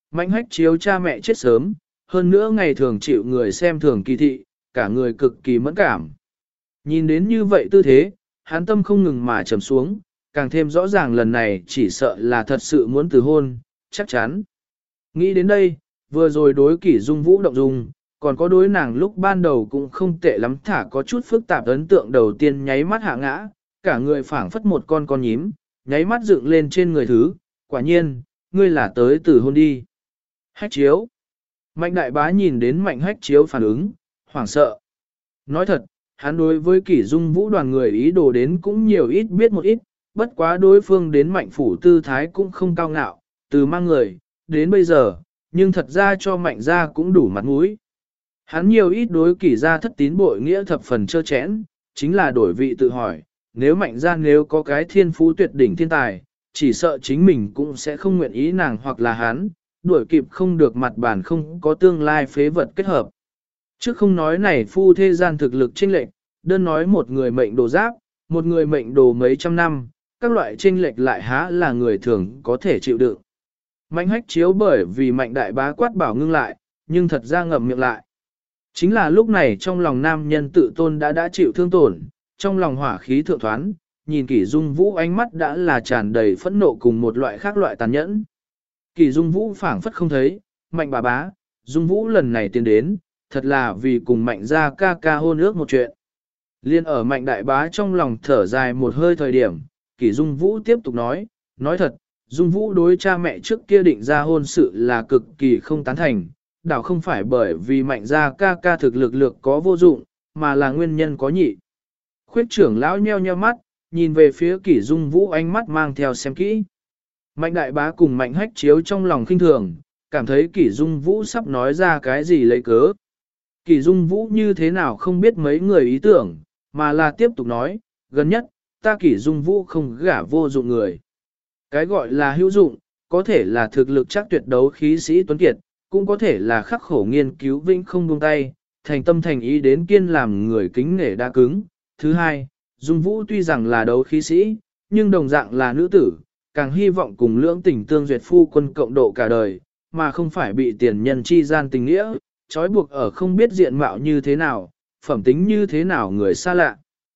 Mạnh hách chiếu cha mẹ chết sớm, hơn nữa ngày thường chịu người xem thường kỳ thị, cả người cực kỳ mẫn cảm. Nhìn đến như vậy tư thế, hắn tâm không ngừng mà trầm xuống, càng thêm rõ ràng lần này chỉ sợ là thật sự muốn từ hôn, chắc chắn. Nghĩ đến đây, vừa rồi đối Kỷ Dung Vũ động dung, còn có đối nàng lúc ban đầu cũng không tệ lắm, thả có chút phức tạp ấn tượng đầu tiên nháy mắt hạ ngã, cả người phảng phất một con nhím, nháy mắt dựng lên trên người thứ, quả nhiên, ngươi là tới từ hôn đi. Hách chiếu. Mạnh đại bá nhìn đến mạnh hách chiếu phản ứng, hoảng sợ. Nói thật, hắn đối với Kỷ Dung Vũ đoàn người ý đồ đến cũng nhiều ít biết một ít, bất quá đối phương đến mạnh phủ tư thái cũng không cao ngạo, từ mang người, đến bây giờ, nhưng thật ra cho mạnh gia cũng đủ mặt mũi. Hắn nhiều ít đối Kỷ gia thất tín bội nghĩa thập phần trơ chẽn, chính là đổi vị tự hỏi, nếu mạnh gia nếu có cái thiên phú tuyệt đỉnh thiên tài, chỉ sợ chính mình cũng sẽ không nguyện ý nàng hoặc là hắn, đuổi kịp không được mặt bản không có tương lai phế vật kết hợp. Chứ không nói này phu thế gian thực lực chênh lệch, đơn nói một người mệnh đồ giáp, một người mệnh đồ mấy trăm năm, các loại chênh lệch lại há là người thường có thể chịu đựng. Mạnh hách chiếu bởi vì mạnh đại bá quát bảo ngưng lại, nhưng thật ra ngậm miệng lại. Chính là lúc này trong lòng nam nhân tự tôn đã chịu thương tổn, trong lòng hỏa khí thượng thoán, nhìn Kỷ Dung Vũ ánh mắt đã là tràn đầy phẫn nộ cùng một loại khác loại tàn nhẫn. Kỷ Dung Vũ phảng phất không thấy, mạnh bà bá, Dung Vũ lần này tiến đến, thật là vì cùng mạnh gia ca ca hôn ước một chuyện. Liên ở mạnh đại bá trong lòng thở dài một hơi thời điểm, Kỷ Dung Vũ tiếp tục nói thật, Dung Vũ đối cha mẹ trước kia định ra hôn sự là cực kỳ không tán thành, đảo không phải bởi vì mạnh gia ca ca thực lực lược có vô dụng, mà là nguyên nhân có nhị. Khuyết trưởng lão nheo nheo mắt, nhìn về phía Kỷ Dung Vũ ánh mắt mang theo xem kỹ. Mạnh đại bá cùng mạnh hách chiếu trong lòng khinh thường, cảm thấy Kỷ Dung Vũ sắp nói ra cái gì lấy cớ. Kỷ Dung Vũ như thế nào không biết mấy người ý tưởng, mà là tiếp tục nói, gần nhất, ta Kỷ Dung Vũ không gả vô dụng người. Cái gọi là hữu dụng, có thể là thực lực chắc tuyệt đấu khí sĩ tuấn kiệt, cũng có thể là khắc khổ nghiên cứu vĩnh không buông tay, thành tâm thành ý đến kiên làm người kính nể đa cứng. Thứ hai, Dung Vũ tuy rằng là đấu khí sĩ, nhưng đồng dạng là nữ tử, càng hy vọng cùng lưỡng tình tương duyệt phu quân cộng độ cả đời, mà không phải bị tiền nhân chi gian tình nghĩa, trói buộc ở không biết diện mạo như thế nào, phẩm tính như thế nào người xa lạ.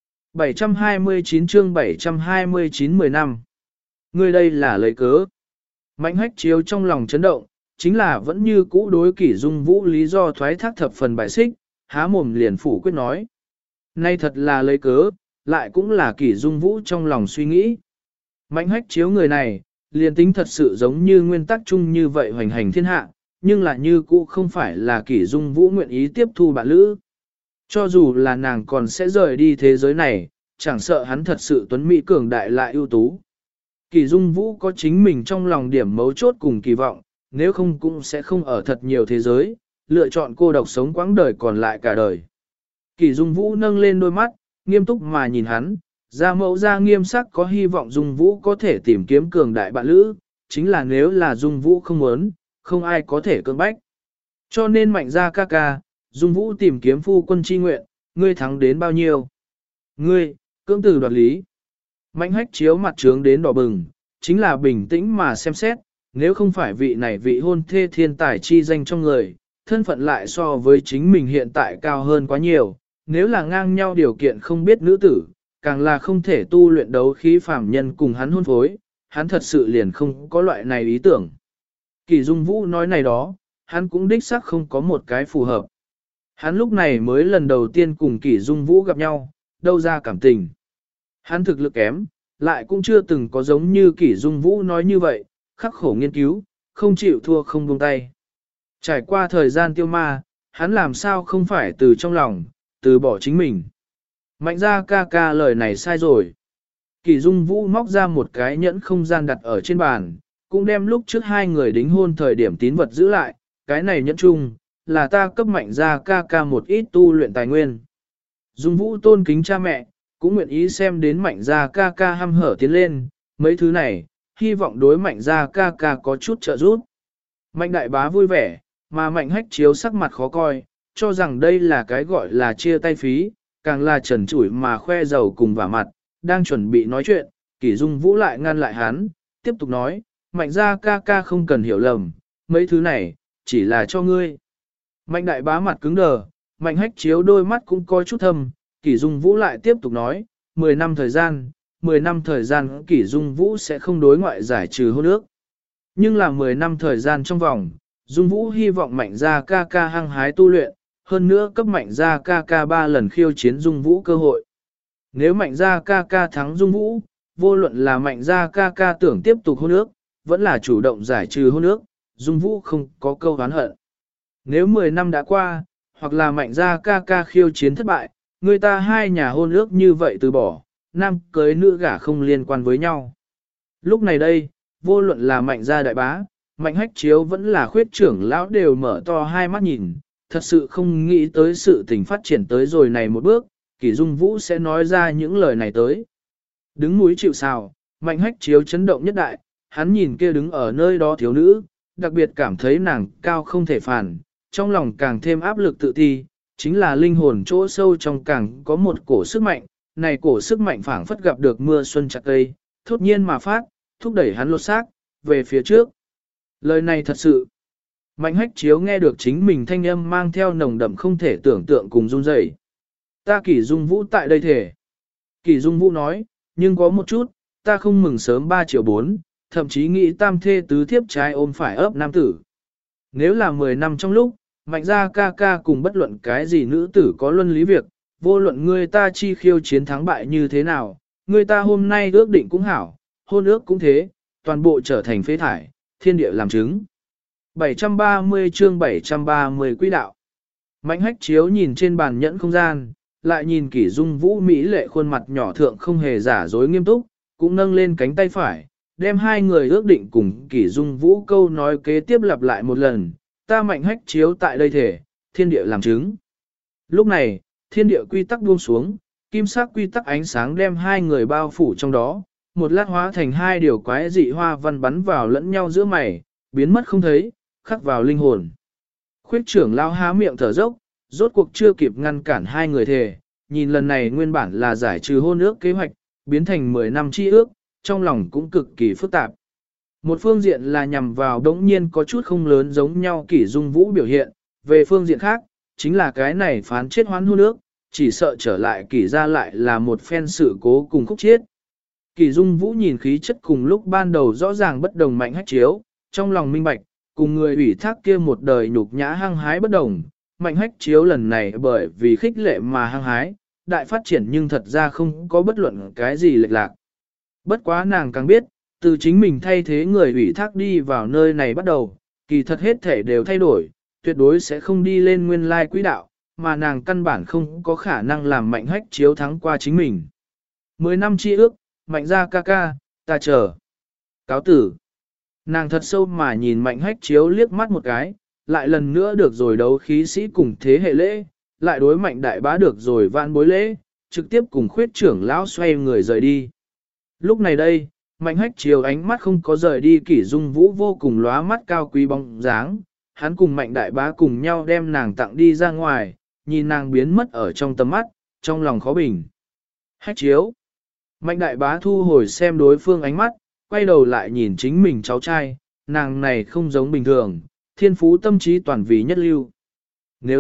729 chương 729 10 năm. Người đây là lấy cớ. Mạnh hách chiếu trong lòng chấn động, chính là vẫn như cũ đối Kỷ Dung Vũ lý do thoái thác thập phần bài xích, há mồm liền phủ quyết nói. Nay thật là lấy cớ, lại cũng là Kỷ Dung Vũ trong lòng suy nghĩ. Mạnh hách chiếu người này, liền tính thật sự giống như nguyên tắc chung như vậy hoành hành thiên hạ, nhưng là như cũ không phải là Kỷ Dung Vũ nguyện ý tiếp thu bạn lữ. Cho dù là nàng còn sẽ rời đi thế giới này, chẳng sợ hắn thật sự tuấn mỹ cường đại lại ưu tú. Kỷ Dung Vũ có chính mình trong lòng điểm mấu chốt cùng kỳ vọng, nếu không cũng sẽ không ở thật nhiều thế giới, lựa chọn cô độc sống quãng đời còn lại cả đời. Kỷ Dung Vũ nâng lên đôi mắt, nghiêm túc mà nhìn hắn, ra mẫu ra nghiêm sắc có hy vọng Dung Vũ có thể tìm kiếm cường đại bạn lữ, chính là nếu là Dung Vũ không muốn, không ai có thể cưỡng bách. Cho nên mạnh ra ca ca, Dung Vũ tìm kiếm phu quân chi nguyện, ngươi thắng đến bao nhiêu? Ngươi, cưỡng tử đoạt lý. Mạnh hách chiếu mặt trướng đến đỏ bừng, chính là bình tĩnh mà xem xét, nếu không phải vị này vị hôn thê thiên tài chi danh trong người, thân phận lại so với chính mình hiện tại cao hơn quá nhiều, nếu là ngang nhau điều kiện không biết nữ tử, càng là không thể tu luyện đấu khí phàm nhân cùng hắn hôn phối, hắn thật sự liền không có loại này ý tưởng. Kỷ Dung Vũ nói này đó, hắn cũng đích xác không có một cái phù hợp. Hắn lúc này mới lần đầu tiên cùng Kỷ Dung Vũ gặp nhau, đâu ra cảm tình. Hắn thực lực kém, lại cũng chưa từng có giống như Kỷ Dung Vũ nói như vậy, khắc khổ nghiên cứu, không chịu thua không buông tay. Trải qua thời gian tiêu ma, hắn làm sao không phải từ trong lòng, từ bỏ chính mình. Mạnh ra ca ca lời này sai rồi. Kỷ Dung Vũ móc ra một cái nhẫn không gian đặt ở trên bàn, cũng đem lúc trước hai người đính hôn thời điểm tín vật giữ lại, cái này nhẫn chung, là ta cấp mạnh ra ca ca một ít tu luyện tài nguyên. Dung Vũ tôn kính cha mẹ, cũng nguyện ý xem đến mạnh ra ca ca hăm hở tiến lên, mấy thứ này, hy vọng đối mạnh ra ca ca có chút trợ giúp. Mạnh đại bá vui vẻ, mà mạnh hách chiếu sắc mặt khó coi, cho rằng đây là cái gọi là chia tay phí, càng là trần trụi mà khoe giàu cùng vả mặt, đang chuẩn bị nói chuyện, Kỷ Dung Vũ lại ngăn lại hắn, tiếp tục nói, mạnh ra ca ca không cần hiểu lầm, mấy thứ này, chỉ là cho ngươi. Mạnh đại bá mặt cứng đờ, Mạnh Hách Chiếu đôi mắt cũng coi chút thâm, Kỷ Dung Vũ lại tiếp tục nói, 10 năm thời gian Kỷ Dung Vũ sẽ không đối ngoại giải trừ hôn ước. Nhưng là 10 năm thời gian trong vòng, Dung Vũ hy vọng Mạnh gia ca ca hăng hái tu luyện, hơn nữa cấp Mạnh gia ca ca 3 lần khiêu chiến Dung Vũ cơ hội. Nếu Mạnh gia ca ca thắng Dung Vũ, vô luận là Mạnh gia ca ca tưởng tiếp tục hôn ước, vẫn là chủ động giải trừ hôn ước, Dung Vũ không có câu oán hận. Nếu 10 năm đã qua, hoặc là Mạnh gia ca ca khiêu chiến thất bại, người ta hai nhà hôn ước như vậy từ bỏ, nam cưới nữ gả không liên quan với nhau. Lúc này đây, vô luận là Mạnh gia đại bá, Mạnh Hách Chiếu vẫn là khuyết trưởng lão đều mở to hai mắt nhìn, thật sự không nghĩ tới sự tình phát triển tới rồi này một bước, Kỷ Dung Vũ sẽ nói ra những lời này tới. Đứng núi chịu sào, Mạnh Hách Chiếu chấn động nhất đại, hắn nhìn kia đứng ở nơi đó thiếu nữ, đặc biệt cảm thấy nàng cao không thể phản, trong lòng càng thêm áp lực tự ti, chính là linh hồn chỗ sâu trong càng có một cổ sức mạnh, này cổ sức mạnh phảng phất gặp được mưa xuân chặt cây, thốt nhiên mà phát, thúc đẩy hắn lột xác, về phía trước. Lời này thật sự. Mạnh Hách Chiếu nghe được chính mình thanh âm mang theo nồng đậm không thể tưởng tượng cùng run rẩy. Ta Kỷ Dung Vũ tại đây thể. Kỷ Dung Vũ nói, nhưng có một chút, ta không mừng sớm 3 triệu 4, thậm chí nghĩ tam thê tứ thiếp trái ôm phải ấp nam tử. Nếu là 10 năm trong lúc, Mạnh gia ca ca cùng bất luận cái gì nữ tử có luân lý việc, vô luận người ta chi khiêu chiến thắng bại như thế nào, người ta hôm nay ước định cũng hảo, hôn ước cũng thế, toàn bộ trở thành phế thải, thiên địa làm chứng. 730 chương 730 Quỹ đạo. Mạnh Hách Chiếu nhìn trên bàn nhẫn không gian, lại nhìn Kỷ Dung Vũ mỹ lệ khuôn mặt nhỏ thượng không hề giả dối nghiêm túc, cũng nâng lên cánh tay phải, đem hai người ước định cùng Kỷ Dung Vũ câu nói kế tiếp lặp lại một lần, ta Mạnh Hách Chiếu tại đây thể, thiên địa làm chứng. Lúc này, thiên địa quy tắc buông xuống, kim sắc quy tắc ánh sáng đem hai người bao phủ trong đó, một lát hóa thành hai điều quái dị hoa văn bắn vào lẫn nhau giữa mày, biến mất không thấy, khắc vào linh hồn. Khuyết trưởng lao há miệng thở dốc, rốt cuộc chưa kịp ngăn cản hai người thề, nhìn lần này nguyên bản là giải trừ hôn ước kế hoạch, biến thành 10 năm chi ước, trong lòng cũng cực kỳ phức tạp. Một phương diện là nhằm vào đống nhiên có chút không lớn giống nhau Kỷ Dung Vũ biểu hiện, về phương diện khác, chính là cái này phán chết hoán hôn ước, chỉ sợ trở lại Kỷ ra lại là một phen sự cố cùng khúc chết. Kỷ Dung Vũ nhìn khí chất cùng lúc ban đầu rõ ràng bất đồng Mạnh Hách Chiếu, trong lòng minh bạch, cùng người ủy thác kia một đời nhục nhã hăng hái bất đồng, Mạnh Hách Chiếu lần này bởi vì khích lệ mà hăng hái, đại phát triển nhưng thật ra không có bất luận cái gì lệch lạc. Bất quá nàng càng biết, từ chính mình thay thế người ủy thác đi vào nơi này bắt đầu, kỳ thật hết thể đều thay đổi, tuyệt đối sẽ không đi lên nguyên lai quỹ đạo, mà nàng căn bản không có khả năng làm Mạnh Hách Chiếu thắng qua chính mình. 10 năm chi ước, Mạnh gia ca ca, ta chờ. Cáo tử. Nàng thật sâu mà nhìn Mạnh Hách Chiếu liếc mắt một cái, lại lần nữa được rồi đấu khí sĩ cùng thế hệ lễ, lại đối Mạnh đại bá được rồi vạn bối lễ, trực tiếp cùng khuyết trưởng lão xoay người rời đi. Lúc này đây, Mạnh Hách Chiếu ánh mắt không có rời đi Kỷ Dung Vũ vô cùng lóa mắt cao quý bóng dáng, hắn cùng Mạnh đại bá cùng nhau đem nàng tặng đi ra ngoài, nhìn nàng biến mất ở trong tầm mắt, trong lòng khó bình. Hách Chiếu. Mạnh đại bá thu hồi xem đối phương ánh mắt, quay đầu lại nhìn chính mình cháu trai, nàng này không giống bình thường, thiên phú tâm trí toàn vì nhất lưu. Nếu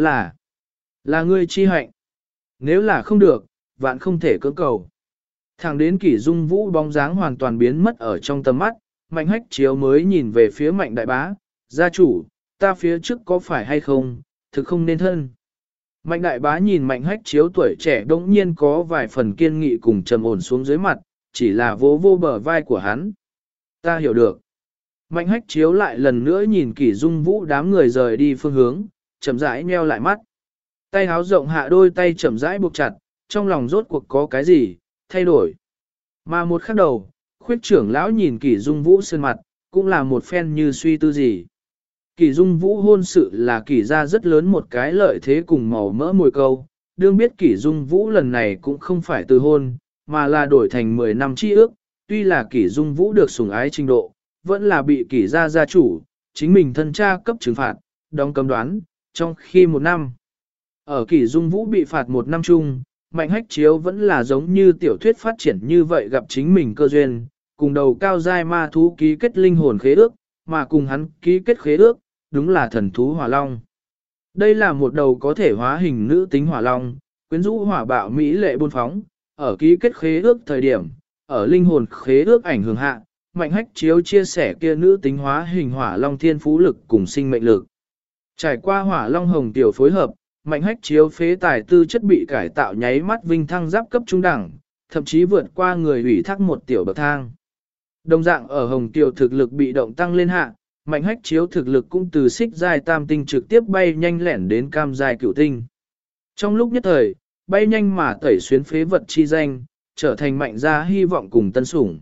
là ngươi chi hạnh. Nếu là không được, vạn không thể cưỡng cầu. Thẳng đến Kỷ Dung Vũ bóng dáng hoàn toàn biến mất ở trong tầm mắt, Mạnh Hách Chiếu mới nhìn về phía Mạnh đại bá, gia chủ, ta phía trước có phải hay không, thực không nên thân. Mạnh đại bá nhìn Mạnh Hách Chiếu tuổi trẻ đống nhiên có vài phần kiên nghị cùng trầm ổn xuống dưới mặt, chỉ là vô vô bờ vai của hắn. Ta hiểu được. Mạnh Hách Chiếu lại lần nữa nhìn Kỷ Dung Vũ đám người rời đi phương hướng, chậm rãi nheo lại mắt. Tay háo rộng hạ đôi tay chậm rãi buộc chặt, trong lòng rốt cuộc có cái gì, thay đổi. Mà một khắc đầu, khuyết trưởng lão nhìn Kỷ Dung Vũ sơn mặt, cũng là một phen như suy tư gì. Kỷ Dung Vũ hôn sự là Kỷ ra rất lớn một cái lợi thế cùng màu mỡ mồi câu, đương biết Kỷ Dung Vũ lần này cũng không phải từ hôn, mà là đổi thành 10 năm chi ước, tuy là Kỷ Dung Vũ được sủng ái trình độ, vẫn là bị Kỷ gia gia chủ, chính mình thân cha cấp trừng phạt, đóng cấm đoán, trong khi 1 năm. Ở Kỷ Dung Vũ bị phạt 1 năm chung, Mạnh Hách Chiếu vẫn là giống như tiểu thuyết phát triển như vậy gặp chính mình cơ duyên, cùng đầu cao giai ma thú ký kết linh hồn khế ước, mà cùng hắn ký kết khế ước, đúng là thần thú hỏa long. Đây là một đầu có thể hóa hình nữ tính hỏa long, quyến rũ hỏa bạo mỹ lệ buôn phóng, ở ký kết khế ước thời điểm, ở linh hồn khế ước ảnh hưởng hạ, Mạnh Hách Chiếu chia sẻ kia nữ tính hóa hình hỏa long thiên phú lực cùng sinh mệnh lực. Trải qua hỏa long hồng tiểu phối hợp, Mạnh Hách Chiếu phế tài tư chất bị cải tạo nháy mắt vinh thăng giáp cấp trung đẳng, thậm chí vượt qua người ủy thác một tiểu bậc thang. Đồng dạng ở hồng tiểu thực lực bị động tăng lên hạ, Mạnh Hách Chiếu thực lực cũng từ xích giai tam tinh trực tiếp bay nhanh lẻn đến cam giai cửu tinh. Trong lúc nhất thời, bay nhanh mà tẩy xuyến phế vật chi danh, trở thành Mạnh gia hy vọng cùng tân sủng.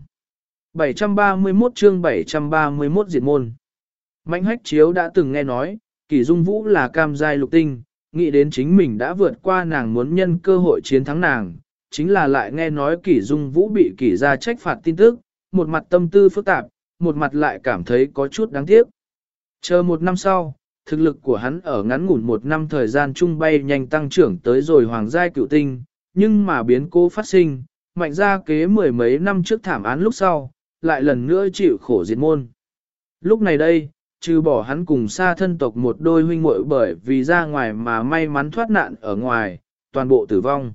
731 chương 731 diệt môn. Mạnh Hách Chiếu đã từng nghe nói, Kỷ Dung Vũ là cam giai lục tinh, nghĩ đến chính mình đã vượt qua nàng muốn nhân cơ hội chiến thắng nàng, chính là lại nghe nói Kỷ Dung Vũ bị Kỷ gia trách phạt tin tức, một mặt tâm tư phức tạp, một mặt lại cảm thấy có chút đáng tiếc. Chờ một năm sau, thực lực của hắn ở ngắn ngủn một năm thời gian trung bay nhanh tăng trưởng tới rồi hoàng giai cửu tinh, nhưng mà biến cố phát sinh, Mạnh gia kế mười mấy năm trước thảm án lúc sau, lại lần nữa chịu khổ diệt môn. Lúc này đây, trừ bỏ hắn cùng xa thân tộc một đôi huynh muội bởi vì ra ngoài mà may mắn thoát nạn ở ngoài, toàn bộ tử vong.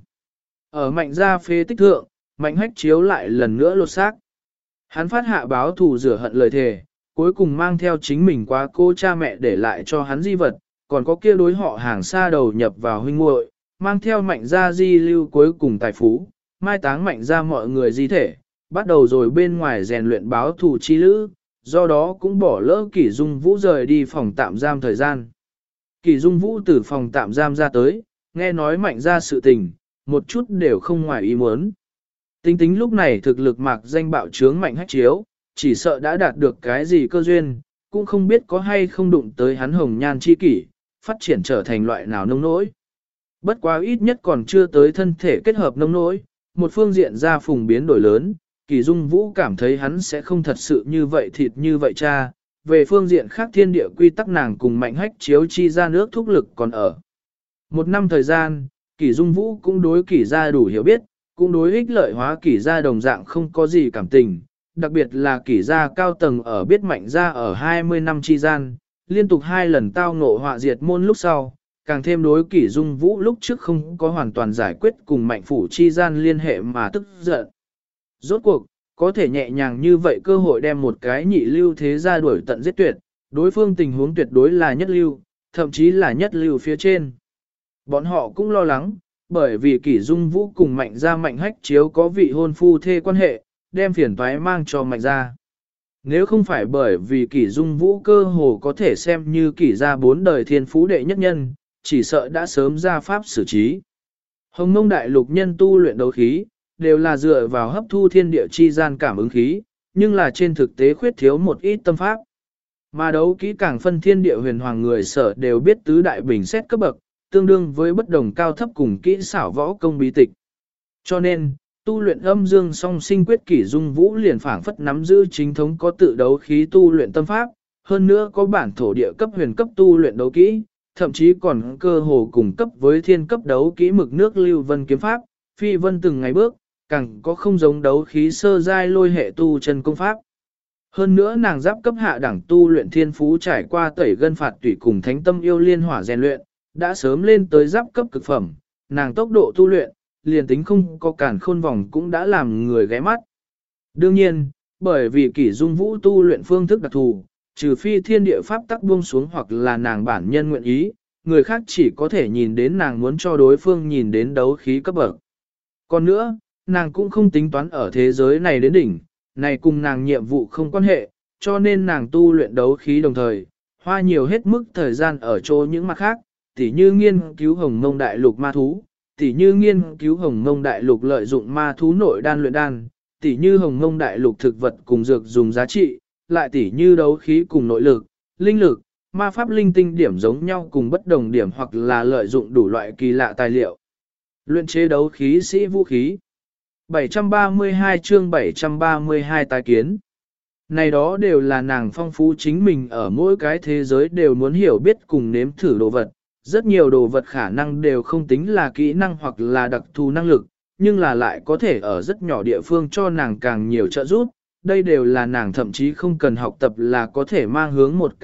Ở Mạnh gia phế tích thượng, Mạnh Hách Chiếu lại lần nữa lột xác. Hắn phát hạ báo thù rửa hận lời thề, cuối cùng mang theo chính mình qua cô cha mẹ để lại cho hắn di vật, còn có kia đối họ hàng xa đầu nhập vào huynh muội, mang theo Mạnh gia di lưu cuối cùng tài phú, mai táng Mạnh gia mọi người di thể, bắt đầu rồi bên ngoài rèn luyện báo thù chi lữ, do đó cũng bỏ lỡ Kỷ Dung Vũ rời đi phòng tạm giam thời gian. Kỷ Dung Vũ từ phòng tạm giam ra tới, nghe nói Mạnh gia sự tình, một chút đều không ngoài ý muốn. Tính tính lúc này thực lực mạc danh bạo trướng Mạnh Hách Chiếu, chỉ sợ đã đạt được cái gì cơ duyên, cũng không biết có hay không đụng tới hắn hồng nhan chi kỷ, phát triển trở thành loại nào nông nỗi. Bất quá ít nhất còn chưa tới thân thể kết hợp nông nỗi, một phương diện ra phùng biến đổi lớn, Kỷ Dung Vũ cảm thấy hắn sẽ không thật sự như vậy thịt như vậy cha, về phương diện khác thiên địa quy tắc nàng cùng Mạnh Hách Chiếu chi ra nước thúc lực còn ở. Một năm thời gian, Kỷ Dung Vũ cũng đối Kỷ gia đủ hiểu biết, cũng đối ích lợi hóa Kỷ gia đồng dạng không có gì cảm tình, đặc biệt là Kỷ gia cao tầng ở biết Mạnh gia ở 20 năm chi gian, liên tục 2 lần tao ngộ họa diệt môn lúc sau, càng thêm đối Kỷ Dung Vũ lúc trước không có hoàn toàn giải quyết cùng Mạnh phủ chi gian liên hệ mà tức giận. Rốt cuộc, có thể nhẹ nhàng như vậy cơ hội đem một cái nhị lưu thế gia đuổi tận giết tuyệt, đối phương tình huống tuyệt đối là nhất lưu, thậm chí là nhất lưu phía trên. Bọn họ cũng lo lắng, bởi vì Kỷ Dung Vũ cùng Mạnh gia Mạnh Hách Chiếu có vị hôn phu thê quan hệ, đem phiền toái mang cho Mạnh gia. Nếu không phải bởi vì Kỷ Dung Vũ cơ hồ có thể xem như Kỷ gia 4 đời thiên phú đệ nhất nhân, chỉ sợ đã sớm ra pháp xử trí. Hồng Mông Đại Lục nhân tu luyện đấu khí, đều là dựa vào hấp thu thiên địa chi gian cảm ứng khí, nhưng là trên thực tế khuyết thiếu một ít tâm pháp. Mà đấu kỹ càng phân thiên địa huyền hoàng người sở đều biết tứ đại bình xét cấp bậc, tương đương với bất đồng cao thấp cùng kỹ xảo võ công bí tịch. Cho nên, tu luyện âm dương song sinh quyết Kỷ Dung Vũ liền phảng phất nắm giữ chính thống có tự đấu khí tu luyện tâm pháp, hơn nữa có bản thổ địa cấp huyền cấp tu luyện đấu kỹ, thậm chí còn cơ hồ cùng cấp với thiên cấp đấu kỹ mực nước lưu vân kiếm pháp, phi vân từng ngày bước, càng có không giống đấu khí sơ giai lôi hệ tu chân công pháp. Hơn nữa nàng giáp cấp hạ đẳng tu luyện thiên phú trải qua tẩy gân phạt tủy cùng thánh tâm yêu liên hỏa rèn luyện, đã sớm lên tới giáp cấp cực phẩm, nàng tốc độ tu luyện, liền tính không có cản khôn vòng cũng đã làm người ghé mắt. Đương nhiên, bởi vì Kỷ Dung Vũ tu luyện phương thức đặc thù, trừ phi thiên địa pháp tắc buông xuống hoặc là nàng bản nhân nguyện ý, người khác chỉ có thể nhìn đến nàng muốn cho đối phương nhìn đến đấu khí cấp bậc. Còn nữa, nàng cũng không tính toán ở thế giới này đến đỉnh, này cùng nàng nhiệm vụ không quan hệ, cho nên nàng tu luyện đấu khí đồng thời, hoa nhiều hết mức thời gian ở chỗ những mặt khác, tỉ như nghiên cứu Hồng Mông Đại Lục ma thú, tỉ như nghiên cứu Hồng Mông Đại Lục lợi dụng ma thú nội đan luyện đan, tỉ như Hồng Mông Đại Lục thực vật cùng dược dùng giá trị, lại tỉ như đấu khí cùng nội lực, linh lực, ma pháp linh tinh điểm giống nhau cùng bất đồng điểm hoặc là lợi dụng đủ loại kỳ lạ tài liệu. Luyện chế đấu khí sĩ vũ khí. 732 chương 732 tái kiến. Này đó đều là nàng phong phú chính mình ở mỗi cái thế giới đều muốn hiểu biết cùng nếm thử đồ vật. Rất nhiều đồ vật khả năng đều không tính là kỹ năng hoặc là đặc thù năng lực, nhưng là lại có thể ở rất nhỏ địa phương cho nàng càng nhiều trợ giúp, đây đều là nàng thậm chí không cần học tập là có thể mang hướng một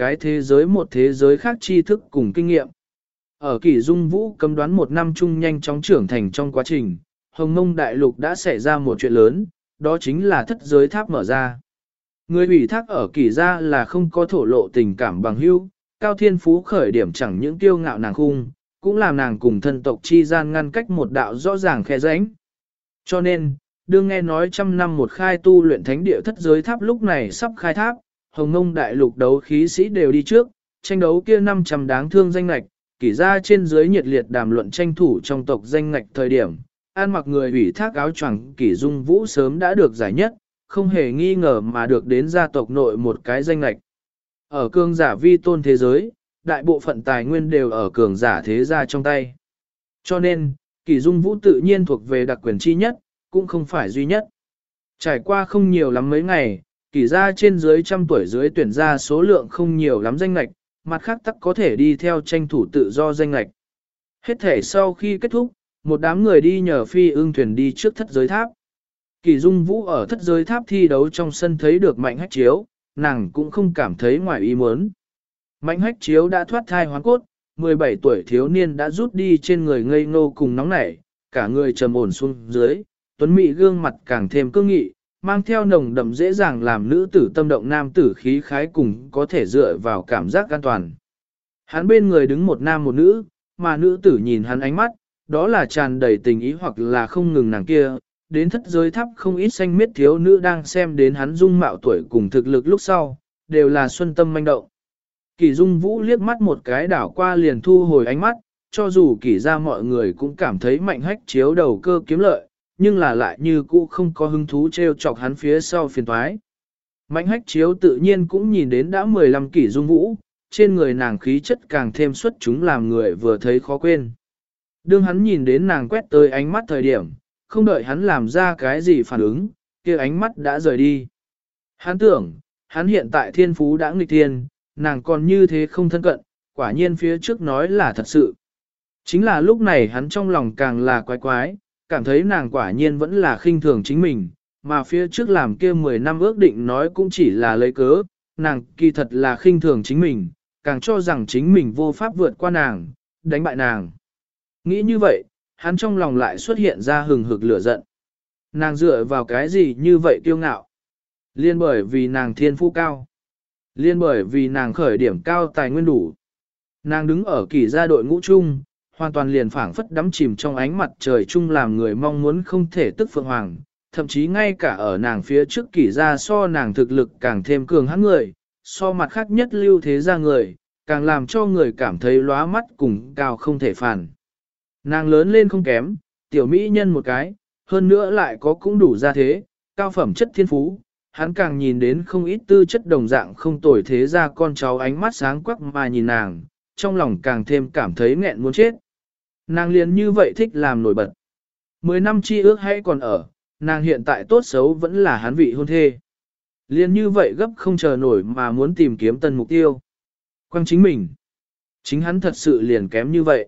thế giới khác tri thức cùng kinh nghiệm. Ở Kỷ Dung Vũ cấm đoán một năm chung nhanh chóng trưởng thành trong quá trình, Hồng Mông Đại Lục đã xảy ra một chuyện lớn, đó chính là thất giới tháp mở ra. Người ủy thác ở Kỷ gia là không có thổ lộ tình cảm bằng hữu, Cao Thiên Phú khởi điểm chẳng những kiêu ngạo nàng khung, cũng làm nàng cùng thân tộc chi gian ngăn cách một đạo rõ ràng khe rãnh. Cho nên, đương nghe nói trăm năm một khai tu luyện thánh địa thất giới tháp lúc này sắp khai tháp, Hồng Mông Đại Lục đấu khí sĩ đều đi trước, tranh đấu kia 500 đáng thương danh lạch, Kỷ gia trên dưới nhiệt liệt đàm luận tranh thủ trong tộc danh ngạch thời điểm, an mặc người ủy thác áo choàng Kỷ Dung Vũ sớm đã được giải nhất, không hề nghi ngờ mà được đến gia tộc nội một cái danh ngạch. Ở cường giả vi tôn thế giới, đại bộ phận tài nguyên đều ở cường giả thế gia trong tay. Cho nên, Kỷ Dung Vũ tự nhiên thuộc về đặc quyền chi nhất, cũng không phải duy nhất. Trải qua không nhiều lắm mấy ngày, Kỷ gia trên dưới trăm tuổi dưới tuyển ra số lượng không nhiều lắm danh ngạch, mặt khác tắc có thể đi theo tranh thủ tự do danh lạch. Hết thể sau khi kết thúc, một đám người đi nhờ phi ưng thuyền đi trước thất giới tháp. Kỷ Dung Vũ ở thất giới tháp thi đấu trong sân thấy được Mạnh Hách Chiếu, nàng cũng không cảm thấy ngoài ý muốn. Mạnh Hách Chiếu đã thoát thai hoán cốt, 17 tuổi thiếu niên đã rút đi trên người ngây ngô cùng nóng nảy, cả người trầm ổn xuống dưới, tuấn mỹ gương mặt càng thêm cương nghị, mang theo nồng đậm dễ dàng làm nữ tử tâm động nam tử khí khái cùng có thể dựa vào cảm giác an toàn. Hắn bên người đứng một nam một nữ, mà nữ tử nhìn hắn ánh mắt, đó là tràn đầy tình ý hoặc là không ngừng nàng kia, đến thất giới tháp không ít xanh miết thiếu nữ đang xem đến hắn dung mạo tuổi cùng thực lực lúc sau, đều là xuân tâm manh động. Kỷ Dung Vũ liếc mắt một cái đảo qua liền thu hồi ánh mắt, cho dù Kỷ ra mọi người cũng cảm thấy Mạnh Hách Chiếu đầu cơ kiếm lợi, nhưng là lại như cũ không có hứng thú treo chọc hắn phía sau phiền toái. Mạnh Hách Chiếu tự nhiên cũng nhìn đến đã 15 Kỷ Dung Vũ, trên người nàng khí chất càng thêm xuất chúng làm người vừa thấy khó quên. Đương hắn nhìn đến nàng quét tới ánh mắt thời điểm, không đợi hắn làm ra cái gì phản ứng, kia ánh mắt đã rời đi. Hắn tưởng, hắn hiện tại thiên phú đã nghịch thiên, nàng còn như thế không thân cận, quả nhiên phía trước nói là thật sự. Chính là lúc này hắn trong lòng càng là quái quái, cảm thấy nàng quả nhiên vẫn là khinh thường chính mình, mà phía trước làm kia 10 năm ước định nói cũng chỉ là lấy cớ, nàng kỳ thật là khinh thường chính mình, càng cho rằng chính mình vô pháp vượt qua nàng, đánh bại nàng. Nghĩ như vậy, hắn trong lòng lại xuất hiện ra hừng hực lửa giận. Nàng dựa vào cái gì như vậy kiêu ngạo? Liên bởi vì nàng thiên phú cao. Liên bởi vì nàng khởi điểm cao tài nguyên đủ. Nàng đứng ở Kỷ gia đội ngũ chung, hoàn toàn liền phảng phất đắm chìm trong ánh mặt trời chung làm người mong muốn không thể tức phượng hoàng. Thậm chí ngay cả ở nàng phía trước Kỷ gia so nàng thực lực càng thêm cường hãn người, so mặt khác nhất lưu thế gia người, càng làm cho người cảm thấy lóa mắt cùng cao không thể phản. Nàng lớn lên không kém, tiểu mỹ nhân một cái, hơn nữa lại có cũng đủ gia thế, cao phẩm chất thiên phú, hắn càng nhìn đến không ít tư chất đồng dạng không tồi thế ra con cháu ánh mắt sáng quắc mà nhìn nàng, trong lòng càng thêm cảm thấy nghẹn muốn chết. Nàng liền như vậy thích làm nổi bật. 10 năm chi ước hay còn ở, nàng hiện tại tốt xấu vẫn là hắn vị hôn thê. Liền như vậy gấp không chờ nổi mà muốn tìm kiếm tân mục tiêu. Quang chính mình. Chính hắn thật sự liền kém như vậy.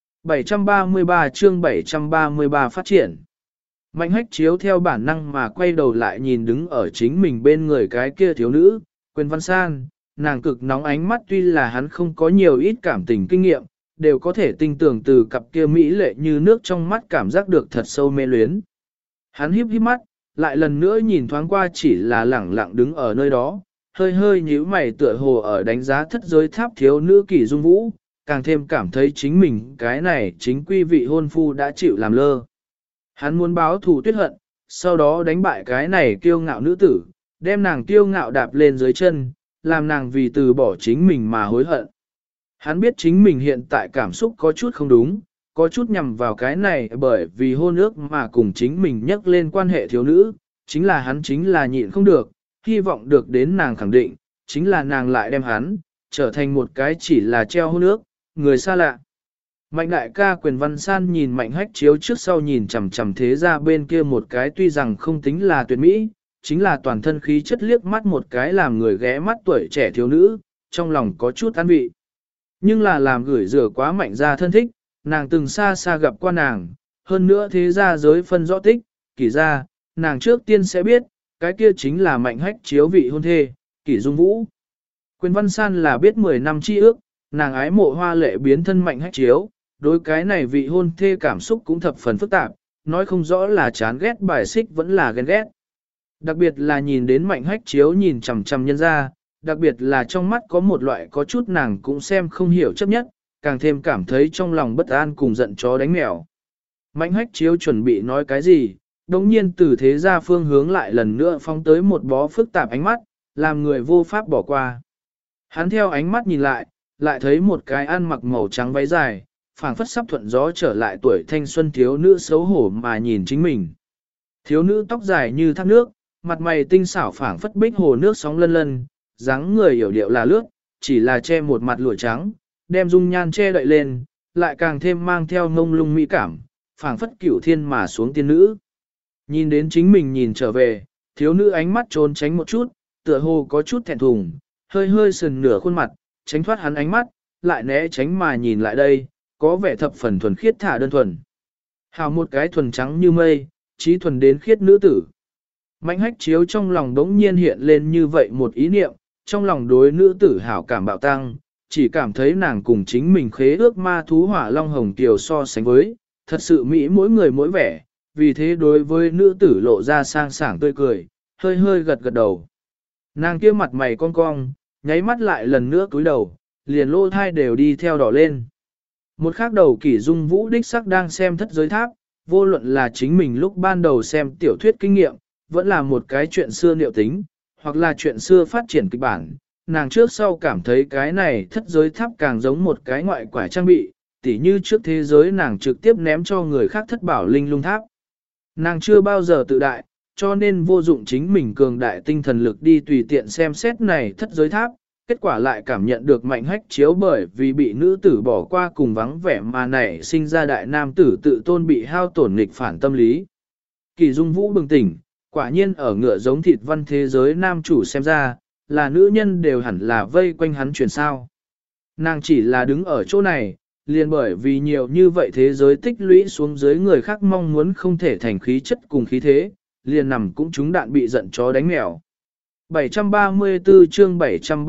733 chương 733 phát triển. Mạnh Hách Chiếu theo bản năng mà quay đầu lại nhìn đứng ở chính mình bên người cái kia thiếu nữ, Quyền Văn San, nàng cực nóng ánh mắt tuy là hắn không có nhiều ít cảm tình kinh nghiệm, đều có thể tinh tưởng từ cặp kia mỹ lệ như nước trong mắt cảm giác được thật sâu mê luyến. Hắn híp híp mắt, lại lần nữa nhìn thoáng qua chỉ là lẳng lặng đứng ở nơi đó, hơi hơi nhíu mày tựa hồ ở đánh giá thất giới tháp thiếu nữ Kỷ Dung Vũ, càng thêm cảm thấy chính mình cái này chính quy vị hôn phu đã chịu làm lơ. Hắn muốn báo thù tuyết hận, sau đó đánh bại cái này kiêu ngạo nữ tử, đem nàng kiêu ngạo đạp lên dưới chân, làm nàng vì từ bỏ chính mình mà hối hận. Hắn biết chính mình hiện tại cảm xúc có chút không đúng, có chút nhằm vào cái này bởi vì hôn ước mà cùng chính mình nhắc lên quan hệ thiếu nữ, chính là hắn chính là nhịn không được, hy vọng được đến nàng khẳng định, chính là nàng lại đem hắn, trở thành một cái chỉ là treo hôn ước, người xa lạ. Mạnh đại ca Quyền Văn San nhìn Mạnh Hách Chiếu trước sau nhìn chằm chằm thế ra bên kia một cái tuy rằng không tính là tuyệt mỹ, chính là toàn thân khí chất liếc mắt một cái làm người ghé mắt tuổi trẻ thiếu nữ, trong lòng có chút an vị. Nhưng là làm gửi rửa quá Mạnh ra thân thích, nàng từng xa xa gặp qua nàng, hơn nữa thế ra giới phân rõ tích, Kỷ ra, nàng trước tiên sẽ biết, cái kia chính là Mạnh Hách Chiếu vị hôn thê, Kỷ Dung Vũ. Quyền Văn San là biết 10 năm chi ước, nàng ái mộ hoa lệ biến thân Mạnh Hách Chiếu, đối cái này vị hôn thê cảm xúc cũng thập phần phức tạp, nói không rõ là chán ghét bài xích vẫn là ghen ghét. Đặc biệt là nhìn đến Mạnh Hách Chiếu nhìn chằm chằm nhân ra, đặc biệt là trong mắt có một loại có chút nàng cũng xem không hiểu chấp nhất, càng thêm cảm thấy trong lòng bất an cùng giận chó đánh mèo. Mạnh Hách Chiếu chuẩn bị nói cái gì, đồng nhiên từ thế ra phương hướng lại lần nữa phóng tới một bó phức tạp ánh mắt, làm người vô pháp bỏ qua. Hắn theo ánh mắt nhìn lại, lại thấy một cái ăn mặc màu trắng váy dài, phảng phất sắp thuận gió trở lại tuổi thanh xuân thiếu nữ xấu hổ mà nhìn chính mình. Thiếu nữ tóc dài như thác nước, mặt mày tinh xảo phảng phất bích hồ nước sóng lân lân, dáng người hiểu điệu là lướt, chỉ là che một mặt lụa trắng, đem dung nhan che đậy lên, lại càng thêm mang theo ngông lung mỹ cảm, phảng phất cửu thiên mà xuống tiên nữ. Nhìn đến chính mình nhìn trở về, thiếu nữ ánh mắt trốn tránh một chút, tựa hồ có chút thẹn thùng, hơi hơi sườn nửa khuôn mặt, tránh thoát hắn ánh mắt, lại né tránh mà nhìn lại đây, có vẻ thập phần thuần khiết thả đơn thuần. Hào một cái thuần trắng như mây, trí thuần đến khiết nữ tử. Mạnh Hách Chiếu trong lòng đống nhiên hiện lên như vậy một ý niệm, trong lòng đối nữ tử hảo cảm bạo tăng, chỉ cảm thấy nàng cùng chính mình khế ước ma thú hỏa long hồng kiều so sánh với, thật sự mỹ mỗi người mỗi vẻ, vì thế đối với nữ tử lộ ra sang sảng tươi cười, hơi hơi gật gật đầu. Nàng kia mặt mày cong cong, nháy mắt lại lần nữa cúi đầu, liền lô thai đều đi theo đỏ lên. Một khác đầu Kỷ Dung Vũ đích sắc đang xem thất giới tháp, vô luận là chính mình lúc ban đầu xem tiểu thuyết kinh nghiệm, vẫn là một cái chuyện xưa liệu tính, hoặc là chuyện xưa phát triển kịch bản. Nàng trước sau cảm thấy cái này thất giới tháp càng giống một cái ngoại quả trang bị, tỉ như trước thế giới nàng trực tiếp ném cho người khác thất bảo linh lung tháp. Nàng chưa bao giờ tự đại, cho nên vô dụng chính mình cường đại tinh thần lực đi tùy tiện xem xét này thất giới tháp, kết quả lại cảm nhận được Mạnh Hách Chiếu bởi vì bị nữ tử bỏ qua cùng vắng vẻ mà nảy sinh ra đại nam tử tự tôn bị hao tổn nghịch phản tâm lý. Kỷ Dung Vũ bừng tỉnh, quả nhiên ở ngựa giống thịt văn thế giới nam chủ xem ra, là nữ nhân đều hẳn là vây quanh hắn chuyển sao. Nàng chỉ là đứng ở chỗ này, liền bởi vì nhiều như vậy thế giới tích lũy xuống dưới người khác mong muốn không thể thành khí chất cùng khí thế, liền nằm cũng trúng đạn bị giận chó đánh mèo. 734 chương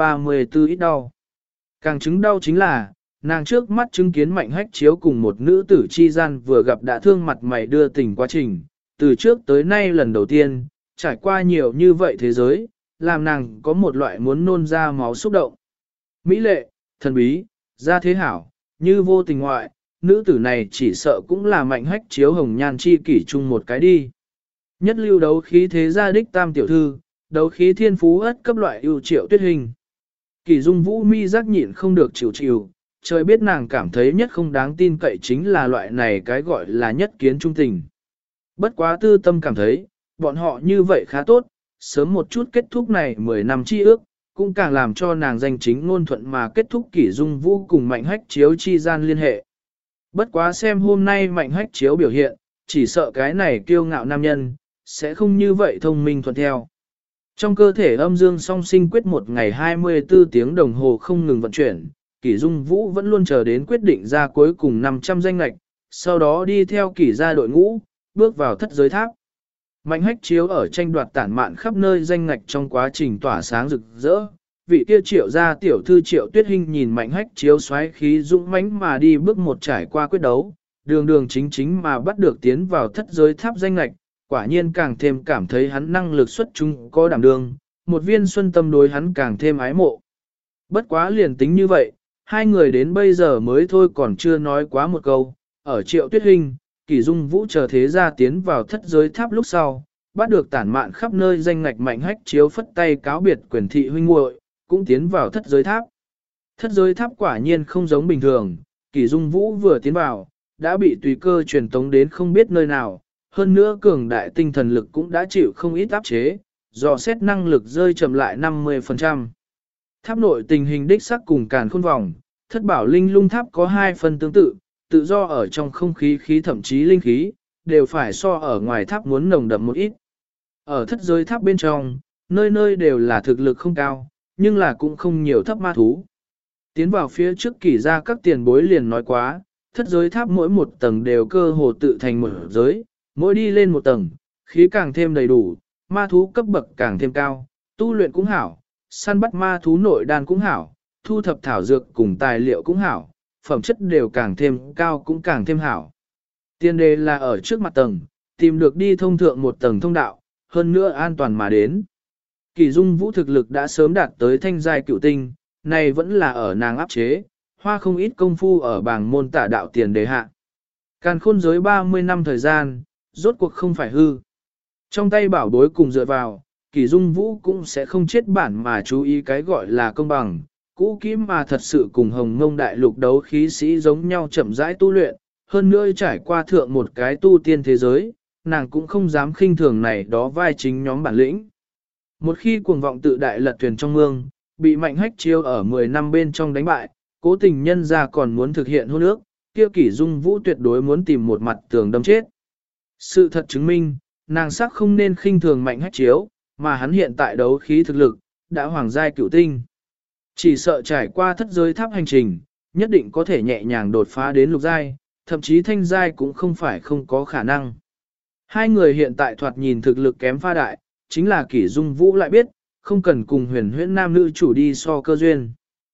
734 ít đau. Càng chứng đau chính là, nàng trước mắt chứng kiến Mạnh Hách Chiếu cùng một nữ tử chi gian vừa gặp đã thương mặt mày đưa tình quá trình, từ trước tới nay lần đầu tiên, trải qua nhiều như vậy thế giới, làm nàng có một loại muốn nôn ra máu xúc động. Mỹ lệ, thần bí, gia thế hảo, như vô tình ngoại, nữ tử này chỉ sợ cũng là Mạnh Hách Chiếu hồng nhan chi kỷ chung một cái đi. Nhất lưu đấu khí thế gia đích tam tiểu thư, đấu khí thiên phú ất cấp loại ưu triệu tuyết hình. Kỷ Dung Vũ mi giác nhịn không được chịu chịu, trời biết nàng cảm thấy nhất không đáng tin cậy chính là loại này cái gọi là nhất kiến trung tình. Bất quá tư tâm cảm thấy, bọn họ như vậy khá tốt, sớm một chút kết thúc này 10 năm chi ước, cũng càng làm cho nàng danh chính ngôn thuận mà kết thúc Kỷ Dung Vũ cùng Mạnh Hách Chiếu chi gian liên hệ. Bất quá xem hôm nay Mạnh Hách Chiếu biểu hiện, chỉ sợ cái này kiêu ngạo nam nhân, sẽ không như vậy thông minh thuận theo. Trong cơ thể âm dương song sinh quyết một ngày 24 tiếng đồng hồ không ngừng vận chuyển, Kỷ Dung Vũ vẫn luôn chờ đến quyết định ra cuối cùng 500 danh lạch, sau đó đi theo Kỷ gia đội ngũ, bước vào thất giới tháp. Mạnh Hách Chiếu ở tranh đoạt tản mạn khắp nơi danh ngạch trong quá trình tỏa sáng rực rỡ. Vị kia Triệu gia tiểu thư Triệu Tuyết Hinh nhìn Mạnh Hách Chiếu xoáy khí dũng mãnh mà đi bước một trải qua quyết đấu, đường đường chính chính mà bắt được tiến vào thất giới tháp danh ngạch, quả nhiên càng thêm cảm thấy hắn năng lực xuất chúng có đảm đương, một viên xuân tâm đối hắn càng thêm ái mộ. Bất quá liền tính như vậy, hai người đến bây giờ mới thôi còn chưa nói quá một câu, ở Triệu Tuyết Hinh, Kỷ Dung Vũ chờ thế gia tiến vào thất giới tháp lúc sau, bắt được tản mạn khắp nơi danh ngạch Mạnh Hách Chiếu phất tay cáo biệt quyền thị huynh muội, cũng tiến vào thất giới tháp. Thất giới tháp quả nhiên không giống bình thường, Kỷ Dung Vũ vừa tiến vào, đã bị tùy cơ truyền tống đến không biết nơi nào, hơn nữa cường đại tinh thần lực cũng đã chịu không ít áp chế, dò xét năng lực rơi chậm lại 50%. Tháp nội tình hình đích sắc cùng càn khôn vòng, thất bảo linh lung tháp có hai phần tương tự, tự do ở trong không khí khí thậm chí linh khí, đều phải so ở ngoài tháp muốn nồng đậm một ít. Ở thất giới tháp bên trong, nơi nơi đều là thực lực không cao, nhưng là cũng không nhiều thấp ma thú. Tiến vào phía trước Kỷ gia các tiền bối liền nói quá, thất giới tháp mỗi một tầng đều cơ hồ tự thành một giới, mỗi đi lên một tầng, khí càng thêm đầy đủ, ma thú cấp bậc càng thêm cao, tu luyện cũng hảo, săn bắt ma thú nội đan cũng hảo, thu thập thảo dược cùng tài liệu cũng hảo, phẩm chất đều càng thêm cao cũng càng thêm hảo. Tiên đề là ở trước mặt tầng, tìm được đi thông thượng một tầng thông đạo, hơn nữa an toàn mà đến. Kỳ Dung Vũ thực lực đã sớm đạt tới thanh giai cựu tinh, này vẫn là ở nàng áp chế, hoa không ít công phu ở bảng môn tả đạo tiền đề hạ. Càn khôn giới 30 năm thời gian, rốt cuộc không phải hư. Trong tay bảo bối cùng dựa vào, Kỳ Dung Vũ cũng sẽ không chết bản mà chú ý cái gọi là công bằng, cũ kỹ mà thật sự cùng Hồng Ngông đại lục đấu khí sĩ giống nhau chậm rãi tu luyện, hơn nữa trải qua thượng một cái tu tiên thế giới, nàng cũng không dám khinh thường này đó vai chính nhóm bản lĩnh. Một khi cuồng vọng tự đại lật thuyền trong mương, bị Mạnh Hách Chiêu ở 10 năm bên trong đánh bại, cố tình nhân ra còn muốn thực hiện hôn ước, kia Kỷ Dung Vũ tuyệt đối muốn tìm một mặt tường đâm chết. Sự thật chứng minh, nàng sắc không nên khinh thường Mạnh Hách Chiếu, mà hắn hiện tại đấu khí thực lực, đã hoàng giai cửu tinh. Chỉ sợ trải qua thất giới tháp hành trình, nhất định có thể nhẹ nhàng đột phá đến lục giai, thậm chí thanh giai cũng không phải không có khả năng. Hai người hiện tại thoạt nhìn thực lực kém pha đại, chính là Kỷ Dung Vũ lại biết, không cần cùng huyền huyễn nam nữ chủ đi so cơ duyên.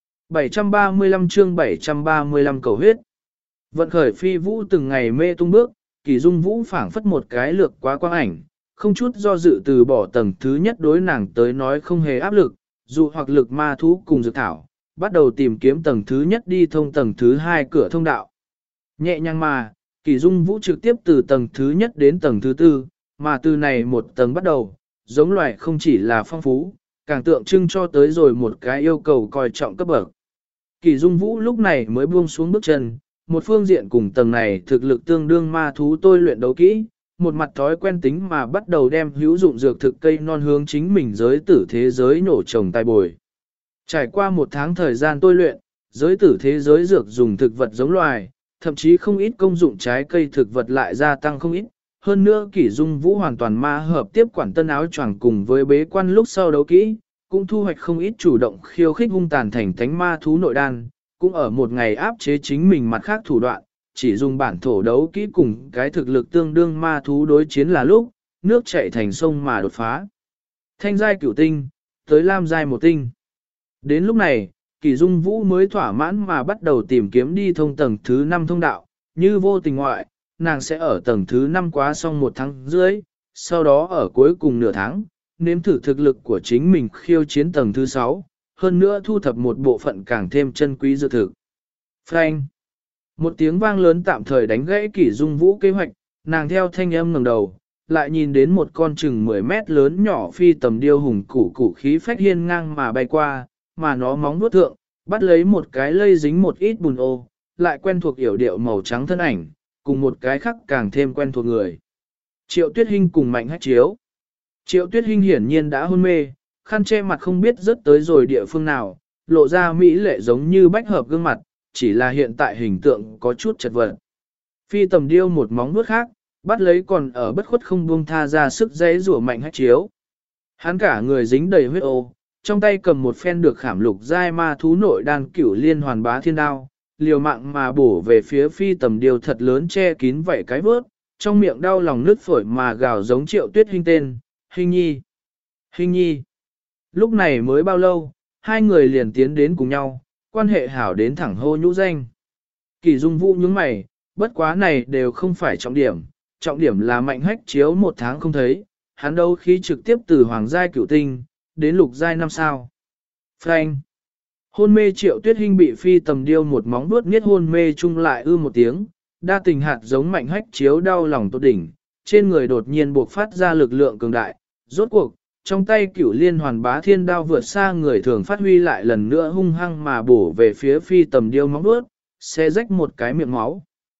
735 chương 735 cầu huyết. Vận khởi phi vũ từng ngày mê tung bước, Kỷ Dung Vũ phảng phất một cái lược quá quang ảnh, không chút do dự từ bỏ tầng thứ nhất đối nàng tới nói không hề áp lực, dù hoặc lực ma thú cùng dược thảo, bắt đầu tìm kiếm tầng thứ nhất đi thông tầng thứ hai cửa thông đạo. Nhẹ nhàng mà, Kỷ Dung Vũ trực tiếp từ tầng thứ nhất đến tầng thứ tư, mà từ này một tầng bắt đầu, giống loài không chỉ là phong phú, càng tượng trưng cho tới rồi một cái yêu cầu coi trọng cấp bậc. Kỷ Dung Vũ lúc này mới buông xuống bước chân, một phương diện cùng tầng này thực lực tương đương ma thú tôi luyện đấu kỹ, một mặt thói quen tính mà bắt đầu đem hữu dụng dược thực cây non hướng chính mình giới tử thế giới nổ trồng tai bồi. Trải qua một tháng thời gian tôi luyện, giới tử thế giới dược dùng thực vật giống loài, thậm chí không ít công dụng trái cây thực vật lại gia tăng không ít. Hơn nữa Kỷ Dung Vũ hoàn toàn ma hợp tiếp quản tân áo choàng cùng với bế quan lúc sau đấu kỹ, cũng thu hoạch không ít chủ động khiêu khích hung tàn thành thánh ma thú nội đan, cũng ở một ngày áp chế chính mình mặt khác thủ đoạn, chỉ dùng bản thổ đấu kỹ cùng cái thực lực tương đương ma thú đối chiến là lúc, nước chảy thành sông mà đột phá. Thanh giai cửu tinh, tới lam giai một tinh. Đến lúc này, Kỷ Dung Vũ mới thỏa mãn mà bắt đầu tìm kiếm đi thông tầng thứ 5 thông đạo, như vô tình ngoại, nàng sẽ ở tầng thứ 5 quá xong một tháng rưỡi, sau đó ở cuối cùng nửa tháng, nếm thử thực lực của chính mình khiêu chiến tầng thứ 6, hơn nữa thu thập một bộ phận càng thêm chân quý dược thực. Frank! Một tiếng vang lớn tạm thời đánh gãy Kỷ Dung Vũ kế hoạch, nàng theo thanh âm ngẩng đầu, lại nhìn đến một con chừng 10 mét lớn nhỏ phi tầm điêu hùng củ khí phách hiên ngang mà bay qua, mà nó móng vuốt thượng, bắt lấy một cái lây dính một ít bùn ô, lại quen thuộc yểu điệu màu trắng thân ảnh, cùng một cái khác càng thêm quen thuộc người. Triệu Tuyết Hinh cùng Mạnh Hách Chiếu. Triệu Tuyết Hinh hiển nhiên đã hôn mê, khăn che mặt không biết rớt tới rồi địa phương nào, lộ ra mỹ lệ giống như bách hợp gương mặt, chỉ là hiện tại hình tượng có chút chật vật. Phi tầm điêu một móng vuốt khác, bắt lấy còn ở bất khuất không buông tha ra sức dễ rủa Mạnh Hách Chiếu. Hắn cả người dính đầy huyết ô, trong tay cầm một phen được khảm lục giai ma thú nội đan cửu liên hoàn bá thiên đao, liều mạng mà bổ về phía phi tầm điêu thật lớn che kín vậy cái vớt, trong miệng đau lòng nứt phổi mà gào giống Triệu Tuyết Hinh tên, Hinh Nhi, Hinh Nhi. Lúc này mới bao lâu, hai người liền tiến đến cùng nhau, quan hệ hảo đến thẳng hô nhũ danh. Kỷ Dung Vũ nhướng mày, bất quá này đều không phải trọng điểm là Mạnh Hách Chiếu một tháng không thấy, hắn đâu khi trực tiếp từ hoàng giai cửu tinh, đến lục giai 5 sao. Frank! Hôn mê Triệu Tuyết Hinh bị phi tầm điêu một móng vuốt nghiết hôn mê chung lại ư một tiếng, đa tình hạt giống Mạnh Hách Chiếu đau lòng tốt đỉnh, trên người đột nhiên buộc phát ra lực lượng cường đại, rốt cuộc, trong tay cửu liên hoàn bá thiên đao vượt xa người thường phát huy lại lần nữa hung hăng mà bổ về phía phi tầm điêu móng vuốt, xé rách một cái miệng máu.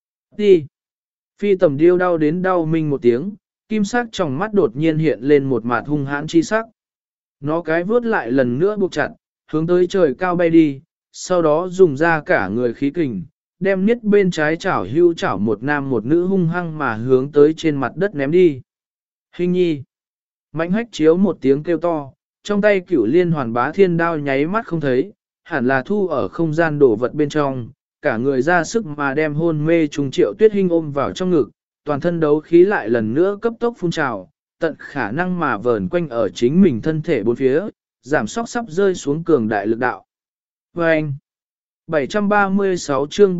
Đi! Phi tầm điêu đau đến đau minh một tiếng, kim sắc trong mắt đột nhiên hiện lên một mặt hung hãn chi sắc. Nó cái vuốt lại lần nữa buộc chặt, hướng tới trời cao bay đi, sau đó dùng ra cả người khí kình, đem niết bên trái chảo hưu chảo một nam một nữ hung hăng mà hướng tới trên mặt đất ném đi. Hinh Nhi! Mạnh Hách Chiếu một tiếng kêu to, trong tay cửu liên hoàn bá thiên đao nháy mắt không thấy, hẳn là thu ở không gian đổ vật bên trong, cả người ra sức mà đem hôn mê trùng Triệu Tuyết Hinh ôm vào trong ngực, toàn thân đấu khí lại lần nữa cấp tốc phun trào, tận khả năng mà vờn quanh ở chính mình thân thể bốn phía, giảm sóc sắp rơi xuống cường đại lực đạo. Và anh, 736 chương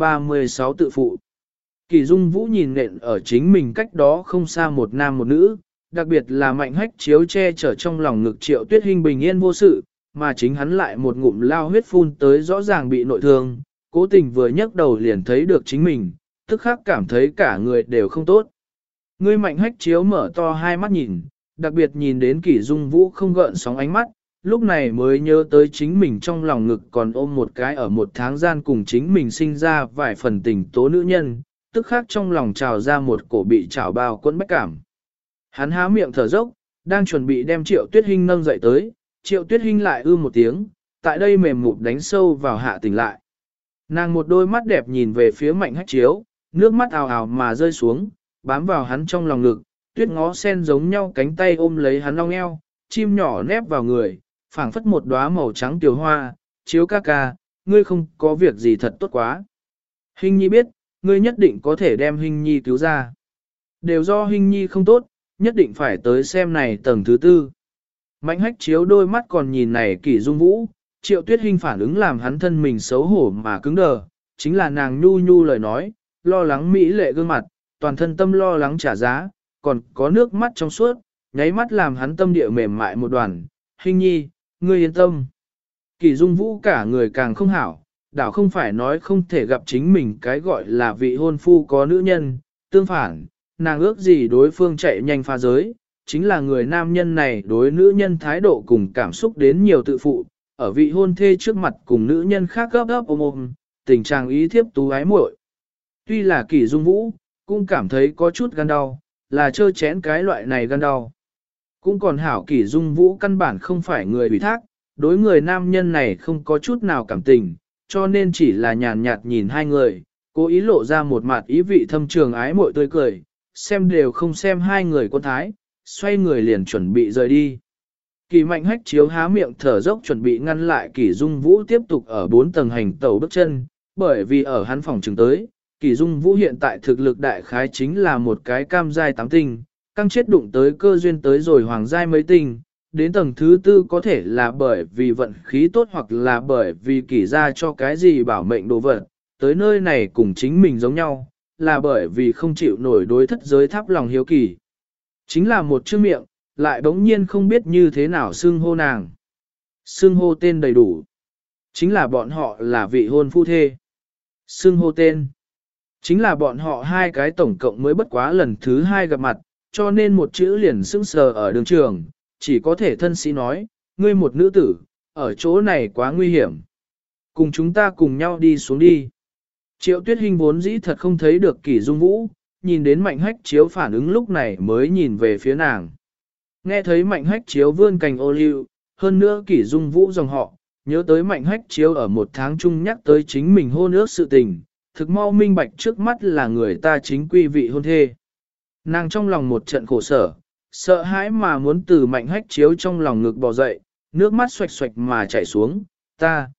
736 tự phụ. Kỳ Dung Vũ nhìn nện ở chính mình cách đó không xa một nam một nữ, đặc biệt là Mạnh Hách Chiếu che chở trong lòng ngực Triệu Tuyết Hinh bình yên vô sự, mà chính hắn lại một ngụm lao huyết phun tới rõ ràng bị nội thương, cố tình vừa nhấc đầu liền thấy được chính mình, tức khắc cảm thấy cả người đều không tốt. Ngươi Mạnh Hách Chiếu mở to hai mắt nhìn, đặc biệt nhìn đến Kỳ Dung Vũ không gợn sóng ánh mắt, lúc này mới nhớ tới chính mình trong lòng ngực còn ôm một cái ở một tháng gian cùng chính mình sinh ra vài phần tình tố nữ nhân, tức khắc trong lòng trào ra một cổ bị trào bao quẫn bách cảm. Hắn há miệng thở dốc, đang chuẩn bị đem Triệu Tuyết Hinh nâng dậy tới, Triệu Tuyết Hinh lại một tiếng, tại đây mềm mụp đánh sâu vào hạ tỉnh lại. Nàng một đôi mắt đẹp nhìn về phía Mạnh Hách Chiếu, nước mắt ào ào mà rơi xuống, bám vào hắn trong lòng ngực, tuyết ngó sen giống nhau cánh tay ôm lấy hắn long eo, chim nhỏ nép vào người, phảng phất một đóa màu trắng tiểu hoa, Chiếu ca ca, ngươi không có việc gì thật tốt quá. Hinh nhi biết, ngươi nhất định có thể đem Hinh nhi cứu ra. Đều do Hinh nhi không tốt, nhất định phải tới xem này tầng thứ tư. Mạnh Hách Chiếu đôi mắt còn nhìn này Kỷ Dung Vũ, Triệu Tuyết Hinh phản ứng làm hắn thân mình xấu hổ mà cứng đờ, chính là nàng nhu nhu lời nói, lo lắng mỹ lệ gương mặt, toàn thân tâm lo lắng trả giá, còn có nước mắt trong suốt, nháy mắt làm hắn tâm địa mềm mại một đoàn. Hinh nhi, ngươi yên tâm. Kỷ Dung Vũ cả người càng không hảo, đảo không phải nói không thể gặp chính mình cái gọi là vị hôn phu có nữ nhân, tương phản, nàng ước gì đối phương chạy nhanh pha giới, chính là người nam nhân này đối nữ nhân thái độ cùng cảm xúc đến nhiều tự phụ, ở vị hôn thê trước mặt cùng nữ nhân khác gấp gấp ôm ôm, tình trạng ý thiếp tú ái muội. Tuy là Kỷ Dung Vũ, cũng cảm thấy có chút gan đau, là chơ chén cái loại này gan đau. Cũng còn hảo Kỷ Dung Vũ căn bản không phải người ủy thác, đối người nam nhân này không có chút nào cảm tình, cho nên chỉ là nhàn nhạt nhìn hai người, cố ý lộ ra một mặt ý vị thâm trường ái muội tươi cười, xem đều không xem hai người quân thái, xoay người liền chuẩn bị rời đi. Kỳ Mạnh Hách Chiếu há miệng thở dốc chuẩn bị ngăn lại Kỷ Dung Vũ tiếp tục ở 4 tầng hành tàu bước chân, bởi vì ở hắn phòng trường tới, Kỷ Dung Vũ hiện tại thực lực đại khái chính là một cái cam giai 8 tinh, căng chết đụng tới cơ duyên tới rồi hoàng giai mấy tinh, đến tầng thứ tư có thể là bởi vì vận khí tốt hoặc là bởi vì Kỷ ra cho cái gì bảo mệnh đồ vật, tới nơi này cùng chính mình giống nhau, là bởi vì không chịu nổi đối thất giới tháp lòng hiếu kỳ. Chính là một chữ miệng, lại bỗng nhiên không biết như thế nào xưng hô nàng. Xưng hô tên đầy đủ. Chính là bọn họ là vị hôn phu thê. Xưng hô tên. Chính là bọn họ hai cái tổng cộng mới bất quá lần thứ hai gặp mặt, cho nên một chữ liền sững sờ ở đường trường, chỉ có thể thân sĩ nói, ngươi một nữ tử, ở chỗ này quá nguy hiểm. Cùng chúng ta cùng nhau đi xuống đi. Triệu Tuyết Hinh vốn dĩ thật không thấy được Kỷ Dung Vũ, nhìn đến Mạnh Hách Chiếu phản ứng lúc này mới nhìn về phía nàng. Nghe thấy Mạnh Hách Chiếu vươn cành ô liu, hơn nữa Kỷ Dung Vũ dòng họ, nhớ tới Mạnh Hách Chiếu ở một tháng chung nhắc tới chính mình hôn ước sự tình, thực mau minh bạch trước mắt là người ta chính quy vị hôn thê. Nàng trong lòng một trận khổ sở, sợ hãi mà muốn từ Mạnh Hách Chiếu trong lòng ngực bò dậy, nước mắt xoạch xoạch mà chảy xuống, ta.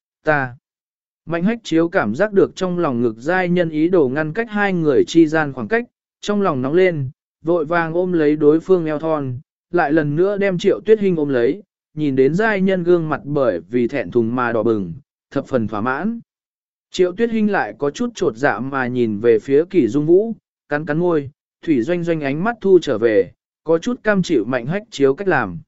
Mạnh Hách Chiếu cảm giác được trong lòng ngực giai nhân ý đồ ngăn cách hai người chi gian khoảng cách, trong lòng nóng lên, vội vàng ôm lấy đối phương eo thon, lại lần nữa đem Triệu Tuyết Hinh ôm lấy, nhìn đến giai nhân gương mặt bởi vì thẹn thùng mà đỏ bừng, thập phần thỏa mãn. Triệu Tuyết Hinh lại có chút trột dạ mà nhìn về phía Kỷ Dung Vũ, cắn cắn môi, thủy doanh doanh ánh mắt thu trở về, có chút cam chịu Mạnh Hách Chiếu cách làm.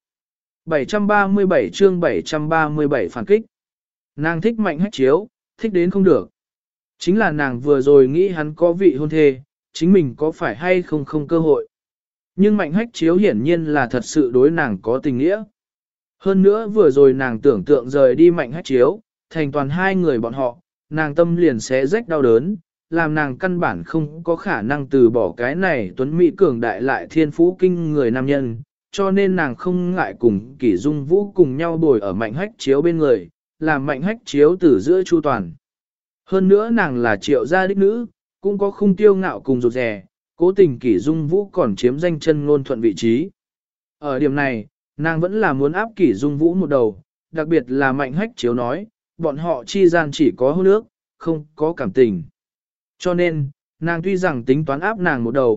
737 chương 737 phản kích. Nàng thích Mạnh Hách Chiếu, thích đến không được. Chính là nàng vừa rồi nghĩ hắn có vị hôn thê, chính mình có phải hay không cơ hội. Nhưng Mạnh Hách Chiếu hiển nhiên là thật sự đối nàng có tình nghĩa. Hơn nữa vừa rồi nàng tưởng tượng rời đi Mạnh Hách Chiếu, thành toàn hai người bọn họ, nàng tâm liền sẽ rách đau đớn, làm nàng căn bản không có khả năng từ bỏ cái này tuấn mỹ cường đại lại thiên phú kinh người nam nhân, cho nên nàng không ngại cùng Kỷ Dung Vũ cùng nhau bồi ở Mạnh Hách Chiếu bên người, làm Mạnh Hách Chiếu từ giữa chu toàn. Hơn nữa nàng là Triệu gia đích nữ, cũng có khung tiêu ngạo cùng rụt rè, cố tình Kỷ Dung Vũ còn chiếm danh chân ngôn thuận vị trí. Ở điểm này, nàng vẫn là muốn áp Kỷ Dung Vũ một đầu, đặc biệt là Mạnh Hách Chiếu nói, bọn họ chi gian chỉ có hôn ước, không có cảm tình. Cho nên, nàng tuy rằng tính toán áp nàng một đầu,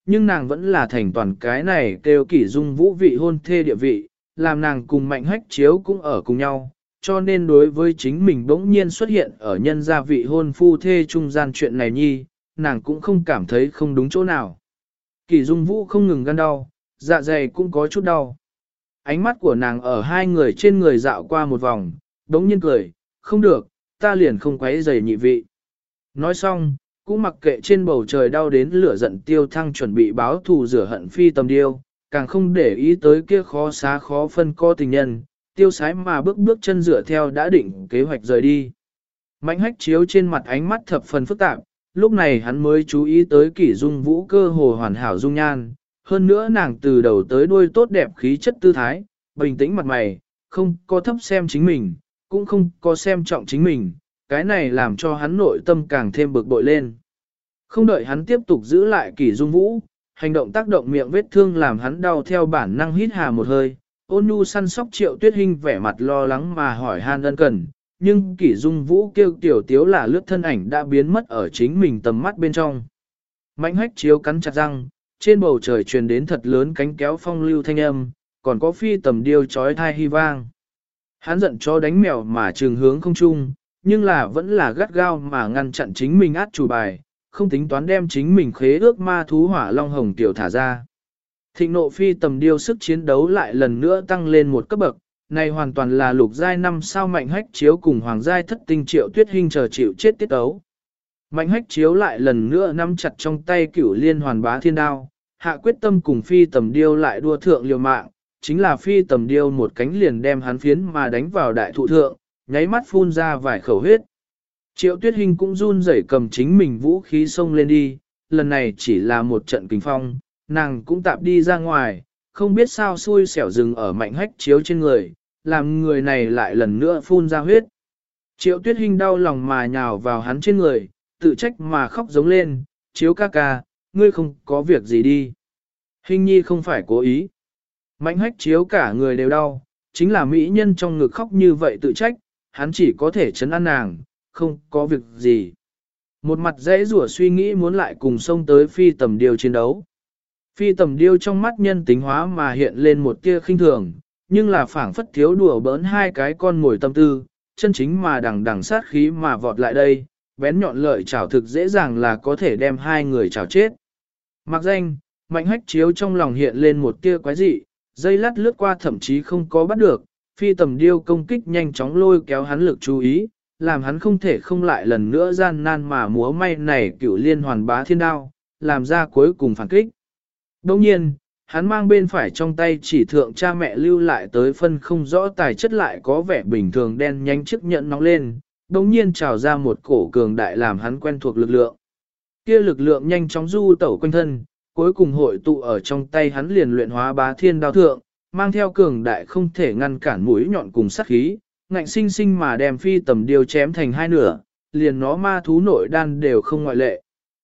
nhưng nàng vẫn là thành toàn cái này kêu Kỷ Dung Vũ vị hôn thê địa vị, làm nàng cùng Mạnh Hách Chiếu cũng ở cùng nhau, cho nên đối với chính mình bỗng nhiên xuất hiện ở nhân gia vị hôn phu thê trung gian chuyện này nhi, nàng cũng không cảm thấy không đúng chỗ nào. Kỷ Dung Vũ không ngừng gan đau, dạ dày cũng có chút đau. Ánh mắt của nàng ở hai người trên người dạo qua một vòng, bỗng nhiên cười, không được, ta liền không quấy rầy nhị vị. Nói xong, cũng mặc kệ trên bầu trời đau đến lửa giận Tiêu Thăng chuẩn bị báo thù rửa hận Phi Tầm Điêu, càng không để ý tới kia khó xá khó phân co tình nhân, tiêu sái mà bước bước chân dựa theo đã định kế hoạch rời đi. Mạnh Hách Chiếu trên mặt ánh mắt thập phần phức tạp, lúc này hắn mới chú ý tới Kỷ Dung Vũ cơ hồ hoàn hảo dung nhan, hơn nữa nàng từ đầu tới đuôi tốt đẹp khí chất tư thái, bình tĩnh mặt mày, không có thấp xem chính mình, cũng không có xem trọng chính mình, cái này làm cho hắn nội tâm càng thêm bực bội lên. Không đợi hắn tiếp tục giữ lại Kỷ Dung Vũ, hành động tác động miệng vết thương làm hắn đau theo bản năng hít hà một hơi, ôn nhu săn sóc Triệu Tuyết Hinh vẻ mặt lo lắng mà hỏi han ân cần, nhưng Kỷ Dung Vũ kêu tiểu tiếu là lướt thân ảnh đã biến mất ở chính mình tầm mắt bên trong. Mạnh Hách Chiếu cắn chặt răng, trên bầu trời truyền đến thật lớn cánh kéo phong lưu thanh âm, còn có Phi Tầm Điêu chói tai hy vang. Hắn giận chó đánh mèo mà trường hướng không chung, nhưng là vẫn là gắt gao mà ngăn chặn chính mình át chủ bài, không tính toán đem chính mình khế ước ma thú hỏa long hồng tiểu thả ra. Thịnh nộ Phi Tầm Điêu sức chiến đấu lại lần nữa tăng lên một cấp bậc, này hoàn toàn là lục giai 5 sao Mạnh Hách Chiếu cùng hoàng giai thất tinh Triệu Tuyết Hinh chờ chịu chết tiết ấu. Mạnh Hách Chiếu lại lần nữa nắm chặt trong tay Cửu Liên Hoàn Bá Thiên Đao, hạ quyết tâm cùng Phi Tầm Điêu lại đua thượng liều mạng, chính là Phi Tầm Điêu một cánh liền đem hắn phiến mà đánh vào đại thụ thượng, nháy mắt phun ra vài khẩu huyết. Triệu Tuyết Hinh cũng run rẩy cầm chính mình vũ khí xông lên đi, lần này chỉ là một trận kinh phong, nàng cũng tạm đi ra ngoài, không biết sao xui xẻo dừng ở Mạnh Hách Chiếu trên người, làm người này lại lần nữa phun ra huyết. Triệu Tuyết Hinh đau lòng mà nhào vào hắn trên người, tự trách mà khóc giống lên, Chiếu ca ca, ngươi không có việc gì đi. Hinh nhi không phải cố ý. Mạnh Hách Chiếu cả người đều đau, chính là mỹ nhân trong ngực khóc như vậy tự trách, hắn chỉ có thể trấn an nàng, không có việc gì. Một mặt dễ rủa suy nghĩ muốn lại cùng xông tới Phi Tầm Điêu chiến đấu. Phi Tầm Điêu trong mắt nhân tính hóa mà hiện lên một tia khinh thường, nhưng là phảng phất thiếu đùa bỡn hai cái con ngồi tâm tư, chân chính mà đằng đằng sát khí mà vọt lại đây, bén nhọn lợi chảo thực dễ dàng là có thể đem hai người chảo chết. Mặc danh, Mạnh Hách Chiếu trong lòng hiện lên một tia quái dị, dây lát lướt qua thậm chí không có bắt được, Phi Tầm Điêu công kích nhanh chóng lôi kéo hắn lực chú ý, làm hắn không thể không lại lần nữa gian nan mà múa may này Cửu Liên Hoàn Bá Thiên Đao, làm ra cuối cùng phản kích. Đồng nhiên, hắn mang bên phải trong tay chỉ thượng cha mẹ lưu lại tới phân không rõ tài chất lại có vẻ bình thường đen nhánh chiếc nhẫn nóng lên, đồng nhiên trào ra một cổ cường đại làm hắn quen thuộc lực lượng. Kia lực lượng nhanh chóng du tẩu quanh thân, cuối cùng hội tụ ở trong tay hắn liền luyện hóa Bá Thiên Đao thượng, mang theo cường đại không thể ngăn cản mũi nhọn cùng sát khí, ngạnh sinh sinh mà đem Phi Tầm Điêu chém thành hai nửa, liền nó ma thú nội đan đều không ngoại lệ.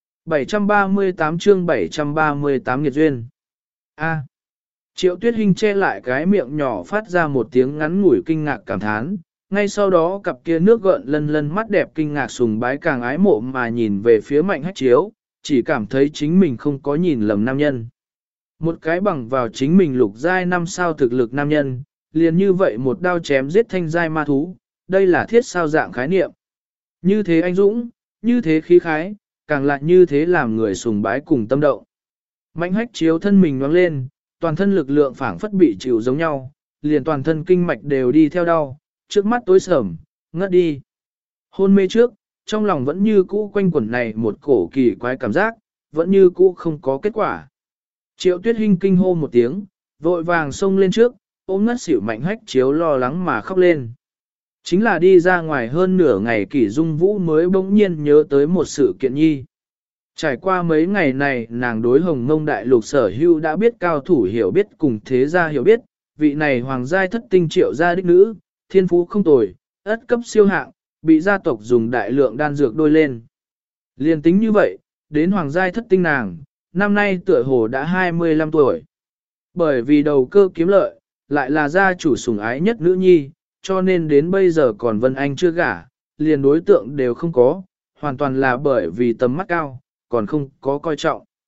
738 chương 738 nghiệt duyên. A. Triệu Tuyết Hinh che lại cái miệng nhỏ phát ra một tiếng ngắn ngủi kinh ngạc cảm thán, ngay sau đó cặp kia nước gợn lân lân mắt đẹp kinh ngạc sùng bái càng ái mộ mà nhìn về phía Mạnh Hách Chiếu, chỉ cảm thấy chính mình không có nhìn lầm nam nhân. Một cái bằng vào chính mình lục giai 5 sao thực lực nam nhân, liền như vậy một đao chém giết thanh giai ma thú, đây là thiết sao dạng khái niệm. Như thế anh dũng, như thế khí khái, càng lại như thế làm người sùng bái cùng tâm động. Mạnh Hách Chiếu thân mình nhoáng lên, toàn thân lực lượng phảng phất bị chịu giống nhau, liền toàn thân kinh mạch đều đi theo đau, trước mắt tối sầm, ngất đi. Hôn mê trước, trong lòng vẫn như cũ quanh quẩn này một cổ kỳ quái cảm giác, vẫn như cũ không có kết quả. Triệu Tuyết Hinh kinh hô một tiếng, vội vàng xông lên trước, ôm ngất xỉu Mạnh Hách Chiếu lo lắng mà khóc lên. Chính là đi ra ngoài hơn nửa ngày Kỷ Dung Vũ mới bỗng nhiên nhớ tới một sự kiện nhi. Trải qua mấy ngày này nàng đối Hồng Mông Đại Lục sở hữu đã biết cao thủ hiểu biết cùng thế gia hiểu biết, vị này hoàng giai thất tinh Triệu gia đích nữ, thiên phú không tồi, ất cấp siêu hạng, bị gia tộc dùng đại lượng đan dược đôi lên. Liên tính như vậy, đến hoàng giai thất tinh nàng, năm nay tựa hồ đã 25 tuổi. Bởi vì đầu cơ kiếm lợi, lại là gia chủ sủng ái nhất nữ nhi, cho nên đến bây giờ còn Vân Anh chưa gả, liền đối tượng đều không có, hoàn toàn là bởi vì tầm mắt cao, còn không có coi trọng.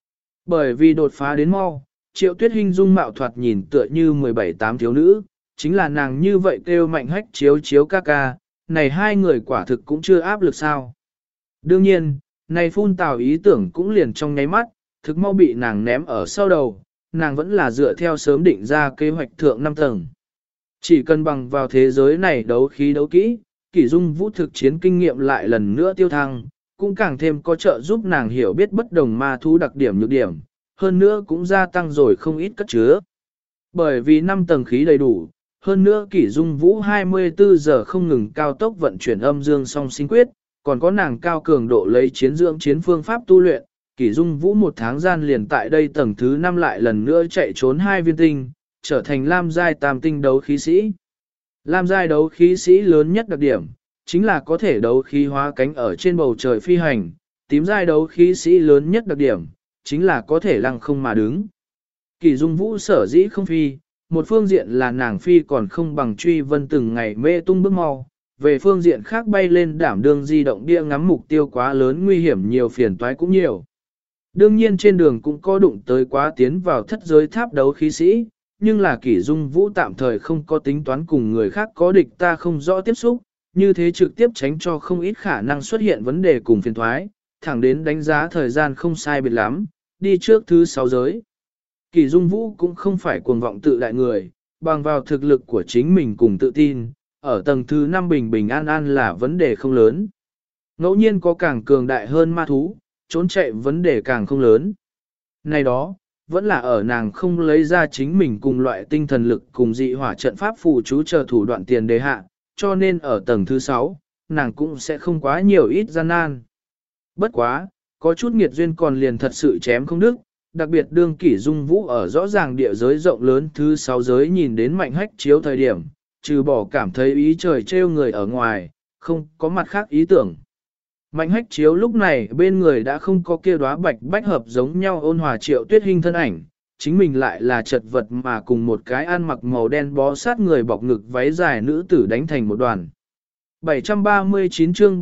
Bởi vì đột phá đến mau, Triệu Tuyết Hinh dung mạo thoạt nhìn tựa như 17-8 thiếu nữ, chính là nàng như vậy kêu Mạnh Hách chiếu chiếu ca ca, này hai người quả thực cũng chưa áp lực sao. Đương nhiên, này phun tào ý tưởng cũng liền trong nháy mắt, thực mau bị nàng ném ở sau đầu, nàng vẫn là dựa theo sớm định ra kế hoạch thượng 5 tầng. Chỉ cần bằng vào thế giới này đấu khí đấu kỹ, Kỷ Dung Vũ thực chiến kinh nghiệm lại lần nữa tiêu thăng, cũng càng thêm có trợ giúp nàng hiểu biết bất đồng ma thú đặc điểm nhược điểm, hơn nữa cũng gia tăng rồi không ít cất chứa. Bởi vì 5 tầng khí đầy đủ, hơn nữa Kỷ Dung Vũ 24 giờ không ngừng cao tốc vận chuyển âm dương song sinh quyết, còn có nàng cao cường độ lấy chiến dưỡng chiến phương pháp tu luyện, Kỷ Dung Vũ một tháng gian liền tại đây tầng thứ 5 lại lần nữa chạy trốn 2 viên tinh, trở thành Lam giai tam tinh đấu khí sĩ. Lam giai đấu khí sĩ lớn nhất đặc điểm, chính là có thể đấu khí hóa cánh ở trên bầu trời phi hành, tím giai đấu khí sĩ lớn nhất đặc điểm, chính là có thể lăng không mà đứng. Kỷ Dung Vũ sở dĩ không phi, một phương diện là nàng phi còn không bằng Truy Vân từng ngày mê tung bước mau, về phương diện khác bay lên đảm đương di động bia ngắm mục tiêu quá lớn nguy hiểm nhiều phiền toái cũng nhiều. Đương nhiên trên đường cũng có đụng tới quá tiến vào thất giới tháp đấu khí sĩ, nhưng là Kỷ Dung Vũ tạm thời không có tính toán cùng người khác có địch ta không rõ tiếp xúc, như thế trực tiếp tránh cho không ít khả năng xuất hiện vấn đề cùng phiền thoái, thẳng đến đánh giá thời gian không sai biệt lắm, đi trước thứ 6 giới. Kỷ Dung Vũ cũng không phải cuồng vọng tự đại người, bằng vào thực lực của chính mình cùng tự tin, ở tầng thứ 5 bình bình an an là vấn đề không lớn. Ngẫu nhiên có càng cường đại hơn ma thú, trốn chạy vấn đề càng không lớn. Này đó, vẫn là ở nàng không lấy ra chính mình cùng loại tinh thần lực cùng dị hỏa trận pháp phù chú chờ thủ đoạn tiền đề hạ, cho nên ở tầng thứ 6, nàng cũng sẽ không quá nhiều ít gian nan. Bất quá, có chút nghiệt duyên còn liền thật sự chém không đức, đặc biệt đương Kỷ Dung Vũ ở rõ ràng địa giới rộng lớn thứ 6 giới nhìn đến Mạnh Hách chiếu thời điểm, trừ bỏ cảm thấy ý trời trêu người ở ngoài, không có mặt khác ý tưởng. Mạnh Hách chiếu lúc này bên người đã không có kia đóa bạch bách hợp giống nhau ôn hòa Triệu Tuyết Hinh thân ảnh, chính mình lại là chật vật mà cùng một cái ăn mặc màu đen bó sát người bọc ngực váy dài nữ tử đánh thành một đoàn. 739 chương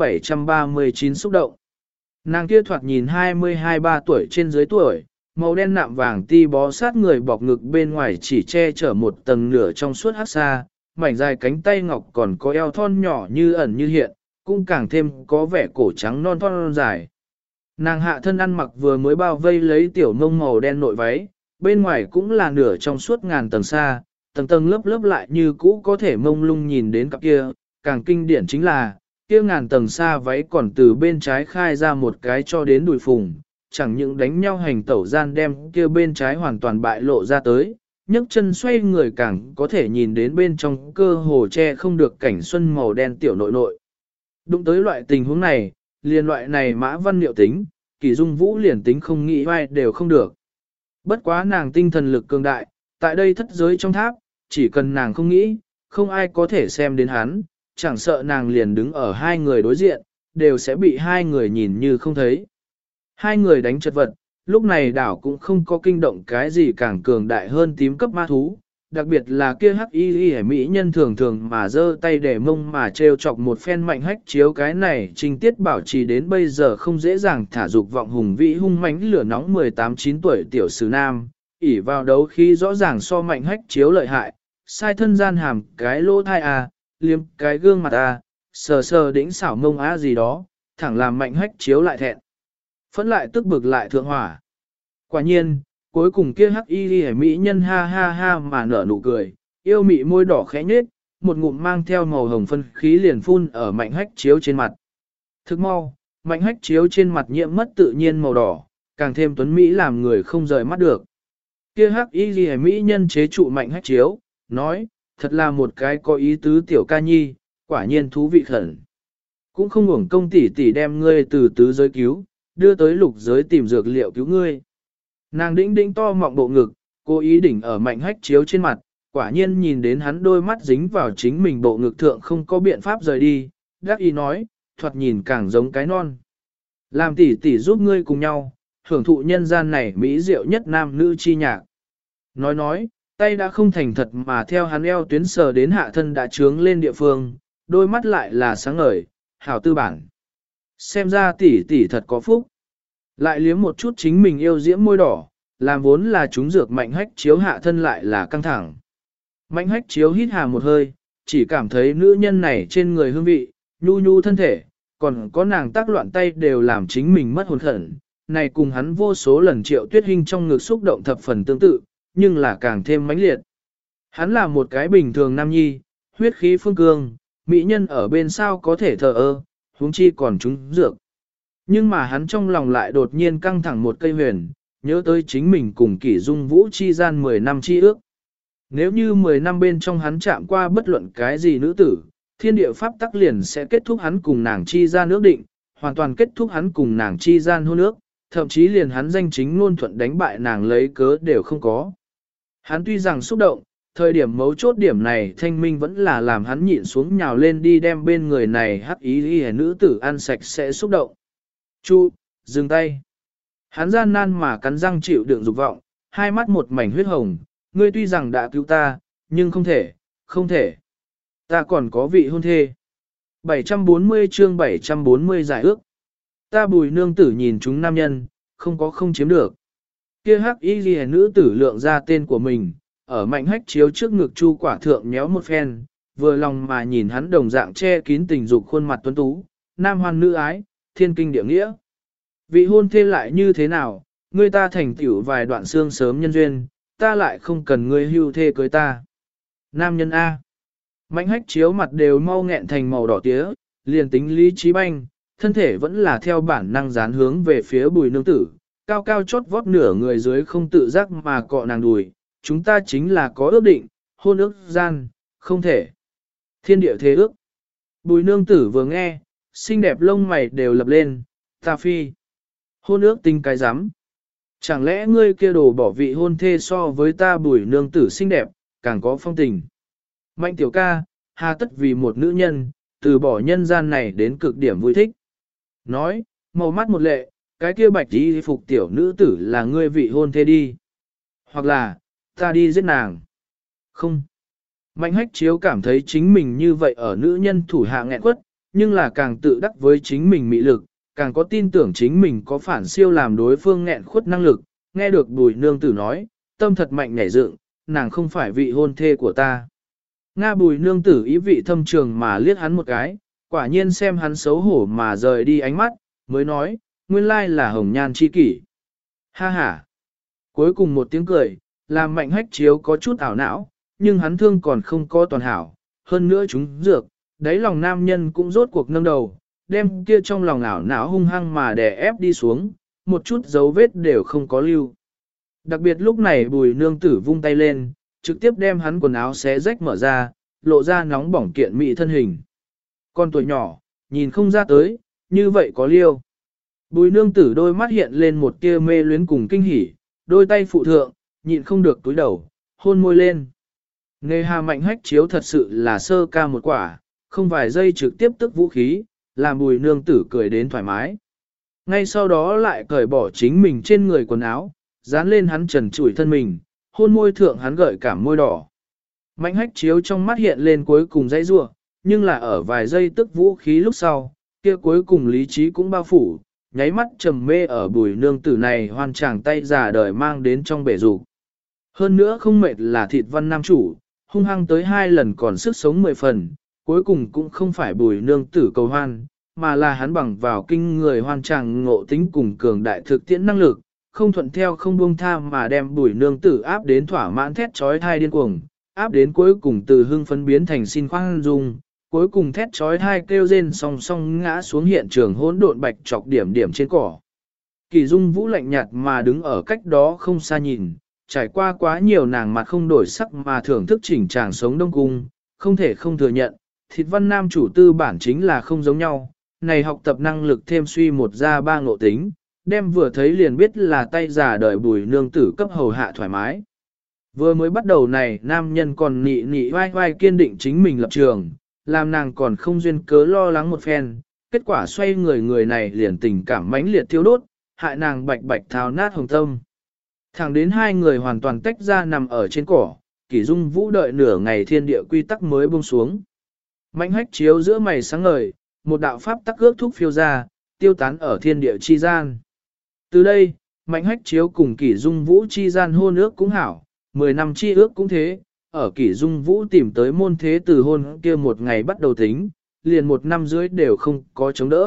739 xúc động. Nàng kia thoạt nhìn 22-3 tuổi trên dưới tuổi, màu đen nạm vàng ti bó sát người bọc ngực bên ngoài chỉ che chở một tầng nửa trong suốt hắc xa, mảnh dài cánh tay ngọc còn có eo thon nhỏ như ẩn như hiện, cũng càng thêm có vẻ cổ trắng non thon dài. Nàng hạ thân ăn mặc vừa mới bao vây lấy tiểu mông màu đen nội váy, bên ngoài cũng là nửa trong suốt ngàn tầng xa, tầng tầng lớp lớp lại như cũ có thể mông lung nhìn đến cặp kia, càng kinh điển chính là, kia ngàn tầng xa váy còn từ bên trái khai ra một cái cho đến đùi phùng, chẳng những đánh nhau hành tẩu gian đem kia bên trái hoàn toàn bại lộ ra tới, nhấc chân xoay người càng có thể nhìn đến bên trong cơ hồ che không được cảnh xuân màu đen tiểu nội nội. Đụng tới loại tình huống này, liền loại này mã văn liệu tính, Kỷ Dung Vũ liền tính không nghĩ vai đều không được. Bất quá nàng tinh thần lực cường đại, tại đây thất giới trong tháp, chỉ cần nàng không nghĩ, không ai có thể xem đến hắn, chẳng sợ nàng liền đứng ở hai người đối diện, đều sẽ bị hai người nhìn như không thấy. Hai người đánh chật vật, lúc này đảo cũng không có kinh động cái gì càng cường đại hơn tím cấp ma thú, đặc biệt là kia hắc y mỹ nhân thường thường mà giơ tay để mông mà trêu chọc một phen Mạnh Hách chiếu cái này trình tiết bảo trì đến bây giờ không dễ dàng thả dục vọng hùng vĩ hung mãnh lửa nóng 18-9 tuổi tiểu sử nam, ỉ vào đấu khi rõ ràng so Mạnh Hách chiếu lợi hại, sai thân gian hàm cái lỗ thai liếm cái gương mặt sờ sờ đĩnh xảo mông gì đó, thẳng làm Mạnh Hách chiếu lại thẹn. Phẫn lại tức bực lại thượng hỏa. Quả nhiên, cuối cùng kia hắc y mỹ nhân ha ha ha mà nở nụ cười, yêu mị môi đỏ khẽ nhếch, một ngụm mang theo màu hồng phân khí liền phun ở Mạnh Hách chiếu trên mặt. Thức mau, Mạnh Hách chiếu trên mặt nhiễm mất tự nhiên màu đỏ, càng thêm tuấn mỹ làm người không rời mắt được. Kia hắc y mỹ nhân chế trụ Mạnh Hách chiếu, nói, thật là một cái có ý tứ tiểu ca nhi, quả nhiên thú vị khẩn. Cũng không uổng công tỷ tỷ đem ngươi từ tứ giới cứu, đưa tới lục giới tìm dược liệu cứu ngươi. Nàng đĩnh đĩnh to mọng bộ ngực, cố ý đỉnh ở Mạnh Hách chiếu trên mặt, quả nhiên nhìn đến hắn đôi mắt dính vào chính mình bộ ngực thượng không có biện pháp rời đi, đắc ý nói, thoạt nhìn càng giống cái non. Làm tỷ tỷ giúp ngươi cùng nhau, hưởng thụ nhân gian này mỹ diệu nhất nam nữ chi nhạc. Nói, tay đã không thành thật mà theo hắn eo tuyến sờ đến hạ thân đã trướng lên địa phương, đôi mắt lại là sáng ngời, hảo tư bản. Xem ra tỷ tỷ thật có phúc. Lại liếm một chút chính mình yêu diễm môi đỏ, làm vốn là chúng dược Mạnh Hách Chiếu hạ thân lại là căng thẳng. Mạnh Hách Chiếu hít hà một hơi, chỉ cảm thấy nữ nhân này trên người hương vị, nhu nhu thân thể, còn có nàng tác loạn tay đều làm chính mình mất hồn khẩn. Này cùng hắn vô số lần Triệu Tuyết Hinh trong ngực xúc động thập phần tương tự, nhưng là càng thêm mãnh liệt. Hắn là một cái bình thường nam nhi, huyết khí phương cương, mỹ nhân ở bên sao có thể thờ ơ, huống chi còn chúng dược. Nhưng mà hắn trong lòng lại đột nhiên căng thẳng một cây huyền, nhớ tới chính mình cùng Kỷ Dung Vũ chi gian 10 năm chi ước. Nếu như 10 năm bên trong hắn chạm qua bất luận cái gì nữ tử, thiên địa pháp tắc liền sẽ kết thúc hắn cùng nàng chi gian ước định, hoàn toàn kết thúc hắn cùng nàng chi gian hôn ước, thậm chí liền hắn danh chính ngôn thuận đánh bại nàng lấy cớ đều không có. Hắn tuy rằng xúc động, thời điểm mấu chốt điểm này thanh minh vẫn là làm hắn nhịn xuống nhào lên đi đem bên người này hắc ý nữ tử ăn sạch sẽ xúc động. Chu, dừng tay. Hắn gian nan mà cắn răng chịu đựng dục vọng, hai mắt một mảnh huyết hồng, ngươi tuy rằng đã cứu ta, nhưng không thể, không thể. Ta còn có vị hôn thê. 740 chương 740 giải ước. Ta Bùi nương tử nhìn chúng nam nhân, không có không chiếm được. Kia hắc y ghi nữ tử lượng ra tên của mình, ở Mạnh Hách Chiếu trước ngực Chu Quả Thượng nhéo một phen, vừa lòng mà nhìn hắn đồng dạng che kín tình dục khuôn mặt tuấn tú, nam hoan nữ ái, thiên kinh địa nghĩa. Vị hôn thê lại như thế nào, ngươi ta thành tiểu vài đoạn xương sớm nhân duyên, ta lại không cần ngươi hưu thê cưới ta. Nam nhân A. Mạnh Hách Chiếu mặt đều mau nghẹn thành màu đỏ tía, liền tính lý trí banh, thân thể vẫn là theo bản năng dán hướng về phía Bùi nương tử, cao cao chót vót nửa người dưới không tự giác mà cọ nàng đùi, chúng ta chính là có ước định, hôn ước gian, không thể. Thiên địa thế ước. Bùi nương tử vừa nghe, xinh đẹp lông mày đều lập lên, ta phi. Hôn ước tình cái rắm Chẳng lẽ ngươi kia đồ bỏ vị hôn thê so với ta Bùi nương tử xinh đẹp, càng có phong tình. Mạnh tiểu ca, hà tất vì một nữ nhân, từ bỏ nhân gian này đến cực điểm vui thích. Nói, màu mắt một lệ, cái kia bạch y phục tiểu nữ tử là ngươi vị hôn thê đi. Hoặc là, ta đi giết nàng. Không. Mạnh Hách Chiếu cảm thấy chính mình như vậy ở nữ nhân thủ hạ nghẹn quất, nhưng là càng tự đắc với chính mình mị lực, càng có tin tưởng chính mình có phản siêu làm đối phương nghẹn khuất năng lực. Nghe được Bùi nương tử nói, tâm thật mạnh nhảy dựng, nàng không phải vị hôn thê của ta. Nga Bùi nương tử ý vị thâm trường mà liếc hắn một cái, quả nhiên xem hắn xấu hổ mà rời đi ánh mắt, mới nói, nguyên lai là hồng nhan chi kỷ. Ha ha. Cuối cùng một tiếng cười, làm Mạnh Hách Chiếu có chút ảo não, nhưng hắn thương còn không có toàn hảo, hơn nữa chúng dược, đáy lòng nam nhân cũng rốt cuộc nâng đầu, đem kia trong lòng ảo não hung hăng mà đè ép đi xuống, một chút dấu vết đều không có lưu. Đặc biệt lúc này Bùi nương tử vung tay lên, trực tiếp đem hắn quần áo xé rách mở ra, lộ ra nóng bỏng kiện mị thân hình. Con tuổi nhỏ, nhìn không ra tới, như vậy có liêu. Bùi nương tử đôi mắt hiện lên một tia mê luyến cùng kinh hỉ, đôi tay phụ thượng, nhịn không được túi đầu, hôn môi lên. Nghề hà Mạnh Hách Chiếu thật sự là sơ ca một quả, không vài giây trực tiếp tức vũ khí, làm Bùi nương tử cười đến thoải mái. Ngay sau đó lại cởi bỏ chính mình trên người quần áo, dán lên hắn trần trụi thân mình, hôn môi thượng hắn gợi cảm môi đỏ. Mạnh Hách Chiếu trong mắt hiện lên cuối cùng dãy rua, nhưng là ở vài giây tức vũ khí lúc sau, kia cuối cùng lý trí cũng bao phủ, nháy mắt trầm mê ở Bùi nương tử này hoàn tràng tay già đời mang đến trong bể dục. Hơn nữa không mệt là thịt văn nam chủ, hung hăng tới 2 lần còn sức sống 10 phần, cuối cùng cũng không phải Bùi nương tử cầu hoan, mà là hắn bằng vào kinh người hoàn tràng ngộ tính cùng cường đại thực tiễn năng lực, không thuận theo không buông tha mà đem Bùi nương tử áp đến thỏa mãn thét trói thai điên cuồng, áp đến cuối cùng từ hưng phấn biến thành xin khoan dung, cuối cùng thét trói thai kêu rên song song ngã xuống hiện trường hỗn độn bạch chọc điểm điểm trên cỏ. Kỳ Dung Vũ lạnh nhạt mà đứng ở cách đó không xa nhìn, trải qua quá nhiều nàng mặt không đổi sắc mà thưởng thức chỉnh tràng sống đông cung, không thể không thừa nhận, thịt văn nam chủ tư bản chính là không giống nhau, này học tập năng lực thêm suy một ra ba ngộ tính, đem vừa thấy liền biết là tay giả đời Bùi nương tử cấp hầu hạ thoải mái. Vừa mới bắt đầu này nam nhân còn nị nị vai vai kiên định chính mình lập trường, làm nàng còn không duyên cớ lo lắng một phen, kết quả xoay người này liền tình cảm mãnh liệt thiêu đốt, hại nàng bạch bạch tháo nát hồng tâm. Thẳng đến hai người hoàn toàn tách ra nằm ở trên cỏ, Kỷ Dung Vũ đợi nửa ngày thiên địa quy tắc mới buông xuống. Mạnh Hách Chiếu giữa mày sáng ngời, một đạo pháp tắc ước thúc phiêu ra, tiêu tán ở thiên địa chi gian. Từ đây, Mạnh Hách Chiếu cùng Kỷ Dung Vũ chi gian hôn ước cũng hảo, 10 năm chi ước cũng thế, ở Kỷ Dung Vũ tìm tới môn thế từ hôn kia một ngày bắt đầu tính, liền 1 năm rưỡi đều không có chống đỡ.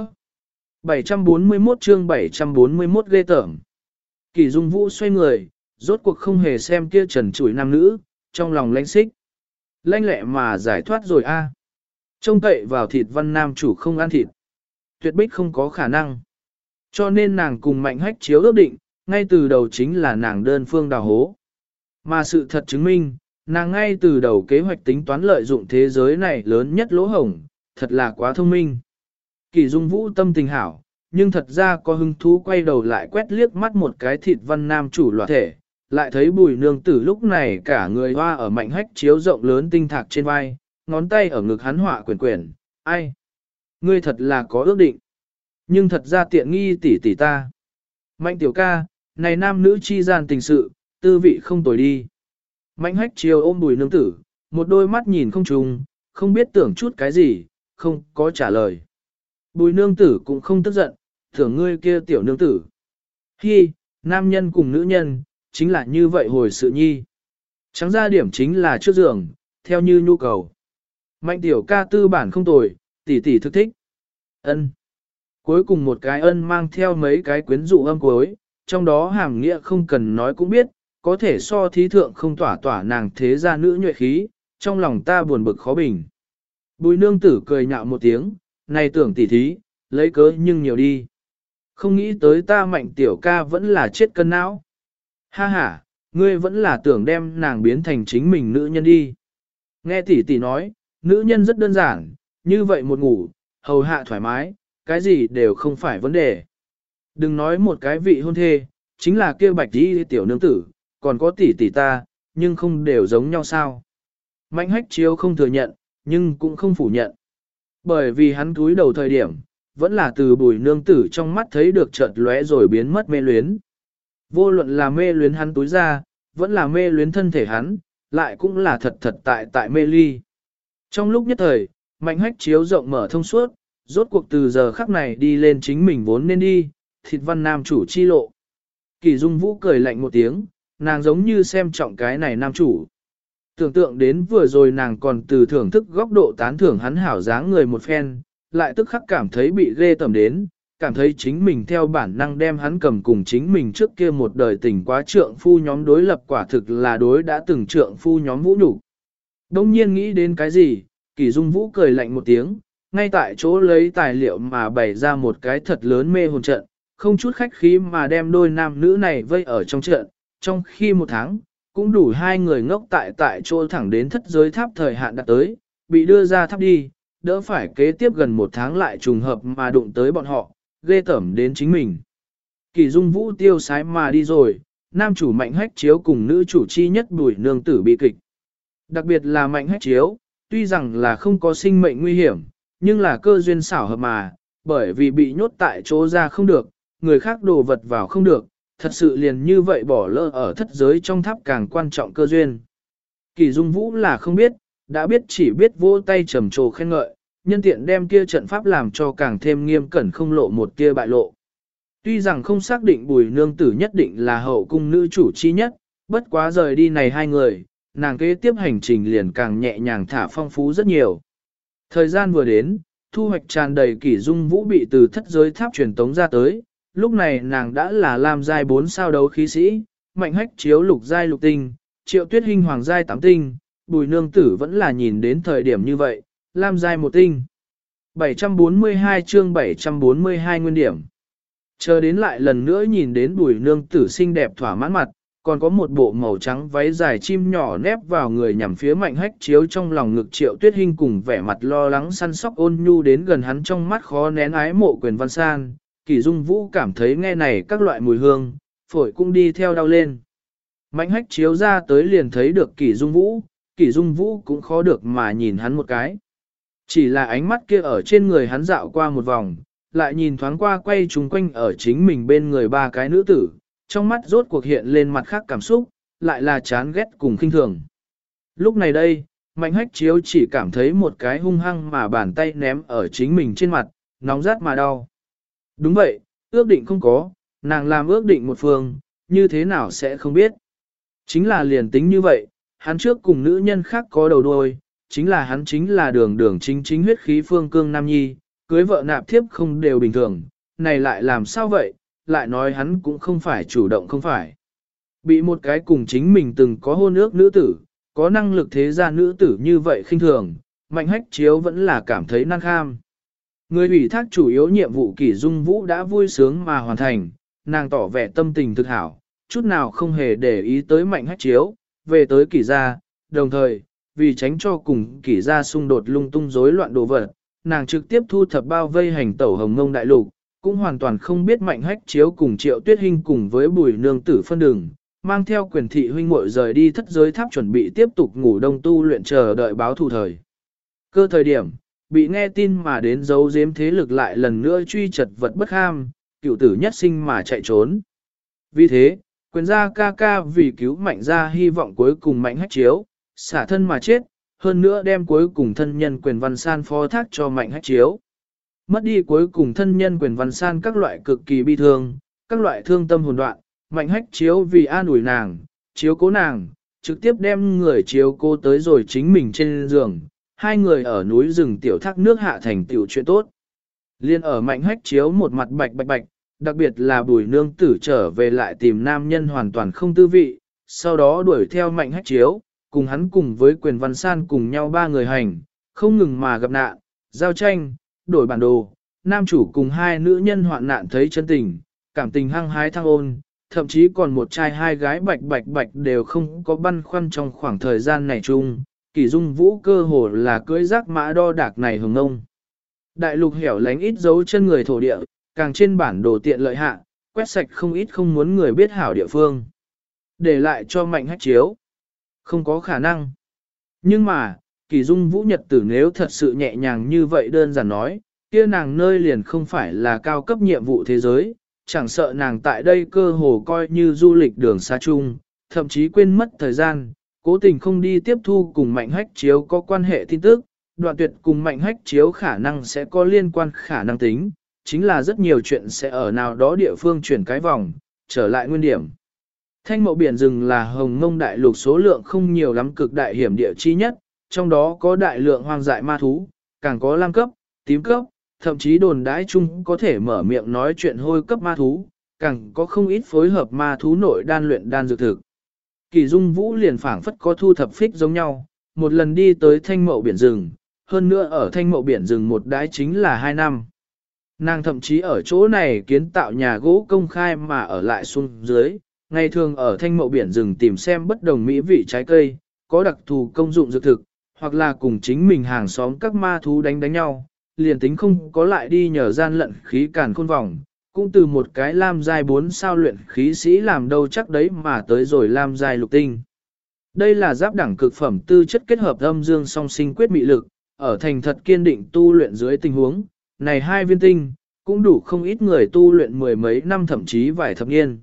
741 chương 741 ghê tởm. Kỷ Dung Vũ xoay người, rốt cuộc không hề xem kia trần trụi nam nữ, trong lòng lãnh xích. Lanh lẹ mà giải thoát rồi a. Trông cậy vào thịt văn nam chủ không ăn thịt. Tuyệt bích không có khả năng. Cho nên nàng cùng Mạnh Hách Chiếu ước định, ngay từ đầu chính là nàng đơn phương đào hố. Mà sự thật chứng minh, nàng ngay từ đầu kế hoạch tính toán lợi dụng thế giới này lớn nhất lỗ hổng, thật là quá thông minh. Kỷ Dung Vũ tâm tình hảo, nhưng thật ra có hứng thú quay đầu lại quét liếc mắt một cái thịt văn nam chủ loạt thể, lại thấy Bùi Nương Tử lúc này cả người hoa ở Mạnh Hách Chiếu rộng lớn tinh thạc trên vai, ngón tay ở ngực hắn họa quyển quyển, ai? Ngươi thật là có ước định, nhưng thật ra tiện nghi tỷ tỷ ta. Mạnh tiểu ca, này nam nữ chi gian tình sự, tư vị không tồi đi. Mạnh Hách Chiếu ôm Bùi Nương Tử, một đôi mắt nhìn không trùng, không biết tưởng chút cái gì, không có trả lời. Bùi Nương Tử cũng không tức giận, tưởng ngươi kia tiểu nương tử. Hi, nam nhân cùng nữ nhân, chính là như vậy hồi sự nhi. Trắng ra điểm chính là trước giường, theo như nhu cầu. Mạnh tiểu ca tư bản không tồi, tỷ tỷ thực thích. Ân. Cuối cùng một cái ân mang theo mấy cái quyến dụ âm cuối, trong đó hàm nghĩa không cần nói cũng biết, có thể so thí thượng không tỏa tỏa nàng thế gia nữ nhuệ khí, trong lòng ta buồn bực khó bình. Bùi Nương Tử cười nhạo một tiếng, này tưởng tỷ thí, lấy cớ nhưng nhiều đi. Không nghĩ tới ta Mạnh tiểu ca vẫn là chết cân não. Ha ha, ngươi vẫn là tưởng đem nàng biến thành chính mình nữ nhân đi. Nghe tỷ tỷ nói, nữ nhân rất đơn giản, như vậy một ngủ, hầu hạ thoải mái, cái gì đều không phải vấn đề. Đừng nói một cái vị hôn thê, chính là kia bạch đi tiểu nương tử, còn có tỷ tỷ ta, nhưng không đều giống nhau sao. Mạnh Hách Chiếu không thừa nhận, nhưng cũng không phủ nhận. Bởi vì hắn cúi đầu thời điểm, vẫn là từ Bùi Nương Tử trong mắt thấy được chợt lóe rồi biến mất mê luyến. Vô luận là mê luyến hắn túi ra, vẫn là mê luyến thân thể hắn, lại cũng là thật thật tại mê ly. Trong lúc nhất thời, Mạnh Hách Chiếu rộng mở thông suốt, rốt cuộc từ giờ khắc này đi lên chính mình vốn nên đi, thịt văn nam chủ chi lộ. Kỷ Dung Vũ cười lạnh một tiếng, nàng giống như xem trọng cái này nam chủ. Tưởng tượng đến vừa rồi nàng còn từ thưởng thức góc độ tán thưởng hắn hảo dáng người một phen, lại tức khắc cảm thấy bị ghê tởm đến, cảm thấy chính mình theo bản năng đem hắn cầm cùng chính mình trước kia một đời tình quá trượng phu nhóm đối lập quả thực là đối đã từng trượng phu nhóm vũ nhục. Đông nhiên nghĩ đến cái gì, Kỷ Dung Vũ cười lạnh một tiếng, ngay tại chỗ lấy tài liệu mà bày ra một cái thật lớn mê hồn trận, không chút khách khí mà đem đôi nam nữ này vây ở trong trận, trong khi 1 tháng, cũng đủ 2 người ngốc tại chỗ thẳng đến thất giới tháp thời hạn đã tới, bị đưa ra tháp đi, đỡ phải kế tiếp gần 1 tháng lại trùng hợp mà đụng tới bọn họ, ghê tởm đến chính mình. Kỷ Dung Vũ tiêu sái mà đi rồi, nam chủ Mạnh Hách Chiếu cùng nữ chủ chi nhất Bùi Nương Tử bị kịch. Đặc biệt là Mạnh Hách Chiếu, tuy rằng là không có sinh mệnh nguy hiểm, nhưng là cơ duyên xảo hợp mà, bởi vì bị nhốt tại chỗ ra không được, người khác đồ vật vào không được, thật sự liền như vậy bỏ lỡ ở thất giới trong tháp càng quan trọng cơ duyên. Kỷ Dung Vũ là không biết, đã biết chỉ biết vỗ tay trầm trồ khen ngợi, nhân tiện đem kia trận pháp làm cho càng thêm nghiêm cẩn không lộ một kia bại lộ. Tuy rằng không xác định Bùi Nương Tử nhất định là hậu cung nữ chủ chi nhất, bất quá rời đi này 2 người, nàng kế tiếp hành trình liền càng nhẹ nhàng thả phong phú rất nhiều. Thời gian vừa đến, thu hoạch tràn đầy. Kỷ Dung Vũ bị từ thất giới tháp truyền tống ra tới, lúc này nàng đã là Lam giai 4 sao đấu khí sĩ, Mạnh Hách Chiếu lục giai lục tinh, Triệu Tuyết Hinh hoàng giai 8 tinh, Bùi Nương Tử vẫn là nhìn đến thời điểm như vậy, Lam giai 1 tinh. 742 chương 742 nguyên điểm. Chờ đến lại lần nữa nhìn đến Bùi Nương Tử xinh đẹp thỏa mãn mặt, còn có một bộ màu trắng váy dài chim nhỏ nép vào người nhằm phía Mạnh Hách Chiếu trong lòng ngực Triệu Tuyết Hinh cùng vẻ mặt lo lắng săn sóc ôn nhu đến gần hắn trong mắt khó nén ái mộ Quyền Văn San. Kỷ Dung Vũ cảm thấy nghe này các loại mùi hương, phổi cũng đi theo đau lên. Mạnh Hách Chiếu ra tới liền thấy được Kỷ Dung Vũ cũng khó được mà nhìn hắn một cái. Chỉ là ánh mắt kia ở trên người hắn dạo qua một vòng, lại nhìn thoáng qua quay chúng quanh ở chính mình bên người 3 cái nữ tử, trong mắt rốt cuộc hiện lên mặt khác cảm xúc, lại là chán ghét cùng khinh thường. Lúc này đây, Mạnh Hách Chiếu chỉ cảm thấy một cái hung hăng mà bàn tay ném ở chính mình trên mặt, nóng rát mà đau. Đúng vậy, ước định không có, nàng làm ước định một phương, như thế nào sẽ không biết. Chính là liền tính như vậy, hắn trước cùng nữ nhân khác có đầu đuôi, chính là hắn chính là đường đường chính chính huyết khí phương cương nam nhi, cưới vợ nạp thiếp không đều bình thường, này lại làm sao vậy, lại nói hắn cũng không phải chủ động không phải. Bị một cái cùng chính mình từng có hôn ước nữ tử, có năng lực thế gia nữ tử như vậy khinh thường, Mạnh Hách Chiếu vẫn là cảm thấy năng kham. Người ủy thác chủ yếu nhiệm vụ Kỷ Dung Vũ đã vui sướng mà hoàn thành, nàng tỏ vẻ tâm tình thực hảo, chút nào không hề để ý tới Mạnh Hách Chiếu, về tới Kỷ gia, đồng thời, vì tránh cho cùng Kỷ gia xung đột lung tung rối loạn đồ vật, nàng trực tiếp thu thập bao vây hành tẩu Hồng Ngông đại lục, cũng hoàn toàn không biết Mạnh Hách Chiếu cùng Triệu Tuyết Hinh cùng với Bùi Nương Tử phân đường, mang theo quyền thị huynh muội rời đi thất giới tháp chuẩn bị tiếp tục ngủ đông tu luyện chờ đợi báo thù thời. Cơ thời điểm, bị nghe tin mà đến giấu giếm thế lực lại lần nữa truy chật vật bất ham, cựu tử nhất sinh mà chạy trốn. Vì thế, quyền gia ca ca vì cứu Mạnh gia hy vọng cuối cùng Mạnh Hách Chiếu, xả thân mà chết, hơn nữa đem cuối cùng thân nhân quyền văn san phó thác cho Mạnh Hách Chiếu. Mất đi cuối cùng thân nhân quyền văn san các loại cực kỳ bi thương, các loại thương tâm hồn đoạn, Mạnh Hách Chiếu vì an ủi nàng, chiếu cố nàng, trực tiếp đem người chiếu cố tới rồi chính mình trên giường, hai người ở núi rừng tiểu thác nước hạ thành tiểu chuyện tốt. Liên ở Mạnh Hách Chiếu một mặt bạch bạch bạch, đặc biệt là Bùi Nương Tử trở về lại tìm nam nhân hoàn toàn không tư vị, sau đó đuổi theo Mạnh Hách Chiếu, cùng hắn cùng với quyền văn san cùng nhau ba người hành, không ngừng mà gặp nạn, giao tranh, đổi bản đồ, nam chủ cùng hai nữ nhân hoạn nạn thấy chân tình, cảm tình hăng hái thăng ôn, thậm chí còn một trai hai gái bạch bạch bạch đều không có băn khoăn trong khoảng thời gian này chung, Kỷ Dung Vũ cơ hồ là cưỡi rác mã đo đạc này hồng ngông. Đại lục hẻo lánh ít dấu chân người thổ địa, càng trên bản đồ tiện lợi hạ, quét sạch không ít không muốn người biết hảo địa phương. Để lại cho Mạnh Hách Chiếu. Không có khả năng. Nhưng mà, Kỷ Dung Vũ nhật tử nếu thật sự nhẹ nhàng như vậy đơn giản nói, kia nàng nơi liền không phải là cao cấp nhiệm vụ thế giới, chẳng sợ nàng tại đây cơ hồ coi như du lịch đường xa chung, thậm chí quên mất thời gian, cố tình không đi tiếp thu cùng Mạnh Hách Chiếu có quan hệ tin tức, đoạn tuyệt cùng Mạnh Hách Chiếu khả năng sẽ có liên quan khả năng tính, chính là rất nhiều chuyện sẽ ở nào đó địa phương chuyển cái vòng, trở lại nguyên điểm. Thanh Mậu Biển Rừng là Hồng Mông Đại Lục số lượng không nhiều lắm cực đại hiểm địa chi nhất, trong đó có đại lượng hoang dại ma thú, càng có lam cấp, tím cấp, thậm chí đồn đãi chung có thể mở miệng nói chuyện hôi cấp ma thú, càng có không ít phối hợp ma thú nội đan luyện đan dược thực. Kỳ Dung Vũ liền phảng phất có thu thập phích giống nhau, một lần đi tới Thanh Mậu Biển Rừng, hơn nữa ở Thanh Mậu Biển Rừng một đái chính là 2 năm. Nàng thậm chí ở chỗ này kiến tạo nhà gỗ công khai mà ở lại xuống dưới, ngày thường ở Thanh Mậu Biển Rừng tìm xem bất đồng mỹ vị trái cây, có đặc thù công dụng dược thực, hoặc là cùng chính mình hàng xóm các ma thú đánh nhau, liền tính không có lại đi nhờ gian lận khí càn khôn vòng, cũng từ một cái lam giai 4 sao luyện khí sĩ làm đâu chắc đấy mà tới rồi lam giai lục tinh. Đây là giáp đẳng cực phẩm tư chất kết hợp âm dương song sinh quyết mị lực, ở thành thật kiên định tu luyện dưới tình huống, này 2 viên tinh, cũng đủ không ít người tu luyện mười mấy năm thậm chí vài thập niên.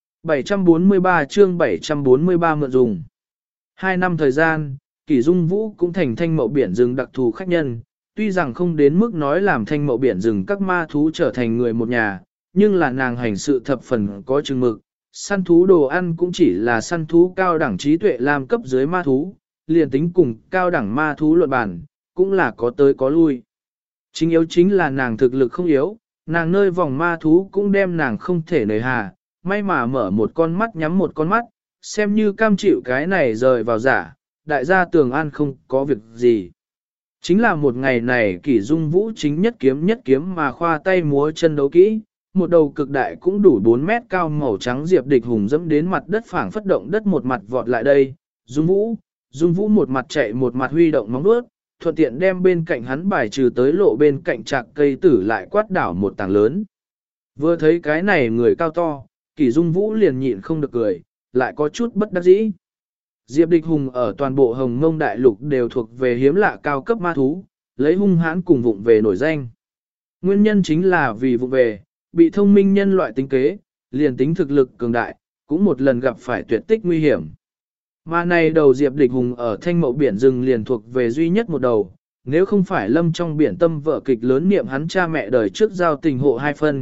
743 chương 743 mượn dùng. 2 năm thời gian, Kỷ Dung Vũ cũng thành Thanh Mậu Biển Rừng đặc thù khách nhân, tuy rằng không đến mức nói làm Thanh Mậu Biển Rừng các ma thú trở thành người một nhà, nhưng là nàng hành sự thập phần có chừng mực, săn thú đồ ăn cũng chỉ là săn thú cao đẳng trí tuệ làm cấp dưới ma thú, liền tính cùng cao đẳng ma thú luận bản, cũng là có tới có lui. Chính yếu chính là nàng thực lực không yếu, nàng nơi vòng ma thú cũng đem nàng không thể nề hà, may mà mở một con mắt nhắm một con mắt, xem như cam chịu cái này rời vào giả, đại gia Tường An không có việc gì. Chính là một ngày này Kỷ Dung Vũ chính nhất kiếm mà khoa tay múa chân đấu kỹ, một đầu cực đại cũng đủ 4 mét cao màu trắng Diệp Địch Hùng dẫm đến mặt đất phảng phất động đất một mặt vọt lại đây, Dung Vũ một mặt chạy một mặt huy động móng vuốt, thuận tiện đem bên cạnh hắn bài trừ tới lộ bên cạnh trạc cây tử lại quát đảo một tảng lớn. Vừa thấy cái này người cao to, Kỷ Dung Vũ liền nhịn không được cười, lại có chút bất đắc dĩ. Diệp Địch Hùng ở toàn bộ Hồng Mông Đại Lục đều thuộc về hiếm lạ cao cấp ma thú, lấy hung hãn cùng vụng về nổi danh. Nguyên nhân chính là vì vụng về, bị thông minh nhân loại tính kế, liền tính thực lực cường đại, cũng một lần gặp phải tuyệt tích nguy hiểm. Mà này đầu Diệp Địch Hùng ở Thanh Mậu Biển Rừng liền thuộc về duy nhất một đầu, nếu không phải lâm trong biển tâm vợ kịch lớn niệm hắn cha mẹ đời trước giao tình hộ 2 phân,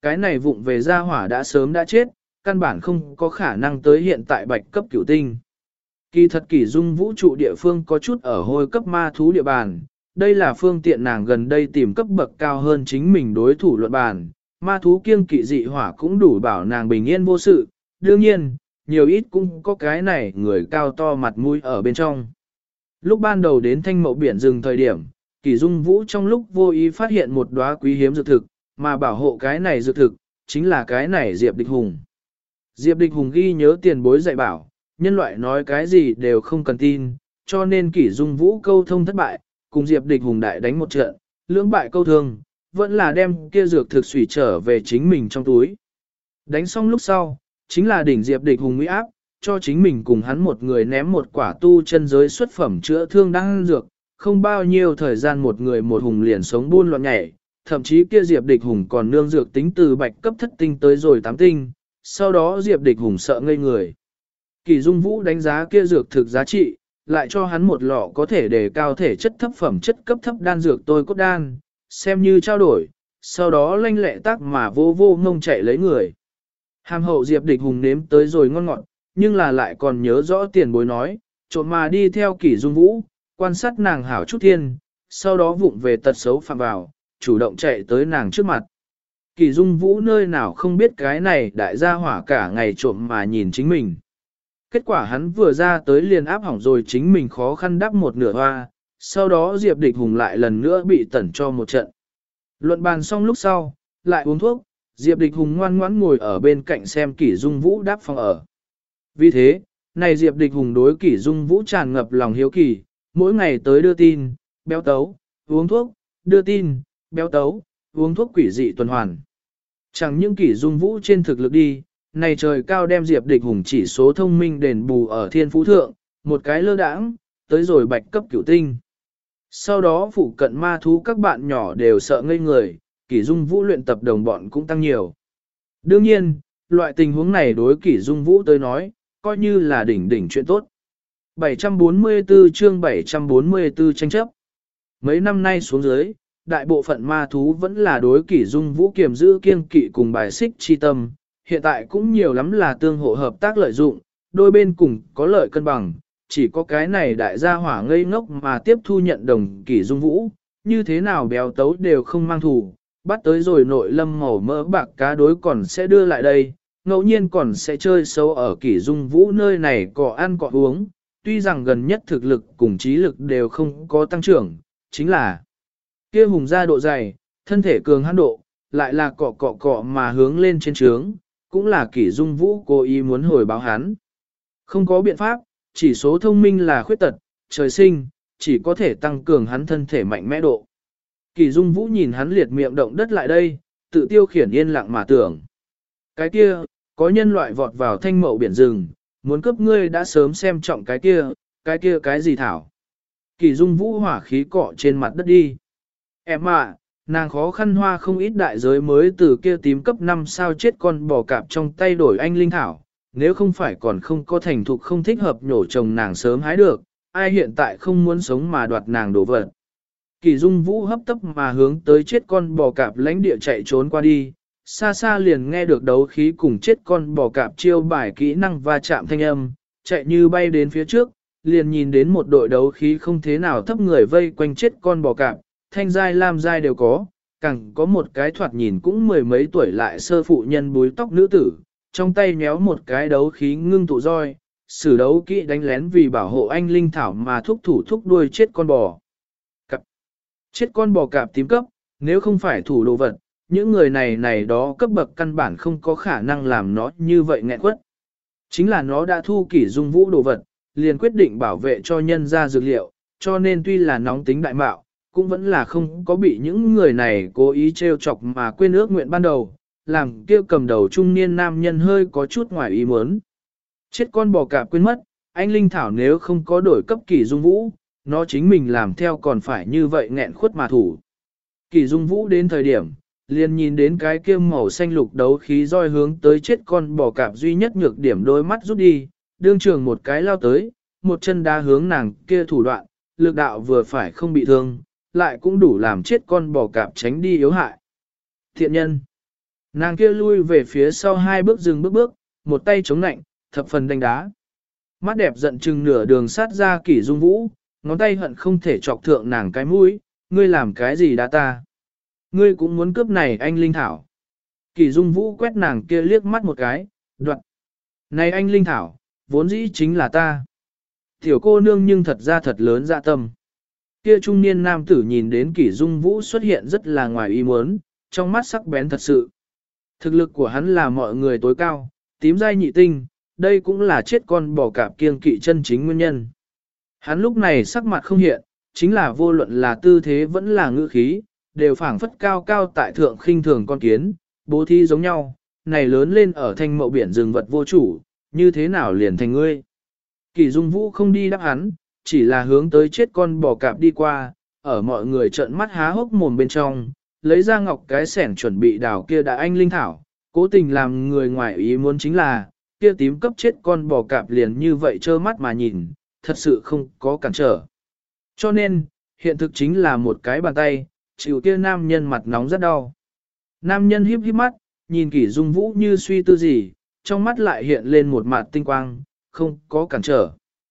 cái này vụng về gia hỏa đã sớm đã chết, căn bản không có khả năng tới hiện tại bạch cấp cửu tinh. Kỳ thật kỷ dung vũ trụ địa phương có chút ở hôi cấp ma thú địa bàn, đây là phương tiện nàng gần đây tìm cấp bậc cao hơn chính mình đối thủ luận bàn, ma thú kiêng kỵ dị hỏa cũng đủ bảo nàng bình yên vô sự, đương nhiên, nhiều ít cũng có cái này người cao to mặt mũi ở bên trong. Lúc ban đầu đến thanh mậu biển rừng thời điểm, kỷ dung vũ trong lúc vô ý phát hiện một đóa quý hiếm dược thực, mà bảo hộ cái này dược thực, chính là cái này Diệp Địch Hùng. Diệp Địch Hùng ghi nhớ tiền bối dạy bảo, nhân loại nói cái gì đều không cần tin, cho nên kỷ dung vũ câu thông thất bại, cùng Diệp Địch Hùng đại đánh một trận, lưỡng bại câu thương, vẫn là đem kia dược thực xủy trở về chính mình trong túi. Đánh xong lúc sau, chính là đỉnh Diệp Địch Hùng uy áp, cho chính mình cùng hắn một người ném một quả tu chân giới xuất phẩm chữa thương đang dược, không bao nhiêu thời gian một người một hùng liền sống buôn loạn nhảy, thậm chí kia Diệp Địch Hùng còn nương dược tính từ bạch cấp thất tinh tới rồi tám tinh, sau đó Diệp Địch Hùng sợ ngây người. Kỳ Dung Vũ đánh giá kia dược thực giá trị, lại cho hắn một lọ có thể đề cao thể chất thấp phẩm chất cấp thấp đan dược tôi cốt đan, xem như trao đổi, sau đó lanh lẹ tác mà vô vô ngông chạy lấy người. Hàm hậu Diệp Địch Hùng nếm tới rồi ngon ngọt, nhưng là lại còn nhớ rõ tiền bối nói, trộm mà đi theo Kỷ Dung Vũ, quan sát nàng hảo chút thiên, sau đó vụng về tật xấu phạm vào, chủ động chạy tới nàng trước mặt. Kỷ Dung Vũ nơi nào không biết cái này đại gia hỏa cả ngày trộm mà nhìn chính mình. Kết quả hắn vừa ra tới liền áp hỏng rồi chính mình khó khăn đắp một nửa hoa, sau đó Diệp Địch Hùng lại lần nữa bị tẩn cho một trận. Luận bàn xong lúc sau, lại uống thuốc, Diệp Địch Hùng ngoan ngoãn ngồi ở bên cạnh xem Kỷ Dung Vũ đáp phòng ở. Vì thế, này Diệp Địch Hùng đối Kỷ Dung Vũ tràn ngập lòng hiếu kỳ, mỗi ngày tới đưa tin, béo tấu, uống thuốc, đưa tin, béo tấu, uống thuốc quỷ dị tuần hoàn. Chẳng những Kỷ Dung Vũ trên thực lực đi, này trời cao đem Diệp Địch Hùng chỉ số thông minh đền bù ở thiên phú thượng, một cái lơ đãng, tới rồi bạch cấp cửu tinh. Sau đó phụ cận ma thú các bạn nhỏ đều sợ ngây người, Kỷ Dung Vũ luyện tập đồng bọn cũng tăng nhiều. Đương nhiên, loại tình huống này đối Kỷ Dung Vũ tới nói, coi như là đỉnh đỉnh chuyện tốt. 744 chương 744 tranh chấp. Mấy năm nay xuống dưới, đại bộ phận ma thú vẫn là đối Kỷ Dung Vũ kiềm giữ kiêng kỵ cùng bài xích chi tâm, hiện tại cũng nhiều lắm là tương hộ hợp tác lợi dụng, đôi bên cùng có lợi cân bằng, chỉ có cái này đại gia hỏa ngây ngốc mà tiếp thu nhận đồng Kỷ Dung Vũ, như thế nào béo tấu đều không mang thù, bắt tới rồi nội lâm màu mỡ bạc cá đối còn sẽ đưa lại đây, ngẫu nhiên còn sẽ chơi xấu ở Kỷ Dung Vũ nơi này cọ ăn cọ uống, tuy rằng gần nhất thực lực cùng trí lực đều không có tăng trưởng, chính là kia hùng gia độ dày, thân thể cường hãn độ, lại là cọ cọ cọ mà hướng lên trên trướng, cũng là Kỷ Dung Vũ cố ý muốn hồi báo hắn. Không có biện pháp, chỉ số thông minh là khuyết tật, trời sinh, chỉ có thể tăng cường hắn thân thể mạnh mẽ độ. Kỷ Dung Vũ nhìn hắn liệt miệng động đất lại đây, tự tiêu khiển yên lặng mà tưởng. Cái kia, có nhân loại vọt vào thanh mậu biển rừng, muốn cướp ngươi đã sớm xem trọng cái kia cái gì thảo. Kỷ Dung Vũ hỏa khí cọ trên mặt đất đi. Em ạ, nàng khó khăn hoa không ít đại giới mới từ kia tím cấp 5 sao chết con bò cạp trong tay đổi anh linh thảo, nếu không phải còn không có thành thục không thích hợp nhổ chồng nàng sớm hái được, ai hiện tại không muốn sống mà đoạt nàng đổ vật. Kỷ Dung Vũ hấp tấp mà hướng tới chết con bò cạp lãnh địa chạy trốn qua đi, xa xa liền nghe được đấu khí cùng chết con bò cạp chiêu bài kỹ năng va chạm thanh âm, chạy như bay đến phía trước, liền nhìn đến một đội đấu khí không thế nào thấp người vây quanh chết con bò cạp, thanh giai lam giai đều có, càng có một cái thoạt nhìn cũng mười mấy tuổi lại sơ phụ nhân búi tóc nữ tử, trong tay nhéo một cái đấu khí ngưng tụ roi, sử đấu kỹ đánh lén vì bảo hộ anh linh thảo mà thúc thủ thúc đuôi chết con bò. Chết con bò cạp tím cấp, nếu không phải thủ đồ vật, những người này đó cấp bậc căn bản không có khả năng làm nó như vậy nghẹn quất. Chính là nó đã thu Kỷ Dung Vũ đồ vật, liền quyết định bảo vệ cho nhân ra dược liệu, cho nên tuy là nóng tính đại mạo, cũng vẫn là không có bị những người này cố ý trêu chọc mà quên ước nguyện ban đầu, làm kia cầm đầu trung niên nam nhân hơi có chút ngoài ý muốn. Chết con bò cạp quên mất, anh linh thảo nếu không có đổi cấp Kỷ Dung Vũ, nó chính mình làm theo còn phải như vậy nghẹn khuất mà thủ. Kỷ Dung Vũ đến thời điểm, liền nhìn đến cái kia màu xanh lục đấu khí roi hướng tới chết con bò cạp duy nhất nhược điểm đôi mắt rút đi, đương trường một cái lao tới, một chân đá hướng nàng kia thủ đoạn, lực đạo vừa phải không bị thương, lại cũng đủ làm chết con bò cạp tránh đi yếu hại. Thiện nhân, Nàng kia lui về phía sau 2 bước dừng bước, một tay chống nạnh, thập phần đánh đá. Mắt đẹp giận chừng nửa đường sát ra Kỷ Dung Vũ, ngón tay hận không thể chọc thượng nàng cái mũi, ngươi làm cái gì đã ta? Ngươi cũng muốn cướp này anh Linh Thảo. Kỷ Dung Vũ quét nàng kia liếc mắt một cái, đoạn. Này anh Linh Thảo, vốn dĩ chính là ta. Tiểu cô nương nhưng thật ra thật lớn dạ tâm. Kia trung niên nam tử nhìn đến Kỷ Dung Vũ xuất hiện rất là ngoài ý muốn, trong mắt sắc bén thật sự. Thực lực của hắn là mọi người tối cao, tím giai nhị tinh, đây cũng là chết con bò cạp kiêng kỵ chân chính nguyên nhân. Hắn lúc này sắc mặt không hiện, chính là vô luận là tư thế vẫn là ngữ khí, đều phảng phất cao cao tại thượng khinh thường con kiến, bố thí giống nhau, này lớn lên ở thanh mậu biển rừng vật vô chủ, như thế nào liền thành ngươi. Kỷ Dung Vũ không đi đáp hắn, chỉ là hướng tới chết con bò cạp đi qua, ở mọi người trợn mắt há hốc mồm bên trong, lấy ra ngọc cái sẻn chuẩn bị đào kia đã anh Linh Thảo, cố tình làm người ngoài ý muốn chính là, kia tím cấp chết con bò cạp liền như vậy trơ mắt mà nhìn, thật sự không có cản trở. Cho nên, hiện thực chính là một cái bàn tay, chịu kia nam nhân mặt nóng rất đau. Nam nhân híp híp mắt, nhìn Kỷ Dung Vũ như suy tư gì, trong mắt lại hiện lên một mặt tinh quang, không có cản trở.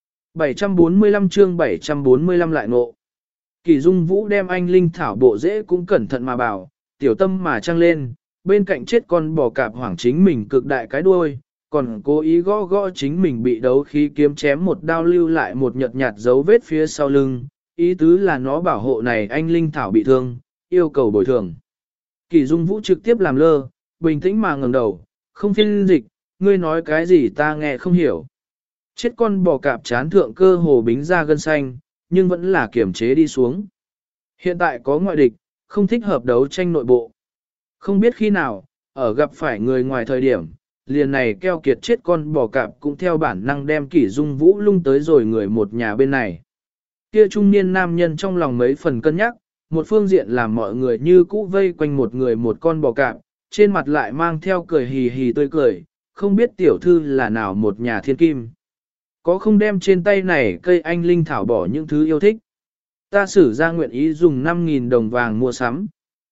745 chương 745 lại ngộ. Kỷ Dung Vũ đem anh Linh Thảo bộ dễ cũng cẩn thận mà bảo, tiểu tâm mà trăng lên, bên cạnh chết con bò cạp hoảng chính mình cực đại cái đuôi, còn cố ý gõ gõ chính mình bị đấu khí kiếm chém một đao lưu lại một nhợt nhạt dấu vết phía sau lưng, ý tứ là nó bảo hộ này anh Linh Thảo bị thương, yêu cầu bồi thường. Kỷ Dung Vũ trực tiếp làm lơ, bình tĩnh mà ngẩng đầu, không phiên dịch, ngươi nói cái gì ta nghe không hiểu. Chết con bò cạp chán thượng cơ hồ bính ra gân xanh, nhưng vẫn là kiểm chế đi xuống. Hiện tại có ngoại địch, không thích hợp đấu tranh nội bộ. Không biết khi nào, ở gặp phải người ngoài thời điểm, liền này keo kiệt chết con bò cạp cũng theo bản năng đem Kỷ Dung Vũ lung tới rồi người một nhà bên này. Kia trung niên nam nhân trong lòng mấy phần cân nhắc, một phương diện làm mọi người như cũ vây quanh một người một con bò cạp, trên mặt lại mang theo cười hì hì tươi cười, không biết tiểu thư là nào một nhà thiên kim. Có không đem trên tay này cây anh Linh Thảo bỏ những thứ yêu thích. Ta sử ra nguyện ý dùng 5.000 đồng vàng mua sắm.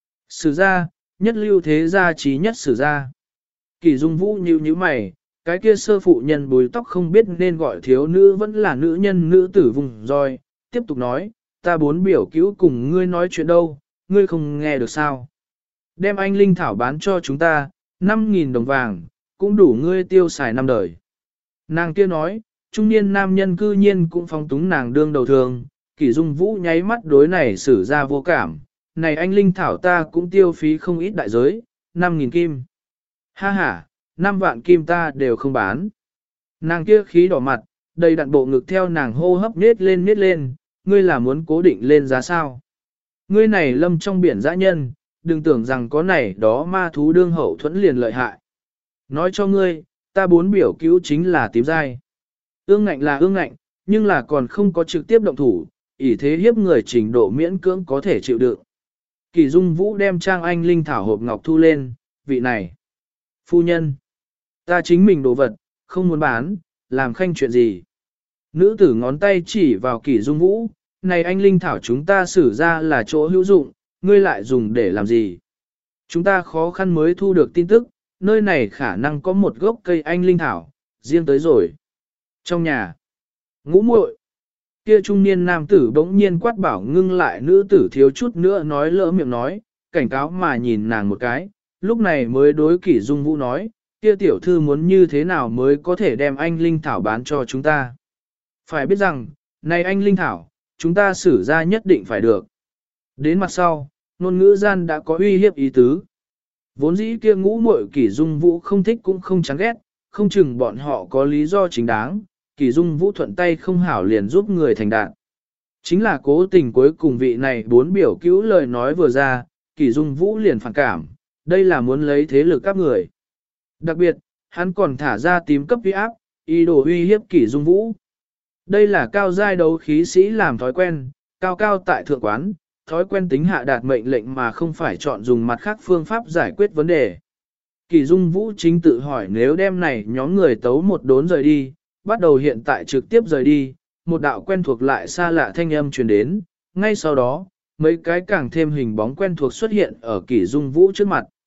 Sử ra, nhất lưu thế gia trí nhất sử ra. Kỷ Dung Vũ nhíu nhíu mày, cái kia sơ phụ nhân bùi tóc không biết nên gọi thiếu nữ vẫn là nữ nhân nữ tử vùng roi, tiếp tục nói, ta bốn biểu cứu cùng ngươi nói chuyện đâu, ngươi không nghe được sao. Đem anh Linh Thảo bán cho chúng ta, 5.000 đồng vàng, cũng đủ ngươi tiêu xài năm đời. Nàng kia nói, trung niên nam nhân cư nhiên cũng phóng túng nàng đương đầu thường, Kỷ Dung Vũ nháy mắt đối này xử ra vô cảm, này anh Linh Thảo ta cũng tiêu phí không ít đại giới, 5.000 kim. Ha ha, 5 vạn kim ta đều không bán. Nàng kia khí đỏ mặt, đầy đặn bộ ngực theo nàng hô hấp nết lên, ngươi là muốn cố định lên giá sao. Ngươi này lâm trong biển dã nhân, đừng tưởng rằng có này đó ma thú đương hậu thuẫn liền lợi hại. Nói cho ngươi, ta bốn biểu cứu chính là tím dai. Ương ngạnh là ương ngạnh, nhưng là còn không có trực tiếp động thủ, ỷ thế hiếp người trình độ miễn cưỡng có thể chịu đựng. Kỷ Dung Vũ đem trang anh Linh Thảo hộp ngọc thu lên, vị này. Phu nhân, ta chính mình đồ vật, không muốn bán, làm khanh chuyện gì. Nữ tử ngón tay chỉ vào Kỷ Dung Vũ, này anh Linh Thảo chúng ta xử ra là chỗ hữu dụng, ngươi lại dùng để làm gì. Chúng ta khó khăn mới thu được tin tức, nơi này khả năng có một gốc cây anh Linh Thảo, riêng tới rồi. Trong nhà, Ngũ muội, kia trung niên nam tử bỗng nhiên quát bảo ngưng lại nữ tử thiếu chút nữa nói lỡ miệng nói, cảnh cáo mà nhìn nàng một cái, lúc này mới đối Kỷ Dung Vũ nói, kia tiểu thư muốn như thế nào mới có thể đem anh Linh Thảo bán cho chúng ta. Phải biết rằng, này anh Linh Thảo, chúng ta xử ra nhất định phải được. Đến mặt sau, ngôn ngữ gian đã có uy hiếp ý tứ. Vốn dĩ kia ngũ muội Kỷ Dung Vũ không thích cũng không chán ghét, không chừng bọn họ có lý do chính đáng, Kỷ Dung Vũ thuận tay không hảo liền giúp người thành đạt. Chính là cố tình cuối cùng vị này bốn biểu cứu lời nói vừa ra, Kỷ Dung Vũ liền phản cảm, đây là muốn lấy thế lực các người. Đặc biệt, hắn còn thả ra tím cấp uy áp, ý đồ uy hiếp Kỷ Dung Vũ. Đây là cao giai đấu khí sĩ làm thói quen, cao cao tại thượng quán, thói quen tính hạ đạt mệnh lệnh mà không phải chọn dùng mặt khác phương pháp giải quyết vấn đề. Kỷ Dung Vũ chính tự hỏi nếu đem này nhóm người tấu một đốn rời đi, bắt đầu hiện tại trực tiếp rời đi, một đạo quen thuộc lại xa lạ thanh âm truyền đến, ngay sau đó, mấy cái càng thêm hình bóng quen thuộc xuất hiện ở Kỷ Dung Vũ trước mặt.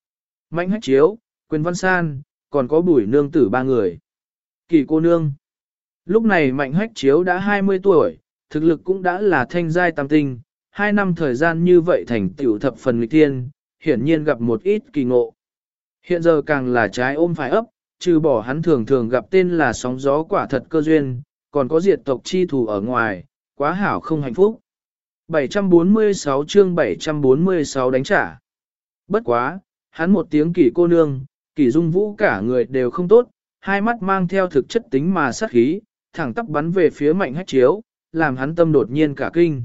Mạnh Hách Chiếu, Quyền Văn San, còn có Bùi nương tử ba người. Kỳ cô nương. Lúc này Mạnh Hách Chiếu đã 20 tuổi, thực lực cũng đã là thanh giai tam tinh, 2 năm thời gian như vậy thành tựu thập phần nghịch thiên, hiển nhiên gặp một ít kỳ ngộ. Hiện giờ càng là trái ôm phải ấp, trừ bỏ hắn thường thường gặp tên là sóng gió quả thật cơ duyên, còn có diệt tộc chi thù ở ngoài, quá hảo không hạnh phúc. 746 chương 746 đánh trả. Bất quá, hắn một tiếng Kỷ cô nương, Kỷ Dung Vũ cả người đều không tốt, hai mắt mang theo thực chất tính mà sát khí, thẳng tắp bắn về phía Mạnh Hách Chiếu, làm hắn tâm đột nhiên cả kinh.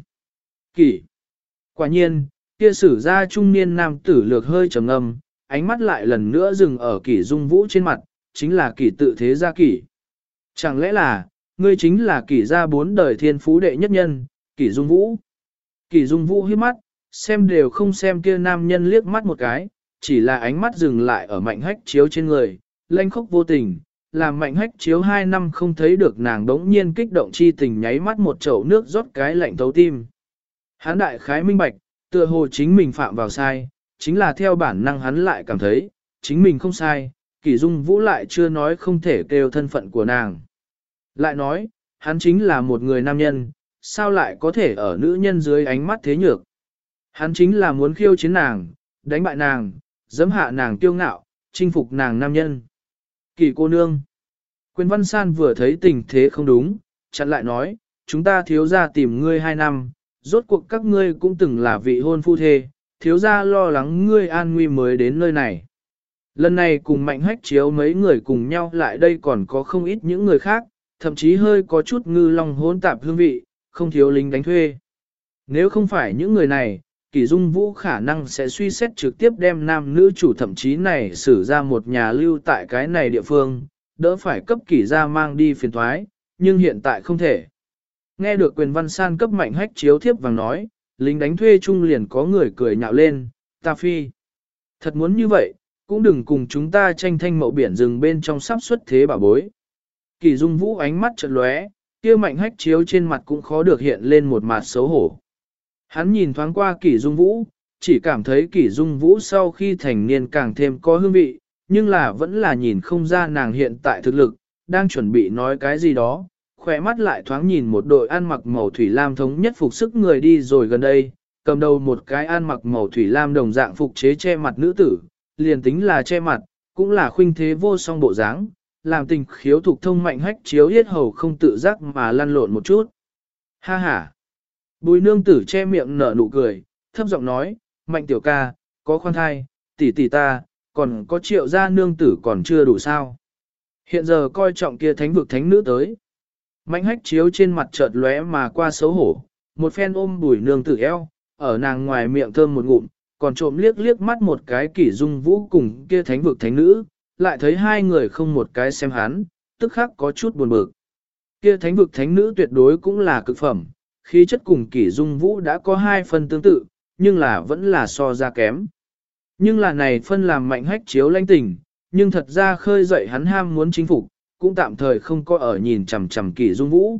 Kỷ. Quả nhiên, kia sử ra trung niên nam tử lược hơi trầm ngâm, ánh mắt lại lần nữa dừng ở Kỷ Dung Vũ trên mặt, chính là Kỷ tự thế gia Kỷ. Chẳng lẽ là, ngươi chính là Kỷ gia 4 đời thiên phú đệ nhất nhân, Kỷ Dung Vũ. Kỷ Dung Vũ hiếp mắt, xem đều không xem kia nam nhân liếc mắt một cái, chỉ là ánh mắt dừng lại ở Mạnh Hách Chiếu trên người, lanh khốc vô tình, làm Mạnh Hách Chiếu 2 năm không thấy được nàng đống nhiên kích động chi tình nháy mắt một chậu nước rót cái lạnh thấu tim. Hắn đại khái minh bạch, tựa hồ chính mình phạm vào sai, chính là theo bản năng hắn lại cảm thấy, chính mình không sai, Kỷ Dung Vũ lại chưa nói không thể kêu thân phận của nàng. Lại nói, hắn chính là một người nam nhân, sao lại có thể ở nữ nhân dưới ánh mắt thế nhược. Hắn chính là muốn khiêu chiến nàng, đánh bại nàng, giẫm hạ nàng kiêu ngạo, chinh phục nàng nam nhân. Kỷ cô nương. Quyền Văn San vừa thấy tình thế không đúng, chặn lại nói, chúng ta thiếu gia tìm ngươi 2 năm, rốt cuộc các ngươi cũng từng là vị hôn phu thê, thiếu gia lo lắng ngươi an nguy mới đến nơi này. Lần này cùng Mạnh Hách Chiếu mấy người cùng nhau lại đây còn có không ít những người khác, thậm chí hơi có chút ngư long hỗn tạp hương vị, không thiếu lính đánh thuê. Nếu không phải những người này, Kỷ Dung Vũ khả năng sẽ suy xét trực tiếp đem nam nữ chủ thậm chí này xử ra một nhà lưu tại cái này địa phương, đỡ phải cấp Kỷ gia mang đi phiền thoái, nhưng hiện tại không thể. Nghe được Quyền Văn San cấp Mạnh Hách Chiếu thiếp vàng nói, lính đánh thuê chung liền có người cười nhạo lên, ta phi. Thật muốn như vậy, cũng đừng cùng chúng ta tranh thanh mậu biển rừng bên trong sắp xuất thế bảo bối. Kỷ Dung Vũ ánh mắt chợt lóe, kia Mạnh Hách Chiếu trên mặt cũng khó được hiện lên một mặt xấu hổ. Hắn nhìn thoáng qua Kỷ Dung Vũ, chỉ cảm thấy Kỷ Dung Vũ sau khi thành niên càng thêm có hương vị, nhưng là vẫn là nhìn không ra nàng hiện tại thực lực, đang chuẩn bị nói cái gì đó, khỏe mắt lại thoáng nhìn một đội ăn mặc màu thủy lam thống nhất phục sức người đi rồi gần đây, cầm đầu một cái ăn mặc màu thủy lam đồng dạng phục chế che mặt nữ tử, liền tính là che mặt, cũng là khuynh thế vô song bộ dáng, làm tình khiếu thuộc thông Mạnh Hách Chiếu yết hầu không tự giác mà lăn lộn một chút. Ha ha! Bùi nương tử che miệng nở nụ cười, thấp giọng nói, Mạnh tiểu ca, có khoan thai, tỷ tỷ ta, còn có Triệu gia nương tử còn chưa đủ sao. Hiện giờ coi trọng kia thánh vực thánh nữ tới. Mạnh Hách Chiếu trên mặt chợt lóe mà qua xấu hổ, một phen ôm bùi nương tử eo, ở nàng ngoài miệng thơm một ngụm, còn trộm liếc liếc mắt một cái Kỷ Dung Vũ cùng kia thánh vực thánh nữ, lại thấy hai người không một cái xem hắn, tức khắc có chút buồn bực. Kia thánh vực thánh nữ tuyệt đối cũng là cực phẩm, khí chất cùng Kỷ Dung Vũ đã có 2 phần tương tự, nhưng là vẫn là so ra kém. Nhưng là này phân làm Mạnh Hách Chiếu lãnh tình, nhưng thật ra khơi dậy hắn ham muốn chính phục, cũng tạm thời không có ở nhìn chằm chằm Kỷ Dung Vũ.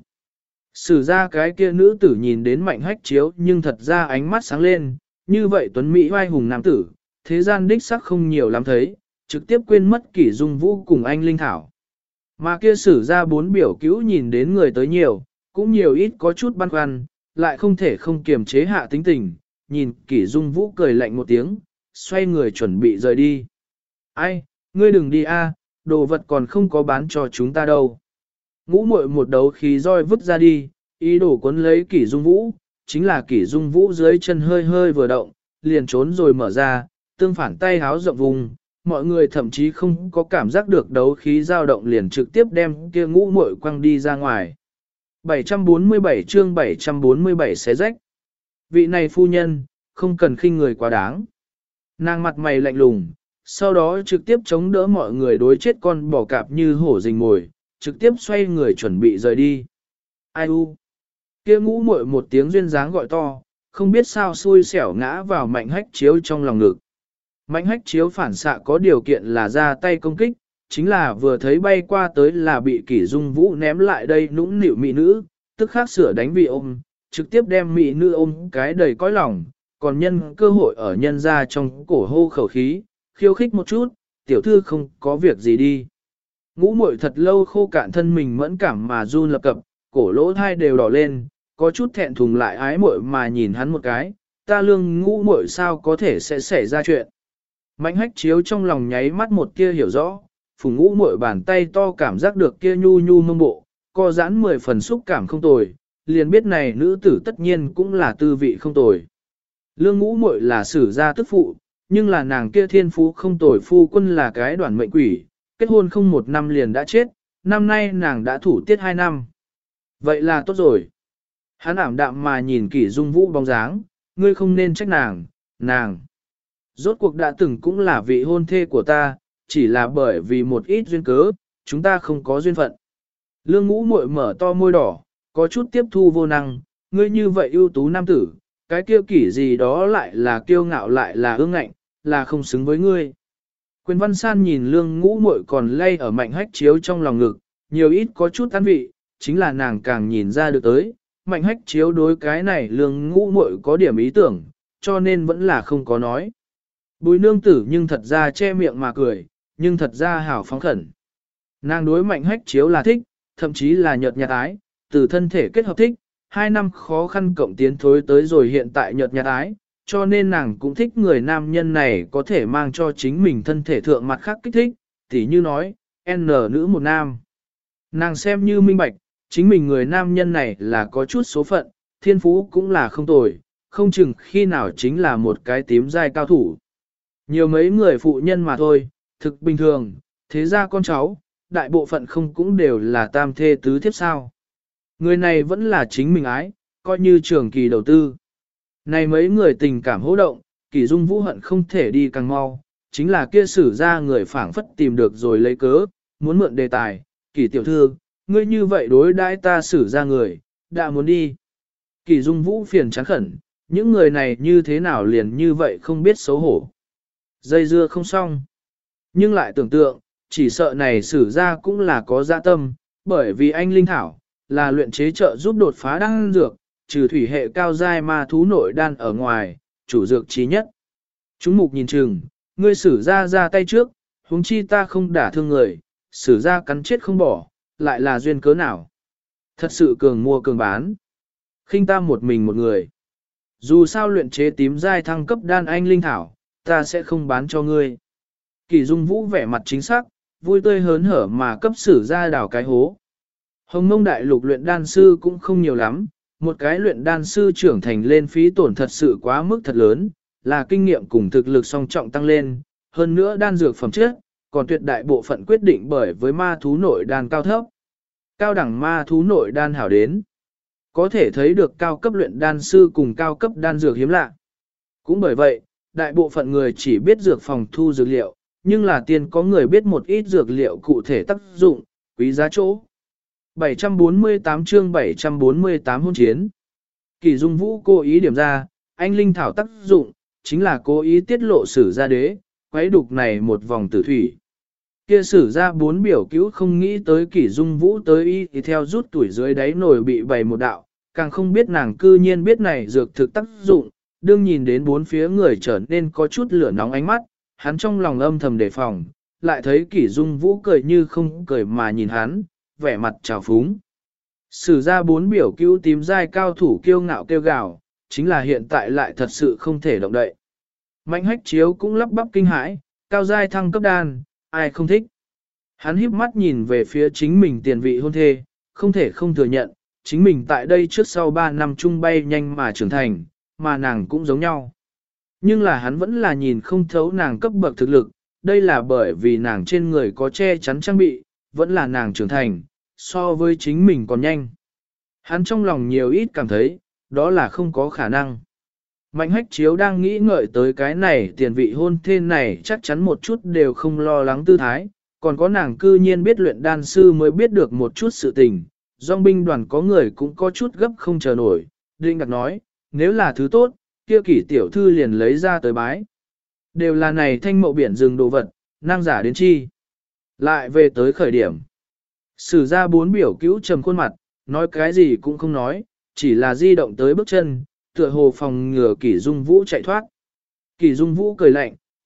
Sử ra cái kia nữ tử nhìn đến Mạnh Hách Chiếu nhưng thật ra ánh mắt sáng lên, như vậy tuấn Mỹ oai hùng nam tử, thế gian đích sắc không nhiều lắm thấy, trực tiếp quên mất Kỷ Dung Vũ cùng anh Linh Thảo. Mà kia sử ra 4 biểu cứu nhìn đến người tới nhiều, cũng nhiều ít có chút băn khoăn, lại không thể không kiềm chế hạ tính tình, nhìn Kỷ Dung Vũ cười lạnh một tiếng, xoay người chuẩn bị rời đi. Ai, ngươi đừng đi a, đồ vật còn không có bán cho chúng ta đâu. Ngũ muội một đấu khí roi vứt ra đi, ý đồ cuốn lấy Kỷ Dung Vũ, chính là Kỷ Dung Vũ dưới chân hơi hơi vừa động, liền trốn rồi mở ra, tương phản tay háo rộng vùng, mọi người thậm chí không có cảm giác được đấu khí dao động liền trực tiếp đem kia ngũ muội quăng đi ra ngoài. 747 chương 747 xé rách. Vị này phu nhân, không cần khinh người quá đáng. Nàng mặt mày lạnh lùng, sau đó trực tiếp chống đỡ mọi người đối chết con bò cạp như hổ rình mồi, trực tiếp xoay người chuẩn bị rời đi. Ai u? Kia ngũ muội một tiếng duyên dáng gọi to, không biết sao xui xẻo ngã vào Mạnh Hách Chiếu trong lòng ngực. Mạnh Hách Chiếu phản xạ có điều kiện là ra tay công kích, chính là vừa thấy bay qua tới là bị Kỷ Dung Vũ ném lại đây nũng nịu mỹ nữ, tức khắc sửa đánh vị ôm, trực tiếp đem mỹ nữ ôm cái đầy cõi lòng, còn nhân cơ hội ở nhân ra trong cổ hô khẩu khí, khiêu khích một chút, tiểu thư không có việc gì đi. Ngũ muội thật lâu khô cạn thân mình mẫn cảm mà run lập cập, cổ lỗ thai đều đỏ lên, có chút thẹn thùng lại ái muội mà nhìn hắn một cái, ta lương ngũ muội sao có thể sẽ xảy ra chuyện. Mạnh hách chiếu trong lòng nháy mắt một kia hiểu rõ, phùng ngũ muội bàn tay to cảm giác được kia nhu nhu mông bộ, co giãn 10 phần xúc cảm không tồi, liền biết này nữ tử tất nhiên cũng là tư vị không tồi. Lương ngũ muội là sử gia tức phụ, nhưng là nàng kia thiên phú không tồi phu quân là cái đoàn mệnh quỷ, kết hôn không 1 năm liền đã chết, năm nay nàng đã thủ tiết 2 năm. Vậy là tốt rồi. Hắn ảm đạm mà nhìn Kỷ Dung Vũ bóng dáng, ngươi không nên trách nàng. Rốt cuộc đã từng cũng là vị hôn thê của ta, chỉ là bởi vì một ít duyên cớ, chúng ta không có duyên phận. Lương ngũ muội mở to môi đỏ, có chút tiếp thu vô năng, ngươi như vậy ưu tú nam tử, cái kia Kỷ gì đó lại là kiêu ngạo lại là ương ngạnh, là không xứng với ngươi. Quyền Văn San nhìn lương ngũ muội còn lay ở mạnh hách chiếu trong lòng ngực, nhiều ít có chút ăn vị, chính là nàng càng nhìn ra được tới, mạnh hách chiếu đối cái này lương ngũ muội có điểm ý tưởng, cho nên vẫn là không có nói. Bùi nương tử nhưng thật ra che miệng mà cười, nhưng thật ra hảo phóng khẩn. Nàng đối mạnh hách chiếu là thích, thậm chí là nhợt nhạt ái, từ thân thể kết hợp thích, 2 năm khó khăn cộng tiến thối tới rồi hiện tại nhợt nhạt ái, cho nên nàng cũng thích người nam nhân này có thể mang cho chính mình thân thể thượng mặt khác kích thích, tỉ như nói, N nữ một nam. Nàng xem như minh bạch, chính mình người nam nhân này là có chút số phận, thiên phú cũng là không tồi, không chừng khi nào chính là một cái tím dai cao thủ. Nhiều mấy người phụ nhân mà thôi, thực bình thường, thế ra con cháu, đại bộ phận không cũng đều là tam thê tứ thiếp sao. Người này vẫn là chính mình ái, coi như trường kỳ đầu tư. Này mấy người tình cảm hỗ động, Kỷ Dung Vũ hận không thể đi càng mau, chính là kia sử ra người phảng phất tìm được rồi lấy cớ, muốn mượn đề tài, Kỷ tiểu thư, ngươi như vậy đối đãi ta sử ra người, đã muốn đi. Kỷ Dung Vũ phiền chán khẩn, những người này như thế nào liền như vậy không biết xấu hổ. Dây dưa không xong. Nhưng lại tưởng tượng, chỉ sợ này sử ra cũng là có dạ tâm, bởi vì anh Linh Thảo, là luyện chế trợ giúp đột phá đan dược, trừ thủy hệ cao giai ma thú nội đan ở ngoài, chủ dược trí nhất. Chúng mục nhìn chừng, ngươi sử ra tay trước, huống chi ta không đả thương người, sử ra cắn chết không bỏ, lại là duyên cớ nào. Thật sự cường mua cường bán. Khinh ta một mình một người. Dù sao luyện chế tím giai thăng cấp đan anh Linh Thảo, ta sẽ không bán cho ngươi. Kỷ Dung Vũ vẻ mặt chính xác, vui tươi hớn hở mà cấp sử ra đào cái hố. Hồng Mông Đại Lục luyện đan sư cũng không nhiều lắm, một cái luyện đan sư trưởng thành lên phí tổn thật sự quá mức thật lớn, là kinh nghiệm cùng thực lực song trọng tăng lên, hơn nữa đan dược phẩm chất, còn tuyệt đại bộ phận quyết định bởi với ma thú nội đan cao thấp. Cao đẳng ma thú nội đan hảo đến, có thể thấy được cao cấp luyện đan sư cùng cao cấp đan dược hiếm lạ. Cũng bởi vậy, đại bộ phận người chỉ biết dược phòng thu dược liệu, nhưng là tiên có người biết một ít dược liệu cụ thể tác dụng, quý giá chỗ. 748 chương 748 hôn chiến. Kỷ Dung Vũ cố ý điểm ra, anh Linh Thảo tác dụng, chính là cố ý tiết lộ sử gia đế, quấy đục này một vòng tử thủy. Kia sử gia 4 biểu cứu không nghĩ tới Kỷ Dung Vũ tới y thì theo rút tuổi dưới đáy nổi bị bày một đạo, càng không biết nàng cư nhiên biết này dược thực tác dụng, đương nhìn đến 4 phía người trở nên có chút lửa nóng ánh mắt, hắn trong lòng âm thầm đề phòng, lại thấy Kỷ Dung Vũ cười như không cười mà nhìn hắn, vẻ mặt trào phúng. Sử ra 4 biểu cứu tím dai cao thủ kiêu ngạo kêu gào, chính là hiện tại lại thật sự không thể động đậy. Mạnh hách chiếu cũng lắp bắp kinh hãi, cao giai thăng cấp đan, ai không thích. Hắn híp mắt nhìn về phía chính mình tiền vị hôn thê, không thể không thừa nhận, chính mình tại đây trước sau 3 năm chung bay nhanh mà trưởng thành, mà nàng cũng giống nhau. Nhưng là hắn vẫn là nhìn không thấu nàng cấp bậc thực lực, đây là bởi vì nàng trên người có che chắn trang bị, vẫn là nàng trưởng thành, so với chính mình còn nhanh. Hắn trong lòng nhiều ít cảm thấy, đó là không có khả năng. Mạnh hách chiếu đang nghĩ ngợi tới cái này tiền vị hôn thê này chắc chắn một chút đều không lo lắng tư thái, còn có nàng cư nhiên biết luyện đan sư mới biết được một chút sự tình, dòng binh đoàn có người cũng có chút gấp không chờ nổi, định đặt nói, nếu là thứ tốt, kia Kỷ tiểu thư liền lấy ra tới bái. Đều là này thanh mộ biển rừng đồ vật, năng giả đến chi. Lại về tới khởi điểm. Sử ra 4 biểu cứu trầm khuôn mặt, nói cái gì cũng không nói, chỉ là di động tới bước chân, tựa hồ phòng ngừa Kỷ Dung Vũ chạy thoát. Kỷ Dung Vũ cười lạnh,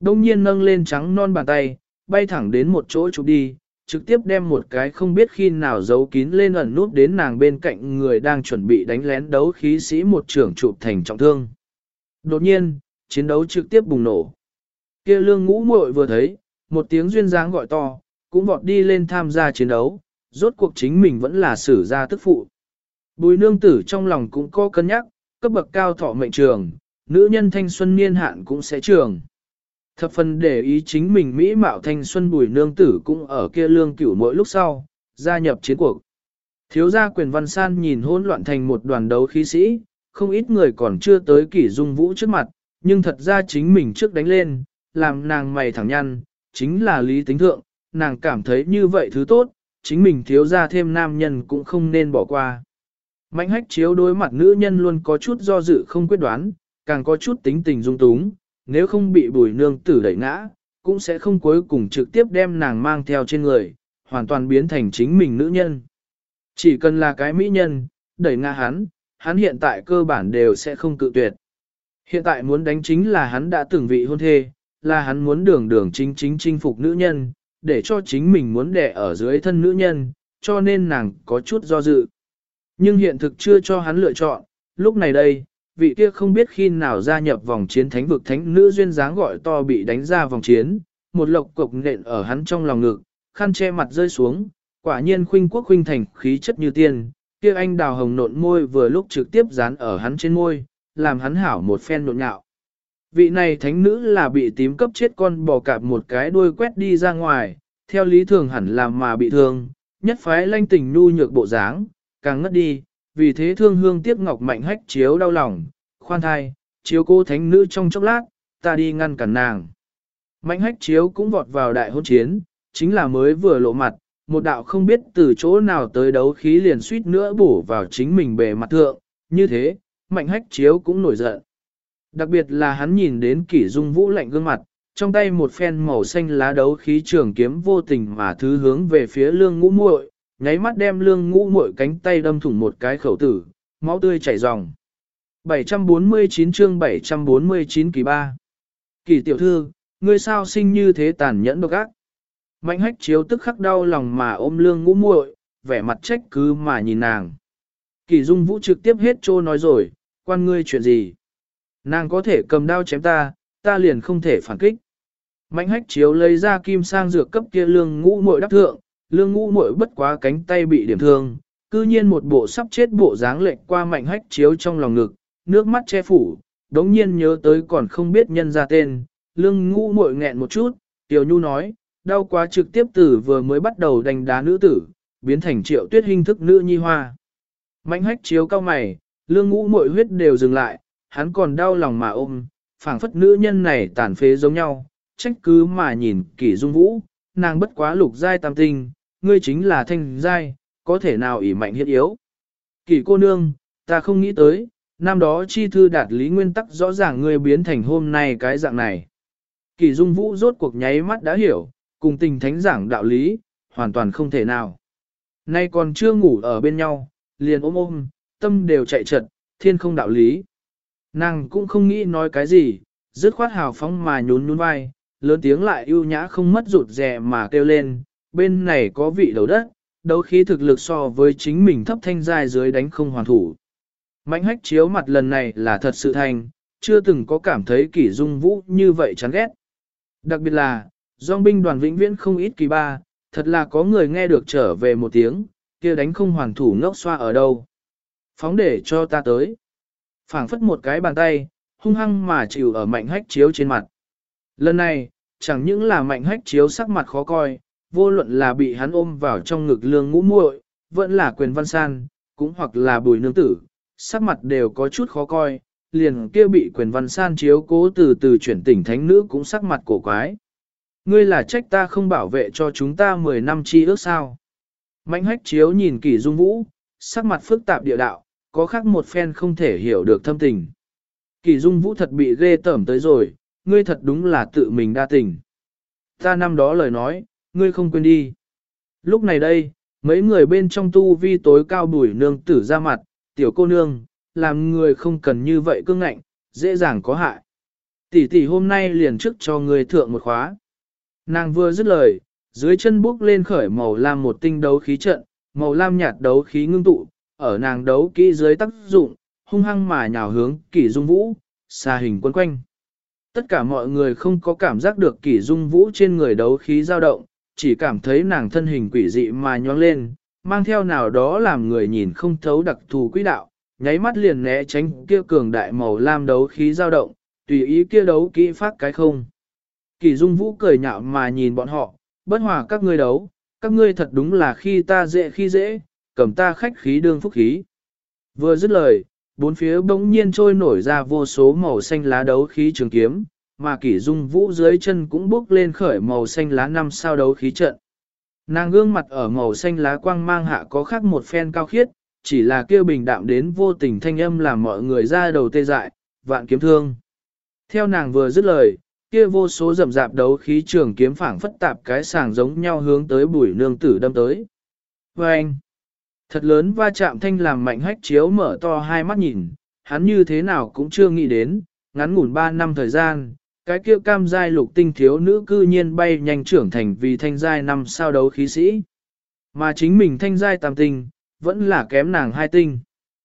đông nhiên nâng lên trắng non bàn tay, bay thẳng đến một chỗ chụp đi, trực tiếp đem một cái không biết khi nào giấu kín lên ẩn nút đến nàng bên cạnh người đang chuẩn bị đánh lén đấu khí sĩ một trưởng chụp thành trọng thương. Đột nhiên, chiến đấu trực tiếp bùng nổ. Kia Lương Ngũ Muội vừa thấy, một tiếng duyên dáng gọi to, cũng vọt đi lên tham gia chiến đấu, rốt cuộc chính mình vẫn là sử gia tức phụ. Bùi nương tử trong lòng cũng có cân nhắc, cấp bậc cao thọ mệnh trường, nữ nhân thanh xuân niên hạn cũng sẽ trường. Thập phần để ý chính mình mỹ mạo thanh xuân bùi nương tử cũng ở kia Lương Cửu mỗi lúc sau, gia nhập chiến cuộc. Thiếu gia Quyền Văn San nhìn hỗn loạn thành một đoàn đấu khí sĩ, không ít người còn chưa tới Kỷ Dung Vũ trước mặt, nhưng thật ra chính mình trước đánh lên, làm nàng mày thẳng nhăn, chính là lý tính thượng, nàng cảm thấy như vậy thứ tốt, chính mình thiếu gia thêm nam nhân cũng không nên bỏ qua. Mạnh Hách Chiếu đối mặt nữ nhân luôn có chút do dự không quyết đoán, càng có chút tính tình dung túng, nếu không bị bùi nương tử đẩy ngã, cũng sẽ không cuối cùng trực tiếp đem nàng mang theo trên người, hoàn toàn biến thành chính mình nữ nhân. Chỉ cần là cái mỹ nhân, đẩy ngã hắn hiện tại cơ bản đều sẽ không cự tuyệt. Hiện tại muốn đánh chính là hắn đã từng vị hôn thê, là hắn muốn đường đường chính chính chinh phục nữ nhân, để cho chính mình muốn đẻ ở dưới thân nữ nhân, cho nên nàng có chút do dự. Nhưng hiện thực chưa cho hắn lựa chọn, lúc này đây, vị kia không biết khi nào gia nhập vòng chiến thánh vực thánh nữ duyên dáng gọi to bị đánh ra vòng chiến, một lộc cục nện ở hắn trong lòng ngực, khăn che mặt rơi xuống, quả nhiên khuynh quốc khuynh thành khí chất như tiên, kia anh đào hồng nộn môi vừa lúc trực tiếp dán ở hắn trên môi, làm hắn hảo một phen nộn nhạo. Vị này thánh nữ là bị tím cấp chết con bò cạp một cái đuôi quét đi ra ngoài, theo lý thường hẳn làm mà bị thương, nhất phái lanh tình nhu nhược bộ dáng, càng ngất đi, vì thế thương hương tiếc ngọc Mạnh Hách Chiếu đau lòng, khoan thai, chiếu cô thánh nữ trong chốc lát, ta đi ngăn cản nàng. Mạnh Hách Chiếu cũng vọt vào đại hôn chiến, chính là mới vừa lộ mặt, một đạo không biết từ chỗ nào tới đấu khí liền suýt nữa bổ vào chính mình bề mặt thượng, như thế, Mạnh Hách Chiếu cũng nổi giận. Đặc biệt là hắn nhìn đến Kỷ Dung Vũ lạnh gương mặt, trong tay một phen màu xanh lá đấu khí trường kiếm vô tình mà thứ hướng về phía Lương Ngũ Muội, nháy mắt đem Lương Ngũ Muội cánh tay đâm thủng một cái khẩu tử, máu tươi chảy ròng. 749 chương 749 kỳ 3. Kỷ tiểu thư, ngươi sao sinh như thế tàn nhẫn độc ác? Mạnh Hách Chiếu tức khắc đau lòng mà ôm Lương Ngũ Muội, vẻ mặt trách cứ mà nhìn nàng. Kỷ Dung Vũ trực tiếp hết trô nói rồi, quan ngươi chuyện gì? Nàng có thể cầm đao chém ta, ta liền không thể phản kích. Mạnh Hách Chiếu lấy ra kim sang dược cấp kia Lương Ngũ Muội đắp thượng, Lương Ngũ Muội bất quá cánh tay bị điểm thương, cư nhiên một bộ sắp chết bộ dáng lệch qua Mạnh Hách Chiếu trong lòng ngực, nước mắt che phủ, đống nhiên nhớ tới còn không biết nhân ra tên, Lương Ngũ Muội nghẹn một chút, Tiểu Nhu nói, đau quá trực tiếp tử vừa mới bắt đầu đánh đá nữ tử, biến thành Triệu Tuyết hình thức nữ nhi hoa. Mạnh Hách Chiếu cao mày, Lương Ngũ Muội huyết đều dừng lại, hắn còn đau lòng mà ôm, phảng phất nữ nhân này tàn phế giống nhau, trách cứ mà nhìn Kỷ Dung Vũ, nàng bất quá lục giai tam tinh, ngươi chính là thanh giai, có thể nào ỷ mạnh hiết yếu. Kỷ cô nương, ta không nghĩ tới, năm đó chi thư đạt lý nguyên tắc rõ ràng ngươi biến thành hôm nay cái dạng này. Kỷ Dung Vũ rốt cuộc nháy mắt đã hiểu, cùng tình thánh giảng đạo lý, hoàn toàn không thể nào. Nay còn chưa ngủ ở bên nhau, liền ôm, tâm đều chạy trật, thiên không đạo lý. Nàng cũng không nghĩ nói cái gì, dứt khoát hào phóng mà nhún vai, lớn tiếng lại ưu nhã không mất rụt rè mà kêu lên, bên này có vị đầu đất, đấu khí thực lực so với chính mình thấp thanh giai dưới đánh không hoàn thủ. Mạnh Hách Chiếu mặt lần này là thật sự thành, chưa từng có cảm thấy Kỷ Dung Vũ như vậy chán ghét. Đặc biệt là, dòng binh đoàn vĩnh viễn không ít kỳ ba, thật là có người nghe được trở về một tiếng, kia đánh không hoàn thủ ngốc xoa ở đâu. Phóng để cho ta tới. Phảng phất một cái bàn tay, hung hăng mà chịu ở Mạnh Hách Chiếu trên mặt. Lần này, chẳng những là Mạnh Hách Chiếu sắc mặt khó coi, vô luận là bị hắn ôm vào trong ngực Lương Ngũ Muội, vẫn là Quyền Văn San, cũng hoặc là Bùi nương tử, sắc mặt đều có chút khó coi, liền kia bị Quyền Văn San chiếu cố từ từ chuyển tỉnh thánh nữ cũng sắc mặt cổ quái. Ngươi là trách ta không bảo vệ cho chúng ta 10 năm chi ước sao? Mạnh Hách Chiếu nhìn Kỷ Dung Vũ, sắc mặt phức tạp địa đạo, có khác một phen không thể hiểu được thâm tình. Kỷ Dung Vũ thật bị ghê tởm tới rồi, ngươi thật đúng là tự mình đa tình. Ta năm đó lời nói, ngươi không quên đi. Lúc này đây, mấy người bên trong tu vi tối cao Bùi nương tử ra mặt, tiểu cô nương, làm người không cần như vậy cương ngạnh, dễ dàng có hại. tỷ tỷ hôm nay liền trước cho người thượng một khóa. Nàng vừa dứt lời, dưới chân bước lên khởi màu lam một tinh đấu khí trận, màu lam nhạt đấu khí ngưng tụ, ở nàng đấu kỹ dưới tác dụng, hung hăng mà nhào hướng Kỷ Dung Vũ, xa hình quấn quanh. Tất cả mọi người không có cảm giác được Kỷ Dung Vũ trên người đấu khí dao động, chỉ cảm thấy nàng thân hình quỷ dị mà nhoáng lên, mang theo nào đó làm người nhìn không thấu đặc thù quỹ đạo, nháy mắt liền né tránh kia cường đại màu lam đấu khí dao động, tùy ý kia đấu kỹ phát cái không. Kỷ Dung Vũ cười nhạo mà nhìn bọn họ, bất hòa các ngươi đấu, các ngươi thật đúng là khi ta dễ khi dễ, cầm ta khách khí đương phúc khí. Vừa dứt lời, bốn phía bỗng nhiên trôi nổi ra vô số màu xanh lá đấu khí trường kiếm, mà Kỷ Dung Vũ dưới chân cũng bốc lên khởi màu xanh lá năm sao đấu khí trận. Nàng gương mặt ở màu xanh lá quang mang hạ có khác một phen cao khiết, chỉ là kêu bình đạm đến vô tình thanh âm làm mọi người ra đầu tê dại, vạn kiếm thương. Theo nàng vừa dứt lời, kia vô số rậm rạp đấu khí trường kiếm phảng phất tạp cái sàng giống nhau hướng tới Bùi Nương Tử đâm tới. Và anh, thật lớn va chạm thanh làm Mạnh Hách Chiếu mở to hai mắt nhìn, hắn như thế nào cũng chưa nghĩ đến, ngắn ngủn 3 năm thời gian, cái kia cam giai lục tinh thiếu nữ cư nhiên bay nhanh trưởng thành vì thanh giai 5 sao đấu khí sĩ. Mà chính mình thanh giai tam tinh, vẫn là kém nàng 2 tinh.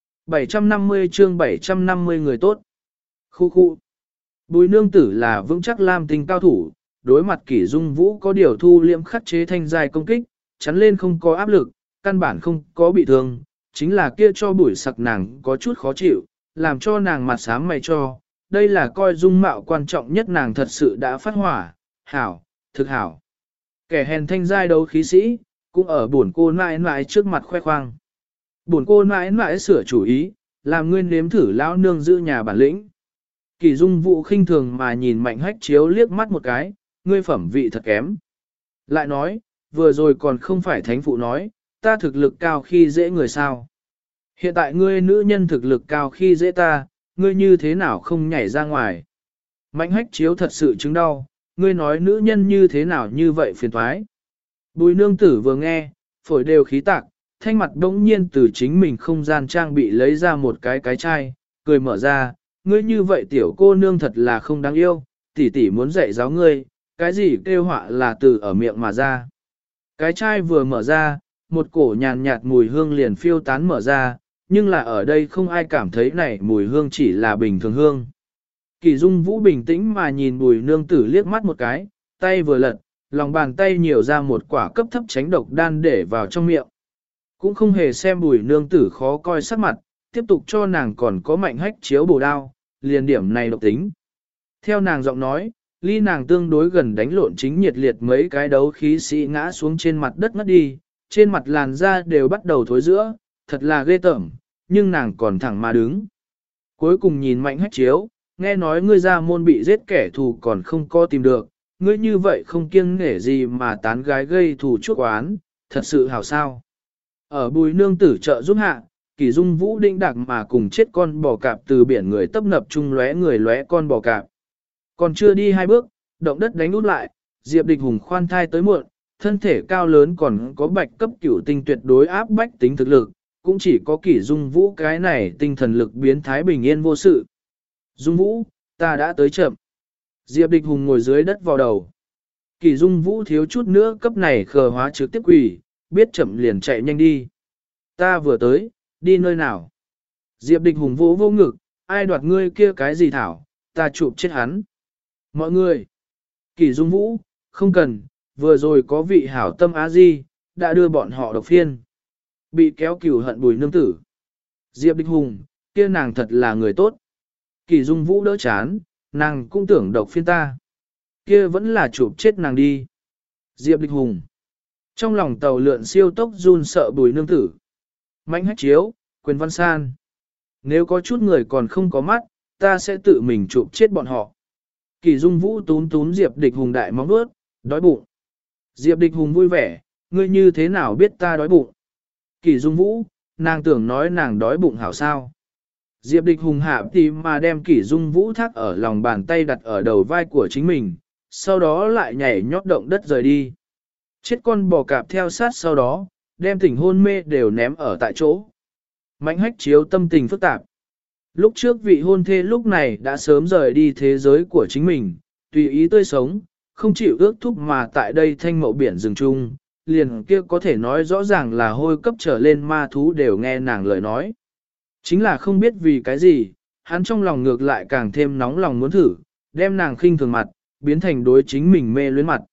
750 chương 750 người tốt. Khu khu. Bùi Nương Tử là vững chắc lam tinh cao thủ, đối mặt Kỷ Dung Vũ có điều thu liễm khắc chế thanh giai công kích, chắn lên không có áp lực, căn bản không có bị thương, chính là kia cho bùi sặc nàng có chút khó chịu, làm cho nàng mặt xám mày cho, đây là coi dung mạo quan trọng nhất nàng thật sự đã phát hỏa, hảo, thực hảo. Kẻ hèn thanh giai đấu khí sĩ, cũng ở buồn cô nãi nãi trước mặt khoe khoang. Buồn cô nãi nãi sửa chủ ý, làm nguyên nếm thử lão nương giữ nhà bản lĩnh. Kỷ Dung Vũ khinh thường mà nhìn Mạnh Hách Chiếu liếc mắt một cái, ngươi phẩm vị thật kém. Lại nói, vừa rồi còn không phải thánh phụ nói, ta thực lực cao khi dễ người sao. Hiện tại ngươi nữ nhân thực lực cao khi dễ ta, ngươi như thế nào không nhảy ra ngoài. Mạnh Hách Chiếu thật sự chứng đau, ngươi nói nữ nhân như thế nào như vậy phiền thoái. Bùi Nương Tử vừa nghe, phổi đều khí tạc, thanh mặt đống nhiên từ chính mình không gian trang bị lấy ra một cái chai, cười mở ra, ngươi như vậy tiểu cô nương thật là không đáng yêu, tỷ tỷ muốn dạy giáo ngươi, cái gì kêu họa là từ ở miệng mà ra. Cái chai vừa mở ra, một cổ nhàn nhạt mùi hương liền phiêu tán mở ra, nhưng là ở đây không ai cảm thấy này mùi hương chỉ là bình thường hương. Kỷ Dung Vũ bình tĩnh mà nhìn Bùi Nương Tử liếc mắt một cái, tay vừa lật, lòng bàn tay nhiều ra một quả cấp thấp tránh độc đan để vào trong miệng. Cũng không hề xem Bùi Nương Tử khó coi sắc mặt, tiếp tục cho nàng còn có Mạnh Hách Chiếu bổ đao, liền điểm này độc tính. Theo nàng giọng nói, ly nàng tương đối gần đánh lộn chính nhiệt liệt mấy cái đấu khí sĩ ngã xuống trên mặt đất ngất đi, trên mặt làn da đều bắt đầu thối rữa, thật là ghê tởm, nhưng nàng còn thẳng mà đứng. Cuối cùng nhìn Mạnh Hách Chiếu, nghe nói ngươi ra môn bị giết kẻ thù còn không có tìm được, ngươi như vậy không kiêng nể gì mà tán gái gây thù chuốc oán, thật sự hảo sao. Ở Bùi Nương Tử trợ giúp hạ, Kỷ Dung Vũ định đặc mà cùng chết con bò cạp từ biển người tấp nập chung lóe người lóe con bò cạp. Còn chưa đi 2 bước, động đất đánh út lại, Diệp Địch Hùng khoan thai tới muộn, thân thể cao lớn còn có bạch cấp cửu tinh tuyệt đối áp bách tính thực lực, cũng chỉ có Kỷ Dung Vũ cái này tinh thần lực biến thái bình yên vô sự. Dung Vũ, ta đã tới chậm. Diệp Địch Hùng ngồi dưới đất vào đầu. Kỷ Dung Vũ thiếu chút nữa cấp này khờ hóa trực tiếp quỷ, biết chậm liền chạy nhanh đi. Ta vừa tới, đi nơi nào? Diệp Địch Hùng vỗ vô ngực, ai đoạt ngươi kia cái gì thảo, ta chụp chết hắn. Mọi người, Kỷ Dung Vũ, không cần, vừa rồi có vị hảo tâm á di, đã đưa bọn họ độc phiên. Bị kéo cửu hận Bùi Nương Tử. Diệp Địch Hùng, kia nàng thật là người tốt. Kỷ Dung Vũ đỡ chán, nàng cũng tưởng độc phiên ta. Kia vẫn là chụp chết nàng đi. Diệp Địch Hùng. Trong lòng tàu lượn siêu tốc run sợ Bùi Nương Tử. Mạnh Hách Chiếu, Quyền Văn San. Nếu có chút người còn không có mắt, ta sẽ tự mình chụp chết bọn họ. Kỷ Dung Vũ túm Diệp Địch Hùng đại móng nuốt, đói bụng. Diệp Địch Hùng vui vẻ, ngươi như thế nào biết ta đói bụng? Kỷ Dung Vũ, nàng tưởng nói nàng đói bụng hảo sao. Diệp Địch Hùng hạ tìm mà đem Kỷ Dung Vũ thác ở lòng bàn tay đặt ở đầu vai của chính mình, sau đó lại nhảy nhót động đất rời đi. Chết con bò cạp theo sát sau đó, đem tỉnh hôn mê đều ném ở tại chỗ. Mạnh Hách Chiếu tâm tình phức tạp. Lúc trước vị hôn thê lúc này đã sớm rời đi thế giới của chính mình, tùy ý tươi sống, không chịu ước thúc mà tại đây thanh mậu biển rừng chung, liền kia có thể nói rõ ràng là hôi cấp trở lên ma thú đều nghe nàng lời nói. Chính là không biết vì cái gì, hắn trong lòng ngược lại càng thêm nóng lòng muốn thử, đem nàng khinh thường mặt, biến thành đối chính mình mê luyến mặt.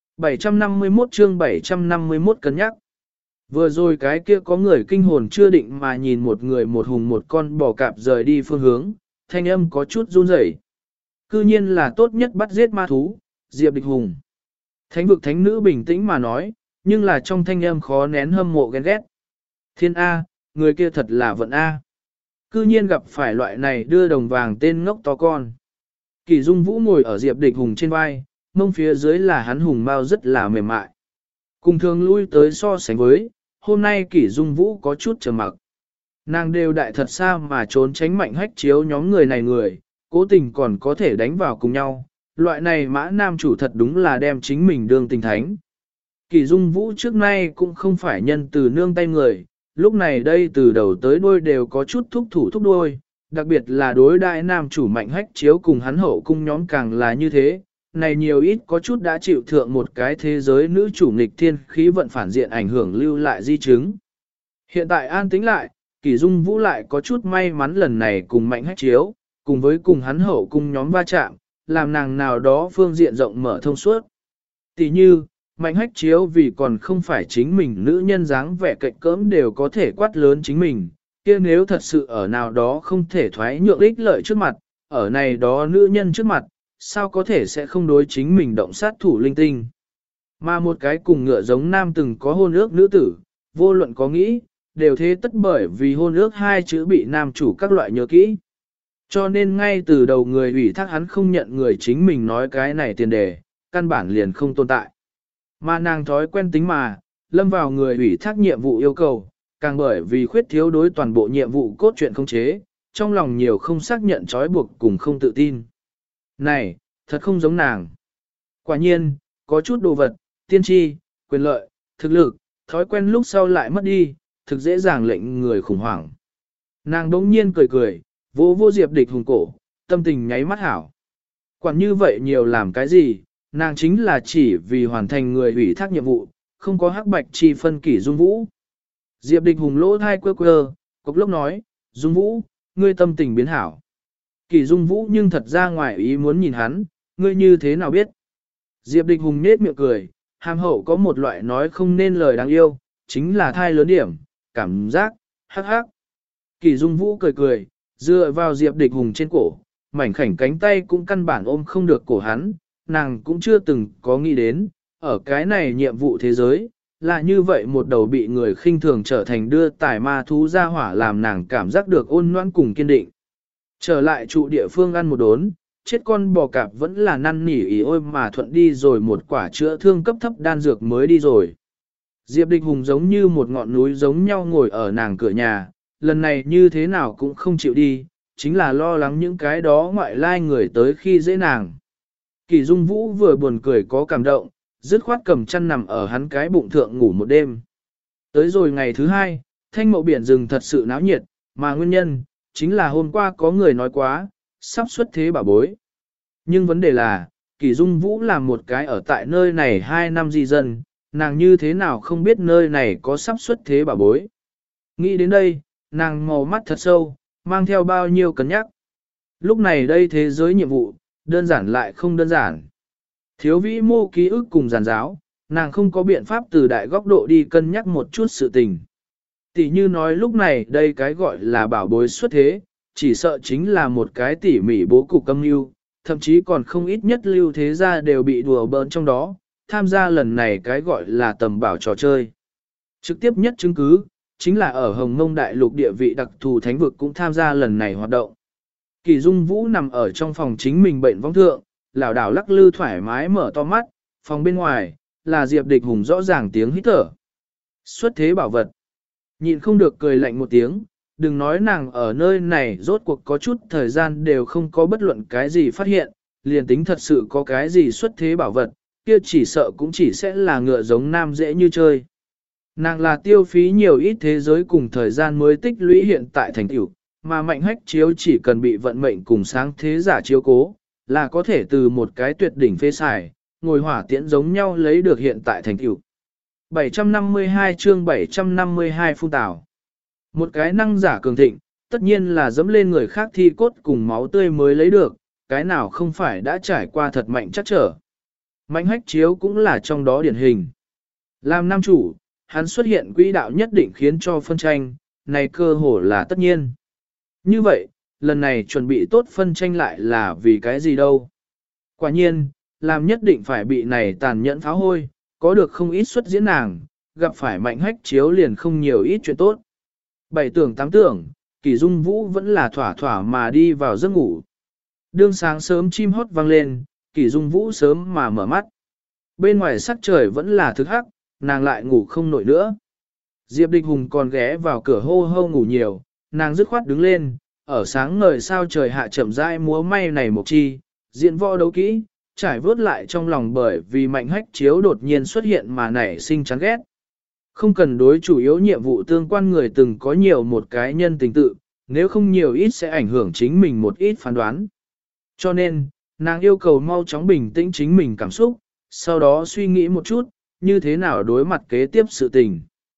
751 chương 751 cân nhắc. Vừa rồi cái kia có người kinh hồn chưa định mà nhìn một người một hùng một con bò cạp rời đi phương hướng, thanh âm có chút run rẩy. Cư nhiên là tốt nhất bắt giết ma thú, Diệp Địch Hùng. Thánh vực thánh nữ bình tĩnh mà nói, nhưng là trong thanh âm khó nén hâm mộ ghen ghét. Thiên A, người kia thật là vận A. Cư nhiên gặp phải loại này đưa đồng vàng tên ngốc to con. Kỳ Dung Vũ ngồi ở Diệp Địch Hùng trên vai, mông phía dưới là hắn hùng bao rất là mềm mại. Cùng thường lui tới so sánh với, hôm nay Kỷ Dung Vũ có chút trầm mặc. Nàng đều đại thật xa mà trốn tránh Mạnh Hách Chiếu nhóm người này người, cố tình còn có thể đánh vào cùng nhau. Loại này mã nam chủ thật đúng là đem chính mình đương tình thánh. Kỷ Dung Vũ trước nay cũng không phải nhân từ nương tay người, lúc này đây từ đầu tới đuôi đều có chút thúc thủ thúc đuôi, đặc biệt là đối đại nam chủ Mạnh Hách Chiếu cùng hắn hậu cung nhóm càng là như thế. Này nhiều ít có chút đã chịu thượng một cái thế giới nữ chủ nghịch thiên khí vận phản diện ảnh hưởng lưu lại di chứng. Hiện tại an tĩnh lại, Kỷ Dung Vũ lại có chút may mắn lần này cùng Mạnh Hách Chiếu, cùng với cùng hắn hậu cung nhóm va chạm, làm nàng nào đó phương diện rộng mở thông suốt. Tỷ như, Mạnh Hách Chiếu vì còn không phải chính mình nữ nhân dáng vẻ cạnh cỡm đều có thể quát lớn chính mình, kia nếu thật sự ở nào đó không thể thoái nhượng ích lợi trước mặt, ở này đó nữ nhân trước mặt, sao có thể sẽ không đối chính mình động sát thủ linh tinh. Mà một cái cùng ngựa giống nam từng có hôn ước nữ tử, vô luận có nghĩ, đều thế tất bởi vì hôn ước hai chữ bị nam chủ các loại nhớ kỹ. Cho nên ngay từ đầu người ủy thác hắn không nhận người chính mình nói cái này tiền đề, căn bản liền không tồn tại. Mà nàng thói quen tính mà, lâm vào người ủy thác nhiệm vụ yêu cầu, càng bởi vì khuyết thiếu đối toàn bộ nhiệm vụ cốt truyện không chế, trong lòng nhiều không xác nhận trói buộc cùng không tự tin. Này, thật không giống nàng. Quả nhiên, có chút đồ vật, tiên tri, quyền lợi, thực lực, thói quen lúc sau lại mất đi, thực dễ dàng lệnh người khủng hoảng. Nàng đống nhiên cười cười, vô vô Diệp Địch Hùng cổ, tâm tình nháy mắt hảo. Quản như vậy nhiều làm cái gì, nàng chính là chỉ vì hoàn thành người ủy thác nhiệm vụ, không có hắc bạch chi phân Kỷ Dung Vũ. Diệp Địch Hùng lỗ thai quơ quơ, cốc lốc nói, Dung Vũ, ngươi tâm tình biến hảo. Kỷ Dung Vũ nhưng thật ra ngoài ý muốn nhìn hắn, ngươi như thế nào biết? Diệp Địch Hùng nết miệng cười, hàm hậu có một loại nói không nên lời đáng yêu, chính là thai lớn điểm, cảm giác, hắc hắc. Kỷ Dung Vũ cười cười, dựa vào Diệp Địch Hùng trên cổ, mảnh khảnh cánh tay cũng căn bản ôm không được cổ hắn, nàng cũng chưa từng có nghĩ đến, ở cái này nhiệm vụ thế giới, là như vậy một đầu bị người khinh thường trở thành đưa tải ma thú ra hỏa làm nàng cảm giác được ôn noan cùng kiên định. Trở lại trụ địa phương ăn một đốn, chết con bò cạp vẫn là năn nỉ ý ôi mà thuận đi rồi một quả chữa thương cấp thấp đan dược mới đi rồi. Diệp Địch Hùng giống như một ngọn núi giống nhau ngồi ở nàng cửa nhà, lần này như thế nào cũng không chịu đi, chính là lo lắng những cái đó ngoại lai người tới khi dễ nàng. Kỳ Dung Vũ vừa buồn cười có cảm động, dứt khoát cầm chăn nằm ở hắn cái bụng thượng ngủ một đêm. Tới rồi ngày thứ hai, thanh mậu biển rừng thật sự náo nhiệt, mà nguyên nhân, chính là hôm qua có người nói quá, sắp xuất thế bảo bối. Nhưng vấn đề là, Kỳ Dung Vũ là một cái ở tại nơi này 2 năm di dân, nàng như thế nào không biết nơi này có sắp xuất thế bảo bối. Nghĩ đến đây, nàng màu mắt thật sâu, mang theo bao nhiêu cân nhắc. Lúc này đây thế giới nhiệm vụ, đơn giản lại không đơn giản. Thiếu vĩ mô ký ức cùng giàn giáo, nàng không có biện pháp từ đại góc độ đi cân nhắc một chút sự tình. Tỷ như nói lúc này đây cái gọi là bảo bối xuất thế, chỉ sợ chính là một cái tỉ mỉ bố cục âm mưu, thậm chí còn không ít nhất lưu thế gia đều bị đùa bỡn trong đó, tham gia lần này cái gọi là tầm bảo trò chơi. Trực tiếp nhất chứng cứ, chính là ở Hồng Mông Đại Lục địa vị đặc thù thánh vực cũng tham gia lần này hoạt động. Kỳ Dung Vũ nằm ở trong phòng chính mình bệnh vong thượng, lảo đảo lắc lư thoải mái mở to mắt, phòng bên ngoài, là Diệp Địch Hùng rõ ràng tiếng hít thở. Xuất thế bảo vật. Nhịn không được cười lạnh một tiếng, đừng nói nàng ở nơi này rốt cuộc có chút thời gian đều không có bất luận cái gì phát hiện, liền tính thật sự có cái gì xuất thế bảo vật, kia chỉ sợ cũng chỉ sẽ là ngựa giống nam dễ như chơi. Nàng là tiêu phí nhiều ít thế giới cùng thời gian mới tích lũy hiện tại thành tựu, mà Mạnh Hách Chiếu chỉ cần bị vận mệnh cùng sáng thế giả chiếu cố, là có thể từ một cái tuyệt đỉnh phê xài, ngồi hỏa tiễn giống nhau lấy được hiện tại thành tựu. 752 chương 752 phun tảo. Một cái năng giả cường thịnh, tất nhiên là dẫm lên người khác thi cốt cùng máu tươi mới lấy được, cái nào không phải đã trải qua thật mạnh chắc trở. Mạnh Hách Chiếu cũng là trong đó điển hình. Làm nam chủ, hắn xuất hiện quỹ đạo nhất định khiến cho phân tranh, này cơ hồ là tất nhiên. Như vậy, lần này chuẩn bị tốt phân tranh lại là vì cái gì đâu? Quả nhiên, làm nhất định phải bị này tàn nhẫn phá hôi, có được không ít xuất diễn nàng, gặp phải Mạnh Hách Chiếu liền không nhiều ít chuyện tốt. Bảy tưởng tám tưởng, Kỷ Dung Vũ vẫn là thỏa thỏa mà đi vào giấc ngủ. Đương sáng sớm chim hót vang lên, Kỷ Dung Vũ sớm mà mở mắt. Bên ngoài sắc trời vẫn là thực hắc, nàng lại ngủ không nổi nữa. Diệp Địch Hùng còn ghé vào cửa hô hô ngủ nhiều, nàng dứt khoát đứng lên, ở sáng ngời sao trời hạ chậm rãi múa may này một chi, diện võ đấu kỹ, trải vớt lại trong lòng bởi vì Mạnh Hách Chiếu đột nhiên xuất hiện mà nảy sinh chán ghét. Không cần đối chủ yếu nhiệm vụ tương quan người từng có nhiều một cái nhân tình tự, nếu không nhiều ít sẽ ảnh hưởng chính mình một ít phán đoán. Cho nên, nàng yêu cầu mau chóng bình tĩnh chính mình cảm xúc, sau đó suy nghĩ một chút, như thế nào đối mặt kế tiếp sự tình.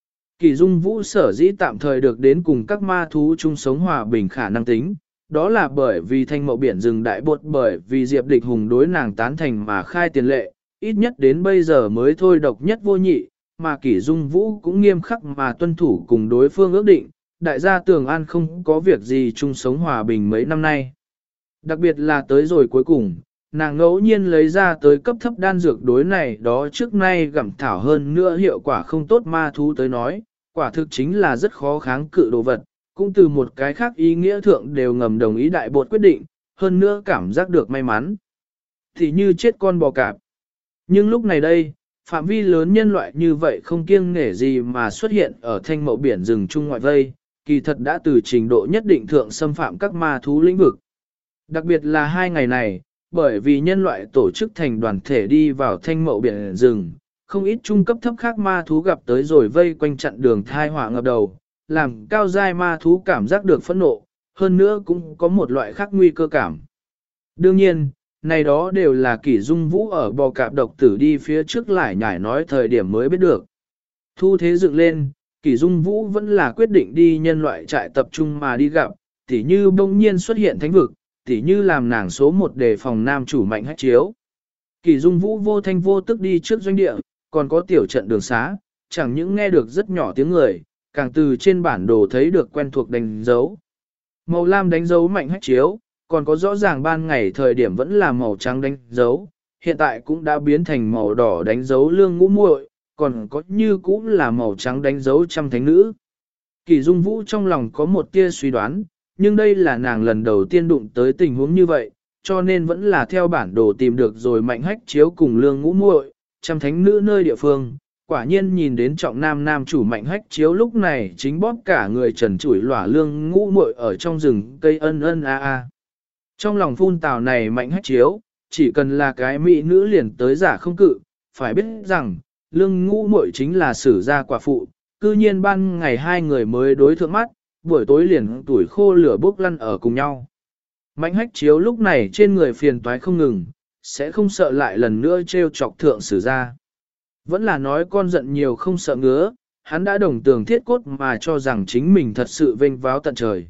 Kỳ Dung Vũ sở dĩ tạm thời được đến cùng các ma thú chung sống hòa bình khả năng tính, đó là bởi vì thanh mậu biển rừng đại bột bởi vì Diệp Địch Hùng đối nàng tán thành mà khai tiền lệ, ít nhất đến bây giờ mới thôi độc nhất vô nhị, mà Kỷ Dung Vũ cũng nghiêm khắc mà tuân thủ cùng đối phương ước định, đại gia Tường An không có việc gì chung sống hòa bình mấy năm nay. Đặc biệt là tới rồi cuối cùng, nàng ngẫu nhiên lấy ra tới cấp thấp đan dược đối này đó trước nay gặm thảo hơn nữa hiệu quả không tốt ma thú tới nói, quả thực chính là rất khó kháng cự đồ vật, cũng từ một cái khác ý nghĩa thượng đều ngầm đồng ý đại bột quyết định, hơn nữa cảm giác được may mắn. Thì như chết con bò cạp. Nhưng lúc này đây, phạm vi lớn nhân loại như vậy không kiêng nể gì mà xuất hiện ở thanh mậu biển rừng trung ngoại vây, kỳ thật đã từ trình độ nhất định thượng xâm phạm các ma thú lĩnh vực. Đặc biệt là hai ngày này, bởi vì nhân loại tổ chức thành đoàn thể đi vào thanh mậu biển rừng, không ít trung cấp thấp khác ma thú gặp tới rồi vây quanh chặn đường thai họa ngập đầu, làm cao giai ma thú cảm giác được phẫn nộ, hơn nữa cũng có một loại khác nguy cơ cảm. Đương nhiên, này đó đều là Kỷ Dung Vũ ở bò cạp độc tử đi phía trước lại nhải nói thời điểm mới biết được. Thu thế dựng lên, Kỷ Dung Vũ vẫn là quyết định đi nhân loại trại tập trung mà đi gặp, tỉ như bỗng nhiên xuất hiện thánh vực, tỉ như làm nàng số một đề phòng nam chủ Mạnh Hách Chiếu. Kỷ Dung Vũ vô thanh vô tức đi trước doanh địa, còn có tiểu trận đường xá, chẳng những nghe được rất nhỏ tiếng người, càng từ trên bản đồ thấy được quen thuộc đánh dấu. Màu lam đánh dấu Mạnh Hách Chiếu, còn có rõ ràng ban ngày thời điểm vẫn là màu trắng đánh dấu, hiện tại cũng đã biến thành màu đỏ đánh dấu Lương Ngũ Muội, còn có như cũng là màu trắng đánh dấu Trăm Thánh Nữ. Kỷ Dung Vũ trong lòng có một tia suy đoán, nhưng đây là nàng lần đầu tiên đụng tới tình huống như vậy, cho nên vẫn là theo bản đồ tìm được rồi Mạnh Hách Chiếu cùng Lương Ngũ Muội, Trăm Thánh Nữ nơi địa phương. Quả nhiên nhìn đến trọng nam chủ Mạnh Hách Chiếu lúc này chính bóp cả người trần trụi lỏa Lương Ngũ Muội ở trong rừng cây ân a. Trong lòng phun tào này Mạnh Hách Chiếu, chỉ cần là cái mỹ nữ liền tới giả không cự, phải biết rằng, Lương Ngũ Muội chính là sử gia quả phụ, cư nhiên ban ngày hai người mới đối thượng mắt, buổi tối liền tuổi khô lửa bốc lăn ở cùng nhau. Mạnh Hách Chiếu lúc này trên người phiền toái không ngừng, sẽ không sợ lại lần nữa trêu chọc thượng sử gia. Vẫn là nói con giận nhiều không sợ ngứa, hắn đã đồng tường thiết cốt mà cho rằng chính mình thật sự vênh váo tận trời.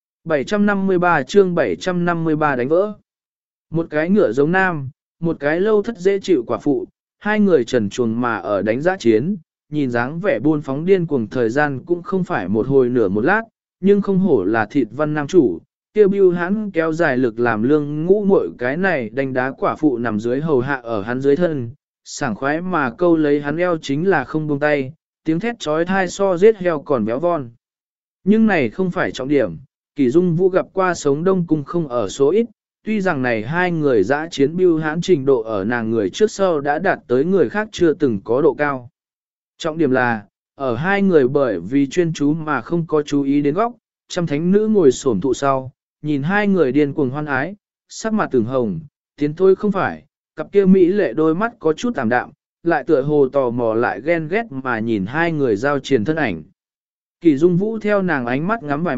753 chương 753 đánh vỡ. Một cái ngựa giống nam, một cái lâu thất dễ chịu quả phụ, hai người trần truồng mà ở đánh giá chiến, nhìn dáng vẻ buôn phóng điên cuồng thời gian cũng không phải một hồi nửa một lát, nhưng không hổ là thịt văn nam chủ, kêu bưu hắn kéo dài lực làm Lương Ngũ Muội cái này đánh đá quả phụ nằm dưới hầu hạ ở hắn dưới thân, sảng khoái mà câu lấy hắn eo chính là không buông tay, tiếng thét trói thai so giết heo còn béo von. Nhưng này không phải trọng điểm, Kỷ Dung Vũ gặp qua sống đông cung không ở số ít, tuy rằng này hai người dã chiến bưu hãn trình độ ở nàng người trước sau đã đạt tới người khác chưa từng có độ cao. Trọng điểm là, ở hai người bởi vì chuyên chú mà không có chú ý đến góc, Trăm Thánh Nữ ngồi xổm thụ sau, nhìn hai người điên cuồng hoan ái, sắc mặt từng hồng, tiến thôi không phải, cặp kia mỹ lệ đôi mắt có chút tạm đạm, lại tựa hồ tò mò lại ghen ghét mà nhìn hai người giao triền thân ảnh. Kỷ Dung Vũ theo nàng ánh mắt ngắm vài mắt,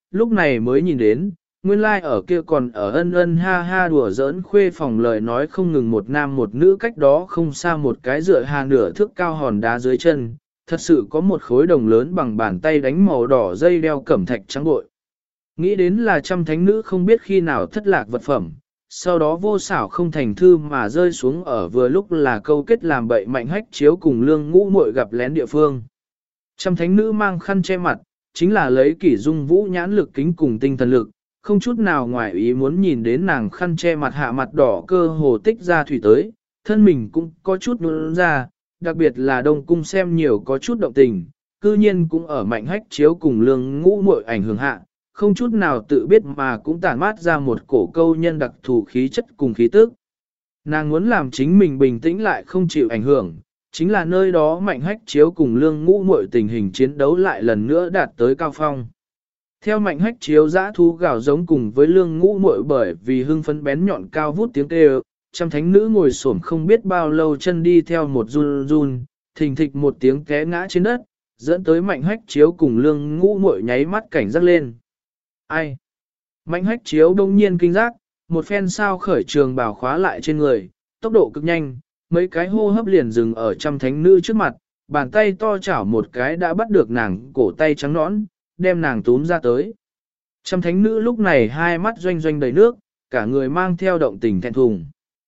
lúc này mới nhìn đến, nguyên lai ở kia còn ở ân ân ha ha đùa giỡn khuê phòng lời nói không ngừng một nam một nữ, cách đó không xa một cái dựa hà nửa thước cao hòn đá dưới chân, thật sự có một khối đồng lớn bằng bàn tay đánh màu đỏ dây đeo cẩm thạch trắng bội. Nghĩ đến là trăm thánh nữ không biết khi nào thất lạc vật phẩm, sau đó vô xảo không thành thư mà rơi xuống ở vừa lúc là câu kết làm bậy Mạnh Hách Chiếu cùng Lương Ngũ Muội gặp lén địa phương. Trăm thánh nữ mang khăn che mặt, chính là lấy Kỷ Dung Vũ nhãn lực kính cùng tinh thần lực, không chút nào ngoài ý muốn nhìn đến nàng khăn che mặt hạ mặt đỏ cơ hồ tích ra thủy tới, thân mình cũng có chút nôn ra, đặc biệt là Đông Cung xem nhiều có chút động tình, cư nhiên cũng ở Mạnh Hách Chiếu cùng Lương Ngũ Muội ảnh hưởng hạ, không chút nào tự biết mà cũng tản mát ra một cổ câu nhân đặc thù khí chất cùng khí tức. Nàng muốn làm chính mình bình tĩnh lại không chịu ảnh hưởng, chính là nơi đó Mạnh Hách Chiếu cùng Lương Ngũ Muội tình hình chiến đấu lại lần nữa đạt tới cao phong. Theo Mạnh Hách Chiếu dã thú gào giống cùng với Lương Ngũ Muội bởi vì hưng phấn bén nhọn cao vút tiếng kêu, trăm thánh nữ ngồi xổm không biết bao lâu chân đi theo một run run, thình thịch một tiếng té ngã trên đất, dẫn tới Mạnh Hách Chiếu cùng Lương Ngũ Muội nháy mắt cảnh giác lên. Ai? Mạnh Hách Chiếu đông nhiên kinh giác, một phen sao khởi trường bào khóa lại trên người, tốc độ cực nhanh, mấy cái hô hấp liền dừng ở trăm thánh nữ trước mặt, bàn tay to chảo một cái đã bắt được nàng cổ tay trắng nõn, đem nàng túm ra tới. Trăm thánh nữ lúc này hai mắt doanh doanh đầy nước, cả người mang theo động tình thẹn thùng.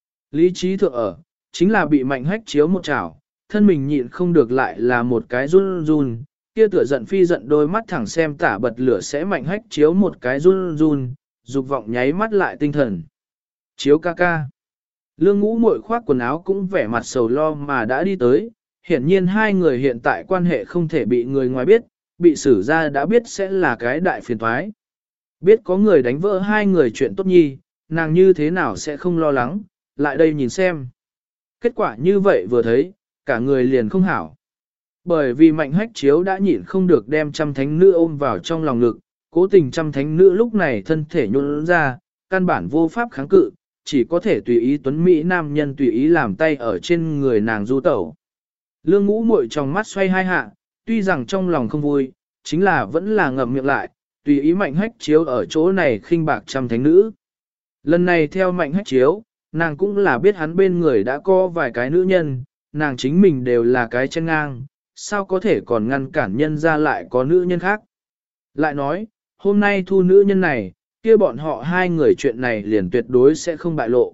Lý trí thượng ở, chính là bị Mạnh Hách Chiếu một chảo, thân mình nhịn không được lại là một cái run run, kia tựa giận phi giận đôi mắt thẳng xem tả bật lửa sẽ Mạnh Hách Chiếu một cái run run, dục vọng nháy mắt lại tinh thần. Chiếu ca ca. Lương Ngũ Muội khoác quần áo cũng vẻ mặt sầu lo mà đã đi tới, hiển nhiên hai người hiện tại quan hệ không thể bị người ngoài biết, bị xử ra đã biết sẽ là cái đại phiền toái. Biết có người đánh vỡ hai người chuyện tốt nhi, nàng như thế nào sẽ không lo lắng, lại đây nhìn xem. Kết quả như vậy vừa thấy, cả người liền không hảo. Bởi vì Mạnh Hách Chiếu đã nhịn không được đem trăm thánh nữ ôm vào trong lòng ngực, cố tình trăm thánh nữ lúc này thân thể nhún ra, căn bản vô pháp kháng cự, chỉ có thể tùy ý tuấn Mỹ nam nhân tùy ý làm tay ở trên người nàng du tẩu. Lương Ngũ Muội trong mắt xoay hai hạ, tuy rằng trong lòng không vui, chính là vẫn là ngậm miệng lại, tùy ý Mạnh Hách Chiếu ở chỗ này khinh bạc trăm thánh nữ. Lần này theo Mạnh Hách Chiếu, nàng cũng là biết hắn bên người đã có vài cái nữ nhân, nàng chính mình đều là cái chân ngang, sao có thể còn ngăn cản nhân ra lại có nữ nhân khác. Lại nói, hôm nay thu nữ nhân này, kia bọn họ hai người chuyện này liền tuyệt đối sẽ không bại lộ.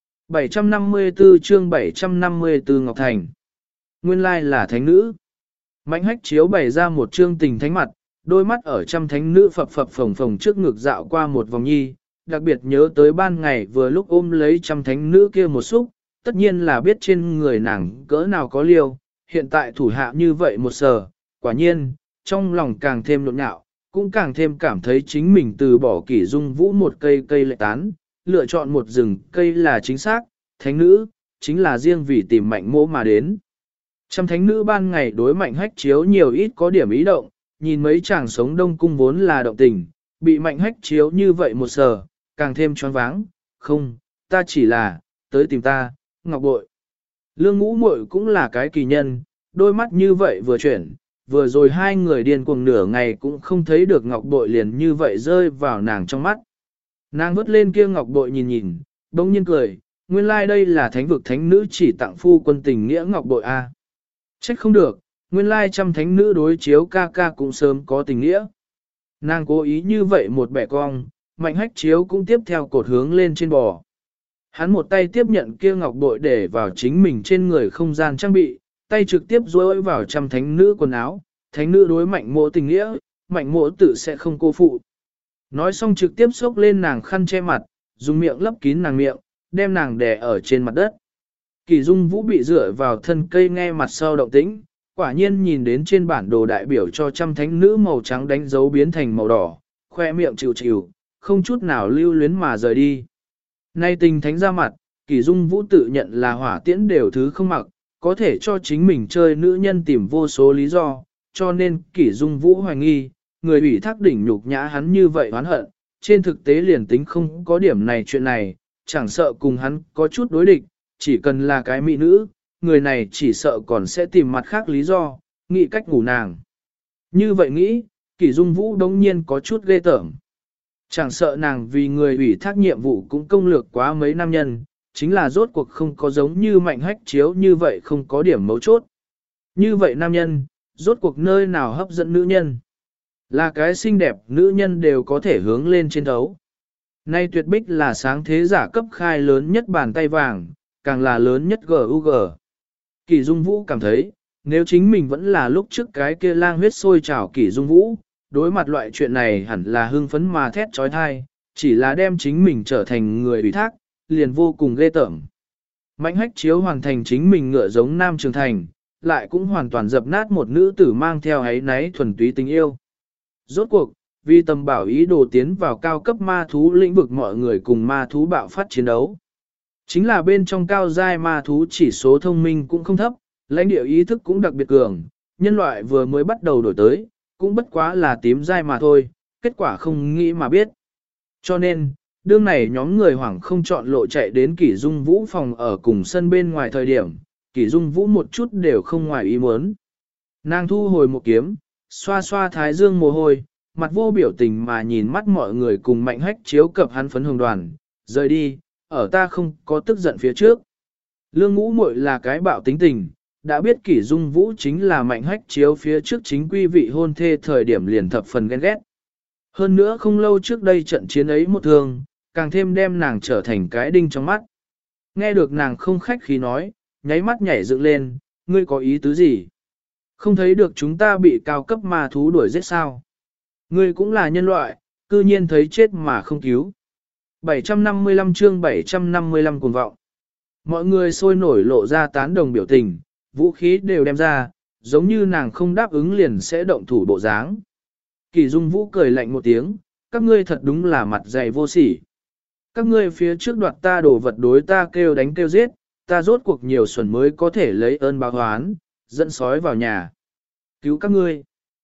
754 chương 754 Ngọc Thành. Nguyên lai là thánh nữ. Mạnh Hách Chiếu bày ra một chương tình thánh mặt, đôi mắt ở trăm thánh nữ phập phập phồng phồng trước ngực dạo qua một vòng nhi, đặc biệt nhớ tới ban ngày vừa lúc ôm lấy trăm thánh nữ kia một xúc, tất nhiên là biết trên người nàng cỡ nào có liêu, hiện tại thủ hạ như vậy một sờ, quả nhiên, trong lòng càng thêm nhộn nhạo, cũng càng thêm cảm thấy chính mình từ bỏ Kỷ Dung Vũ một cây cây lệ tán, lựa chọn một rừng cây là chính xác, thánh nữ, chính là riêng vì tìm Mạnh Mỗ mà đến. Trăm thánh nữ ban ngày đối Mạnh Hách Chiếu nhiều ít có điểm ý động, nhìn mấy chàng sống Đông Cung vốn là động tình, bị Mạnh Hách Chiếu như vậy một sờ, càng thêm choáng váng, không, ta chỉ là, tới tìm ta, Ngọc Bội. Lương Ngũ Muội cũng là cái kỳ nhân, đôi mắt như vậy vừa chuyển, vừa rồi hai người điên cuồng nửa ngày cũng không thấy được Ngọc Bội liền như vậy rơi vào nàng trong mắt. Nàng vứt lên kia Ngọc Bội nhìn nhìn, bỗng nhiên cười, nguyên lai đây là thánh vực thánh nữ chỉ tặng phu quân tình nghĩa Ngọc Bội a. Trách không được, nguyên lai trăm thánh nữ đối Chiếu ca ca cũng sớm có tình nghĩa. Nàng cố ý như vậy một bẻ cong, Mạnh Hách Chiếu cũng tiếp theo cột hướng lên trên bò. Hắn một tay tiếp nhận kia ngọc bội để vào chính mình trên người không gian trang bị, tay trực tiếp duỗi vào trăm thánh nữ quần áo, thánh nữ đối Mạnh Mỗ tình nghĩa, Mạnh Mỗ tự sẽ không cô phụ. Nói xong trực tiếp xốc lên nàng khăn che mặt, dùng miệng lấp kín nàng miệng, đem nàng đè ở trên mặt đất. Kỷ Dung Vũ bị dựa vào thân cây nghe mặt sau động tĩnh, quả nhiên nhìn đến trên bản đồ đại biểu cho trăm thánh nữ màu trắng đánh dấu biến thành màu đỏ, khoe miệng chịu chịu, không chút nào lưu luyến mà rời đi. Nay tình thánh ra mặt, Kỷ Dung Vũ tự nhận là hỏa tiễn đều thứ không mặc, có thể cho chính mình chơi nữ nhân tìm vô số lý do, cho nên Kỷ Dung Vũ hoài nghi, người ủy thác đỉnh nhục nhã hắn như vậy oán hận, trên thực tế liền tính không có điểm này chuyện này, chẳng sợ cùng hắn có chút đối địch, chỉ cần là cái mỹ nữ, người này chỉ sợ còn sẽ tìm mặt khác lý do, nghĩ cách ngủ nàng. Như vậy nghĩ, Kỷ Dung Vũ đống nhiên có chút ghê tởm. Chẳng sợ nàng vì người ủy thác nhiệm vụ cũng công lược quá mấy nam nhân, chính là rốt cuộc không có giống như Mạnh Hách Chiếu như vậy không có điểm mấu chốt. Như vậy nam nhân, rốt cuộc nơi nào hấp dẫn nữ nhân. Là cái xinh đẹp nữ nhân đều có thể hướng lên trên thấu. Nay Tuyệt Bích là sáng thế giả cấp khai lớn nhất bàn tay vàng, càng là lớn nhất GUG. Kỷ Dung Vũ cảm thấy, nếu chính mình vẫn là lúc trước cái kia lang huyết sôi trào Kỷ Dung Vũ, đối mặt loại chuyện này hẳn là hưng phấn mà thét trói thai, chỉ là đem chính mình trở thành người ủy thác, liền vô cùng ghê tởm. Mạnh Hách Chiếu hoàn thành chính mình ngựa giống Nam Trường Thành, lại cũng hoàn toàn dập nát một nữ tử mang theo ấy náy thuần túy tình yêu. Rốt cuộc, vì tầm bảo ý đồ tiến vào cao cấp ma thú lĩnh vực mọi người cùng ma thú bạo phát chiến đấu. Chính là bên trong cao giai ma thú chỉ số thông minh cũng không thấp, lãnh địa ý thức cũng đặc biệt cường, nhân loại vừa mới bắt đầu đổi tới, cũng bất quá là tím giai mà thôi, kết quả không nghĩ mà biết. Cho nên, đương này nhóm người hoảng không chọn lộ chạy đến Kỷ Dung Vũ phòng ở cùng sân bên ngoài thời điểm, Kỷ Dung Vũ một chút đều không ngoài ý muốn. Nàng thu hồi một kiếm, xoa xoa thái dương mồ hôi, mặt vô biểu tình mà nhìn mắt mọi người cùng Mạnh Hách Chiếu cập hắn phấn hồng đoàn, rời đi, ở ta không có tức giận phía trước. Lương Ngũ Muội là cái bạo tính tình, đã biết Kỷ Dung Vũ chính là Mạnh Hách Chiếu phía trước chính quy vị hôn thê thời điểm liền thập phần ghen ghét. Hơn nữa không lâu trước đây trận chiến ấy một thương, càng thêm đem nàng trở thành cái đinh trong mắt. Nghe được nàng không khách khí nói, nháy mắt nhảy dựng lên, ngươi có ý tứ gì? Không thấy được chúng ta bị cao cấp ma thú đuổi giết sao? Ngươi cũng là nhân loại, cư nhiên thấy chết mà không cứu. 755 chương 755 cuồng vọng. Mọi người sôi nổi lộ ra tán đồng biểu tình, vũ khí đều đem ra, giống như nàng không đáp ứng liền sẽ động thủ bộ dáng. Kỷ Dung Vũ cười lạnh một tiếng, các ngươi thật đúng là mặt dày vô sỉ. Các ngươi phía trước đoạt ta đồ vật đối ta kêu đánh kêu giết, ta rốt cuộc nhiều xuẩn mới có thể lấy ơn báo oán, dẫn sói vào nhà. Cứu các ngươi.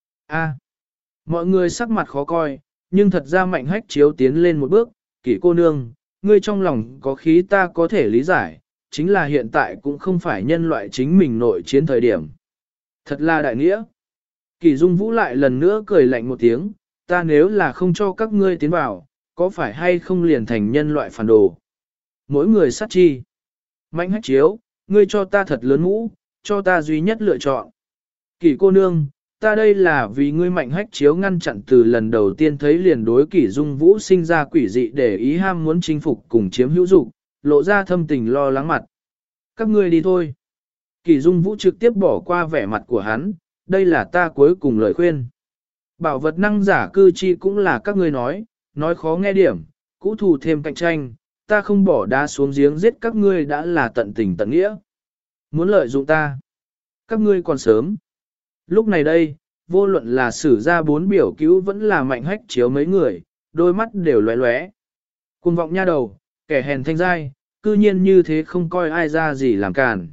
A. Mọi người sắc mặt khó coi, nhưng thật ra Mạnh Hách Chiếu tiến lên một bước, Kỷ cô nương, ngươi trong lòng có khí ta có thể lý giải, chính là hiện tại cũng không phải nhân loại chính mình nội chiến thời điểm. Thật là đại nghĩa. Kỷ Dung Vũ lại lần nữa cười lạnh một tiếng, ta nếu là không cho các ngươi tiến vào, có phải hay không liền thành nhân loại phản đồ. Mỗi người sát chi. Mạnh Hách Chiếu, ngươi cho ta thật lớn mũ, cho ta duy nhất lựa chọn. Kỷ cô nương, ta đây là vì ngươi Mạnh Hách Chiếu ngăn chặn từ lần đầu tiên thấy liền đối Kỷ Dung Vũ sinh ra quỷ dị để ý ham muốn chinh phục cùng chiếm hữu dục, lộ ra thâm tình lo lắng mặt. Các ngươi đi thôi. Kỷ Dung Vũ trực tiếp bỏ qua vẻ mặt của hắn, đây là ta cuối cùng lời khuyên. Bảo vật năng giả cư chi cũng là các ngươi nói khó nghe điểm, cũ thù thêm cạnh tranh, ta không bỏ đá xuống giếng giết các ngươi đã là tận tình tận nghĩa. Muốn lợi dụng ta, các ngươi còn sớm. Lúc này đây, vô luận là sử ra 4 biểu cứu vẫn là Mạnh Hách Chiếu mấy người, đôi mắt đều lóe lóe. Cuồng vọng nha đầu, kẻ hèn thanh giai, cư nhiên như thế không coi ai ra gì làm càn.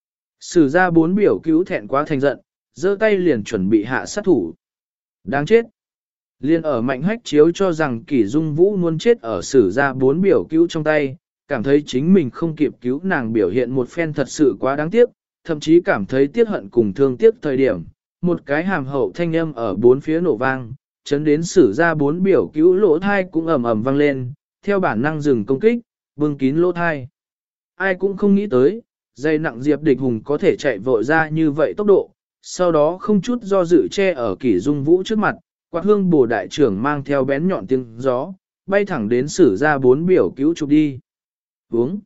Sử ra 4 biểu cứu thẹn quá thành giận, giơ tay liền chuẩn bị hạ sát thủ. Đáng chết. Liên ở Mạnh Hách Chiếu cho rằng Kỷ Dung Vũ muốn chết ở sử ra 4 biểu cứu trong tay, cảm thấy chính mình không kịp cứu nàng biểu hiện một phen thật sự quá đáng tiếc, thậm chí cảm thấy tiếc hận cùng thương tiếc thời điểm. Một cái hàm hậu thanh âm ở bốn phía nổ vang, chấn đến sử ra 4 biểu cứu lỗ thai cũng ầm ầm vang lên, theo bản năng dừng công kích, bưng kín lỗ thai. Ai cũng không nghĩ tới, dây nặng Diệp Địch Hùng có thể chạy vội ra như vậy tốc độ, sau đó không chút do dự che ở Kỷ Dung Vũ trước mặt, quạt hương bổ đại trưởng mang theo bén nhọn tiếng gió, bay thẳng đến sử ra 4 biểu cứu chụp đi. Uống.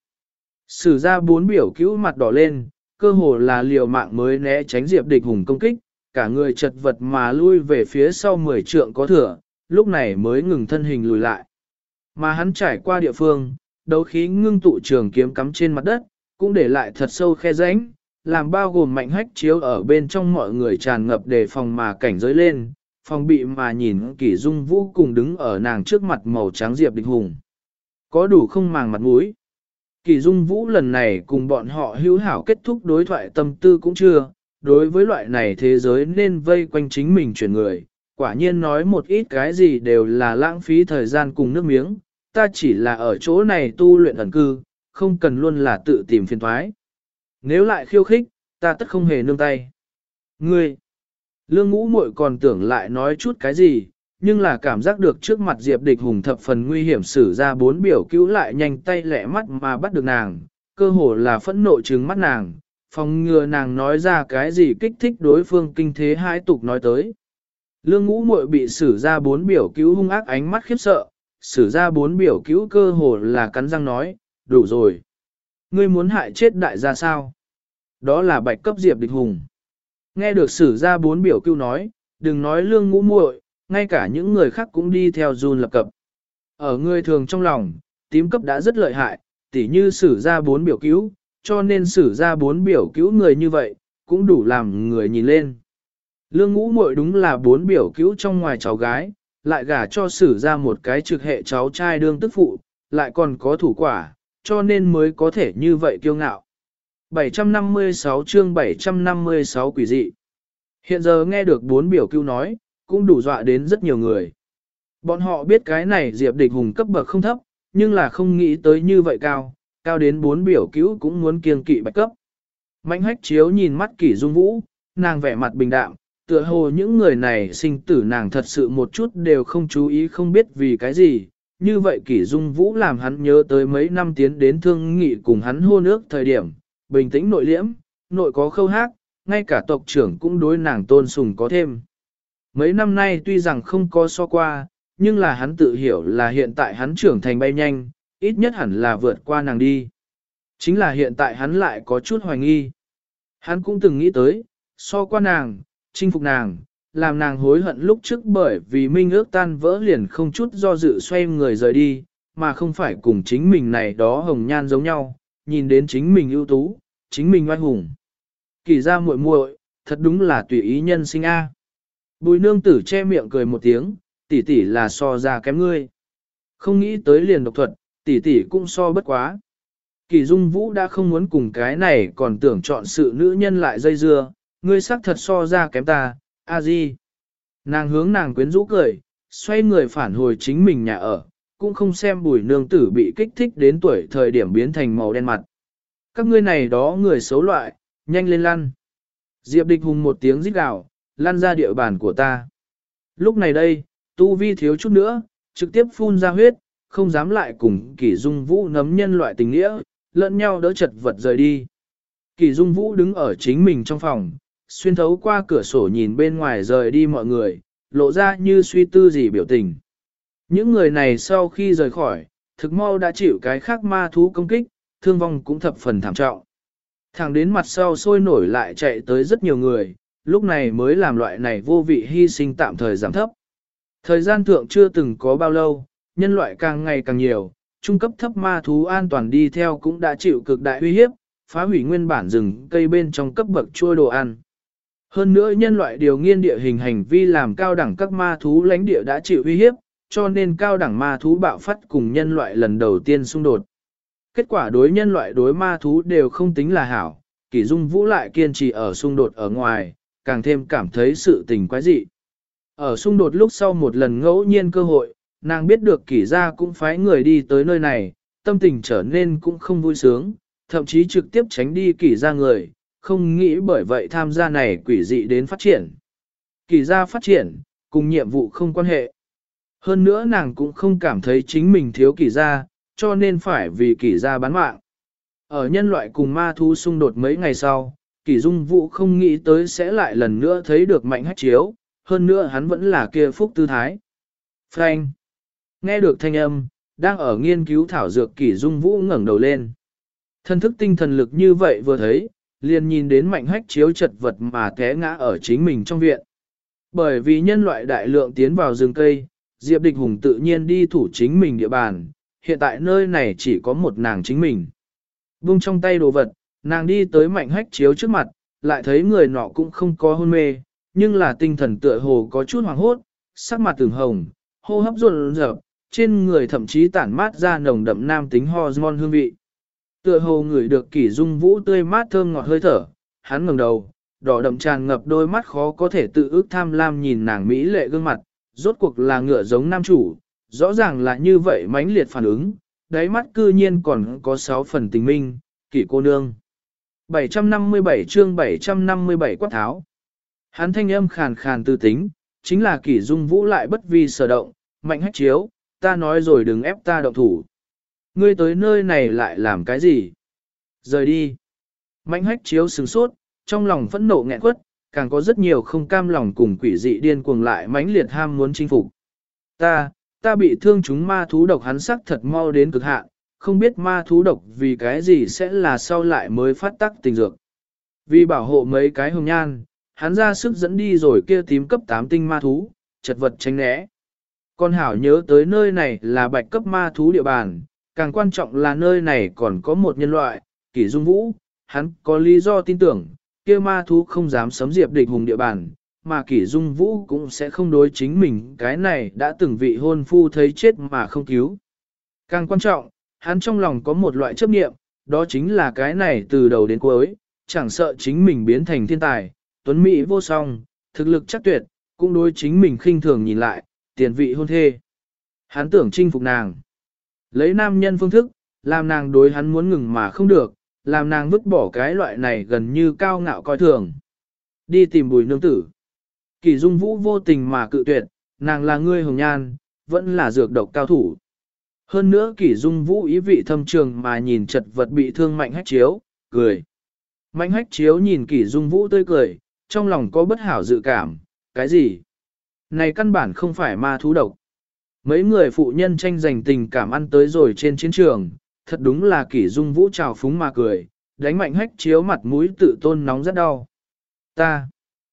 Sử ra 4 biểu cứu mặt đỏ lên, cơ hồ là liều mạng mới né tránh Diệp Địch Hùng công kích, cả người chật vật mà lui về phía sau 10 trượng có thừa, lúc này mới ngừng thân hình lùi lại. Mà hắn trải qua địa phương, đấu khí ngưng tụ trường kiếm cắm trên mặt đất, cũng để lại thật sâu khe rãnh, làm bao gồm Mạnh Hách Chiếu ở bên trong mọi người tràn ngập đề phòng mà cảnh giới lên, phòng bị mà nhìn Kỷ Dung Vũ cùng đứng ở nàng trước mặt màu trắng Diệp Địch Hùng. Có đủ không màng mặt mũi. Kỷ Dung Vũ lần này cùng bọn họ hữu hảo kết thúc đối thoại tâm tư cũng chưa, đối với loại này thế giới nên vây quanh chính mình chuyển người, quả nhiên nói một ít cái gì đều là lãng phí thời gian cùng nước miếng, ta chỉ là ở chỗ này tu luyện ẩn cư, không cần luôn là tự tìm phiền thoái. Nếu lại khiêu khích, ta tất không hề nương tay. Ngươi, Lương Ngũ Muội còn tưởng lại nói chút cái gì, nhưng là cảm giác được trước mặt Diệp Địch Hùng thập phần nguy hiểm sử ra 4 biểu cứu lại nhanh tay lẹ mắt mà bắt được nàng, cơ hồ là phẫn nộ trừng mắt nàng, phòng ngừa nàng nói ra cái gì kích thích đối phương kinh thế hai tục nói tới. Lương Ngũ Muội bị sử ra 4 biểu cứu hung ác ánh mắt khiếp sợ, sử ra 4 biểu cứu cơ hồ là cắn răng nói, đủ rồi. Ngươi muốn hại chết đại gia sao? Đó là bạch cấp Diệp Địch Hùng. Nghe được sử ra 4 biểu cứu nói, đừng nói Lương Ngũ Muội, ngay cả những người khác cũng đi theo run lập cập. Ở người thường trong lòng, tím cấp đã rất lợi hại, tỉ như sử ra 4 biểu cứu, cho nên sử ra 4 biểu cứu người như vậy, cũng đủ làm người nhìn lên. Lương Ngũ Muội đúng là 4 biểu cứu trong ngoài cháu gái, lại gả cho sử ra một cái trực hệ cháu trai đương tức phụ, lại còn có thủ quả, cho nên mới có thể như vậy kiêu ngạo. 756 chương 756 quỷ dị. Hiện giờ nghe được 4 biểu cứu nói, cũng đủ dọa đến rất nhiều người. Bọn họ biết cái này Diệp Địch Hùng cấp bậc không thấp, nhưng là không nghĩ tới như vậy cao, cao đến 4 biểu cứu cũng muốn kiêng kỵ bạch cấp. Mạnh Hách Chiếu nhìn mắt Kỷ Dung Vũ, nàng vẻ mặt bình đạm, tựa hồ những người này sinh tử nàng thật sự một chút đều không chú ý không biết vì cái gì. Như vậy Kỷ Dung Vũ làm hắn nhớ tới mấy năm tiến đến thương nghị cùng hắn hôn ước thời điểm, bình tĩnh nội liễm, nội có khâu hát, ngay cả tộc trưởng cũng đối nàng tôn sùng có thêm. Mấy năm nay tuy rằng không có so qua, nhưng là hắn tự hiểu là hiện tại hắn trưởng thành bay nhanh, ít nhất hẳn là vượt qua nàng đi. Chính là hiện tại hắn lại có chút hoài nghi. Hắn cũng từng nghĩ tới, so qua nàng, chinh phục nàng, làm nàng hối hận lúc trước bởi vì minh ước tan vỡ liền không chút do dự xoay người rời đi, mà không phải cùng chính mình này đó hồng nhan giống nhau, nhìn đến chính mình ưu tú, chính mình oai hùng. Kỳ ra muội muội, thật đúng là tùy ý nhân sinh a. Bùi nương tử che miệng cười một tiếng, tỷ tỷ là so ra kém ngươi. Không nghĩ tới liền độc thuật, tỷ tỷ cũng so bất quá. Kỳ Dung Vũ đã không muốn cùng cái này còn tưởng chọn sự nữ nhân lại dây dưa, ngươi sắc thật so ra kém ta, a di. Nàng hướng nàng quyến rũ cười, xoay người phản hồi chính mình nhà ở, cũng không xem bùi nương tử bị kích thích đến tuổi thời điểm biến thành màu đen mặt. Các ngươi này đó người xấu loại, nhanh lên lăn. Diệp Địch Hùng một tiếng rít gào, lăn ra địa bàn của ta. Lúc này đây, tu vi thiếu chút nữa, trực tiếp phun ra huyết, không dám lại cùng Kỷ Dung Vũ nấm nhân loại tình nghĩa, lẫn nhau đỡ chật vật rời đi. Kỷ Dung Vũ đứng ở chính mình trong phòng, xuyên thấu qua cửa sổ nhìn bên ngoài rời đi mọi người, lộ ra như suy tư gì biểu tình. Những người này sau khi rời khỏi, thực mau đã chịu cái khác ma thú công kích, thương vong cũng thập phần thảm trọng. Thẳng đến mặt sau sôi nổi lại chạy tới rất nhiều người, lúc này mới làm loại này vô vị hy sinh tạm thời giảm thấp. Thời gian thượng chưa từng có bao lâu, nhân loại càng ngày càng nhiều, trung cấp thấp ma thú an toàn đi theo cũng đã chịu cực đại uy hiếp, phá hủy nguyên bản rừng cây bên trong cấp bậc chua đồ ăn. Hơn nữa nhân loại điều nghiên địa hình hành vi làm cao đẳng các ma thú lãnh địa đã chịu uy hiếp, cho nên cao đẳng ma thú bạo phát cùng nhân loại lần đầu tiên xung đột. Kết quả đối nhân loại đối ma thú đều không tính là hảo, Kỷ Dung Vũ lại kiên trì ở xung đột ở ngoài, càng thêm cảm thấy sự tình quái dị. Ở xung đột lúc sau một lần ngẫu nhiên cơ hội, nàng biết được Kỷ gia cũng phái người đi tới nơi này, tâm tình trở nên cũng không vui sướng, thậm chí trực tiếp tránh đi Kỷ gia người, không nghĩ bởi vậy tham gia này quỷ dị đến phát triển. Kỷ gia phát triển, cùng nhiệm vụ không quan hệ. Hơn nữa nàng cũng không cảm thấy chính mình thiếu Kỷ gia, cho nên phải vì Kỷ gia bán mạng. Ở nhân loại cùng ma thú xung đột mấy ngày sau, Kỷ Dung Vũ không nghĩ tới sẽ lại lần nữa thấy được Mạnh Hách Chiếu, hơn nữa hắn vẫn là kia phúc tư thái. Frank! Nghe được thanh âm, đang ở nghiên cứu thảo dược Kỷ Dung Vũ ngẩng đầu lên. Thân thức tinh thần lực như vậy vừa thấy, liền nhìn đến Mạnh Hách Chiếu chật vật mà té ngã ở chính mình trong viện. Bởi vì nhân loại đại lượng tiến vào rừng cây, Diệp Địch Hùng tự nhiên đi thủ chính mình địa bàn, hiện tại nơi này chỉ có một nàng chính mình. Vung trong tay đồ vật, nàng đi tới Mạnh Hách Chiếu trước mặt, lại thấy người nọ cũng không có hôn mê, nhưng là tinh thần tựa hồ có chút hoảng hốt, sắc mặt từng hồng, hô hấp run rợp, trên người thậm chí tản mát ra nồng đậm nam tính hormone hương vị. Tựa hồ ngửi được Kỷ Dung Vũ tươi mát thơm ngọt hơi thở, hắn ngẩng đầu, đỏ đậm tràn ngập đôi mắt khó có thể tự ước tham lam nhìn nàng mỹ lệ gương mặt, rốt cuộc là ngựa giống nam chủ, rõ ràng là như vậy mãnh liệt phản ứng, đáy mắt cư nhiên còn có 6 phần tình minh, Kỷ cô nương. 757 chương 757 quát tháo. Hắn thanh âm khàn khàn tư tính, chính là Kỷ Dung Vũ lại bất vi sở động, Mạnh Hách Chiếu, ta nói rồi đừng ép ta động thủ. Ngươi tới nơi này lại làm cái gì? Rời đi. Mạnh Hách Chiếu sửng sốt, trong lòng phẫn nộ nghẹn quất, càng có rất nhiều không cam lòng cùng quỷ dị điên cuồng lại mãnh liệt ham muốn chinh phục. Ta bị thương chúng ma thú độc, hắn sắc thật mau đến cực hạn, không biết ma thú độc vì cái gì sẽ là sau lại mới phát tác tình dược. Vì bảo hộ mấy cái hồng nhan, hắn ra sức dẫn đi rồi kia tím cấp 8 tinh ma thú, chật vật tránh né. Con hảo nhớ tới nơi này là bạch cấp ma thú địa bàn, càng quan trọng là nơi này còn có một nhân loại, Kỷ Dung Vũ, hắn có lý do tin tưởng, kia ma thú không dám sấm diệp địch hùng địa bàn, mà Kỷ Dung Vũ cũng sẽ không đối chính mình cái này đã từng vị hôn phu thấy chết mà không cứu. Càng quan trọng, hắn trong lòng có một loại chấp niệm, đó chính là cái này từ đầu đến cuối, chẳng sợ chính mình biến thành thiên tài, tuấn mỹ vô song, thực lực chắc tuyệt, cũng đối chính mình khinh thường nhìn lại, tiền vị hôn thê. Hắn tưởng chinh phục nàng. Lấy nam nhân phương thức, làm nàng đối hắn muốn ngừng mà không được, làm nàng vứt bỏ cái loại này gần như cao ngạo coi thường. Đi tìm Bùi nương tử. Kỷ Dung Vũ vô tình mà cự tuyệt, nàng là ngươi hồng nhan, vẫn là dược độc cao thủ. Hơn nữa Kỷ Dung Vũ ý vị thâm trường mà nhìn chật vật bị thương Mạnh Hách Chiếu, cười. Mạnh Hách Chiếu nhìn Kỷ Dung Vũ tươi cười, trong lòng có bất hảo dự cảm, cái gì? Này căn bản không phải ma thú độc. Mấy người phụ nhân tranh giành tình cảm ăn tới rồi trên chiến trường, thật đúng là Kỷ Dung Vũ trào phúng mà cười, đánh Mạnh Hách Chiếu mặt mũi tự tôn nóng rất đau. Ta!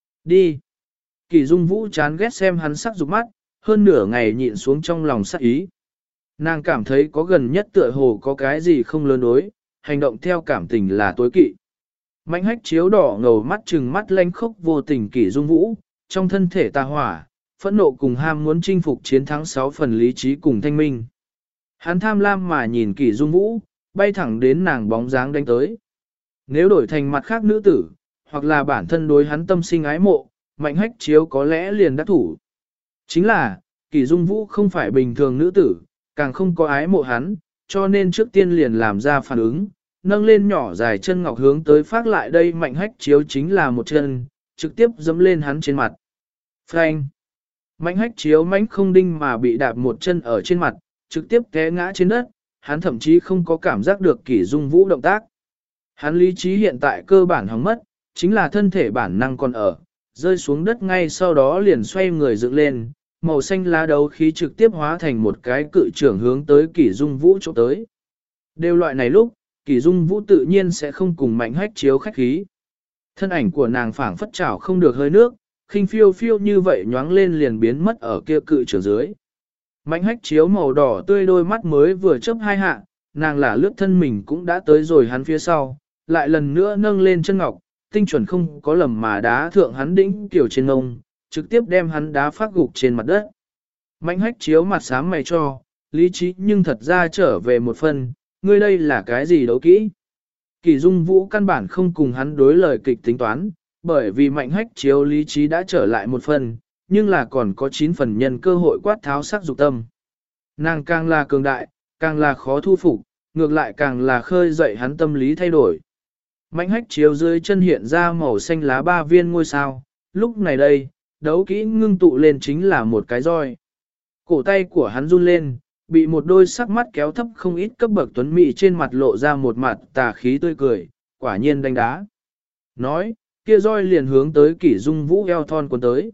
Đi! Kỷ Dung Vũ chán ghét xem hắn sắc dục mắt, hơn nửa ngày nhịn xuống trong lòng sắc ý. Nàng cảm thấy có gần nhất tựa hồ có cái gì không lớn đối, hành động theo cảm tình là tối kỵ. Mạnh Hách Chiếu đỏ ngầu mắt trừng mắt lanh khốc vô tình Kỷ Dung Vũ, trong thân thể tà hỏa, phẫn nộ cùng ham muốn chinh phục chiến thắng 6 phần lý trí cùng thanh minh. Hắn tham lam mà nhìn Kỷ Dung Vũ, bay thẳng đến nàng bóng dáng đánh tới. Nếu đổi thành mặt khác nữ tử, hoặc là bản thân đối hắn tâm sinh ái mộ, Mạnh Hách Chiếu có lẽ liền đắc thủ. Chính là, Kỷ Dung Vũ không phải bình thường nữ tử, càng không có ái mộ hắn, cho nên trước tiên liền làm ra phản ứng, nâng lên nhỏ dài chân ngọc hướng tới phát lại đây. Mạnh Hách Chiếu chính là một chân, trực tiếp dẫm lên hắn trên mặt. Phanh! Mạnh Hách Chiếu mãnh không đinh mà bị đạp một chân ở trên mặt, trực tiếp té ngã trên đất, hắn thậm chí không có cảm giác được Kỷ Dung Vũ động tác. Hắn lý trí hiện tại cơ bản hỏng mất, chính là thân thể bản năng còn ở, rơi xuống đất ngay sau đó liền xoay người dựng lên, màu xanh lá đấu khí trực tiếp hóa thành một cái cự trưởng hướng tới Kỷ Dung Vũ chỗ tới. Đều loại này lúc, Kỷ Dung Vũ tự nhiên sẽ không cùng Mạnh Hách Chiếu khách khí. Thân ảnh của nàng phảng phất chảo không được hơi nước, khinh phiêu phiêu như vậy nhoáng lên liền biến mất ở kia cự trưởng dưới. Mạnh Hách Chiếu màu đỏ tươi đôi mắt mới vừa chớp hai hạ, nàng là lướt thân mình cũng đã tới rồi hắn phía sau, lại lần nữa nâng lên chân ngọc, tinh chuẩn không có lầm mà đá thượng hắn đỉnh kiểu trên ngông, trực tiếp đem hắn đá phát gục trên mặt đất. Mạnh Hách Chiếu mặt xám mày cho, lý trí nhưng thật ra trở về một phần, ngươi đây là cái gì đấu kỹ? Kỷ Dung Vũ căn bản không cùng hắn đối lời kịch tính toán, bởi vì Mạnh Hách Chiếu lý trí đã trở lại một phần, nhưng là còn có 9 phần nhân cơ hội quát tháo sắc dục tâm. Nàng càng là cường đại, càng là khó thu phục, ngược lại càng là khơi dậy hắn tâm lý thay đổi. Mạnh Hách Chiếu dưới chân hiện ra màu xanh lá 3 viên ngôi sao, lúc này đây, đấu kỹ ngưng tụ lên chính là một cái roi. Cổ tay của hắn run lên, bị một đôi sắc mắt kéo thấp không ít cấp bậc tuấn mỹ trên mặt lộ ra một mặt tà khí tươi cười, quả nhiên đánh đá. Nói, kia roi liền hướng tới Kỷ Dung Vũ eo thon cuốn tới.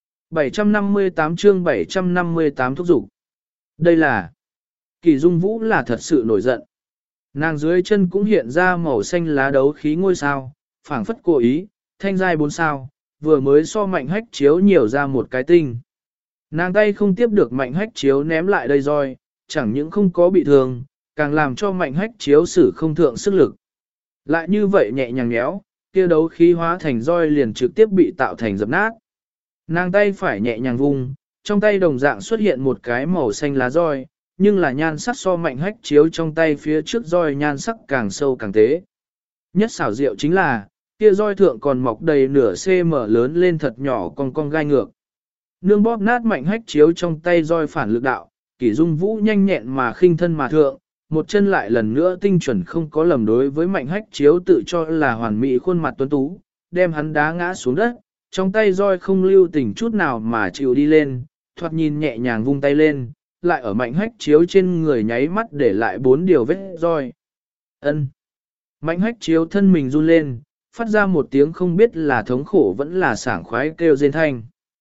758 chương 758 thúc dục. Đây là, Kỷ Dung Vũ là thật sự nổi giận. Nàng dưới chân cũng hiện ra màu xanh lá đấu khí ngôi sao, phảng phất cố ý, thanh giai 4 sao, vừa mới so Mạnh Hách Chiếu nhiều ra một cái tinh. Nàng tay không tiếp được Mạnh Hách Chiếu ném lại đây roi, chẳng những không có bị thương, càng làm cho Mạnh Hách Chiếu sử không thượng sức lực. Lại như vậy nhẹ nhàng nhéo, kia đấu khí hóa thành roi liền trực tiếp bị tạo thành dập nát. Nàng tay phải nhẹ nhàng vung, trong tay đồng dạng xuất hiện một cái màu xanh lá roi, nhưng là nhan sắc so Mạnh Hách Chiếu trong tay phía trước roi nhan sắc càng sâu càng tế. Nhất xảo diệu chính là, kia roi thượng còn mọc đầy nửa cm lớn lên thật nhỏ con gai ngược. Nương bóp nát Mạnh Hách Chiếu trong tay roi phản lực đạo, Kỷ Dung Vũ nhanh nhẹn mà khinh thân mà thượng, một chân lại lần nữa tinh chuẩn không có lầm đối với Mạnh Hách Chiếu tự cho là hoàn mỹ khuôn mặt tuấn tú, đem hắn đá ngã xuống đất, trong tay roi không lưu tình chút nào mà chịu đi lên, thoạt nhìn nhẹ nhàng vung tay lên, lại ở mạnh hách chiếu trên người nháy mắt để lại 4 điều vết roi. Ân. Mạnh hách chiếu thân mình run lên, phát ra một tiếng không biết là thống khổ vẫn là sảng khoái kêu rên thanh.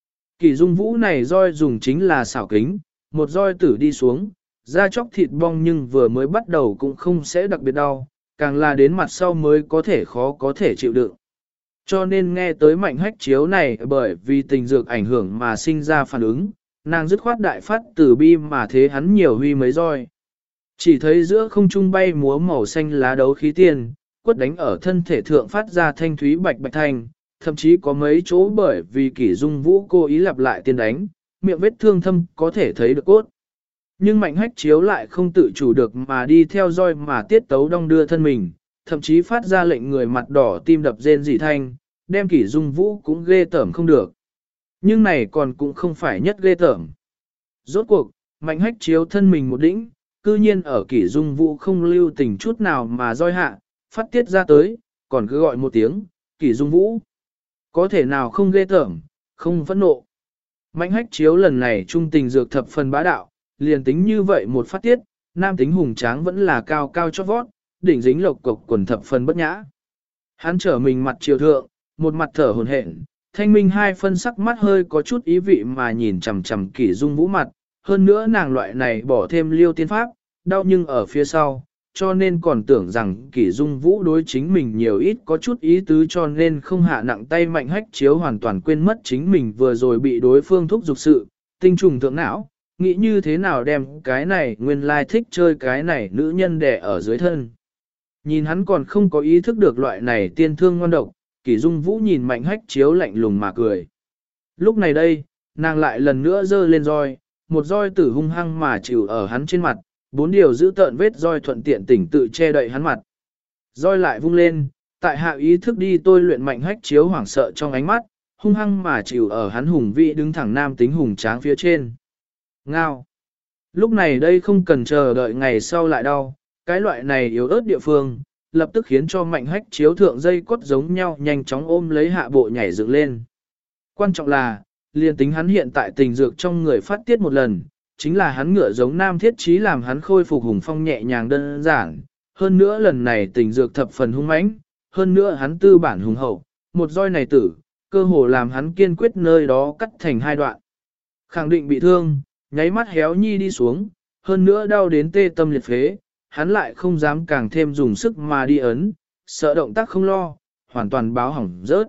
Kỷ Dung Vũ này roi dùng chính là xảo kính, một roi tử đi xuống, da chóc thịt bong nhưng vừa mới bắt đầu cũng không sẽ đặc biệt đau, càng là đến mặt sau mới khó có thể chịu đựng. Cho nên nghe tới mạnh hách chiếu này bởi vì tình dược ảnh hưởng mà sinh ra phản ứng, nàng dứt khoát đại phát từ bi mà thế hắn nhiều huy mấy roi. Chỉ thấy giữa không trung bay múa màu xanh lá đấu khí tiền, quất đánh ở thân thể thượng phát ra thanh thúy bạch bạch thanh, thậm chí có mấy chỗ bởi vì Kỷ Dung Vũ cố ý lặp lại tiên đánh, miệng vết thương thâm có thể thấy được cốt. Nhưng mạnh hách chiếu lại không tự chủ được mà đi theo roi mà tiết tấu đong đưa thân mình, thậm chí phát ra lệnh người mặt đỏ tim đập rên rỉ thanh, đem Kỷ Dung Vũ cũng ghê tởm không được. Nhưng này còn cũng không phải nhất ghê tởm. Rốt cuộc, mạnh hách chiếu thân mình một đỉnh, cư nhiên ở Kỷ Dung Vũ không lưu tình chút nào mà roi hạ, phát tiết ra tới, còn cứ gọi một tiếng, Kỷ Dung Vũ. Có thể nào không ghê tởm, không phẫn nộ. Mạnh hách chiếu lần này trung tình dược thập phần bá đạo, liền tính như vậy một phát tiết, nam tính hùng tráng vẫn là cao cao chót vót, đỉnh dính lộc cộc quần thập phần bất nhã. Hắn trở mình mặt triều thượng, một mặt thở hổn hển, thanh minh hai phân sắc mắt hơi có chút ý vị mà nhìn chằm chằm Kỷ Dung Vũ mặt, hơn nữa nàng loại này bỏ thêm liêu tiên pháp, đau nhưng ở phía sau, cho nên còn tưởng rằng Kỷ Dung Vũ đối chính mình nhiều ít có chút ý tứ cho nên không hạ nặng tay mạnh hách chiếu hoàn toàn quên mất chính mình vừa rồi bị đối phương thúc giục sự, tinh trùng thượng não, nghĩ như thế nào đem cái này nguyên lai thích chơi cái này nữ nhân đẻ ở dưới thân. Nhìn hắn còn không có ý thức được loại này tiên thương ngon độc, Kỷ Dung Vũ nhìn mạnh hách chiếu lạnh lùng mà cười. Lúc này đây, nàng lại lần nữa giơ lên roi, một roi tử hung hăng mà chịu ở hắn trên mặt, 4 điều giữ tợn vết roi thuận tiện tỉnh tự che đậy hắn mặt. Roi lại vung lên, tại hạ ý thức đi tôi luyện mạnh hách chiếu hoảng sợ trong ánh mắt, hung hăng mà chịu ở hắn hùng vị đứng thẳng nam tính hùng tráng phía trên. Ngao. Lúc này đây không cần chờ đợi ngày sau lại đau, cái loại này yếu ớt địa phương, lập tức khiến cho mạnh hách chiếu thượng dây cốt giống nhau nhanh chóng ôm lấy hạ bộ nhảy dựng lên. Quan trọng là, liền tính hắn hiện tại tình dược trong người phát tiết một lần, chính là hắn ngựa giống nam thiết trí làm hắn khôi phục hùng phong nhẹ nhàng đơn giản, hơn nữa lần này tình dược thập phần hung mãnh, hơn nữa hắn tư bản hùng hậu, một roi này tử, cơ hồ làm hắn kiên quyết nơi đó cắt thành 2 đoạn. Khẳng định bị thương, nháy mắt héo nhi đi xuống, hơn nữa đau đến tê tâm liệt phế, hắn lại không dám càng thêm dùng sức mà đi ấn, sợ động tác không lo, hoàn toàn báo hỏng rớt.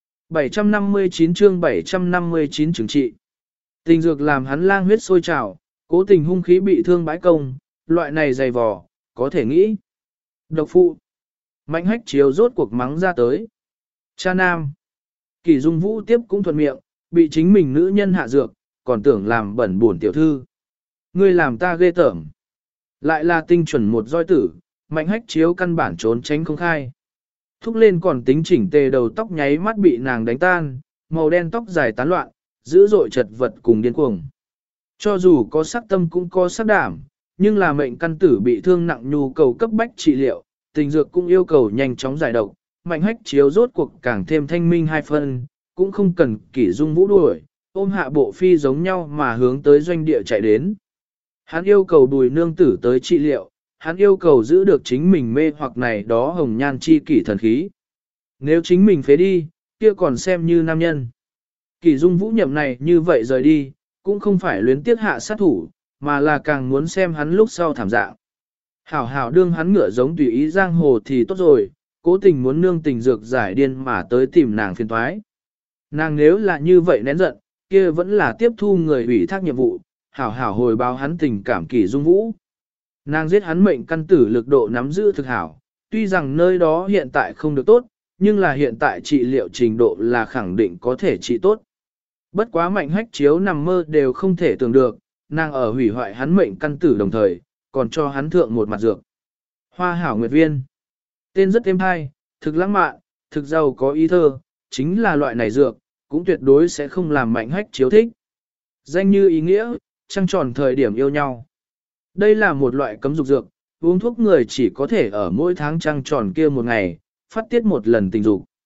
759 chương 759 chứng trị. Tình dược làm hắn lang huyết sôi trào, cố tình hung khí bị thương bãi công, loại này dày vò, có thể nghĩ. Độc phụ. Mạnh hách chiếu rốt cuộc mắng ra tới. Cha nam. Kỷ Dung Vũ tiếp cũng thuận miệng, bị chính mình nữ nhân hạ dược, còn tưởng làm bẩn buồn tiểu thư. Ngươi làm ta ghê tởm. Lại là tinh chuẩn một roi tử, mạnh hách chiếu căn bản trốn tránh không khai. Thúc lên còn tính chỉnh tề đầu tóc nháy mắt bị nàng đánh tan, màu đen tóc dài tán loạn, dữ dội chật vật cùng điên cuồng. Cho dù có sắc tâm cũng có sắc đảm, nhưng là mệnh căn tử bị thương nặng nhu cầu cấp bách trị liệu, tình dược cũng yêu cầu nhanh chóng giải độc, mạnh hách chiếu rốt cuộc càng thêm thanh minh 2 phân, cũng không cần Kỷ Dung Vũ đuổi, ôm hạ bộ phi giống nhau mà hướng tới doanh địa chạy đến. Hắn yêu cầu Bùi nương tử tới trị liệu, hắn yêu cầu giữ được chính mình mê hoặc này đó hồng nhan chi kỷ thần khí. Nếu chính mình phế đi, kia còn xem như nam nhân. Kỷ Dung Vũ nhậm này như vậy rời đi, cũng không phải luyến tiếc hạ sát thủ, mà là càng muốn xem hắn lúc sau thảm dạng. Hảo hảo đương hắn ngựa giống tùy ý giang hồ thì tốt rồi, cố tình muốn nương tình dược giải điên mà tới tìm nàng phiền toái. Nàng nếu là như vậy nén giận, kia vẫn là tiếp thu người ủy thác nhiệm vụ, hảo hảo hồi báo hắn tình cảm Kỷ Dung Vũ. Nàng giết hắn mệnh căn tử lực độ nắm giữ thực hảo, tuy rằng nơi đó hiện tại không được tốt, nhưng là hiện tại trị liệu trình độ là khẳng định có thể trị tốt. Bất quá mạnh hách chiếu nằm mơ đều không thể tưởng được, nàng ở hủy hoại hắn mệnh căn tử đồng thời, còn cho hắn thượng một mặt dược. Hoa hảo nguyệt viên. Tên rất êm hay, thực lãng mạn, thực giàu có ý thơ, chính là loại này dược, cũng tuyệt đối sẽ không làm mạnh hách chiếu thích. Danh như ý nghĩa, trăng tròn thời điểm yêu nhau. Đây là một loại cấm dục dược, uống thuốc người chỉ có thể ở mỗi tháng trăng tròn kia một ngày, phát tiết một lần tình dục.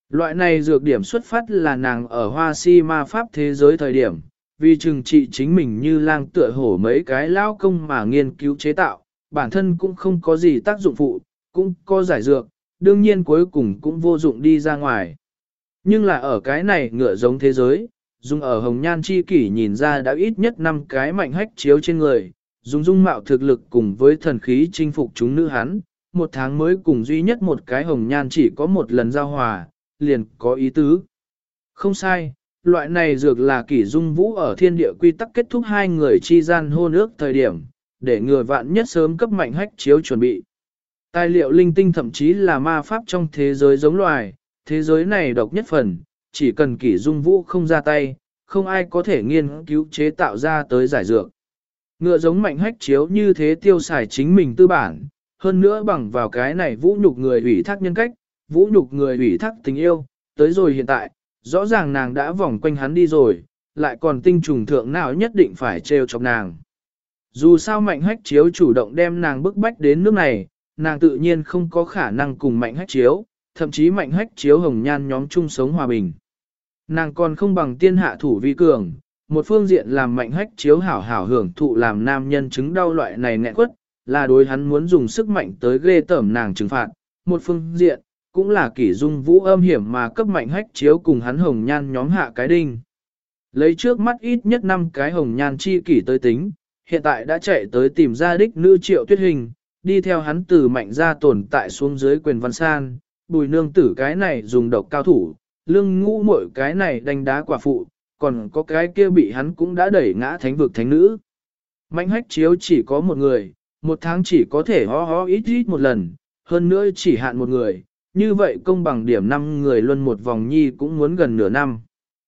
Loại này dược điểm xuất phát là nàng ở hoa si ma pháp thế giới thời điểm, vì trừng trị chính mình như lang tựa hổ mấy cái lao công mà nghiên cứu chế tạo, bản thân cũng không có gì tác dụng phụ, cũng có giải dược, đương nhiên cuối cùng cũng vô dụng đi ra ngoài. Nhưng là ở cái này ngựa giống thế giới, dùng ở hồng nhan chi kỷ nhìn ra đã ít nhất 5 cái mạnh hách chiếu trên người, dùng dung mạo thực lực cùng với thần khí chinh phục chúng nữ hắn, một tháng mới cùng duy nhất một cái hồng nhan chỉ có một lần giao hòa, liền có ý tứ. Không sai, loại này dược là kỷ dung vũ ở thiên địa quy tắc kết thúc hai người chi gian hôn ước thời điểm, để người vạn nhất sớm cấp mạnh hách chiếu chuẩn bị. Tài liệu linh tinh thậm chí là ma pháp trong thế giới giống loài, thế giới này độc nhất phần, chỉ cần kỷ dung vũ không ra tay, không ai có thể nghiên cứu chế tạo ra tới giải dược. Ngựa giống mạnh hách chiếu như thế tiêu xài chính mình tư bản, hơn nữa bằng vào cái này vũ nhục người ủy thác nhân cách, vũ nhục người ủy thác tình yêu, tới rồi hiện tại, rõ ràng nàng đã vòng quanh hắn đi rồi, lại còn tinh trùng thượng nào nhất định phải trêu chọc nàng. Dù sao mạnh hách chiếu chủ động đem nàng bức bách đến nước này, nàng tự nhiên không có khả năng cùng mạnh hách chiếu, thậm chí mạnh hách chiếu hồng nhan nhóm chung sống hòa bình. Nàng còn không bằng tiên hạ thủ vi cường, một phương diện làm mạnh hách chiếu hảo hảo hưởng thụ làm nam nhân chứng đau loại này nghẹn quất, là đối hắn muốn dùng sức mạnh tới ghê tởm nàng trừng phạt. Một phương diện, cũng là kỷ dung vũ âm hiểm mà cấp mạnh hách chiếu cùng hắn hồng nhan nhóm hạ cái đinh. Lấy trước mắt ít nhất 5 cái hồng nhan chi kỷ tới tính, hiện tại đã chạy tới tìm ra đích nữ Triệu Tuyết Hình, đi theo hắn từ mạnh ra tồn tại xuống dưới quyền văn san, bùi nương tử cái này dùng độc cao thủ, lương ngũ muội cái này đánh đá quả phụ, còn có cái kia bị hắn cũng đã đẩy ngã thánh vực thánh nữ. Mạnh hách chiếu chỉ có một người, một tháng chỉ có thể ho ít ít một lần, hơn nữa chỉ hạn một người, như vậy công bằng điểm 5 người luân một vòng nhi cũng muốn gần nửa năm.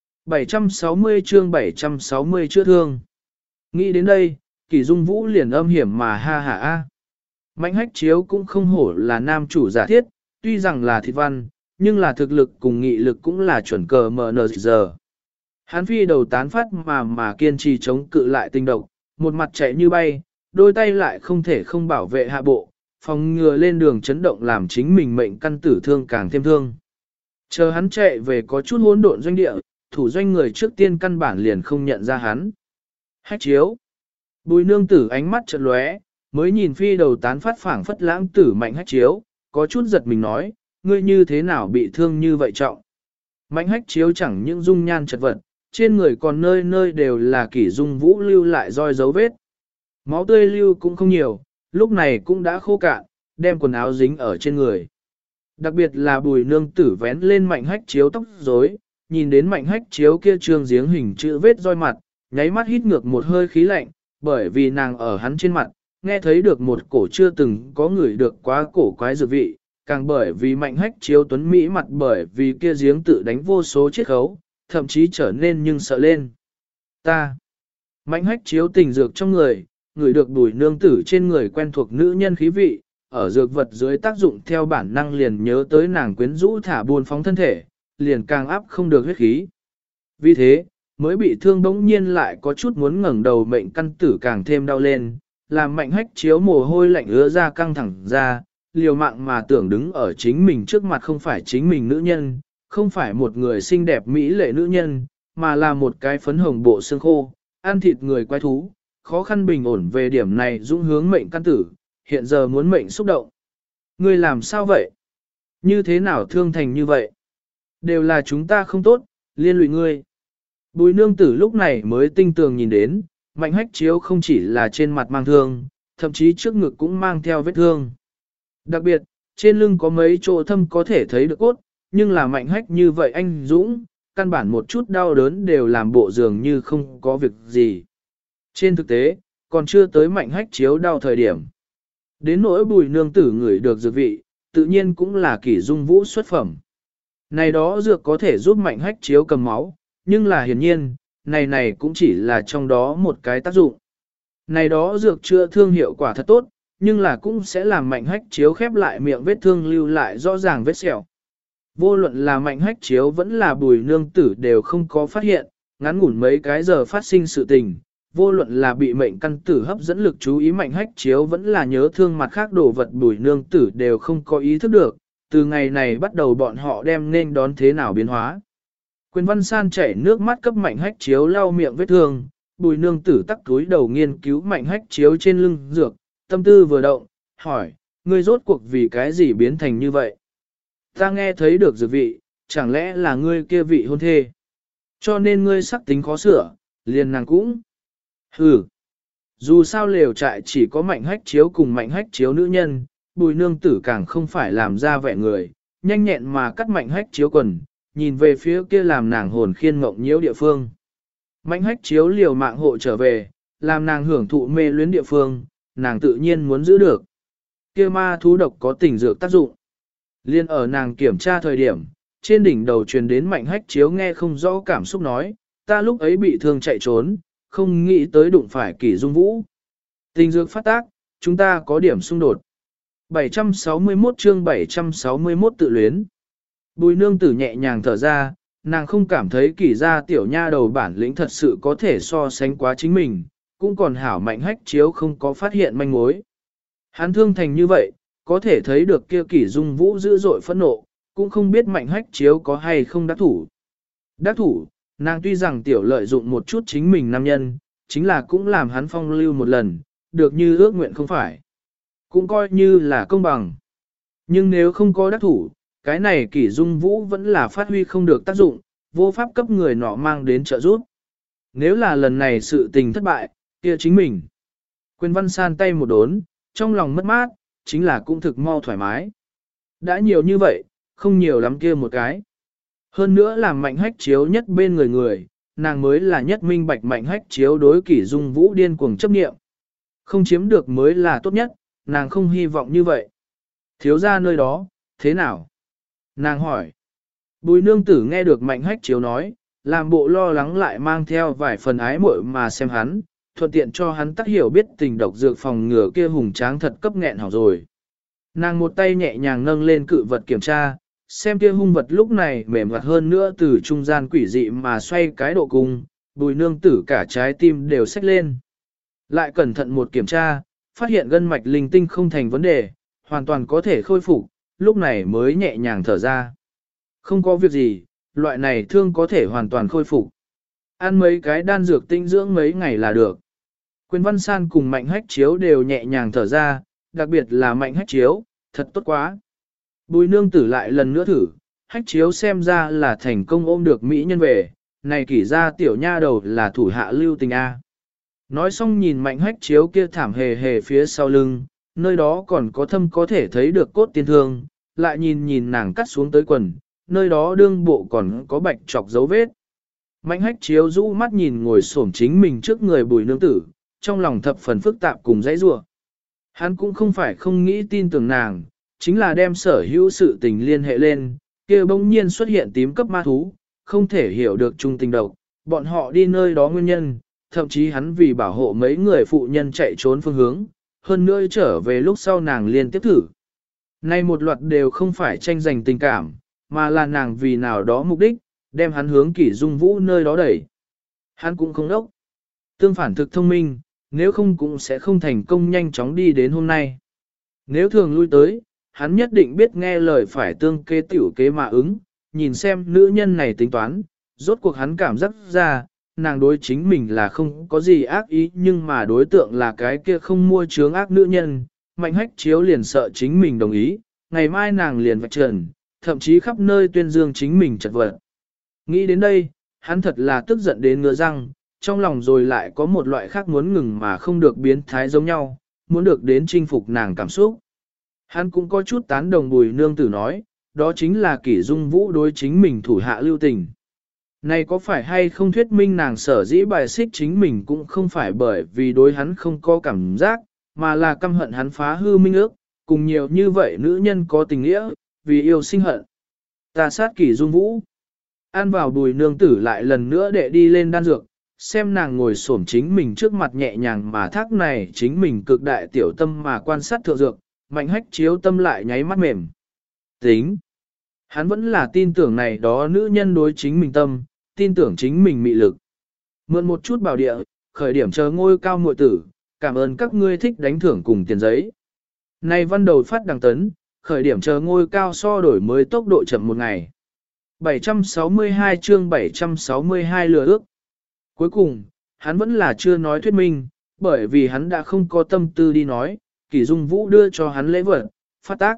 760 chương 760 chữa thương. Nghĩ đến đây, Kỷ Dung Vũ liền âm hiểm mà ha ha a. Mạnh hách chiếu cũng không hổ là nam chủ giả thiết, tuy rằng là thịt văn, nhưng là thực lực cùng nghị lực cũng là chuẩn cờ MNZ. Hắn phi đầu tán phát mà kiên trì chống cự lại tinh độc, một mặt chạy như bay, đôi tay lại không thể không bảo vệ hạ bộ, phòng ngừa lên đường chấn động làm chính mình mệnh căn tử thương càng thêm thương. Chờ hắn chạy về có chút hỗn độn doanh địa, thủ doanh người trước tiên căn bản liền không nhận ra hắn. Hách chiếu. Bùi nương tử ánh mắt chợt lóe, mới nhìn phi đầu tán phát phảng phất lãng tử mạnh hách chiếu, có chút giật mình nói, ngươi như thế nào bị thương như vậy trọng. Mạnh hách chiếu chẳng những dung nhan chật vật, trên người còn nơi nơi đều là kỷ dung vũ lưu lại roi dấu vết. Máu tươi lưu cũng không nhiều, lúc này cũng đã khô cạn, đem quần áo dính ở trên người. Đặc biệt là bùi nương tử vén lên mạnh hách chiếu tóc rối, nhìn đến mạnh hách chiếu kia trương giếng hình chữ vết roi mặt, nháy mắt hít ngược một hơi khí lạnh, bởi vì nàng ở hắn trên mặt, nghe thấy được một cổ chưa từng có người được quá cổ quái dược vị, càng bởi vì mạnh hách chiếu tuấn Mỹ mặt bởi vì kia giếng tự đánh vô số chiết khấu, thậm chí trở nên nhưng sợ lên. Ta, mạnh hách chiếu tình dược trong người, người được bùi nương tử trên người quen thuộc nữ nhân khí vị, ở dược vật dưới tác dụng theo bản năng liền nhớ tới nàng quyến rũ thả buồn phóng thân thể, liền càng áp không được huyết khí. Vì thế, mới bị thương bỗng nhiên lại có chút muốn ngẩng đầu mệnh căn tử càng thêm đau lên, làm mạnh hách chiếu mồ hôi lạnh ứa ra căng thẳng ra, liều mạng mà tưởng đứng ở chính mình trước mặt không phải chính mình nữ nhân, không phải một người xinh đẹp mỹ lệ nữ nhân, mà là một cái phấn hồng bộ xương khô, ăn thịt người quái thú, khó khăn bình ổn về điểm này dũng hướng mệnh căn tử, hiện giờ muốn mệnh xúc động. Ngươi làm sao vậy? Như thế nào thương thành như vậy? Đều là chúng ta không tốt, liên lụy ngươi. Bùi nương tử lúc này mới tinh tường nhìn đến, mạnh hách chiếu không chỉ là trên mặt mang thương, thậm chí trước ngực cũng mang theo vết thương. Đặc biệt, trên lưng có mấy chỗ thâm có thể thấy được cốt, nhưng là mạnh hách như vậy anh Dũng, căn bản một chút đau đớn đều làm bộ dường như không có việc gì. Trên thực tế, còn chưa tới mạnh hách chiếu đau thời điểm. Đến nỗi bùi nương tử ngửi được dược vị, tự nhiên cũng là kỷ dung vũ xuất phẩm. Này đó dược có thể giúp mạnh hách chiếu cầm máu, nhưng là hiển nhiên, này cũng chỉ là trong đó một cái tác dụng. Này đó dược chữa thương hiệu quả thật tốt, nhưng là cũng sẽ làm mạnh hách chiếu khép lại miệng vết thương lưu lại rõ ràng vết sẹo. Vô luận là mạnh hách chiếu vẫn là bùi nương tử đều không có phát hiện, ngắn ngủn mấy cái giờ phát sinh sự tình. Vô luận là bị mệnh căn tử hấp dẫn lực chú ý mạnh hách chiếu vẫn là nhớ thương mặt khác đồ vật bùi nương tử đều không có ý thức được, từ ngày này bắt đầu bọn họ đem nên đón thế nào biến hóa. Quyền Văn San chảy nước mắt cấp Mạnh Hách Chiếu lau miệng vết thương, Bùi nương tử tắc túi đầu nghiên cứu Mạnh Hách Chiếu trên lưng dược, tâm tư vừa động, hỏi, ngươi rốt cuộc vì cái gì biến thành như vậy? Ta nghe thấy được dược vị, chẳng lẽ là ngươi kia vị hôn thê? Cho nên ngươi sắc tính khó sửa, liền nàng cũng. Hừ. Dù sao lều trại chỉ có Mạnh Hách Chiếu cùng Mạnh Hách Chiếu nữ nhân, Bùi nương tử càng không phải làm ra vẻ người, nhanh nhẹn mà cắt Mạnh Hách Chiếu quần, nhìn về phía kia làm nàng hồn khiên mộng nhiễu địa phương. Mạnh Hách Chiếu liều mạng hộ trở về, làm nàng hưởng thụ mê luyến địa phương, nàng tự nhiên muốn giữ được. Kia ma thú độc có tình dược tác dụng. Liên ở nàng kiểm tra thời điểm, trên đỉnh đầu truyền đến Mạnh Hách Chiếu nghe không rõ cảm xúc nói, ta lúc ấy bị thương chạy trốn, không nghĩ tới đụng phải Kỷ Dung Vũ. Tình dược phát tác, chúng ta có điểm xung đột. 761 chương 761 tự luyến. Bùi nương tử nhẹ nhàng thở ra, nàng không cảm thấy Kỷ gia tiểu nha đầu bản lĩnh thật sự có thể so sánh quá chính mình, cũng còn hảo Mạnh Hách Chiếu không có phát hiện manh mối. Hắn thương thành như vậy, có thể thấy được kia Kỷ Dung Vũ dữ dội phẫn nộ, cũng không biết Mạnh Hách Chiếu có hay không đắc thủ. Đắc thủ, nàng tuy rằng tiểu lợi dụng một chút chính mình nam nhân, chính là cũng làm hắn phong lưu một lần, được như ước nguyện không phải. Cũng coi như là công bằng. Nhưng nếu không có đắc thủ, cái này Kỷ Dung Vũ vẫn là phát huy không được tác dụng, vô pháp cấp người nọ mang đến trợ giúp. Nếu là lần này sự tình thất bại, kia chính mình. Quyền Văn San tay một đốn, trong lòng mất mát, chính là cũng thực mau thoải mái. Đã nhiều như vậy, không nhiều lắm kia một cái. Hơn nữa làm Mạnh Hách Chiếu nhất bên người, nàng mới là nhất minh bạch Mạnh Hách Chiếu đối Kỷ Dung Vũ điên cuồng chấp niệm. Không chiếm được mới là tốt nhất, nàng không hy vọng như vậy. Thiếu ra nơi đó, thế nào? Nàng hỏi. Bùi nương tử nghe được Mạnh Hách Chiếu nói, làm bộ lo lắng lại mang theo vài phần ái muội mà xem hắn, thuận tiện cho hắn tác hiểu biết tình độc dược phòng ngừa kia hùng tráng thật cấp nghẹn hỏng rồi. Nàng một tay nhẹ nhàng nâng lên cự vật kiểm tra, xem kia hung vật lúc này mềm mặt hơn nữa từ trung gian quỷ dị mà xoay cái độ cung, bùi nương tử cả trái tim đều xách lên. Lại cẩn thận một kiểm tra, phát hiện gân mạch linh tinh không thành vấn đề, hoàn toàn có thể khôi phục, lúc này mới nhẹ nhàng thở ra. Không có việc gì, loại này thương có thể hoàn toàn khôi phục. Ăn mấy cái đan dược tinh dưỡng mấy ngày là được. Quyền Văn San cùng Mạnh Hách Chiếu đều nhẹ nhàng thở ra, đặc biệt là Mạnh Hách Chiếu, thật tốt quá. Bùi nương tử lại lần nữa thử, Hách Chiếu xem ra là thành công ôm được mỹ nhân về, này Kỷ gia tiểu nha đầu là thủ hạ lưu tình A. Nói xong nhìn Mạnh Hách Chiếu kia thảm hề hề phía sau lưng, nơi đó còn có thâm có thể thấy được cốt tiên thương, lại nhìn nàng cắt xuống tới quần, nơi đó đương bộ còn có bạch trọc dấu vết. Mạnh Hách Chiếu rũ mắt nhìn ngồi xổm chính mình trước người bùi nương tử, trong lòng thập phần phức tạp cùng dãy rủa. Hắn cũng không phải không nghĩ tin tưởng nàng, chính là đem sở hữu sự tình liên hệ lên, kia bỗng nhiên xuất hiện tím cấp ma thú, không thể hiểu được trung tình độc, bọn họ đi nơi đó nguyên nhân, thậm chí hắn vì bảo hộ mấy người phụ nhân chạy trốn phương hướng, hơn nữa trở về lúc sau nàng liên tiếp thử. Nay một loạt đều không phải tranh giành tình cảm, mà là nàng vì nào đó mục đích, đem hắn hướng Kỷ Dung Vũ nơi đó đẩy. Hắn cũng không đốc. Tương phản thực thông minh, nếu không cũng sẽ không thành công nhanh chóng đi đến hôm nay. Nếu thường lui tới, hắn nhất định biết nghe lời phải tương kế tiểu kế mà ứng, nhìn xem nữ nhân này tính toán, rốt cuộc hắn cảm giác ra, nàng đối chính mình là không có gì ác ý nhưng mà đối tượng là cái kia không mua chướng ác nữ nhân, Mạnh Hách Chiếu liền sợ chính mình đồng ý, ngày mai nàng liền vạch trần, thậm chí khắp nơi tuyên dương chính mình chật vật. Nghĩ đến đây, hắn thật là tức giận đến ngứa răng, trong lòng rồi lại có một loại khác muốn ngừng mà không được biến thái giống nhau, muốn được đến chinh phục nàng cảm xúc. Hắn cũng có chút tán đồng bùi nương tử nói, đó chính là Kỷ Dung Vũ đối chính mình thủ hạ lưu tình. Này có phải hay không thuyết minh nàng sở dĩ bài xích chính mình cũng không phải bởi vì đối hắn không có cảm giác, mà là căm hận hắn phá hư minh ước, cùng nhiều như vậy nữ nhân có tình nghĩa, vì yêu sinh hận. Ta sát Kỷ Dung Vũ. An vào bùi nương tử lại lần nữa để đi lên đan dược, xem nàng ngồi xổm chính mình trước mặt nhẹ nhàng mà thác này chính mình cực đại tiểu tâm mà quan sát thượng dược, Mạnh Hách Chiếu tâm lại nháy mắt mềm. Tính. Hắn vẫn là tin tưởng này đó nữ nhân đối chính mình tâm, tin tưởng chính mình mị lực. Mượn một chút bảo địa, khởi điểm chờ ngôi cao muội tử, cảm ơn các ngươi thích đánh thưởng cùng tiền giấy. Này văn đầu phát đằng tấn, khởi điểm chờ ngôi cao so đổi mới tốc độ chậm một ngày. 762 chương 762 lừa ước. Cuối cùng, hắn vẫn là chưa nói thuyết minh, bởi vì hắn đã không có tâm tư đi nói, Kỷ Dung Vũ đưa cho hắn lễ vật, phát tác.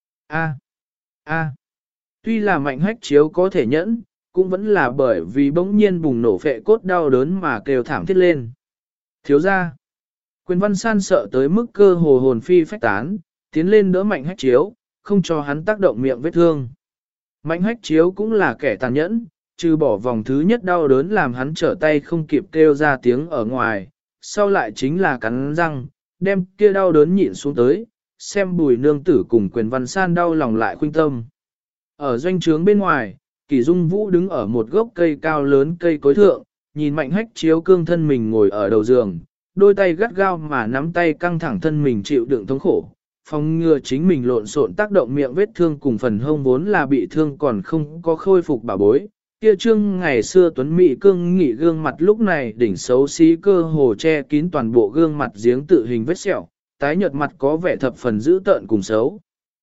Tuy là Mạnh Hách Chiếu có thể nhẫn, cũng vẫn là bởi vì bỗng nhiên bùng nổ phệ cốt đau đớn mà kêu thảm thiết lên. Thiếu ra, Quyền Văn San sợ tới mức cơ hồ hồn phi phách tán, tiến lên đỡ Mạnh Hách Chiếu, không cho hắn tác động miệng vết thương. Mạnh Hách Chiếu cũng là kẻ tàn nhẫn, trừ bỏ vòng thứ nhất đau đớn làm hắn trở tay không kịp kêu ra tiếng ở ngoài, sau lại chính là cắn răng, đem kia đau đớn nhịn xuống tới, xem Bùi nương tử cùng Quyền Văn San đau lòng lại khuynh tâm. Ở doanh trướng bên ngoài, Kỷ Dung Vũ đứng ở một gốc cây cao lớn cây cối thượng, nhìn Mạnh Hách Chiếu cương thân mình ngồi ở đầu giường, đôi tay gắt gao mà nắm tay căng thẳng thân mình chịu đựng thống khổ, phòng ngừa chính mình lộn xộn tác động miệng vết thương cùng phần hông vốn là bị thương còn không có khôi phục bảo bối. Kia trương ngày xưa tuấn mỹ cương nghị gương mặt lúc này đỉnh xấu xí cơ hồ che kín toàn bộ gương mặt giếng tự hình vết sẹo, tái nhợt mặt có vẻ thập phần dữ tợn cùng xấu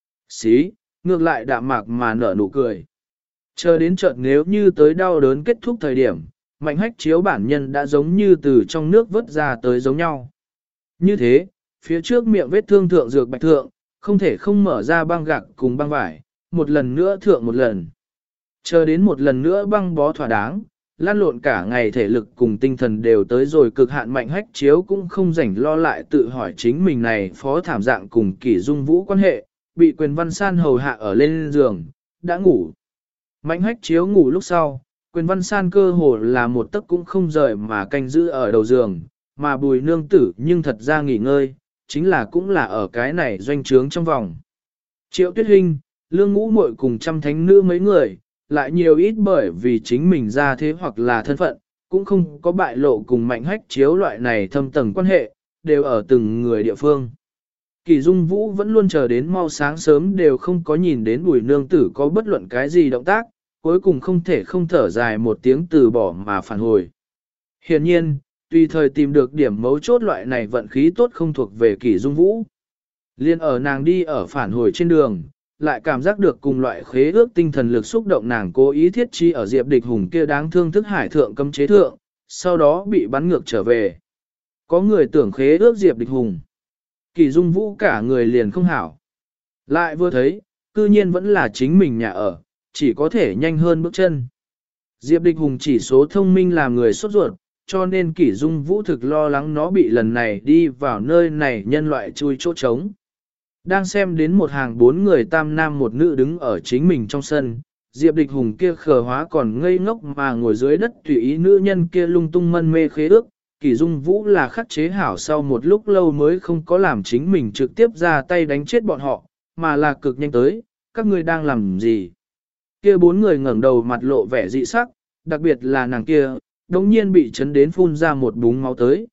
xí, ngược lại đạm mạc mà nở nụ cười. Chờ đến chợt nếu như tới đau đớn kết thúc thời điểm, Mạnh Hách Chiếu bản nhân đã giống như từ trong nước vớt ra tới giống nhau. Như thế, phía trước miệng vết thương thượng dược bạch thượng, không thể không mở ra băng gạc cùng băng vải, một lần nữa thượng một lần. Chờ đến một lần nữa băng bó thỏa đáng, lan lộn cả ngày thể lực cùng tinh thần đều tới rồi cực hạn. Mạnh Hách Chiếu cũng không rảnh lo lại tự hỏi chính mình này phó thảm dạng cùng Kỷ Dung Vũ quan hệ, bị Quyền Văn San hầu hạ ở lên giường, đã ngủ. Mạnh Hách Chiếu ngủ lúc sau, Quyền Văn San cơ hồ là một tấc cũng không rời mà canh giữ ở đầu giường, mà Bùi nương tử nhưng thật ra nghỉ ngơi, chính là cũng là ở cái này doanh trướng trong vòng. Triệu Tuyết Hinh, Lương Ngũ Muội cùng trăm thánh nữ mấy người, lại nhiều ít bởi vì chính mình ra thế hoặc là thân phận, cũng không có bại lộ cùng Mạnh Hách Chiếu loại này thâm tầng quan hệ, đều ở từng người địa phương. Kỷ Dung Vũ vẫn luôn chờ đến mau sáng sớm đều không có nhìn đến Bùi nương tử có bất luận cái gì động tác, cuối cùng không thể không thở dài một tiếng từ bỏ mà phản hồi. Hiển nhiên, tùy thời tìm được điểm mấu chốt loại này vận khí tốt không thuộc về Kỷ Dung Vũ. Liên ở nàng đi ở phản hồi trên đường, lại cảm giác được cùng loại khế ước tinh thần lực xúc động, nàng cố ý thiết chi ở Diệp Địch Hùng kia đáng thương thức hải thượng cấm chế thượng, sau đó bị bắn ngược trở về. Có người tưởng khế ước Diệp Địch Hùng. Kỷ Dung Vũ cả người liền không hảo. Lại vừa thấy, cư nhiên vẫn là chính mình nhà ở, chỉ có thể nhanh hơn bước chân. Diệp Địch Hùng chỉ số thông minh làm người sốt ruột, cho nên Kỷ Dung Vũ thực lo lắng nó bị lần này đi vào nơi này nhân loại chui chỗ trống. Đang xem đến một hàng 4 người tam nam một nữ đứng ở chính mình trong sân, Diệp Địch Hùng kia khờ hóa còn ngây ngốc mà ngồi dưới đất tùy ý nữ nhân kia lung tung mân mê khế ước. Kỷ Dung Vũ là khắc chế hảo sau một lúc lâu mới không có làm chính mình trực tiếp ra tay đánh chết bọn họ, mà là cực nhanh tới, các ngươi đang làm gì? Kia 4 người ngẩng đầu mặt lộ vẻ dị sắc, đặc biệt là nàng kia, đống nhiên bị chấn đến phun ra một búng máu tới,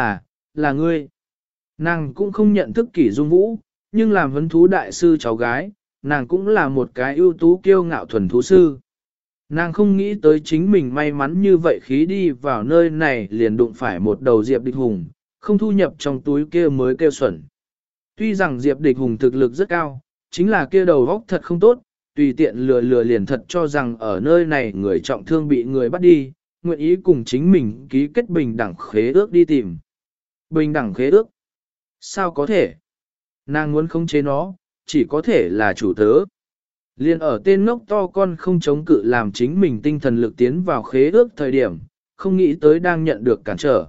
là ngươi. Nàng cũng không nhận thức Kỷ Dung Vũ, nhưng làm huấn thú đại sư cháu gái, nàng cũng là một cái ưu tú kiêu ngạo thuần thú sư. Nàng không nghĩ tới chính mình may mắn như vậy khí đi vào nơi này liền đụng phải một đầu Diệp Địch Hùng, không thu nhập trong túi kia mới kêu xuẩn. Tuy rằng Diệp Địch Hùng thực lực rất cao, chính là kia đầu góc thật không tốt, tùy tiện lừa liền thật cho rằng ở nơi này người trọng thương bị người bắt đi, nguyện ý cùng chính mình ký kết bình đẳng khế ước đi tìm. Bình đẳng khế ước? Sao có thể? Nàng muốn khống chế nó, chỉ có thể là chủ tớ. Liên ở tên ngốc to con không chống cự làm chính mình tinh thần lực tiến vào khế ước thời điểm, không nghĩ tới đang nhận được cản trở.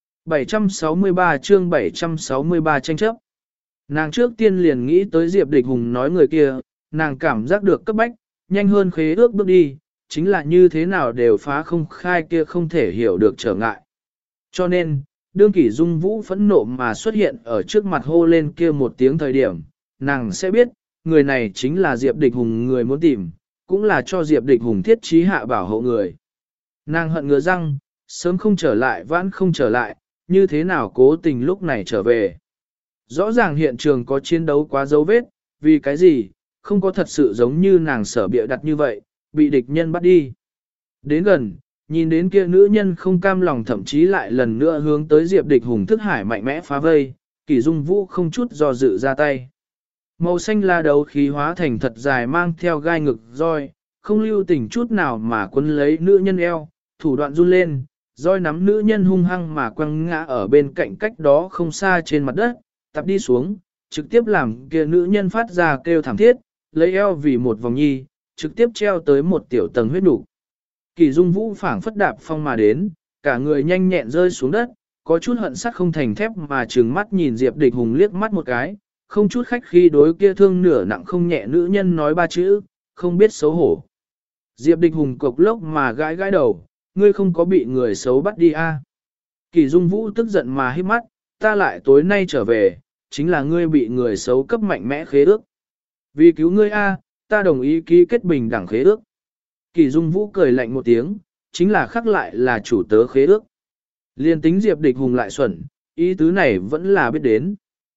763 chương 763 tranh chấp. Nàng trước tiên liền nghĩ tới Diệp Địch Hùng nói người kia, nàng cảm giác được cấp bách, nhanh hơn khế ước bước đi, chính là như thế nào đều phá không khai kia không thể hiểu được trở ngại. Cho nên, đương Kỷ Dung Vũ phẫn nộ mà xuất hiện ở trước mặt hô lên kia một tiếng thời điểm, nàng sẽ biết, người này chính là Diệp Địch Hùng người muốn tìm, cũng là cho Diệp Địch Hùng thiết trí hạ bảo hộ người. Nàng hận ngứa răng, sớm không trở lại vãn không trở lại, như thế nào cố tình lúc này trở về. Rõ ràng hiện trường có chiến đấu quá dấu vết, vì cái gì, không có thật sự giống như nàng sở bịa đặt như vậy, bị địch nhân bắt đi. Đến gần, nhìn đến kia nữ nhân không cam lòng thậm chí lại lần nữa hướng tới Diệp Địch Hùng thức hải mạnh mẽ phá vây, Kỷ Dung Vũ không chút do dự ra tay. Màu xanh la đấu khí hóa thành thật dài mang theo gai ngực roi, không lưu tình chút nào mà quấn lấy nữ nhân eo, thủ đoạn run lên, roi nắm nữ nhân hung hăng mà quăng ngã ở bên cạnh cách đó không xa trên mặt đất, tập đi xuống, trực tiếp làm kia nữ nhân phát ra kêu thảm thiết, lấy eo vì một vòng nhi, trực tiếp treo tới một tiểu tầng huyết đủ. Kỳ Dung Vũ phảng phất đạp phong mà đến, cả người nhanh nhẹn rơi xuống đất, có chút hận sắt không thành thép mà trừng mắt nhìn Diệp Địch Hùng liếc mắt một cái, không chút khách khi đối kia thương nửa nặng không nhẹ nữ nhân nói ba chữ, không biết xấu hổ. Diệp Địch Hùng cộc lốc mà gãi gãi đầu, ngươi không có bị người xấu bắt đi à. Kỳ Dung Vũ tức giận mà hít mắt, ta lại tối nay trở về, chính là ngươi bị người xấu cấp mạnh mẽ khế ước. Vì cứu ngươi a, ta đồng ý ký kết bình đẳng khế ước. Kỳ Dung Vũ cười lạnh một tiếng, chính là khắc lại là chủ tớ khế ước. Liên tính Diệp Địch Hùng lại xuẩn, ý tứ này vẫn là biết đến.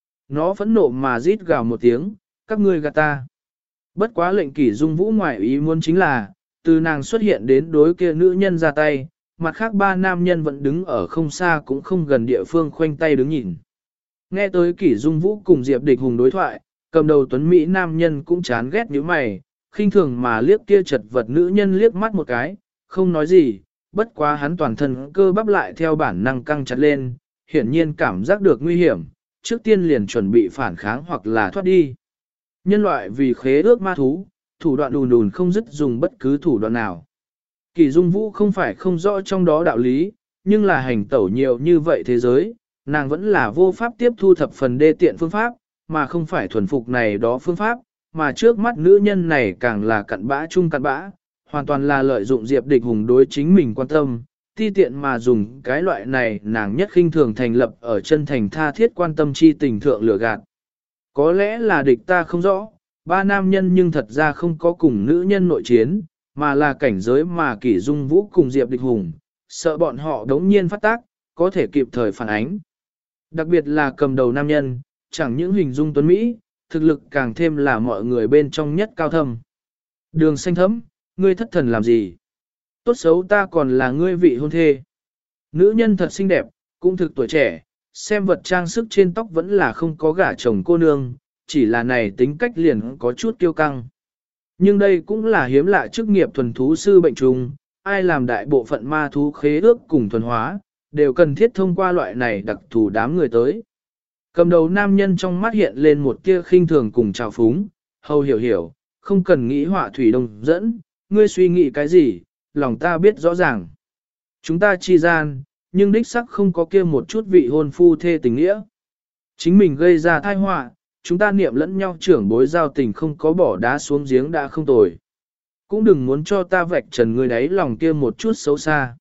Nó phẫn nộ mà rít gào một tiếng, các ngươi gạt ta. Bất quá lệnh Kỳ Dung Vũ ngoại ý muốn chính là, từ nàng xuất hiện đến đối kia nữ nhân ra tay, mặt khác ba nam nhân vẫn đứng ở không xa cũng không gần địa phương khoanh tay đứng nhìn. Nghe tới Kỳ Dung Vũ cùng Diệp Địch Hùng đối thoại, cầm đầu tuấn Mỹ nam nhân cũng chán ghét như mày, khinh thường mà liếc kia chật vật nữ nhân liếc mắt một cái, không nói gì, bất quá hắn toàn thân cơ bắp lại theo bản năng căng chặt lên, hiển nhiên cảm giác được nguy hiểm, trước tiên liền chuẩn bị phản kháng hoặc là thoát đi. Nhân loại vì khế ước ma thú, thủ đoạn đùn đùn không dứt dùng bất cứ thủ đoạn nào. Kỳ Dung Vũ không phải không rõ trong đó đạo lý, nhưng là hành tẩu nhiều như vậy thế giới, nàng vẫn là vô pháp tiếp thu thập phần đê tiện phương pháp, mà không phải thuần phục này đó phương pháp, mà trước mắt nữ nhân này càng là cặn bã chung cặn bã, hoàn toàn là lợi dụng Diệp Địch Hùng đối chính mình quan tâm, ti tiện mà dùng cái loại này nàng nhất khinh thường thành lập ở chân thành tha thiết quan tâm chi tình thượng lừa gạt. Có lẽ là địch ta không rõ, ba nam nhân nhưng thật ra không có cùng nữ nhân nội chiến, mà là cảnh giới mà Kỷ Dung Vũ cùng Diệp Địch Hùng, sợ bọn họ đống nhiên phát tác, có thể kịp thời phản ánh. Đặc biệt là cầm đầu nam nhân, chẳng những hình dung tuấn Mỹ, thực lực càng thêm là mọi người bên trong nhất cao thâm. Đường xanh thấm, ngươi thất thần làm gì? Tốt xấu ta còn là ngươi vị hôn thê. Nữ nhân thật xinh đẹp, cũng thực tuổi trẻ, xem vật trang sức trên tóc vẫn là không có gả chồng cô nương, chỉ là này tính cách liền có chút kiêu căng. Nhưng đây cũng là hiếm lạ chức nghiệp thuần thú sư bệnh trùng, ai làm đại bộ phận ma thú khế ước cùng thuần hóa, đều cần thiết thông qua loại này đặc thù đám người tới. Cầm đầu nam nhân trong mắt hiện lên một tia khinh thường cùng trào phúng, hầu hiểu, không cần nghĩ họa thủy đông dẫn, ngươi suy nghĩ cái gì, lòng ta biết rõ ràng. Chúng ta chi gian, nhưng đích sắc không có kia một chút vị hôn phu thê tình nghĩa. Chính mình gây ra tai họa, chúng ta niệm lẫn nhau trưởng bối giao tình không có bỏ đá xuống giếng đã không tồi. Cũng đừng muốn cho ta vạch trần người đấy lòng kia một chút xấu xa.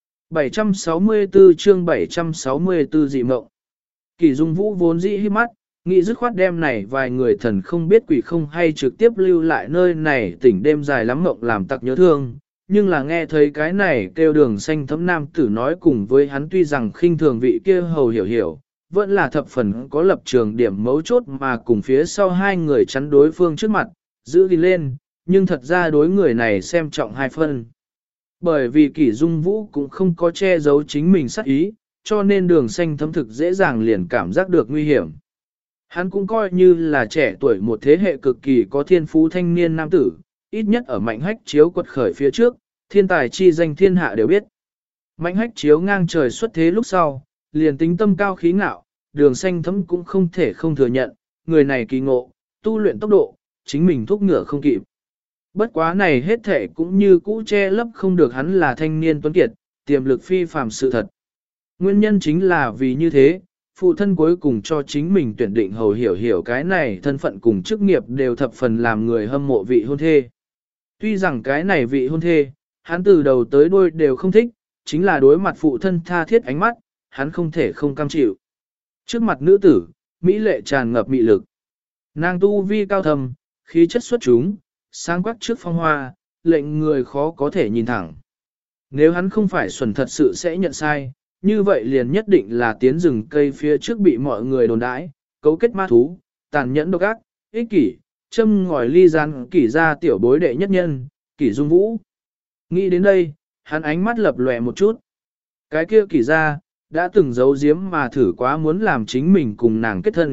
764 chương 764 dị mộng. Kỳ Dung Vũ vốn dĩ hí mắt, nghĩ dứt khoát đêm này vài người thần không biết quỷ không hay trực tiếp lưu lại nơi này tỉnh đêm dài lắm mộng làm tặc nhớ thương. Nhưng là nghe thấy cái này kêu đường xanh thấm nam tử nói cùng với hắn tuy rằng khinh thường vị kia hầu hiểu, vẫn là thập phần có lập trường điểm mấu chốt mà cùng phía sau hai người chắn đối phương trước mặt, giữ gìn lên, nhưng thật ra đối người này xem trọng hai phân. Bởi vì Kỷ Dung Vũ cũng không có che giấu chính mình sát ý, cho nên đường xanh thấm thực dễ dàng liền cảm giác được nguy hiểm. Hắn cũng coi như là trẻ tuổi một thế hệ cực kỳ có thiên phú thanh niên nam tử, ít nhất ở mạnh hách chiếu quật khởi phía trước, thiên tài chi danh thiên hạ đều biết. Mạnh hách chiếu ngang trời xuất thế lúc sau, liền tính tâm cao khí ngạo, đường xanh thấm cũng không thể không thừa nhận, người này kỳ ngộ, tu luyện tốc độ, chính mình thúc ngựa không kịp. Bất quá này hết thể cũng như cũ che lấp không được hắn là thanh niên tuấn kiệt, tiềm lực phi phàm sự thật. Nguyên nhân chính là vì như thế, phụ thân cuối cùng cho chính mình tuyển định hầu hiểu cái này thân phận cùng chức nghiệp đều thập phần làm người hâm mộ vị hôn thê. Tuy rằng cái này vị hôn thê, hắn từ đầu tới đuôi đều không thích, chính là đối mặt phụ thân tha thiết ánh mắt, hắn không thể không cam chịu. Trước mặt nữ tử, mỹ lệ tràn ngập mị lực. Nàng tu vi cao thầm, khí chất xuất chúng, sáng quắc trước phong hoa, lệnh người khó có thể nhìn thẳng. Nếu hắn không phải xuẩn thật sự sẽ nhận sai, như vậy liền nhất định là tiến rừng cây phía trước bị mọi người đồn đãi, cấu kết ma thú, tàn nhẫn độc ác, ích kỷ, châm ngòi ly gian kỷ ra tiểu bối đệ nhất nhân, Kỷ Dung Vũ. Nghĩ đến đây, hắn ánh mắt lập lòe một chút. Cái kia kỷ ra, đã từng giấu giếm mà thử quá muốn làm chính mình cùng nàng kết thân,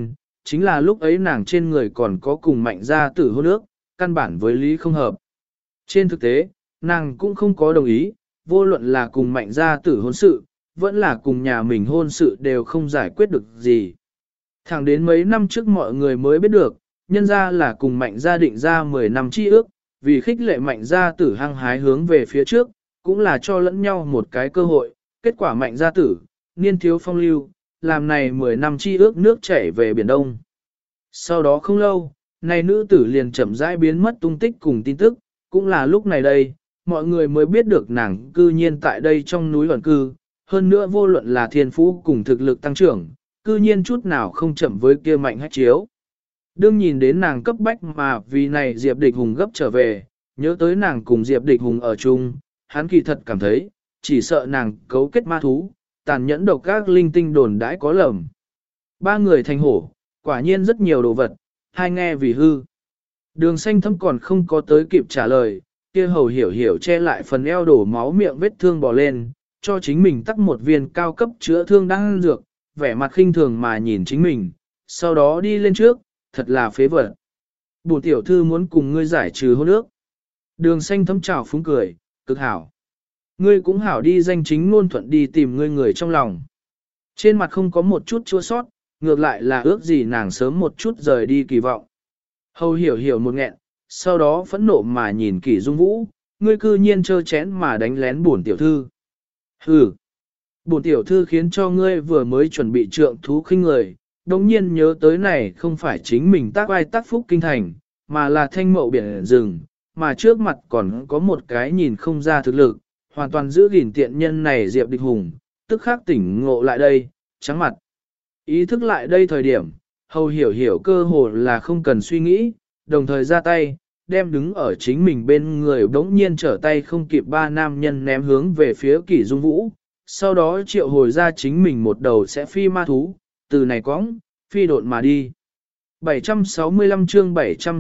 chính là lúc ấy nàng trên người còn có cùng Mạnh gia tử hôn ước, căn bản với lý không hợp. Trên thực tế, nàng cũng không có đồng ý, vô luận là cùng Mạnh gia tử hôn sự, vẫn là cùng nhà mình hôn sự đều không giải quyết được gì. Thẳng đến mấy năm trước mọi người mới biết được, nhân ra là cùng Mạnh gia định ra 10 năm chi ước, vì khích lệ Mạnh gia tử hăng hái hướng về phía trước, cũng là cho lẫn nhau một cái cơ hội, kết quả Mạnh gia tử, niên thiếu phong lưu, làm này 10 năm chi ước nước chảy về Biển Đông. Sau đó không lâu, này nữ tử liền chậm rãi biến mất tung tích cùng tin tức, cũng là lúc này đây, mọi người mới biết được nàng cư nhiên tại đây trong núi ẩn cư, hơn nữa vô luận là thiên phú cùng thực lực tăng trưởng, cư nhiên chút nào không chậm với kia Mạnh Hách Chiếu. Đương nhìn đến nàng cấp bách mà vì này Diệp Địch Hùng gấp trở về, nhớ tới nàng cùng Diệp Địch Hùng ở chung, hắn kỳ thật cảm thấy, chỉ sợ nàng cấu kết ma thú, tàn nhẫn độc các linh tinh đồn đãi có lầm. Ba người thành hổ, quả nhiên rất nhiều đồ vật, hai nghe vì hư. Đường Xanh Thâm còn không có tới kịp trả lời, kia Hầu Hiểu Hiểu che lại phần eo đổ máu miệng vết thương bò lên, cho chính mình tắc một viên cao cấp chữa thương đang dược, vẻ mặt khinh thường mà nhìn chính mình, sau đó đi lên trước, thật là phế vật. Bổn tiểu thư muốn cùng ngươi giải trừ hôn ước. Đường Xanh Thâm chào phúng cười, cực hảo. Ngươi cũng hảo đi danh chính ngôn thuận đi tìm ngươi người trong lòng. Trên mặt không có một chút chua sót, ngược lại là ước gì nàng sớm một chút rời đi kỳ vọng. Hầu Hiểu Hiểu một nghẹn, sau đó phẫn nộ mà nhìn Kỷ Dung Vũ, ngươi cư nhiên trơ chén mà đánh lén bổn tiểu thư. Hừ, bổn tiểu thư khiến cho ngươi vừa mới chuẩn bị trượng thú khinh người, đồng nhiên nhớ tới này không phải chính mình tác ai tác phúc kinh thành, mà là thanh mậu biển rừng, mà trước mặt còn có một cái nhìn không ra thực lực, hoàn toàn giữ gìn tiện nhân này Diệp Địch Hùng, tức khắc tỉnh ngộ lại đây, trắng mặt. Ý thức lại đây thời điểm, Hầu Hiểu Hiểu cơ hồ là không cần suy nghĩ, đồng thời ra tay, đem đứng ở chính mình bên người bỗng nhiên trở tay không kịp ba nam nhân ném hướng về phía Kỷ Dung Vũ, sau đó triệu hồi ra chính mình một đầu sẽ phi ma thú, từ này cõng, phi độn mà đi. 765 chương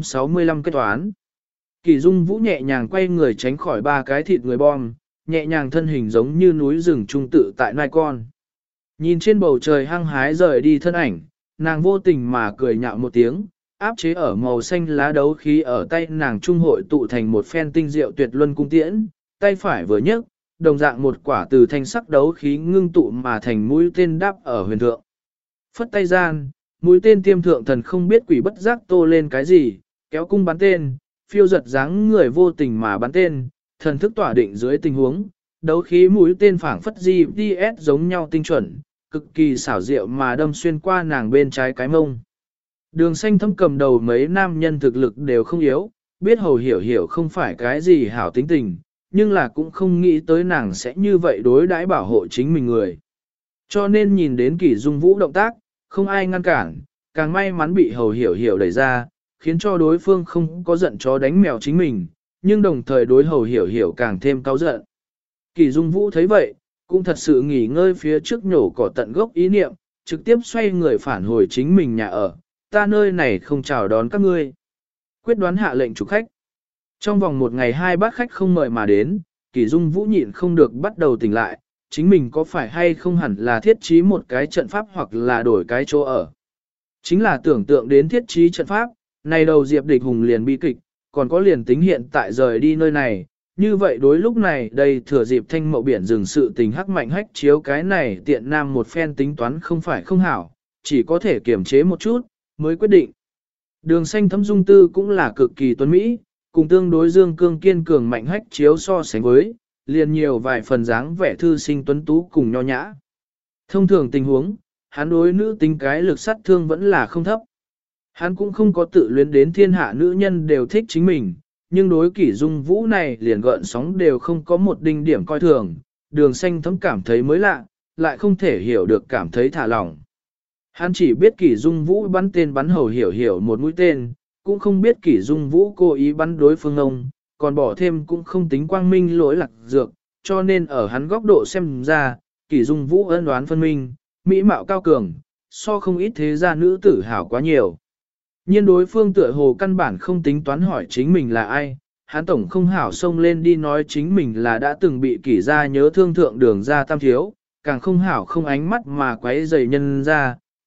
765 kết toán. Kỷ Dung Vũ nhẹ nhàng quay người tránh khỏi ba cái thịt người bom, nhẹ nhàng thân hình giống như núi rừng trung tự tại nai con. Nhìn trên bầu trời hăng hái rời đi thân ảnh, nàng vô tình mà cười nhạo một tiếng, áp chế ở màu xanh lá đấu khí ở tay nàng trung hội tụ thành một phen tinh diệu tuyệt luân cung tiễn, tay phải vừa nhấc, đồng dạng một quả từ thanh sắc đấu khí ngưng tụ mà thành mũi tên đáp ở huyền thượng. Phất tay gian, mũi tên tiêm thượng thần không biết quỷ bất giác tô lên cái gì, kéo cung bắn tên, phiêu giật dáng người vô tình mà bắn tên, thần thức tỏa định dưới tình huống, đấu khí mũi tên phảng phất GPS giống nhau tinh chuẩn, cực kỳ xảo diệu mà đâm xuyên qua nàng bên trái cái mông. Đường Xanh Thâm cầm đầu mấy nam nhân thực lực đều không yếu, biết Hầu Hiểu Hiểu không phải cái gì hảo tính tình, nhưng là cũng không nghĩ tới nàng sẽ như vậy đối đãi bảo hộ chính mình người. Cho nên nhìn đến Kỷ Dung Vũ động tác, không ai ngăn cản, càng may mắn bị Hầu Hiểu Hiểu đẩy ra, khiến cho đối phương không có giận chó đánh mèo chính mình, nhưng đồng thời đối Hầu Hiểu Hiểu càng thêm cáu giận. Kỷ Dung Vũ thấy vậy, cũng thật sự nghỉ ngơi phía trước nhổ cỏ tận gốc ý niệm, trực tiếp xoay người phản hồi chính mình nhà ở, ta nơi này không chào đón các ngươi. Quyết đoán hạ lệnh chủ khách. Trong vòng một ngày hai bát khách không mời mà đến, Kỷ Dung Vũ nhịn không được bắt đầu tỉnh lại, chính mình có phải hay không hẳn là thiết trí một cái trận pháp hoặc là đổi cái chỗ ở. Chính là tưởng tượng đến thiết trí trận pháp, này đầu Diệp Địch Hùng liền bi kịch, còn có liền tính hiện tại rời đi nơi này, như vậy đối lúc này đây thừa dịp thanh mậu biển rừng sự tình hắc Mạnh Hách Chiếu cái này tiện nam một phen tính toán không phải không hảo, chỉ có thể kiềm chế một chút, mới quyết định. Đường Xanh Thâm dung tư cũng là cực kỳ tuấn mỹ, cùng tương đối dương cương kiên cường Mạnh Hách Chiếu so sánh với, liền nhiều vài phần dáng vẻ thư sinh tuấn tú cùng nho nhã. Thông thường tình huống, hắn đối nữ tính cái lực sát thương vẫn là không thấp. Hắn cũng không có tự luyến đến thiên hạ nữ nhân đều thích chính mình, nhưng đối Kỷ Dung Vũ này liền gợn sóng đều không có một đinh điểm coi thường, Đường Xanh Thâm cảm thấy mới lạ, lại không thể hiểu được cảm thấy thả lỏng. Hắn chỉ biết Kỷ Dung Vũ bắn tên bắn Hầu Hiểu Hiểu một mũi tên, cũng không biết Kỷ Dung Vũ cố ý bắn đối phương ông, còn bỏ thêm cũng không tính quang minh lỗi lạc dược, cho nên ở hắn góc độ xem ra, Kỷ Dung Vũ ân đoán phân minh, mỹ mạo cao cường, so không ít thế gia nữ tử hảo quá nhiều. Nhiên đối phương tựa hồ căn bản không tính toán hỏi chính mình là ai, hắn tổng không hảo xông lên đi nói chính mình là đã từng bị Kỷ gia nhớ thương thượng Đường gia tam thiếu, càng không hảo không ánh mắt mà quấy rầy nhân ra,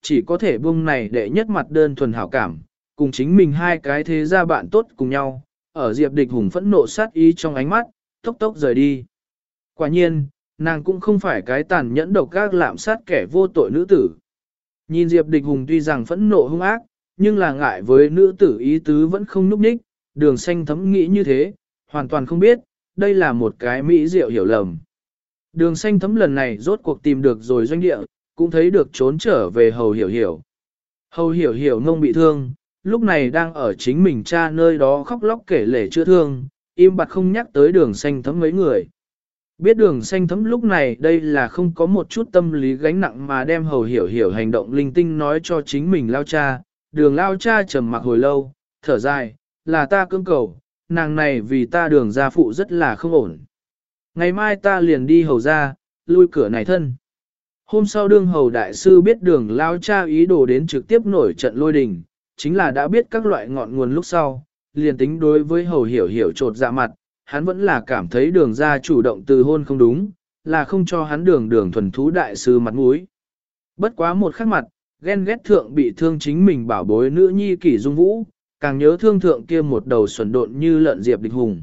chỉ có thể buông này để nhất mặt đơn thuần hảo cảm, cùng chính mình hai cái thế gia bạn tốt cùng nhau, ở Diệp Địch Hùng phẫn nộ sát ý trong ánh mắt, tốc tốc rời đi. Quả nhiên, nàng cũng không phải cái tàn nhẫn độc ác lạm sát kẻ vô tội nữ tử. Nhìn Diệp Địch Hùng tuy rằng phẫn nộ hung ác, nhưng là ngại với nữ tử ý tứ vẫn không núp ních, Đường Xanh Thấm nghĩ như thế, hoàn toàn không biết, đây là một cái mỹ diệu hiểu lầm. Đường Xanh Thấm lần này rốt cuộc tìm được rồi doanh địa, cũng thấy được trốn trở về Hầu Hiểu Hiểu. Hầu Hiểu Hiểu ngông bị thương, lúc này đang ở chính mình cha nơi đó khóc lóc kể lể chữa thương, im bặt không nhắc tới Đường Xanh Thấm mấy người. Biết Đường Xanh Thấm lúc này đây là không có một chút tâm lý gánh nặng mà đem Hầu Hiểu Hiểu hành động linh tinh nói cho chính mình lao cha. Đường lao cha trầm mặc hồi lâu, thở dài, là ta cưỡng cầu, nàng này vì ta Đường gia phụ rất là không ổn. Ngày mai ta liền đi hầu ra, lui cửa này thân. Hôm sau đương hầu đại sư biết Đường lao cha ý đồ đến trực tiếp nổi trận lôi đình, chính là đã biết các loại ngọn nguồn lúc sau, liền tính đối với Hầu Hiểu Hiểu trột dạ mặt, hắn vẫn là cảm thấy Đường gia chủ động từ hôn không đúng, là không cho hắn Đường thuần thú đại sư mặt mũi. Bất quá một khắc mặt, ghen ghét thượng bị thương chính mình bảo bối nữ nhi Kỷ Dung Vũ, càng nhớ thương thượng kia một đầu xuẩn độn như lợn Diệp Địch Hùng.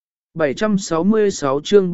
766 chương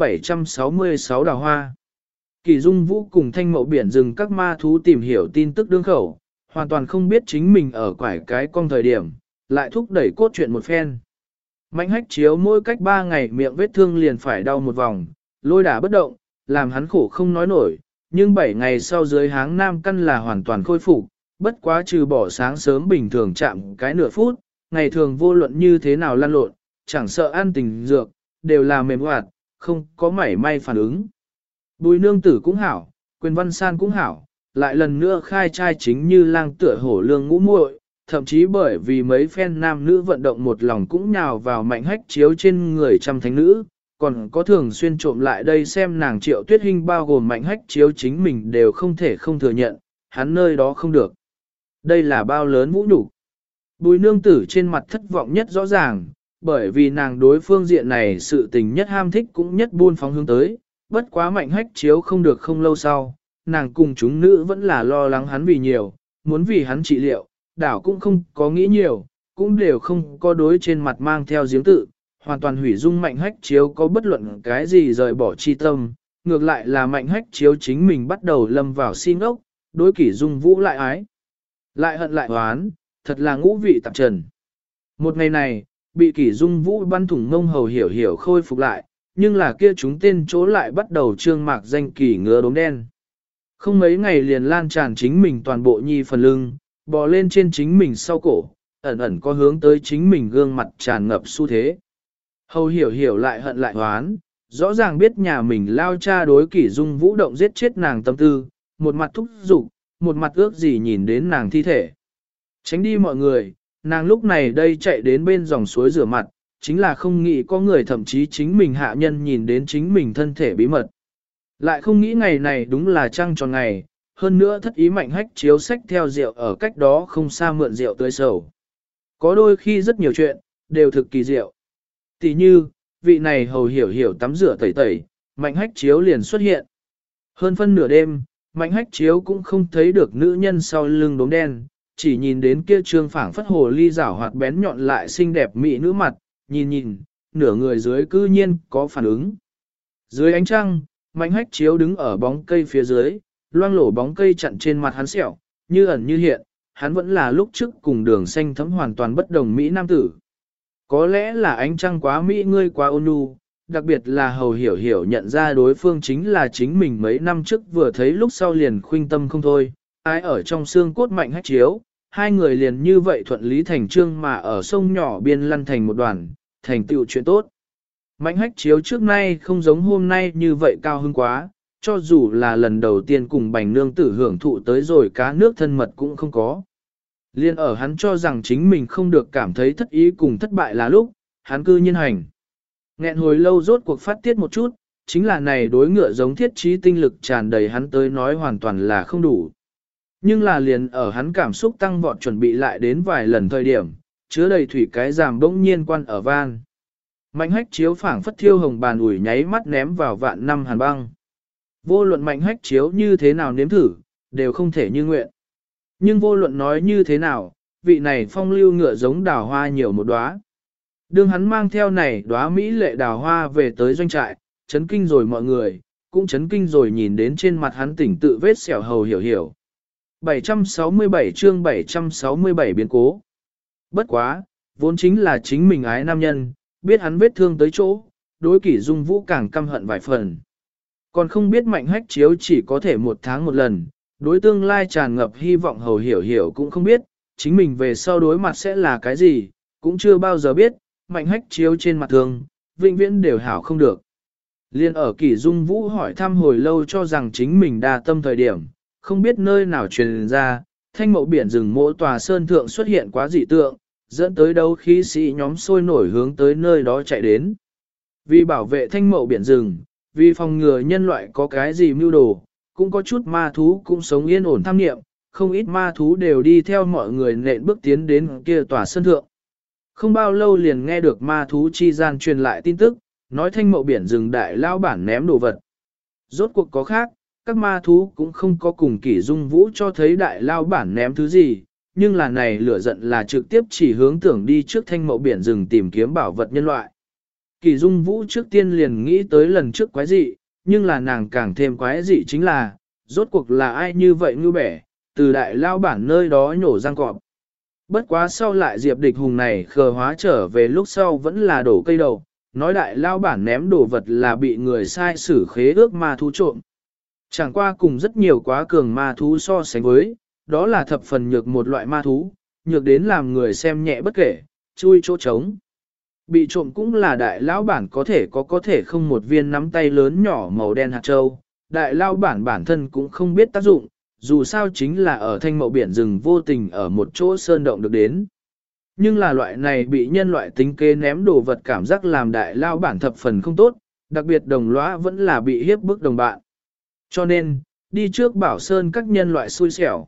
766 đào hoa. Kỷ Dung Vũ cùng Thanh Mậu biển rừng các ma thú tìm hiểu tin tức đương khẩu, hoàn toàn không biết chính mình ở quải cái cong thời điểm, lại thúc đẩy cốt truyện một phen. Mạnh Hách Chiếu mỗi cách 3 ngày miệng vết thương liền phải đau một vòng, lôi đả bất động, làm hắn khổ không nói nổi, nhưng 7 ngày sau dưới háng nam căn là hoàn toàn khôi phục, bất quá trừ bỏ sáng sớm bình thường chạm cái nửa phút, ngày thường vô luận như thế nào lăn lộn, chẳng sợ ăn tình dược, đều là mềm hoạt, không có mảy may phản ứng. Bùi nương tử cũng hảo, Quyền Văn San cũng hảo, lại lần nữa khai trai chính như lang tựa hổ lương ngũ muội, thậm chí bởi vì mấy phen nam nữ vận động một lòng cũng nhào vào Mạnh Hách Chiếu trên người trăm thánh nữ, còn có thường xuyên trộm lại đây xem nàng Triệu Tuyết Hinh bao gồm Mạnh Hách Chiếu chính mình đều không thể không thừa nhận, hắn nơi đó không được. Đây là bao lớn vũ nhục. Bùi nương tử trên mặt thất vọng nhất rõ ràng, bởi vì nàng đối phương diện này sự tình nhất ham thích cũng nhất buôn phóng hướng tới, bất quá Mạnh Hách Chiếu không được không lâu sau, nàng cùng chúng nữ vẫn là lo lắng hắn vì nhiều, muốn vì hắn trị liệu, đảo cũng không có nghĩ nhiều, cũng đều không có đối trên mặt mang theo giếng tự, hoàn toàn hủy dung Mạnh Hách Chiếu có bất luận cái gì rời bỏ chi tâm, ngược lại là Mạnh Hách Chiếu chính mình bắt đầu lâm vào si ngốc, đối Kỷ Dung Vũ lại ái, lại hận lại hoán, thật là ngũ vị tạp trần. Một ngày này, bị Kỷ Dung Vũ bắn thủng mông Hầu Hiểu Hiểu khôi phục lại, nhưng là kia chúng tên chỗ lại bắt đầu trương mạc danh kỳ ngứa đốm đen. Không mấy ngày liền lan tràn chính mình toàn bộ nhi phần lưng, bò lên trên chính mình sau cổ, ẩn ẩn có hướng tới chính mình gương mặt tràn ngập xu thế. Hầu Hiểu Hiểu lại hận lại hoán, rõ ràng biết nhà mình lao cha đối Kỷ Dung Vũ động giết chết nàng tâm tư, một mặt thúc giục, một mặt ước gì nhìn đến nàng thi thể. Tránh đi mọi người, nàng lúc này đây chạy đến bên dòng suối rửa mặt, chính là không nghĩ có người thậm chí chính mình hạ nhân nhìn đến chính mình thân thể bí mật. Lại không nghĩ ngày này đúng là trăng tròn ngày, hơn nữa thất ý Mạnh Hách Chiếu sách theo rượu ở cách đó không xa mượn rượu tươi sầu. Có đôi khi rất nhiều chuyện, đều thực kỳ diệu. Tỷ như, vị này Hầu Hiểu Hiểu tắm rửa tẩy tẩy, Mạnh Hách Chiếu liền xuất hiện. Hơn phân nửa đêm, Mạnh Hách Chiếu cũng không thấy được nữ nhân sau lưng đốm đen, chỉ nhìn đến kia trương phảng phất hồ ly rảo hoạt bén nhọn lại xinh đẹp mỹ nữ mặt, nhìn, nửa người dưới cư nhiên có phản ứng. Dưới ánh trăng, Mạnh Hách Chiếu đứng ở bóng cây phía dưới, loang lổ bóng cây chặn trên mặt hắn sẹo, như ẩn như hiện, hắn vẫn là lúc trước cùng Đường Xanh Thấm hoàn toàn bất đồng mỹ nam tử. Có lẽ là ánh trăng quá mỹ ngươi quá ôn nhu, đặc biệt là Hầu Hiểu Hiểu nhận ra đối phương chính là chính mình mấy năm trước vừa thấy lúc sau liền khuynh tâm không thôi, ai ở trong xương cốt Mạnh Hách Chiếu, hai người liền như vậy thuận lý thành trương mà ở sông nhỏ biên lăn thành một đoàn, thành tựu chuyện tốt. Mạnh Hách Chiếu trước nay không giống hôm nay như vậy cao hứng quá, cho dù là lần đầu tiên cùng Bành nương tử hưởng thụ tới rồi cá nước thân mật cũng không có. Liên ở hắn cho rằng chính mình không được cảm thấy thất ý cùng thất bại là lúc, hắn cư nhiên hành. Nghẹn hồi lâu rốt cuộc phát tiết một chút, chính là này đối ngựa giống thiết trí tinh lực tràn đầy hắn tới nói hoàn toàn là không đủ. Nhưng là liền ở hắn cảm xúc tăng vọt chuẩn bị lại đến vài lần thời điểm, chứa đầy thủy cái giảm bỗng nhiên quan ở van. Mạnh Hách Chiếu phảng phất thiêu hồng bàn ủi nháy mắt ném vào vạn năm hàn băng. Vô luận Mạnh Hách Chiếu như thế nào nếm thử, đều không thể như nguyện. Nhưng vô luận nói như thế nào, vị này phong lưu ngựa giống đào hoa nhiều một đóa. Đương hắn mang theo này đóa mỹ lệ đào hoa về tới doanh trại, chấn kinh rồi mọi người, cũng chấn kinh rồi nhìn đến trên mặt hắn tỉnh tự vết sẹo hầu hiểu hiểu. 767 chương 767 biến cố. Bất quá, vốn chính là chính mình ái nam nhân, biết hắn vết thương tới chỗ, đối Kỷ Dung Vũ càng căm hận vài phần. Còn không biết Mạnh Hách Chiếu chỉ có thể một tháng một lần, đối tương lai tràn ngập hy vọng hầu hiểu hiểu cũng không biết, chính mình về sau đối mặt sẽ là cái gì, cũng chưa bao giờ biết, Mạnh Hách Chiếu trên mặt thương, vĩnh viễn đều hảo không được. Liên ở Kỷ Dung Vũ hỏi thăm hồi lâu cho rằng chính mình đa tâm thời điểm, không biết nơi nào truyền ra, thanh mộ biển rừng mỗi tòa sơn thượng xuất hiện quá dị tượng, dẫn tới đâu khí sĩ nhóm sôi nổi hướng tới nơi đó chạy đến. Vì bảo vệ thanh mộ biển rừng, vì phòng ngừa nhân loại có cái gì mưu đồ, cũng có chút ma thú cũng sống yên ổn tham nghiệm, không ít ma thú đều đi theo mọi người nện bước tiến đến kia tòa sơn thượng. Không bao lâu liền nghe được ma thú chi gian truyền lại tin tức, nói thanh mộ biển rừng đại lao bản ném đồ vật. Rốt cuộc có khác, các ma thú cũng không có cùng Kỷ Dung Vũ cho thấy đại lao bản ném thứ gì, nhưng là này lửa giận là trực tiếp chỉ hướng tưởng đi trước thanh mộ biển rừng tìm kiếm bảo vật nhân loại. Kỷ Dung Vũ trước tiên liền nghĩ tới lần trước quái dị, nhưng là nàng càng thêm quái dị chính là, rốt cuộc là ai như vậy ngư bẻ, từ đại lao bản nơi đó nhổ răng cọp. Bất quá sau lại Diệp Địch Hùng này khờ hóa trở về lúc sau vẫn là đổ cây đầu, nói đại lao bản ném đồ vật là bị người sai xử khế ước ma thú trộm. Chẳng qua cùng rất nhiều quá cường ma thú so sánh với, đó là thập phần nhược một loại ma thú, nhược đến làm người xem nhẹ bất kể, chui chỗ trống. Bị trộm cũng là đại lão bản có thể không một viên nắm tay lớn nhỏ màu đen hạt châu, đại lão bản bản thân cũng không biết tác dụng, dù sao chính là ở thanh mậu biển rừng vô tình ở một chỗ sơn động được đến. Nhưng là loại này bị nhân loại tính kế ném đồ vật cảm giác làm đại lão bản thập phần không tốt, đặc biệt đồng lõa vẫn là bị hiếp bức đồng bạn. Cho nên, đi trước bảo sơn các nhân loại xui xẻo.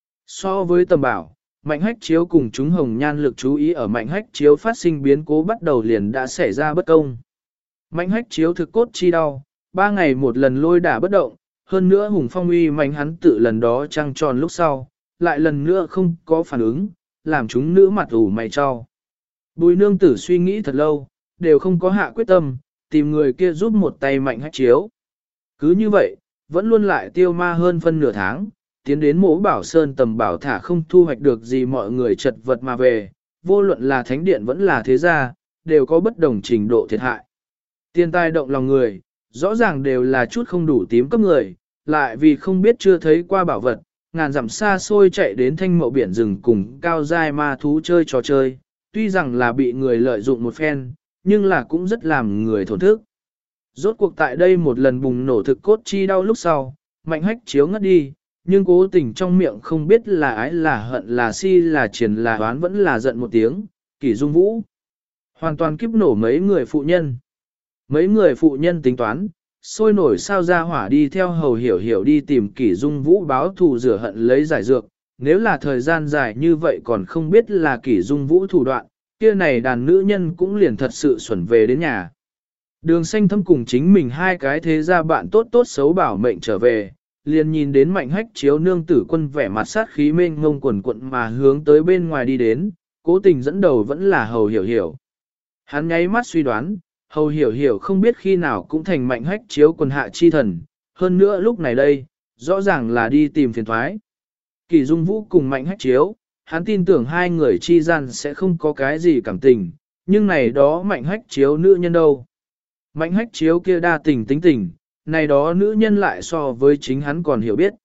So với tầm bảo, Mạnh Hách Chiếu cùng chúng hồng nhan lực chú ý ở Mạnh Hách Chiếu phát sinh biến cố bắt đầu liền đã xảy ra bất công. Mạnh Hách Chiếu thực cốt chi đau, 3 ngày một lần lôi đả bất động, hơn nữa Hùng Phong uy mạnh hắn tự lần đó trăng tròn lúc sau, lại lần nữa không có phản ứng, làm chúng nữ mặt ủ mày cho. Bùi nương tử suy nghĩ thật lâu, đều không có hạ quyết tâm, tìm người kia giúp một tay Mạnh Hách Chiếu. Cứ như vậy, vẫn luôn lại tiêu ma hơn phân nửa tháng, tiến đến mỗ bảo sơn tầm bảo thả không thu hoạch được gì mọi người chật vật mà về, vô luận là thánh điện vẫn là thế gia, đều có bất đồng trình độ thiệt hại. Tiền tài động lòng người, rõ ràng đều là chút không đủ tím cấp người, lại vì không biết chưa thấy qua bảo vật, ngàn dặm xa xôi chạy đến thanh mộ biển rừng cùng cao giai ma thú chơi trò chơi, tuy rằng là bị người lợi dụng một phen, nhưng là cũng rất làm người thổn thức. Rốt cuộc tại đây một lần bùng nổ thực cốt chi đau lúc sau, Mạnh Hách Chiếu ngất đi, nhưng cố tình trong miệng không biết là ái là hận là si là triền là oán vẫn là giận một tiếng, Kỷ Dung Vũ. Hoàn toàn kiếp nổ mấy người phụ nhân. Mấy người phụ nhân tính toán, sôi nổi sao ra hỏa đi theo hầu hiểu hiểu đi tìm Kỷ Dung Vũ báo thù rửa hận lấy giải dược, nếu là thời gian dài như vậy còn không biết là Kỷ Dung Vũ thủ đoạn, kia này đàn nữ nhân cũng liền thật sự xuẩn về đến nhà. Đường Xanh Thâm cùng chính mình hai cái thế gia bạn tốt tốt xấu bảo mệnh trở về, liền nhìn đến Mạnh Hách Chiếu nương tử quân vẻ mặt sát khí mênh ngông quần quận mà hướng tới bên ngoài đi đến, cố tình dẫn đầu vẫn là hầu hiểu hiểu. Hắn nháy mắt suy đoán, hầu hiểu hiểu không biết khi nào cũng thành Mạnh Hách Chiếu quần hạ chi thần, hơn nữa lúc này đây, rõ ràng là đi tìm phiền thoái. Kỷ Dung Vũ cùng Mạnh Hách Chiếu, hắn tin tưởng hai người chi gian sẽ không có cái gì cảm tình, nhưng này đó Mạnh Hách Chiếu nữ nhân đâu. Mạnh Hách Chiếu kia đa tình tính tình, này đó nữ nhân lại so với chính hắn còn hiểu biết.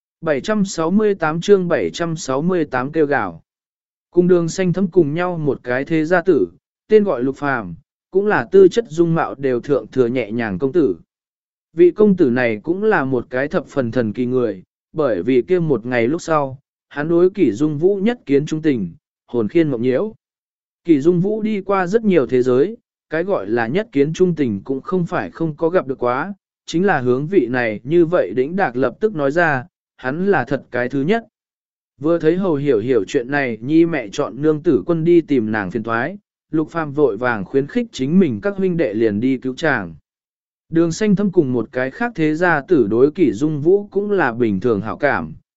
768 chương 768 kêu gào. Cùng Đường Xanh Thấm cùng nhau một cái thế gia tử, tên gọi Lục Phàm, cũng là tư chất dung mạo đều thượng thừa nhẹ nhàng công tử. Vị công tử này cũng là một cái thập phần thần kỳ người, bởi vì kia một ngày lúc sau, hắn đối Kỷ Dung Vũ nhất kiến trung tình, hồn khiên mộng nhiễu. Kỷ Dung Vũ đi qua rất nhiều thế giới, cái gọi là nhất kiến trung tình cũng không phải không có gặp được quá, chính là hướng vị này như vậy đĩnh đạc lập tức nói ra, hắn là thật cái thứ nhất. Vừa thấy hầu hiểu hiểu chuyện này nhi mẹ chọn nương tử quân đi tìm nàng phiền thoái, Lục Phàm vội vàng khuyến khích chính mình các huynh đệ liền đi cứu chàng. Đường Xanh Thâm cùng một cái khác thế gia tử đối Kỷ Dung Vũ cũng là bình thường hảo cảm,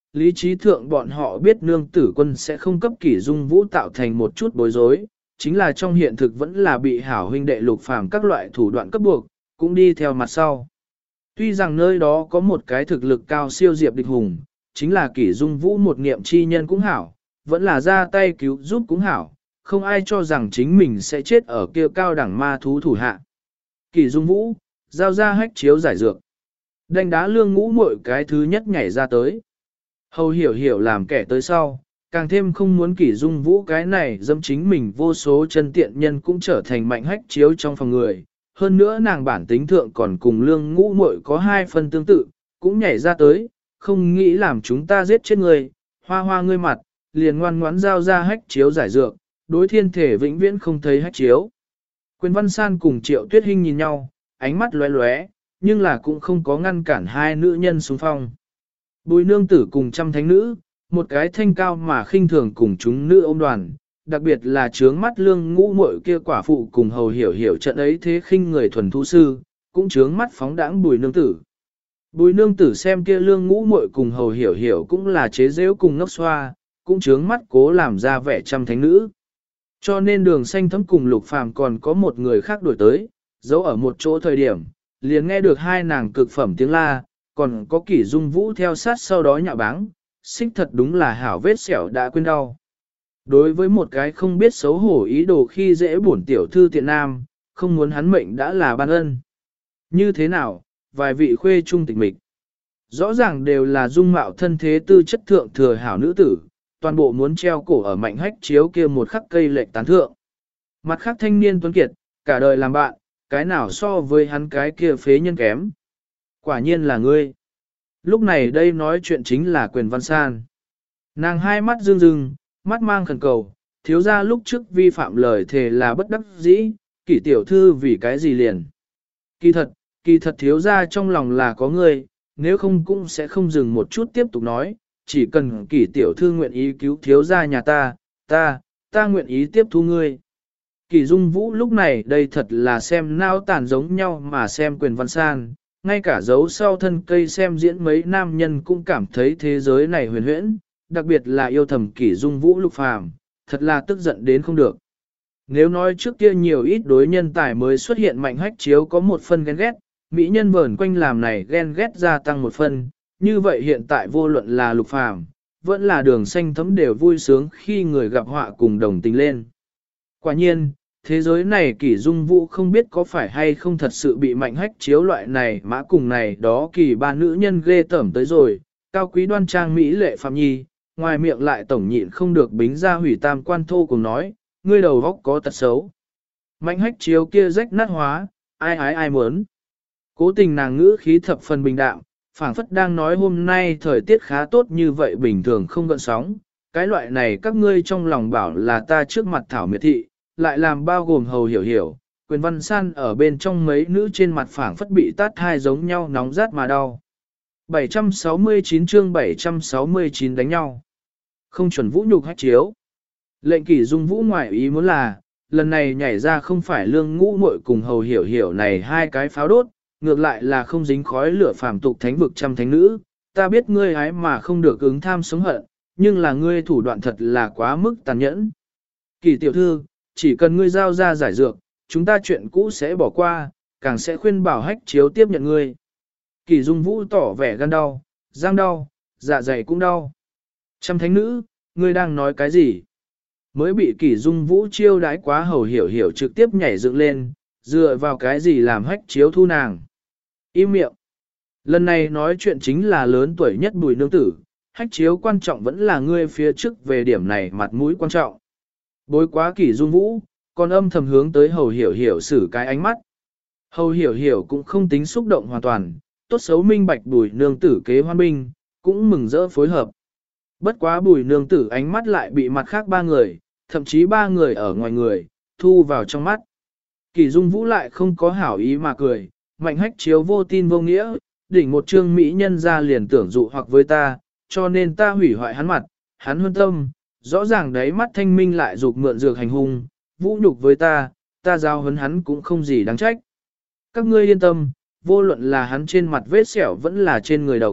lý trí thượng bọn họ biết nương tử quân sẽ không cấp Kỷ Dung Vũ tạo thành một chút bối rối, chính là trong hiện thực vẫn là bị hảo huynh đệ Lục Phàm các loại thủ đoạn cấp buộc, cũng đi theo mặt sau. Tuy rằng nơi đó có một cái thực lực cao siêu Diệp Địch Hùng, chính là Kỷ Dung Vũ một niệm chi nhân cũng hảo, vẫn là ra tay cứu giúp cũng hảo, không ai cho rằng chính mình sẽ chết ở kia cao đẳng ma thú thủ hạ. Kỷ Dung Vũ, giao ra hách chiếu giải dược. Đánh đá Lương Ngũ Muội cái thứ nhất nhảy ra tới. Hầu hiểu hiểu làm kẻ tới sau, càng thêm không muốn Kỷ Dung Vũ cái này dâm chính mình vô số chân tiện nhân cũng trở thành mạnh hách chiếu trong phòng người. Hơn nữa nàng bản tính thượng còn cùng Lương Ngũ Muội có hai phần tương tự, cũng nhảy ra tới, không nghĩ làm chúng ta giết chết người, hoa hoa ngươi mặt, liền ngoan ngoãn giao ra hách chiếu giải dược, đối thiên thể vĩnh viễn không thấy hách chiếu. Quyền Văn San cùng Triệu Tuyết Hinh nhìn nhau, ánh mắt lóe lóe, nhưng là cũng không có ngăn cản hai nữ nhân xung phong. Bùi nương tử cùng trăm thánh nữ, một cái thanh cao mà khinh thường cùng chúng nữ ôm đoàn, đặc biệt là trướng mắt Lương Ngũ Muội kia quả phụ cùng hầu hiểu hiểu trận ấy thế khinh người thuần thu sư, cũng trướng mắt phóng đãng bùi nương tử. Bùi nương tử xem kia Lương Ngũ Muội cùng hầu hiểu hiểu cũng là chế giễu cùng ngốc xoa, cũng trướng mắt cố làm ra vẻ trăm thánh nữ. Cho nên Đường Xanh Thấm cùng Lục Phàm còn có một người khác đuổi tới, giấu ở một chỗ thời điểm, liền nghe được hai nàng cực phẩm tiếng la, còn có Kỷ Dung Vũ theo sát sau đó nhạo báng, xích thật đúng là hảo vết sẹo đã quên đau. Đối với một cái không biết xấu hổ ý đồ khi dễ bổn tiểu thư tiện nam, không muốn hắn mệnh đã là ban ân. Như thế nào, vài vị khuê trung tịch mịch. Rõ ràng đều là dung mạo thân thế tư chất thượng thừa hảo nữ tử, toàn bộ muốn treo cổ ở mạnh hách chiếu kia một khắc cây lệch tán thượng. Mặt khác thanh niên tuấn kiệt, cả đời làm bạn, cái nào so với hắn cái kia phế nhân kém. Quả nhiên là ngươi. Lúc này đây nói chuyện chính là Quyền Văn San. Nàng hai mắt rưng rưng, mắt mang khẩn cầu, thiếu gia lúc trước vi phạm lời thề là bất đắc dĩ, Kỷ tiểu thư vì cái gì liền. Kỳ thật thiếu gia trong lòng là có ngươi, nếu không cũng sẽ không dừng một chút tiếp tục nói, chỉ cần Kỷ tiểu thư nguyện ý cứu thiếu gia nhà ta nguyện ý tiếp thu ngươi. Kỷ Dung Vũ lúc này đây thật là xem nao tàn giống nhau mà xem Quyền Văn San, ngay cả dấu sau thân cây xem diễn mấy nam nhân cũng cảm thấy thế giới này huyền huyễn, đặc biệt là yêu thầm Kỷ Dung Vũ Lục Phàm, thật là tức giận đến không được. Nếu nói trước kia nhiều ít đối nhân tài mới xuất hiện mạnh hách chiếu có một phân ghen ghét, mỹ nhân vờn quanh làm này ghen ghét gia tăng một phân, như vậy hiện tại vô luận là Lục Phàm, vẫn là Đường Xanh Thấm đều vui sướng khi người gặp họa cùng đồng tình lên. Quả nhiên, thế giới này Kỷ Dung Vũ không biết có phải hay không thật sự bị mạnh hách chiếu loại này mã cùng này đó kỳ ba nữ nhân ghê tởm tới rồi, cao quý đoan trang mỹ lệ phạm nhi, ngoài miệng lại tổng nhịn không được bính ra hủy tam quan thô cùng nói, ngươi đầu góc có tật xấu. Mạnh hách chiếu kia rách nát hóa, ai muốn. Cố tình nàng ngữ khí thập phần bình đạm, phảng phất đang nói hôm nay thời tiết khá tốt như vậy bình thường không gợn sóng, cái loại này các ngươi trong lòng bảo là ta trước mặt thảo miệt thị, lại làm bao gồm hầu hiểu hiểu, Quyền Văn San ở bên trong mấy nữ trên mặt phảng phất bị tát hai giống nhau nóng rát mà đau. 769 chương 769 đánh nhau. Không chuẩn vũ nhục hách chiếu. Lệnh Kỷ Dung Vũ ngoại ý muốn là, lần này nhảy ra không phải Lương Ngũ Muội cùng hầu hiểu hiểu này hai cái pháo đốt, ngược lại là không dính khói lửa phàm tục thánh vực trăm thánh nữ. Ta biết ngươi ái mà không được ứng tham sống hận, nhưng là ngươi thủ đoạn thật là quá mức tàn nhẫn. Kỷ tiểu thư, chỉ cần ngươi giao ra giải dược, chúng ta chuyện cũ sẽ bỏ qua, càng sẽ khuyên bảo hách chiếu tiếp nhận ngươi. Kỷ Dung Vũ tỏ vẻ gan đau, răng đau, dạ dày cũng đau. Trăm thánh nữ, ngươi đang nói cái gì? Mới bị Kỷ Dung Vũ chiêu đái quá hầu hiểu hiểu trực tiếp nhảy dựng lên, dựa vào cái gì làm hách chiếu thu nàng. Im miệng. Lần này nói chuyện chính là lớn tuổi nhất Bùi nương tử, hách chiếu quan trọng vẫn là ngươi phía trước về điểm này mặt mũi quan trọng. Bối quá Kỷ Dung Vũ, còn âm thầm hướng tới hầu hiểu hiểu xử cái ánh mắt. Hầu hiểu hiểu cũng không tính xúc động hoàn toàn, tốt xấu minh bạch Bùi nương tử kế hoan binh, cũng mừng rỡ phối hợp. Bất quá Bùi nương tử ánh mắt lại bị mặt khác ba người, thậm chí ba người ở ngoài người, thu vào trong mắt. Kỷ Dung Vũ lại không có hảo ý mà cười, mạnh hách chiếu vô tin vô nghĩa, đỉnh một trương mỹ nhân ra liền tưởng dụ hoặc với ta, cho nên ta hủy hoại hắn mặt, hắn hơn tâm, rõ ràng đấy mắt thanh minh lại dục mượn dược hành hung, vũ nhục với ta giao hấn hắn cũng không gì đáng trách. Các ngươi yên tâm, vô luận là hắn trên mặt vết sẹo vẫn là trên người độc,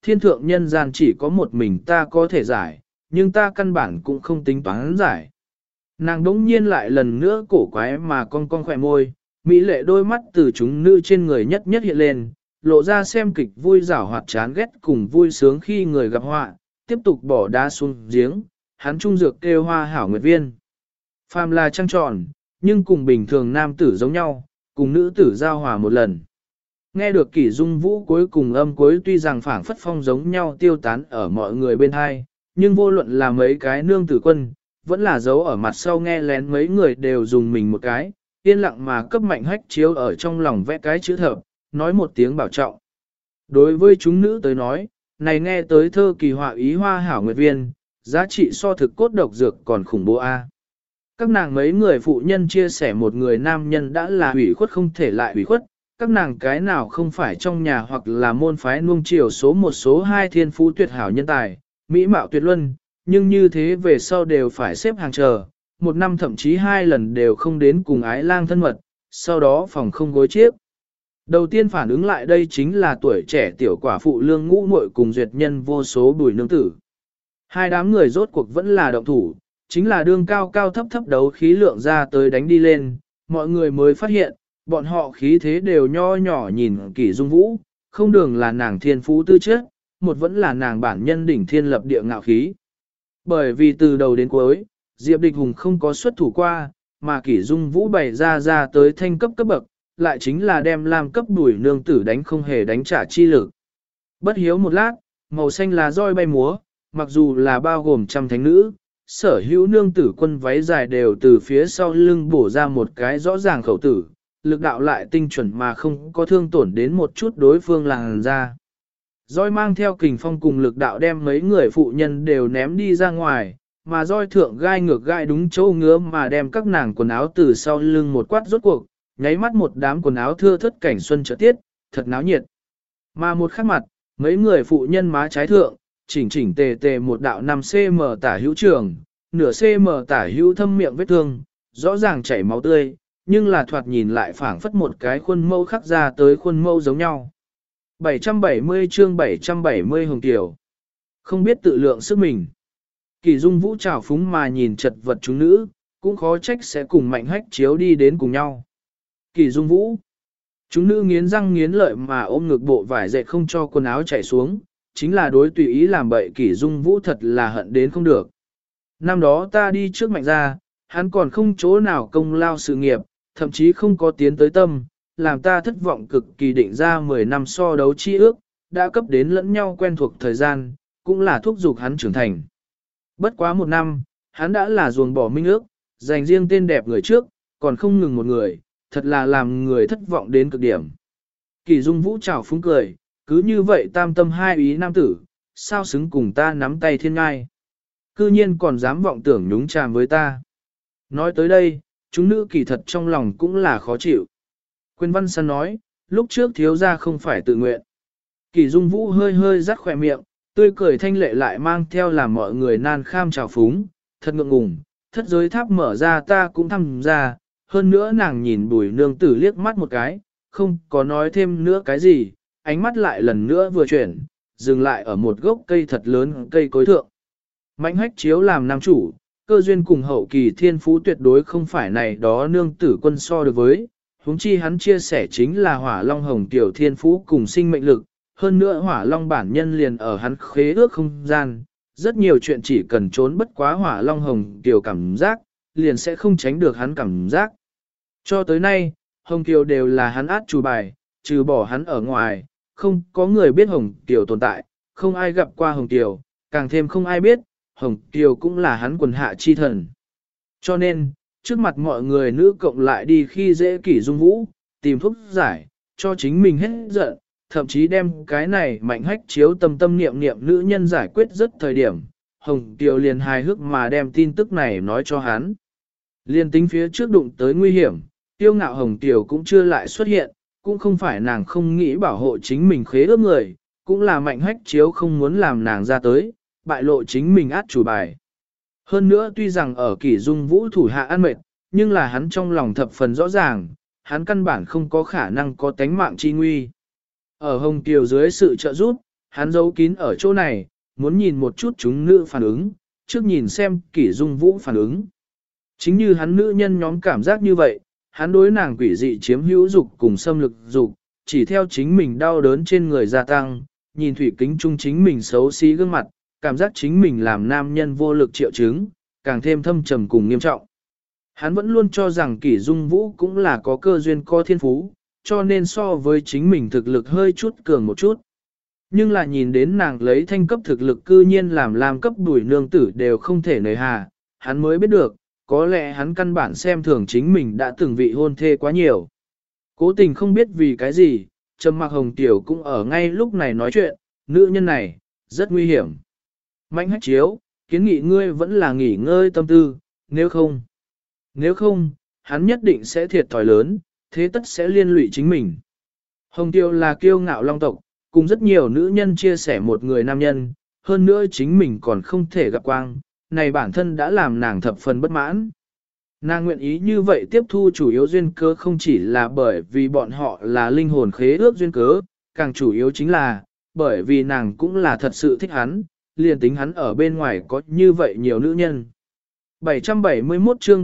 thiên thượng nhân gian chỉ có một mình ta có thể giải, nhưng ta căn bản cũng không tính toán giải. Nàng đống nhiên lại lần nữa cổ quái mà cong khỏe môi, mỹ lệ đôi mắt từ chúng nữ trên người nhất nhất hiện lên, lộ ra xem kịch vui giảo hoạt chán ghét cùng vui sướng khi người gặp họa, tiếp tục bỏ đá xuống giếng, hắn trung dược kêu hoa hảo nguyệt viên. Phàm là trăng tròn, nhưng cùng bình thường nam tử giống nhau, cùng nữ tử giao hòa một lần. Nghe được Kỷ Dung Vũ cuối cùng âm cuối tuy rằng phảng phất phong giống nhau tiêu tán ở mọi người bên hai, nhưng vô luận là mấy cái nương tử quân, vẫn là giấu ở mặt sau nghe lén mấy người đều dùng mình một cái, yên lặng mà cấp Mạnh Hách Chiếu ở trong lòng vẽ cái chữ thập, nói một tiếng bảo trọng. Đối với chúng nữ tới nói, này nghe tới thơ kỳ họa ý hoa hảo nguyệt viên, giá trị so thực cốt độc dược còn khủng bố a. Các nàng mấy người phụ nhân chia sẻ một người nam nhân đã là hủy khuất không thể lại hủy khuất, các nàng cái nào không phải trong nhà hoặc là môn phái nuông chiều số một số hai thiên phú tuyệt hảo nhân tài, mỹ mạo tuyệt luân, nhưng như thế về sau đều phải xếp hàng chờ, một năm thậm chí 2 lần đều không đến cùng ái lang thân mật, sau đó phòng không gối chiếc. Đầu tiên phản ứng lại đây chính là tuổi trẻ tiểu quả phụ lương ngũ muội cùng duyệt nhân vô số bùi nương tử. Hai đám người rốt cuộc vẫn là động thủ, chính là đương cao cao thấp thấp đấu khí lượng ra tới đánh đi lên, mọi người mới phát hiện, bọn họ khí thế đều nho nhỏ nhìn Kỷ Dung Vũ, không đường là nàng thiên phú tư chất, một vẫn là nàng bản nhân đỉnh thiên lập địa ngạo khí. Bởi vì từ đầu đến cuối, Diệp Địch Hùng không có xuất thủ qua, mà Kỷ Dung Vũ bày ra tới thanh cấp cấp bậc, lại chính là đem làm cấp đuổi nương tử đánh không hề đánh trả chi lực. Bất hiếu một lát, màu xanh là roi bay múa, mặc dù là bao gồm trăm thánh nữ, sở hữu nương tử quân váy dài đều từ phía sau lưng bổ ra một cái rõ ràng khẩu tử, lực đạo lại tinh chuẩn mà không có thương tổn đến một chút đối phương làn ra. Roi mang theo kình phong cùng lực đạo đem mấy người phụ nhân đều ném đi ra ngoài, mà roi thượng gai ngược gai đúng chỗ ngứa mà đem các nàng quần áo từ sau lưng một quát rốt cuộc, nháy mắt một đám quần áo thưa thất cảnh xuân chợt tiết, thật náo nhiệt. Mà một khắc mặt, mấy người phụ nhân má trái thượng, chỉnh chỉnh tề tề một đạo 5cm tả hữu trường, nửa cm tả hữu thâm miệng vết thương, rõ ràng chảy máu tươi, nhưng là thoạt nhìn lại phảng phất một cái khuôn mẫu khắc ra tới khuôn mẫu giống nhau. 770 chương 770 Hồng Tiểu. Không biết tự lượng sức mình. Kỷ Dung Vũ trào phúng mà nhìn chật vật chúng nữ, cũng khó trách sẽ cùng Mạnh Hách Chiếu đi đến cùng nhau. Kỷ Dung Vũ. Chúng nữ nghiến răng nghiến lợi mà ôm ngực bộ vải dệt không cho quần áo chảy xuống, chính là đối tùy ý làm bậy Kỷ Dung Vũ thật là hận đến không được. Năm đó ta đi trước Mạnh gia, hắn còn không chỗ nào công lao sự nghiệp, thậm chí không có tiến tới tâm, làm ta thất vọng cực kỳ định ra 10 năm so đấu chi ước, đã cấp đến lẫn nhau quen thuộc thời gian, cũng là thúc giục hắn trưởng thành. Bất quá 1 năm, hắn đã là ruồng bỏ minh ước, dành riêng tên đẹp người trước, còn không ngừng một người, thật là làm người thất vọng đến cực điểm. Kỷ Dung Vũ chào phúng cười, cứ như vậy tam tâm hai ý nam tử, sao xứng cùng ta nắm tay thiên ngai. Cư nhiên còn dám vọng tưởng nhúng chàm với ta. Nói tới đây, chúng nữ kỳ thật trong lòng cũng là khó chịu. Quyên Văn Săn nói, lúc trước thiếu gia không phải tự nguyện. Kỷ Dung Vũ hơi hơi rắc khỏe miệng, tươi cười thanh lệ lại mang theo làm mọi người nan kham trào phúng, thật ngượng ngùng, thất giới tháp mở ra ta cũng tham gia, hơn nữa nàng nhìn Bùi nương tử liếc mắt một cái, không có nói thêm nữa cái gì, ánh mắt lại lần nữa vừa chuyển, dừng lại ở một gốc cây thật lớn cây cối thượng. Mạnh Hách Chiếu làm nam chủ, cơ duyên cùng hậu kỳ thiên phú tuyệt đối không phải này đó nương tử quân so được với, huống chi hắn chia sẻ chính là Hỏa Long Hồng Tiểu thiên phú cùng sinh mệnh lực, hơn nữa Hỏa Long bản nhân liền ở hắn khế ước không gian, rất nhiều chuyện chỉ cần trốn bất quá Hỏa Long Hồng Tiểu cảm giác, liền sẽ không tránh được hắn cảm giác. Cho tới nay, Hồng Tiểu đều là hắn át chủ bài, trừ bỏ hắn ở ngoài, không có người biết Hồng Tiểu tồn tại, không ai gặp qua Hồng Tiểu, càng thêm không ai biết, Hồng Tiểu cũng là hắn quần hạ chi thần. Cho nên, trước mặt mọi người nữ cộng lại đi khi dễ Kỷ Dung Vũ, tìm thuốc giải, cho chính mình hết giận, thậm chí đem cái này Mạnh Hách Chiếu tâm tâm niệm niệm nữ nhân giải quyết rất thời điểm. Hồng Tiểu liền hài hước mà đem tin tức này nói cho hắn. Liên tính phía trước đụng tới nguy hiểm, tiêu ngạo Hồng Tiểu cũng chưa lại xuất hiện, cũng không phải nàng không nghĩ bảo hộ chính mình khế ước người, cũng là Mạnh Hách Chiếu không muốn làm nàng ra tới, bại lộ chính mình át chủ bài. Hơn nữa tuy rằng ở Kỷ Dung Vũ thủ hạ ăn mệt, nhưng là hắn trong lòng thập phần rõ ràng, hắn căn bản không có khả năng có tánh mạng chi nguy. Ở Hồng Kiều dưới sự trợ giúp, hắn giấu kín ở chỗ này, muốn nhìn một chút chúng nữ phản ứng, trước nhìn xem Kỷ Dung Vũ phản ứng. Chính như hắn nữ nhân nhóm cảm giác như vậy, hắn đối nàng quỷ dị chiếm hữu dục cùng xâm lực dục, chỉ theo chính mình đau đớn trên người gia tăng, nhìn thủy kính trung chính mình xấu xí gương mặt, cảm giác chính mình làm nam nhân vô lực triệu chứng, càng thêm thâm trầm cùng nghiêm trọng. Hắn vẫn luôn cho rằng Kỷ Dung Vũ cũng là có cơ duyên có thiên phú, cho nên so với chính mình thực lực hơi chút cường một chút. Nhưng là nhìn đến nàng lấy thanh cấp thực lực cư nhiên làm cấp đuổi nương tử đều không thể nời hà, hắn mới biết được, có lẽ hắn căn bản xem thường chính mình đã từng vị hôn thê quá nhiều. Cố tình không biết vì cái gì, Trầm Mặc Hồng Tiểu cũng ở ngay lúc này nói chuyện, nữ nhân này, rất nguy hiểm. Mạnh Hách Chiếu, kiến nghị ngươi vẫn là nghỉ ngơi tâm tư, nếu không, hắn nhất định sẽ thiệt thòi lớn, thế tất sẽ liên lụy chính mình. Hồng Tiêu là kiêu ngạo long tộc, cùng rất nhiều nữ nhân chia sẻ một người nam nhân, hơn nữa chính mình còn không thể gặp quang, này bản thân đã làm nàng thập phần bất mãn. Nàng nguyện ý như vậy tiếp thu chủ yếu duyên cớ không chỉ là bởi vì bọn họ là linh hồn khế ước duyên cớ, càng chủ yếu chính là, bởi vì nàng cũng là thật sự thích hắn, liền tính hắn ở bên ngoài có như vậy nhiều nữ nhân. 771 chương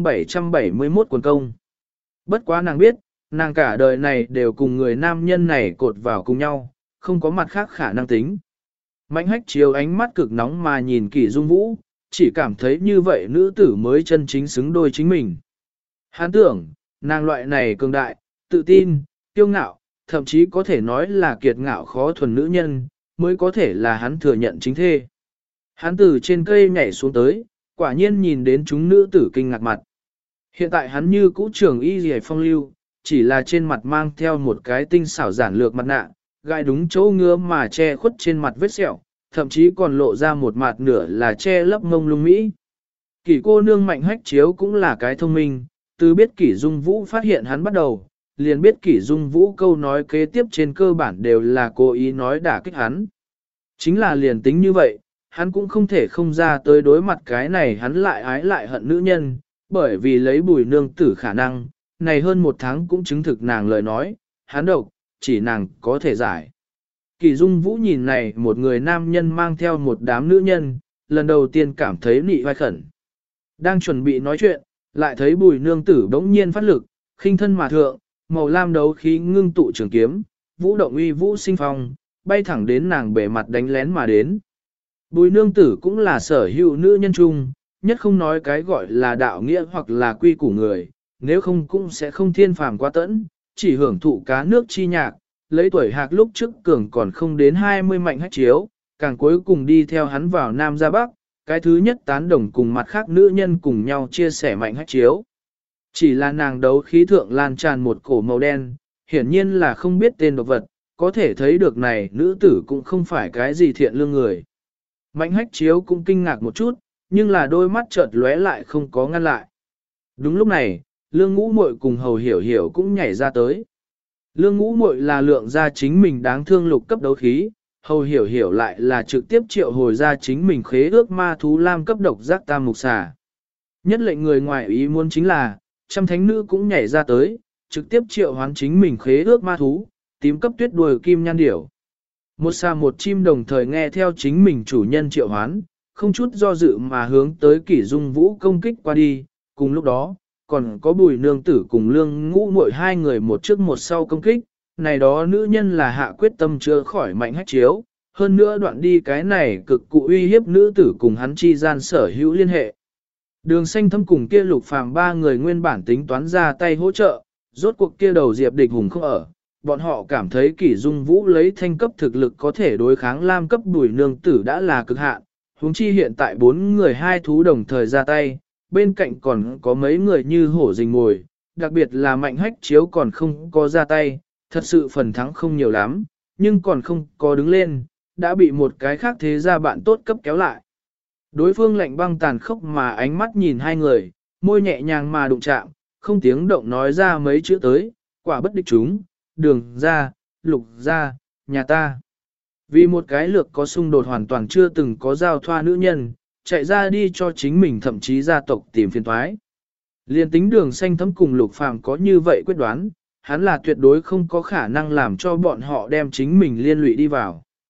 771 quần công. Bất quá nàng biết, nàng cả đời này đều cùng người nam nhân này cột vào cùng nhau, không có mặt khác khả năng tính. Mạnh Hách chiếu ánh mắt cực nóng mà nhìn Kỷ Dung Vũ, chỉ cảm thấy như vậy nữ tử mới chân chính xứng đôi chính mình. Hắn tưởng, nàng loại này cường đại, tự tin, kiêu ngạo, thậm chí có thể nói là kiệt ngạo khó thuần nữ nhân, mới có thể là hắn thừa nhận chính thê. Hắn từ trên cây nhảy xuống tới, quả nhiên nhìn đến chúng nữ tử kinh ngạc mặt. Hiện tại hắn như cũ trưởng y rìa phong lưu, chỉ là trên mặt mang theo một cái tinh xảo giản lược mặt nạ, gai đúng chỗ ngứa mà che khuất trên mặt vết sẹo, thậm chí còn lộ ra một mặt nửa là che lấp ngông lung mỹ. Kỷ cô nương Mạnh Hách chiếu cũng là cái thông minh, từ biết Kỷ Dung Vũ phát hiện hắn bắt đầu, liền biết Kỷ Dung Vũ câu nói kế tiếp trên cơ bản đều là cố ý nói đả kích hắn. Chính là liền tính như vậy, hắn cũng không thể không ra tới đối mặt cái này hắn lại ái lại hận nữ nhân, bởi vì lấy Bùi nương tử khả năng, này hơn một tháng cũng chứng thực nàng lời nói, hắn độc, chỉ nàng có thể giải. Kỷ Dung Vũ nhìn này một người nam nhân mang theo một đám nữ nhân, lần đầu tiên cảm thấy nị vai khẩn. Đang chuẩn bị nói chuyện, lại thấy Bùi nương tử bỗng nhiên phát lực, khinh thân mà thượng, màu lam đấu khí ngưng tụ trường kiếm, vũ động uy vũ sinh phong, bay thẳng đến nàng bề mặt đánh lén mà đến. Bùi nương tử cũng là sở hữu nữ nhân chung, nhất không nói cái gọi là đạo nghĩa hoặc là quy củ người, nếu không cũng sẽ không thiên phàm quá tẫn, chỉ hưởng thụ cá nước chi nhạc, lấy tuổi hạc lúc trước cường còn không đến 20 Mạnh Hách chiếu, càng cuối cùng đi theo hắn vào Nam ra Bắc, cái thứ nhất tán đồng cùng mặt khác nữ nhân cùng nhau chia sẻ Mạnh Hách chiếu. Chỉ là nàng đấu khí thượng lan tràn một cổ màu đen, hiển nhiên là không biết tên độc vật, có thể thấy được này nữ tử cũng không phải cái gì thiện lương người. Mạnh Hách chiếu cũng kinh ngạc một chút, nhưng là đôi mắt chợt lóe lại không có ngăn lại. Đúng lúc này, Lương Ngũ Muội cùng Hầu Hiểu Hiểu cũng nhảy ra tới. Lương Ngũ Muội là lượng ra chính mình đáng thương lục cấp đấu khí, Hầu Hiểu Hiểu lại là trực tiếp triệu hồi ra chính mình khế ước ma thú lam cấp độc giác tam mục xà. Nhất lệnh người ngoài ý muốn chính là, trăm thánh nữ cũng nhảy ra tới, trực tiếp triệu hoán chính mình khế ước ma thú, tím cấp tuyết đuôi kim nhan điểu. Một xà một chim đồng thời nghe theo chính mình chủ nhân triệu hoán, không chút do dự mà hướng tới Kỷ Dung Vũ công kích qua đi, cùng lúc đó, còn có Bùi nương tử cùng Lương Ngũ Muội hai người một trước một sau công kích, này đó nữ nhân là hạ quyết tâm chữa khỏi Mạnh Hách chiếu, hơn nữa đoạn đi cái này cực cụ uy hiếp nữ tử cùng hắn chi gian sở hữu liên hệ. Đường Xanh Thâm cùng kia Lục Phàm ba người nguyên bản tính toán ra tay hỗ trợ, rốt cuộc kia đầu Diệp Địch Hùng không ở, bọn họ cảm thấy Kỷ Dung Vũ lấy thanh cấp thực lực có thể đối kháng lam cấp Bùi nương tử đã là cực hạn, huống chi hiện tại bốn người hai thú đồng thời ra tay, bên cạnh còn có mấy người như hổ rình mồi, đặc biệt là Mạnh Hách chiếu còn không có ra tay, thật sự phần thắng không nhiều lắm, nhưng còn không có đứng lên, đã bị một cái khác thế gia bạn tốt cấp kéo lại. Đối phương lạnh băng tàn khốc mà ánh mắt nhìn hai người, môi nhẹ nhàng mà đụng chạm, không tiếng động nói ra mấy chữ tới, quả bất địch chúng, đường ra, lục ra, nhà ta. Vì một cái lược có xung đột hoàn toàn chưa từng có giao thoa nữ nhân, chạy ra đi cho chính mình thậm chí gia tộc tìm phiền thoái. Liên tính Đường Xanh Thấm cùng Lục Phàm có như vậy quyết đoán, hắn là tuyệt đối không có khả năng làm cho bọn họ đem chính mình liên lụy đi vào.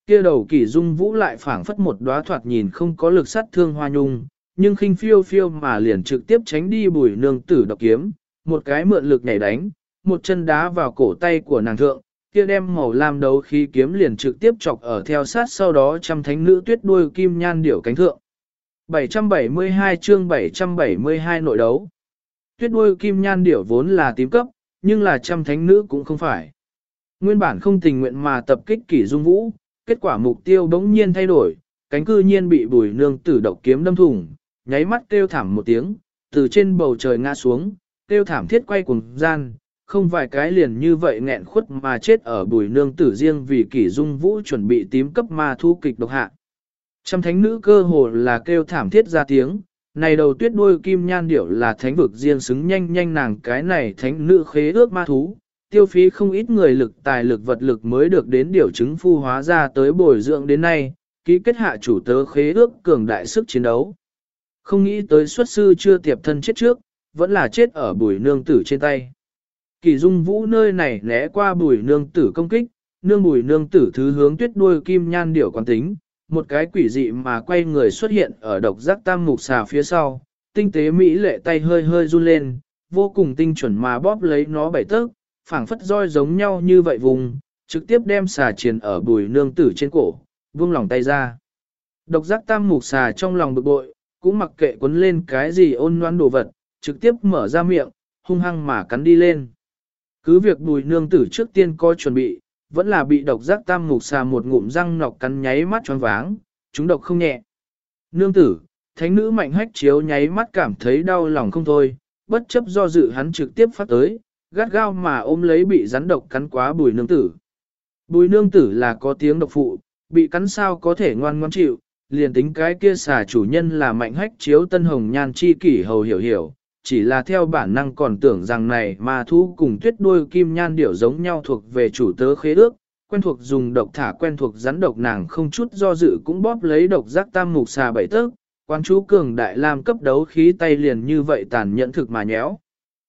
kia đầu Kỷ Dung Vũ lại phảng phất một đóa thoạt nhìn không có lực sát thương hoa nhung, nhưng khinh phiêu phiêu mà liền trực tiếp tránh đi Bùi nương tử độc kiếm, một cái mượn lực nhảy đánh, một chân đá vào cổ tay của nàng thượng, kia đem màu lam đấu khí kiếm liền trực tiếp chọc ở theo sát sau đó trăm thánh nữ tuyết đuôi kim nhan điểu cánh thượng. 772 chương 772 nội đấu. Tuyết đuôi kim nhan điểu vốn là tím cấp, nhưng là trăm thánh nữ cũng không phải. Nguyên bản không tình nguyện mà tập kích Kỷ Dung Vũ, kết quả mục tiêu bỗng nhiên thay đổi, cánh cư nhiên bị Bùi nương tử độc kiếm đâm thủng, nháy mắt kêu thảm một tiếng, từ trên bầu trời ngã xuống, kêu thảm thiết quay cuồng gian, không vài cái liền như vậy nghẹn khuất mà chết ở Bùi nương tử riêng vì Kỷ Dung Vũ chuẩn bị tím cấp ma thu kịch độc hạ. Trăm thánh nữ cơ hồ là kêu thảm thiết ra tiếng, này đầu tuyết đuôi kim nhan điểu là thánh vực riêng xứng nhanh nhanh nàng cái này thánh nữ khế ước ma thú, tiêu phí không ít người lực tài lực vật lực mới được đến điều chứng phu hóa ra tới bồi dưỡng đến nay, ký kết hạ chủ tớ khế ước cường đại sức chiến đấu. Không nghĩ tới xuất sư chưa tiệp thân chết trước, vẫn là chết ở Bùi nương tử trên tay. Kỷ Dung Vũ nơi này né qua Bùi nương tử công kích, Bùi nương tử thứ hướng tuyết đuôi kim nhan điểu quán tính, một cái quỷ dị mà quay người xuất hiện ở độc giác tam mục xà phía sau, tinh tế mỹ lệ tay hơi hơi run lên, vô cùng tinh chuẩn mà bóp lấy nó bảy tấc, phảng phất roi giống nhau như vậy vùng, trực tiếp đem xà triền ở Bùi nương tử trên cổ, buông lòng tay ra. Độc giác tam mục xà trong lòng bực bội, cũng mặc kệ quấn lên cái gì ôn noan đồ vật, trực tiếp mở ra miệng, hung hăng mà cắn đi lên. Cứ việc Bùi nương tử trước tiên coi chuẩn bị, vẫn là bị độc giác tam mục xà một ngụm răng nọc cắn nháy mắt choáng váng, chúng độc không nhẹ. Nương tử, thánh nữ Mạnh Hách Chiếu nháy mắt cảm thấy đau lòng không thôi, bất chấp do dự hắn trực tiếp phát tới, gắt gao mà ôm lấy bị rắn độc cắn quá Bùi nương tử. Bùi nương tử là có tiếng độc phụ, bị cắn sao có thể ngoan ngoãn chịu, liền tính cái kia xà chủ nhân là Mạnh Hách Chiếu tân hồng nhan chi kỷ hầu hiểu, chỉ là theo bản năng còn tưởng rằng này ma thú cùng tuyết đuôi kim nhan điểu giống nhau thuộc về chủ tớ khế ước, quen thuộc dùng độc thả quen thuộc rắn độc nàng không chút do dự cũng bóp lấy độc giác tam mục xà bảy tấc, quan chú cường đại làm cấp đấu khí tay liền như vậy tàn nhẫn thực mà nhéo.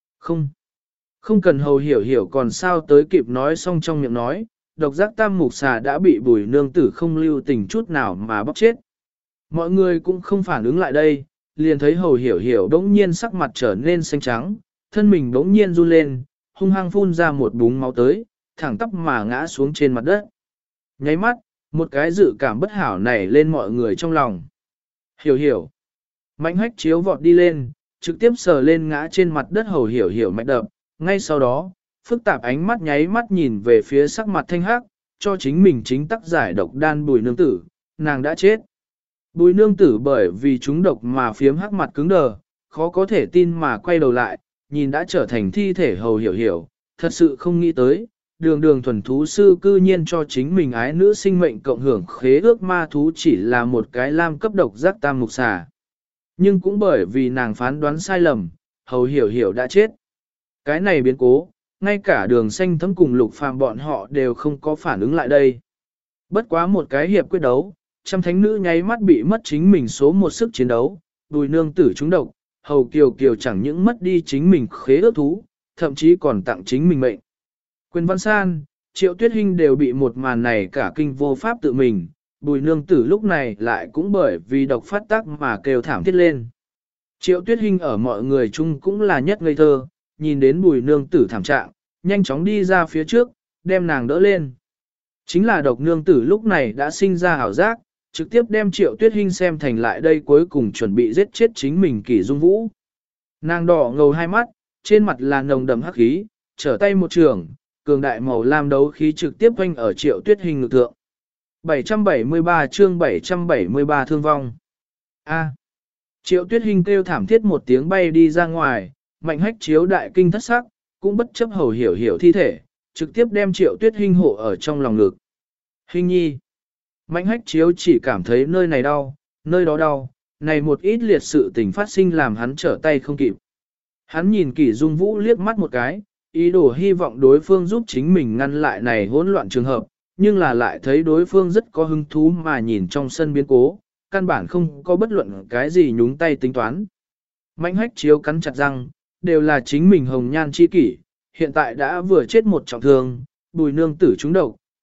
Không cần hầu hiểu còn sao tới kịp nói xong trong miệng nói, độc giác tam mục xà đã bị Bùi nương tử không lưu tình chút nào mà bóp chết. Mọi người cũng không phản ứng lại đây, liền thấy hầu hiểu đống nhiên sắc mặt trở nên xanh trắng, thân mình đống nhiên run lên, hung hăng phun ra một búng máu tới, thẳng tắp mà ngã xuống trên mặt đất. Nháy mắt, một cái dự cảm bất hảo nảy lên mọi người trong lòng. Hiểu. Mạnh Hách Chiếu vọt đi lên, trực tiếp sờ lên ngã trên mặt đất hầu hiểu mạch đập, ngay sau đó, phức tạp ánh mắt nháy mắt nhìn về phía sắc mặt thanh hắc, cho chính mình chính tác giải độc đan Bùi nương tử, nàng đã chết. Bùi nương tử bởi vì chúng độc mà phiếm hắc mặt cứng đờ, khó có thể tin mà quay đầu lại, nhìn đã trở thành thi thể hầu hiểu, thật sự không nghĩ tới, đường thuần thú sư cư nhiên cho chính mình ái nữ sinh mệnh cộng hưởng khế ước ma thú chỉ là một cái lam cấp độc giác tam mục xà. Nhưng cũng bởi vì nàng phán đoán sai lầm, hầu hiểu đã chết. Cái này biến cố, ngay cả Đường Xanh Thấm cùng Lục Phàm bọn họ đều không có phản ứng lại đây. Bất quá một cái hiệp quyết đấu, trăm thánh nữ nháy mắt bị mất chính mình số một sức chiến đấu, Bùi nương tử trúng độc, hầu kiều chẳng những mất đi chính mình khế ước thú, thậm chí còn tặng chính mình mệnh. Quyền Văn San, Triệu Tuyết Hinh đều bị một màn này cả kinh vô pháp tự mình, Bùi nương tử lúc này lại cũng bởi vì độc phát tác mà kêu thảm thiết lên. Triệu Tuyết Hinh ở mọi người chung cũng là nhất ngây thơ, nhìn đến Bùi nương tử thảm trạng, nhanh chóng đi ra phía trước, đem nàng đỡ lên. Chính là độc nương tử lúc này đã sinh ra ảo giác, trực tiếp đem Triệu Tuyết Hinh xem thành lại đây cuối cùng chuẩn bị giết chết chính mình Kỷ Dung Vũ. Nàng đỏ ngầu hai mắt, trên mặt là nồng đậm hắc khí, trở tay một trường, cường đại màu lam đấu khí trực tiếp quanh ở Triệu Tuyết Hinh ngực thượng. 773 chương 773 thương vong. Triệu Tuyết Hinh kêu thảm thiết một tiếng bay đi ra ngoài, Mạnh Hách Chiếu đại kinh thất sắc, cũng bất chấp hầu hiểu thi thể, trực tiếp đem Triệu Tuyết Hinh hộ ở trong lòng ngực. Hinh nhi. Mạnh Hách Chiếu chỉ cảm thấy nơi này đau, nơi đó đau, này một ít liệt sự tình phát sinh làm hắn trở tay không kịp. Hắn nhìn Kỷ Dung Vũ liếc mắt một cái, ý đồ hy vọng đối phương giúp chính mình ngăn lại này hỗn loạn trường hợp, nhưng là lại thấy đối phương rất có hứng thú mà nhìn trong sân biến cố, căn bản không có bất luận cái gì nhúng tay tính toán. Mạnh Hách Chiếu cắn chặt răng, đều là chính mình hồng nhan chi kỷ, hiện tại đã vừa chết một trọng thương, Bùi nương tử trúng độc,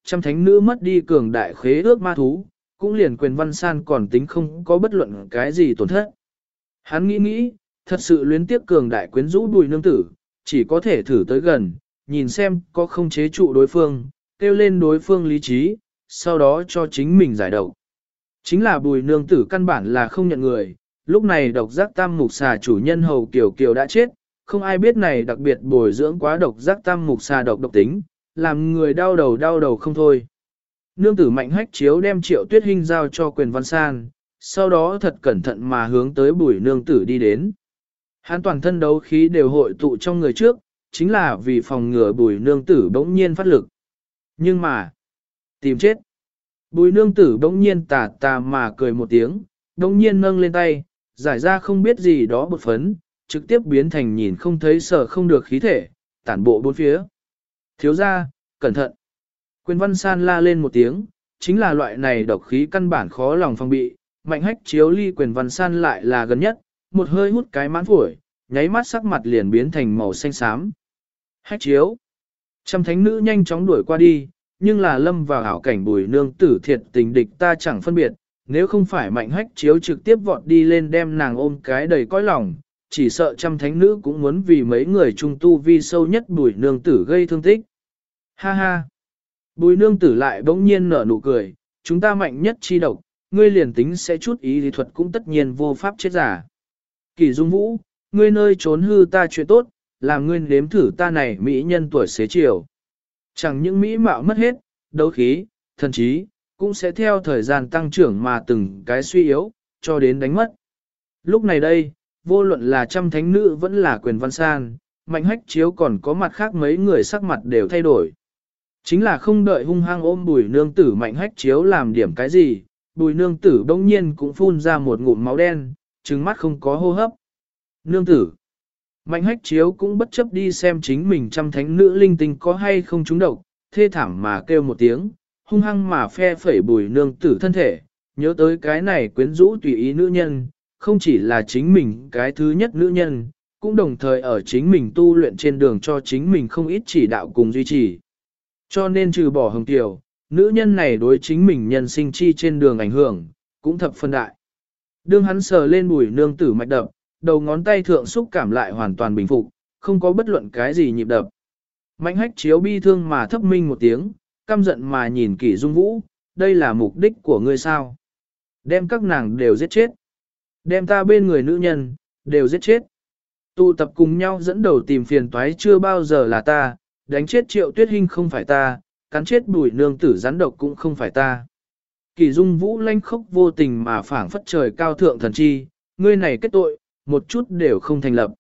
trăm thánh nữ mất đi cường đại khế ước ma thú, cũng liền quyền văn san còn tính không có bất luận cái gì tổn thất. Hắn nghĩ, thật sự luyến tiếc cường đại quyến rũ Bùi nương tử, chỉ có thể thử tới gần, nhìn xem có không chế trụ đối phương, kêu lên đối phương lý trí, sau đó cho chính mình giải độc. Chính là Bùi nương tử căn bản là không nhận người, lúc này độc giác tam mục xà chủ nhân Hầu Kiều Kiều đã chết, không ai biết này đặc biệt bồi dưỡng quá độc giác tam mục xà độc tính, làm người đau đầu không thôi. Nương tử Mạnh Hách Chiếu đem Triệu Tuyết Hinh giao cho Quyền Văn San, sau đó thật cẩn thận mà hướng tới Bùi nương tử đi đến. Hắn toàn thân đấu khí đều hội tụ trong người trước, chính là vì phòng ngừa Bùi nương tử bỗng nhiên phát lực. Nhưng mà, tìm chết. Bùi nương tử bỗng nhiên tà tà mà cười một tiếng, bỗng nhiên nâng lên tay, giải ra không biết gì đó bột phấn, trực tiếp biến thành nhìn không thấy sợ không được khí thể, tản bộ bốn phía. Thiếu ra, cẩn thận. Quyền Văn San la lên một tiếng, chính là loại này độc khí căn bản khó lòng phòng bị, Mạnh Hách Chiếu ly Quyền Văn San lại là gần nhất, một hơi hút cái mãn phổi, nháy mắt sắc mặt liền biến thành màu xanh xám. Hách Chiếu. Trăm thánh nữ nhanh chóng đuổi qua đi, nhưng là lâm vào ảo cảnh Bùi nương tử thiệt tình địch ta chẳng phân biệt, nếu không phải Mạnh Hách Chiếu trực tiếp vọt đi lên đem nàng ôm cái đầy cõi lòng, chỉ sợ trăm thánh nữ cũng muốn vì mấy người trung tu vi sâu nhất Bùi nương tử gây thương tích. Ha ha! Bùi nương tử lại bỗng nhiên nở nụ cười, chúng ta mạnh nhất chi độc, ngươi liền tính sẽ chút ý lý thuật cũng tất nhiên vô pháp chết giả. Kỷ Dung Vũ, ngươi nơi trốn hư ta chuyện tốt, làm ngươi nếm thử ta này mỹ nhân tuổi xế chiều. Chẳng những mỹ mạo mất hết, đấu khí, thần trí, cũng sẽ theo thời gian tăng trưởng mà từng cái suy yếu, cho đến đánh mất. Lúc này đây, vô luận là trăm thánh nữ vẫn là Quyền Văn San, Mạnh Hách Chiếu còn có mặt khác mấy người sắc mặt đều thay đổi. Chính là không đợi hung hăng ôm Bùi nương tử Mạnh Hách Chiếu làm điểm cái gì, Bùi nương tử bỗng nhiên cũng phun ra một ngụm máu đen, trừng mắt không có hô hấp. Nương tử. Mạnh Hách Chiếu cũng bất chấp đi xem chính mình trăm thánh nữ linh tinh có hay không trúng độc, thê thảm mà kêu một tiếng, hung hăng mà phe phẩy Bùi nương tử thân thể, nhớ tới cái này quyến rũ tùy ý nữ nhân, không chỉ là chính mình cái thứ nhất nữ nhân, cũng đồng thời ở chính mình tu luyện trên đường cho chính mình không ít chỉ đạo cùng duy trì. Cho nên trừ bỏ Hồng Tiểu, nữ nhân này đối chính mình nhân sinh chi trên đường ảnh hưởng, cũng thập phân đại. Đương hắn sờ lên Bùi nương tử mạch đập, đầu ngón tay thượng xúc cảm lại hoàn toàn bình phục, không có bất luận cái gì nhịp đập. Mạnh Hách Chiếu bi thương mà thấp minh một tiếng, căm giận mà nhìn Kỷ Dung Vũ, đây là mục đích của ngươi sao? Đem các nàng đều giết chết. Đem ta bên người nữ nhân, đều giết chết. Tụ tập cùng nhau dẫn đầu tìm phiền toái chưa bao giờ là ta, đánh chết Triệu Tuyết Hinh không phải ta, cắn chết Bùi nương tử rắn độc cũng không phải ta. Kỷ Dung Vũ lanh khốc vô tình mà phảng phất trời cao thượng thần chi, ngươi này kết tội, một chút đều không thành lập.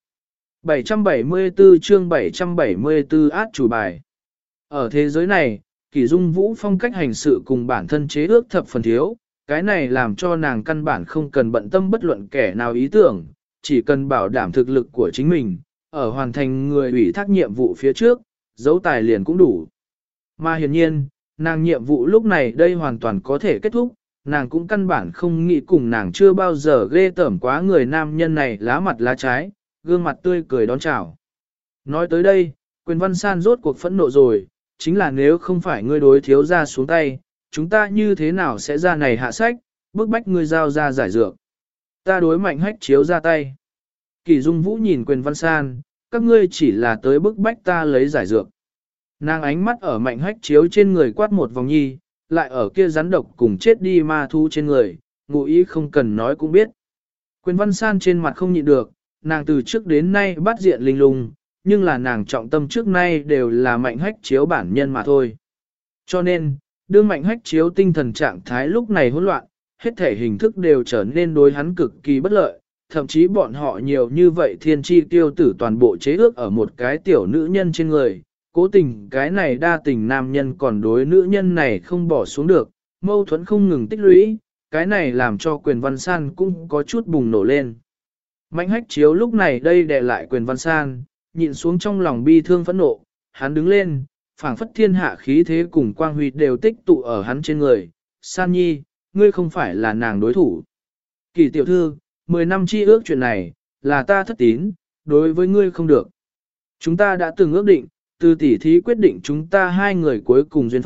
774 chương 774 át chủ bài. Ở thế giới này, Kỷ Dung Vũ phong cách hành sự cùng bản thân chế ước thập phần thiếu, cái này làm cho nàng căn bản không cần bận tâm bất luận kẻ nào ý tưởng, chỉ cần bảo đảm thực lực của chính mình, ở hoàn thành người ủy thác nhiệm vụ phía trước, dấu tài liền cũng đủ. Mà hiển nhiên, nàng nhiệm vụ lúc này đây hoàn toàn có thể kết thúc, nàng cũng căn bản không nghĩ cùng nàng chưa bao giờ ghê tởm quá người nam nhân này lá mặt lá trái, gương mặt tươi cười đón chào. Nói tới đây, Quyền Văn San rốt cuộc phẫn nộ rồi, chính là nếu không phải ngươi đối thiếu ra xuống tay, chúng ta như thế nào sẽ ra này hạ sách, bức bách ngươi giao ra giải dược. Ta đối Mạnh Hách Chiếu ra tay. Kỷ Dung Vũ nhìn Quyền Văn San, các ngươi chỉ là tới bức bách ta lấy giải dược. Nàng ánh mắt ở Mạnh Hách Chiếu trên người quát một vòng nhi, lại ở kia rắn độc cùng chết đi ma thu trên người, ngụ ý không cần nói cũng biết. Quyền Văn San trên mặt không nhịn được, nàng từ trước đến nay bắt diện linh lung, nhưng là nàng trọng tâm trước nay đều là Mạnh Hách Chiếu bản nhân mà thôi. Cho nên, đương Mạnh Hách Chiếu tinh thần trạng thái lúc này hỗn loạn, hết thể hình thức đều trở nên đối hắn cực kỳ bất lợi, thậm chí bọn họ nhiều như vậy thiên chi tiêu tử toàn bộ chế ước ở một cái tiểu nữ nhân trên người, cố tình cái này đa tình nam nhân còn đối nữ nhân này không bỏ xuống được, mâu thuẫn không ngừng tích lũy, cái này làm cho Quyền Văn San cũng có chút bùng nổ lên. Mạnh Hách Chiếu lúc này đây đè lại Quyền Văn San, nhịn xuống trong lòng bi thương phẫn nộ, hắn đứng lên, phảng phất thiên hạ khí thế cùng quang huy đều tích tụ ở hắn trên người. San Nhi, ngươi không phải là nàng đối thủ. Kỳ tiểu thư, 10 năm chi ước chuyện này, là ta thất tín, đối với ngươi không được. Chúng ta đã từng ước định, từ tỉ thí quyết định chúng ta hai người cuối cùng duyên phận,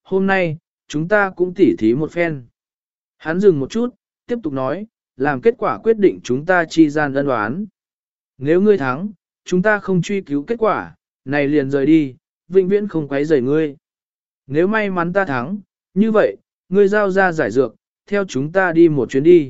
hôm nay, chúng ta cũng tỉ thí một phen. Hắn dừng một chút, tiếp tục nói, làm kết quả quyết định chúng ta chi gian ân đoán. Nếu ngươi thắng, chúng ta không truy cứu kết quả, này liền rời đi, vĩnh viễn không quấy rầy ngươi. Nếu may mắn ta thắng, như vậy, ngươi giao ra giải dược, theo chúng ta đi một chuyến đi.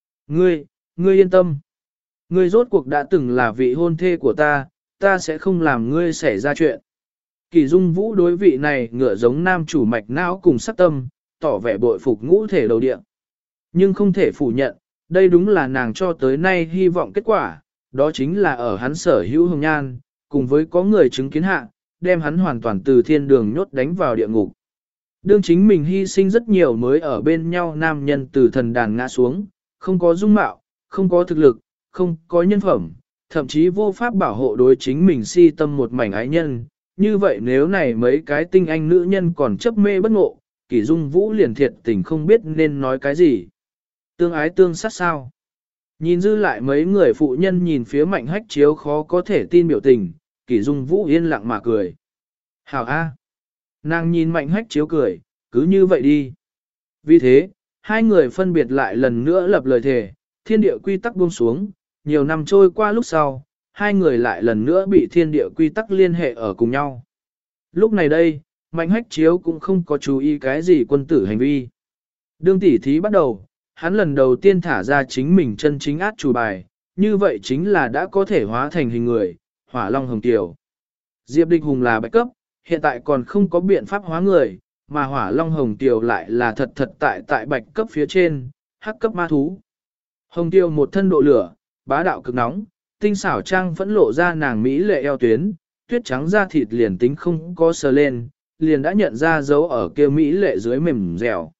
Ngươi yên tâm. Ngươi rốt cuộc đã từng là vị hôn thê của ta sẽ không làm ngươi xảy ra chuyện. Kỳ Dung Vũ đối vị này ngựa giống nam chủ mạch não cùng sắc tâm, tỏ vẻ bội phục ngũ thể đầu địa. Nhưng không thể phủ nhận, đây đúng là nàng cho tới nay hy vọng kết quả, đó chính là ở hắn sở hữu hồng nhan, cùng với có người chứng kiến hạ, đem hắn hoàn toàn từ thiên đường nhốt đánh vào địa ngục. Đương chính mình hy sinh rất nhiều mới ở bên nhau nam nhân từ thần đàn ngã xuống, không có dung mạo, không có thực lực, không có nhân phẩm, thậm chí vô pháp bảo hộ đối chính mình si tâm một mảnh ái nhân. Như vậy nếu này mấy cái tinh anh nữ nhân còn chấp mê bất ngộ, Kỷ Dung Vũ liền thiệt tình không biết nên nói cái gì. Tương ái tương sát sao? Nhìn dư lại mấy người phụ nhân nhìn phía Mạnh Hách Chiếu khó có thể tin biểu tình, Kỷ Dung Vũ yên lặng mà cười. Hảo A. Nàng nhìn Mạnh Hách Chiếu cười, cứ như vậy đi. Vì thế, hai người phân biệt lại lần nữa lập lời thề, thiên địa quy tắc buông xuống, nhiều năm trôi qua lúc sau, hai người lại lần nữa bị thiên địa quy tắc liên hệ ở cùng nhau. Lúc này đây, Mạnh Hách Chiếu cũng không có chú ý cái gì quân tử hành vi. Đương tỉ thí bắt đầu, hắn lần đầu tiên thả ra chính mình chân chính át chủ bài, như vậy chính là đã có thể hóa thành hình người, Hỏa Long Hồng Kiều. Diệp Địch Hùng là bạch cấp, hiện tại còn không có biện pháp hóa người, mà Hỏa Long Hồng Kiều lại là thật tại bạch cấp phía trên, hắc cấp ma thú. Hồng Kiều một thân độ lửa, bá đạo cực nóng, tinh xảo trang phẫn lộ ra nàng mỹ lệ eo tuyến, tuyết trắng da thịt liền tính không có sờ lên, liền đã nhận ra dấu ở kia mỹ lệ dưới mềm dẻo.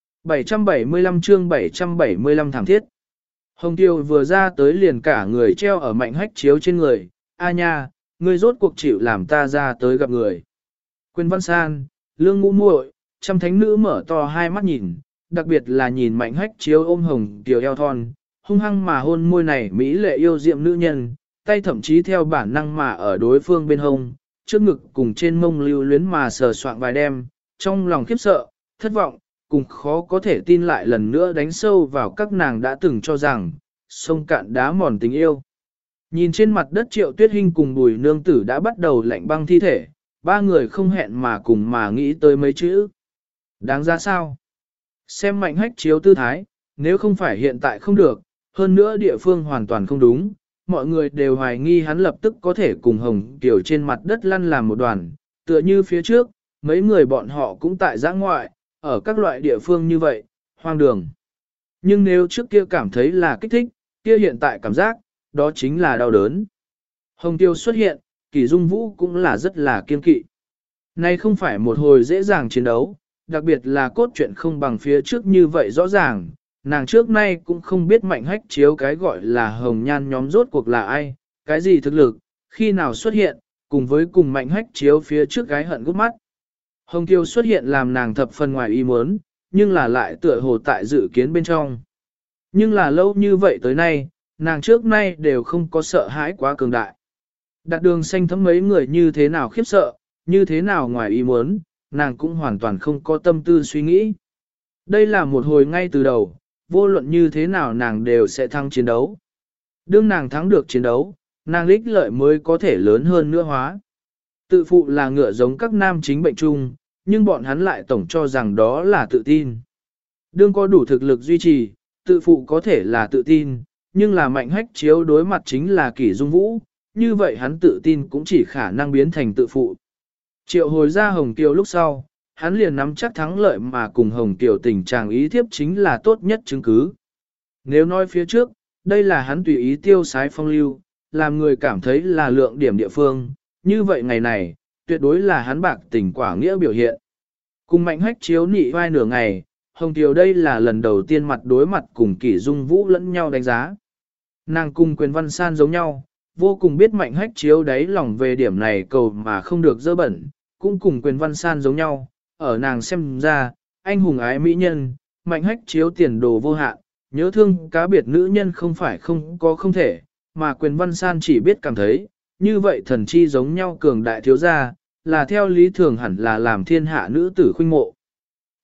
775 chương 775 thẳng thiết. Hồng Tiêu vừa ra tới liền cả người treo ở Mạnh Hách Chiếu trên người, a nha, ngươi rốt cuộc chịu làm ta ra tới gặp người. Quyền Văn San, Lương Ngũ Muội, trăm thánh nữ mở to hai mắt nhìn, đặc biệt là nhìn Mạnh Hách Chiếu ôm Hồng Tiêu eo thon, hung hăng mà hôn môi này mỹ lệ yêu diệm nữ nhân, tay thậm chí theo bản năng mà ở đối phương bên hông, trước ngực cùng trên mông lưu luyến mà sờ soạng vài đêm, trong lòng khiếp sợ, thất vọng, cùng khó có thể tin lại lần nữa đánh sâu vào các nàng đã từng cho rằng, sông cạn đá mòn tình yêu. Nhìn trên mặt đất Triệu Tuyết Hinh cùng Bùi Nương Tử đã bắt đầu lạnh băng thi thể, ba người không hẹn mà cùng mà nghĩ tới mấy chữ. Đáng ra sao? Xem Mạnh Hách Chiếu tư thái, nếu không phải hiện tại không được, hơn nữa địa phương hoàn toàn không đúng, mọi người đều hoài nghi hắn lập tức có thể cùng Hồng Kiều trên mặt đất lăn làm một đoàn, tựa như phía trước, mấy người bọn họ cũng tại giã ngoại, ở các loại địa phương như vậy, hoang đường. Nhưng nếu trước kia cảm thấy là kích thích, kia hiện tại cảm giác, đó chính là đau đớn. Hồng Tiêu xuất hiện, Kỷ Dung Vũ cũng là rất là kiên kỵ. Này không phải một hồi dễ dàng chiến đấu, đặc biệt là cốt truyện không bằng phía trước như vậy rõ ràng, nàng trước nay cũng không biết Mạnh Hách Chiếu cái gọi là hồng nhan nhóm rốt cuộc là ai, cái gì thực lực, khi nào xuất hiện, cùng với cùng Mạnh Hách Chiếu phía trước gái hận gút mắt. Hồng Kiều xuất hiện làm nàng thập phần ngoài ý muốn, nhưng là lại tựa hồ tại dự kiến bên trong. Nhưng là lâu như vậy tới nay, nàng trước nay đều không có sợ hãi quá cường đại. Đặt đường xanh thấm mấy người như thế nào khiếp sợ, như thế nào ngoài ý muốn, nàng cũng hoàn toàn không có tâm tư suy nghĩ. Đây là một hồi ngay từ đầu, vô luận như thế nào nàng đều sẽ thắng chiến đấu. Đương nàng thắng được chiến đấu, nàng ích lợi mới có thể lớn hơn nữa hóa. Tự phụ là ngựa giống các nam chính bệnh chung, nhưng bọn hắn lại tổng cho rằng đó là tự tin. Đương có đủ thực lực duy trì, tự phụ có thể là tự tin, nhưng là Mạnh Hách Chiếu đối mặt chính là Kỷ Dung Vũ, như vậy hắn tự tin cũng chỉ khả năng biến thành tự phụ. Triệu hồi ra Hồng Kiều lúc sau, hắn liền nắm chắc thắng lợi mà cùng Hồng Kiều tình trạng ý thiếp chính là tốt nhất chứng cứ. Nếu nói phía trước, đây là hắn tùy ý tiêu sái phong lưu, làm người cảm thấy là lượng điểm địa phương, như vậy ngày này, tuyệt đối là hắn bạc tình quả nghĩa biểu hiện. Cùng Mạnh Hách Chiếu nị vai nửa ngày, Hồng Kiều đây là lần đầu tiên mặt đối mặt cùng Kỷ Dung Vũ lẫn nhau đánh giá. Nàng cùng Quyền Văn San giống nhau, vô cùng biết Mạnh Hách Chiếu đáy lòng về điểm này cầu mà không được dơ bẩn, cũng cùng Quyền Văn San giống nhau, ở nàng xem ra, anh hùng ái mỹ nhân, Mạnh Hách Chiếu tiền đồ vô hạn, nhớ thương cá biệt nữ nhân không phải không có không thể, mà Quyền Văn San chỉ biết cảm thấy, như vậy thần chi giống nhau cường đại thiếu gia, là theo lý thường hẳn là làm thiên hạ nữ tử khuynh mộ.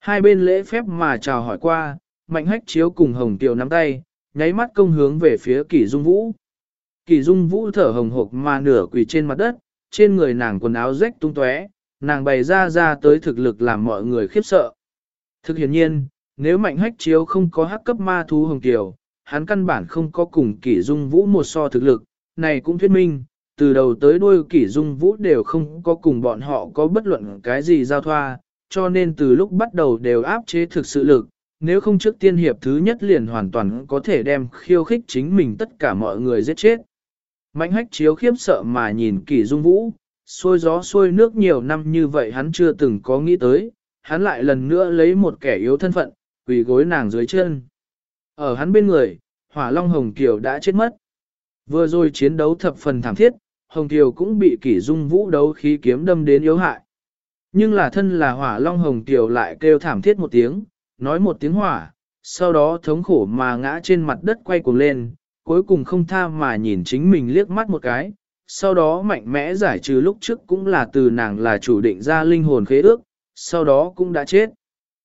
Hai bên lễ phép mà chào hỏi qua, Mạnh Hách Chiếu cùng Hồng Kiều nắm tay, nháy mắt công hướng về phía Kỷ Dung Vũ. Kỷ Dung Vũ thở hồng hộc mà nửa quỳ trên mặt đất, trên người nàng quần áo rách tung tóe, nàng bày ra tới thực lực làm mọi người khiếp sợ. Thực hiển nhiên, nếu Mạnh Hách Chiếu không có hắc cấp ma thú Hồng Kiều, hắn căn bản không có cùng Kỷ Dung Vũ một so thực lực, này cũng thuyết minh, từ đầu tới đuôi Kỷ Dung Vũ đều không có cùng bọn họ có bất luận cái gì giao thoa, cho nên từ lúc bắt đầu đều áp chế thực sự lực, nếu không trước tiên hiệp thứ nhất liền hoàn toàn có thể đem khiêu khích chính mình tất cả mọi người giết chết. Mạnh Hách Chiếu khiếp sợ mà nhìn Kỷ Dung Vũ, xôi gió xôi nước nhiều năm như vậy hắn chưa từng có nghĩ tới, hắn lại lần nữa lấy một kẻ yếu thân phận, quỳ gối nàng dưới chân. Ở hắn bên người, Hỏa Long Hồng Kiều đã chết mất. Vừa rồi chiến đấu thập phần thảm thiết, Hồng Kiều cũng bị Kỷ Dung Vũ đấu khí kiếm đâm đến yếu hại. Nhưng là thân là Hỏa Long Hồng Kiều lại kêu thảm thiết một tiếng, nói một tiếng hỏa, sau đó thống khổ mà ngã trên mặt đất quay cuồng lên, cuối cùng không tha mà nhìn chính mình liếc mắt một cái, sau đó mạnh mẽ giải trừ lúc trước cũng là từ nàng là chủ định ra linh hồn khế ước, sau đó cũng đã chết.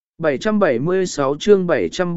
776 chương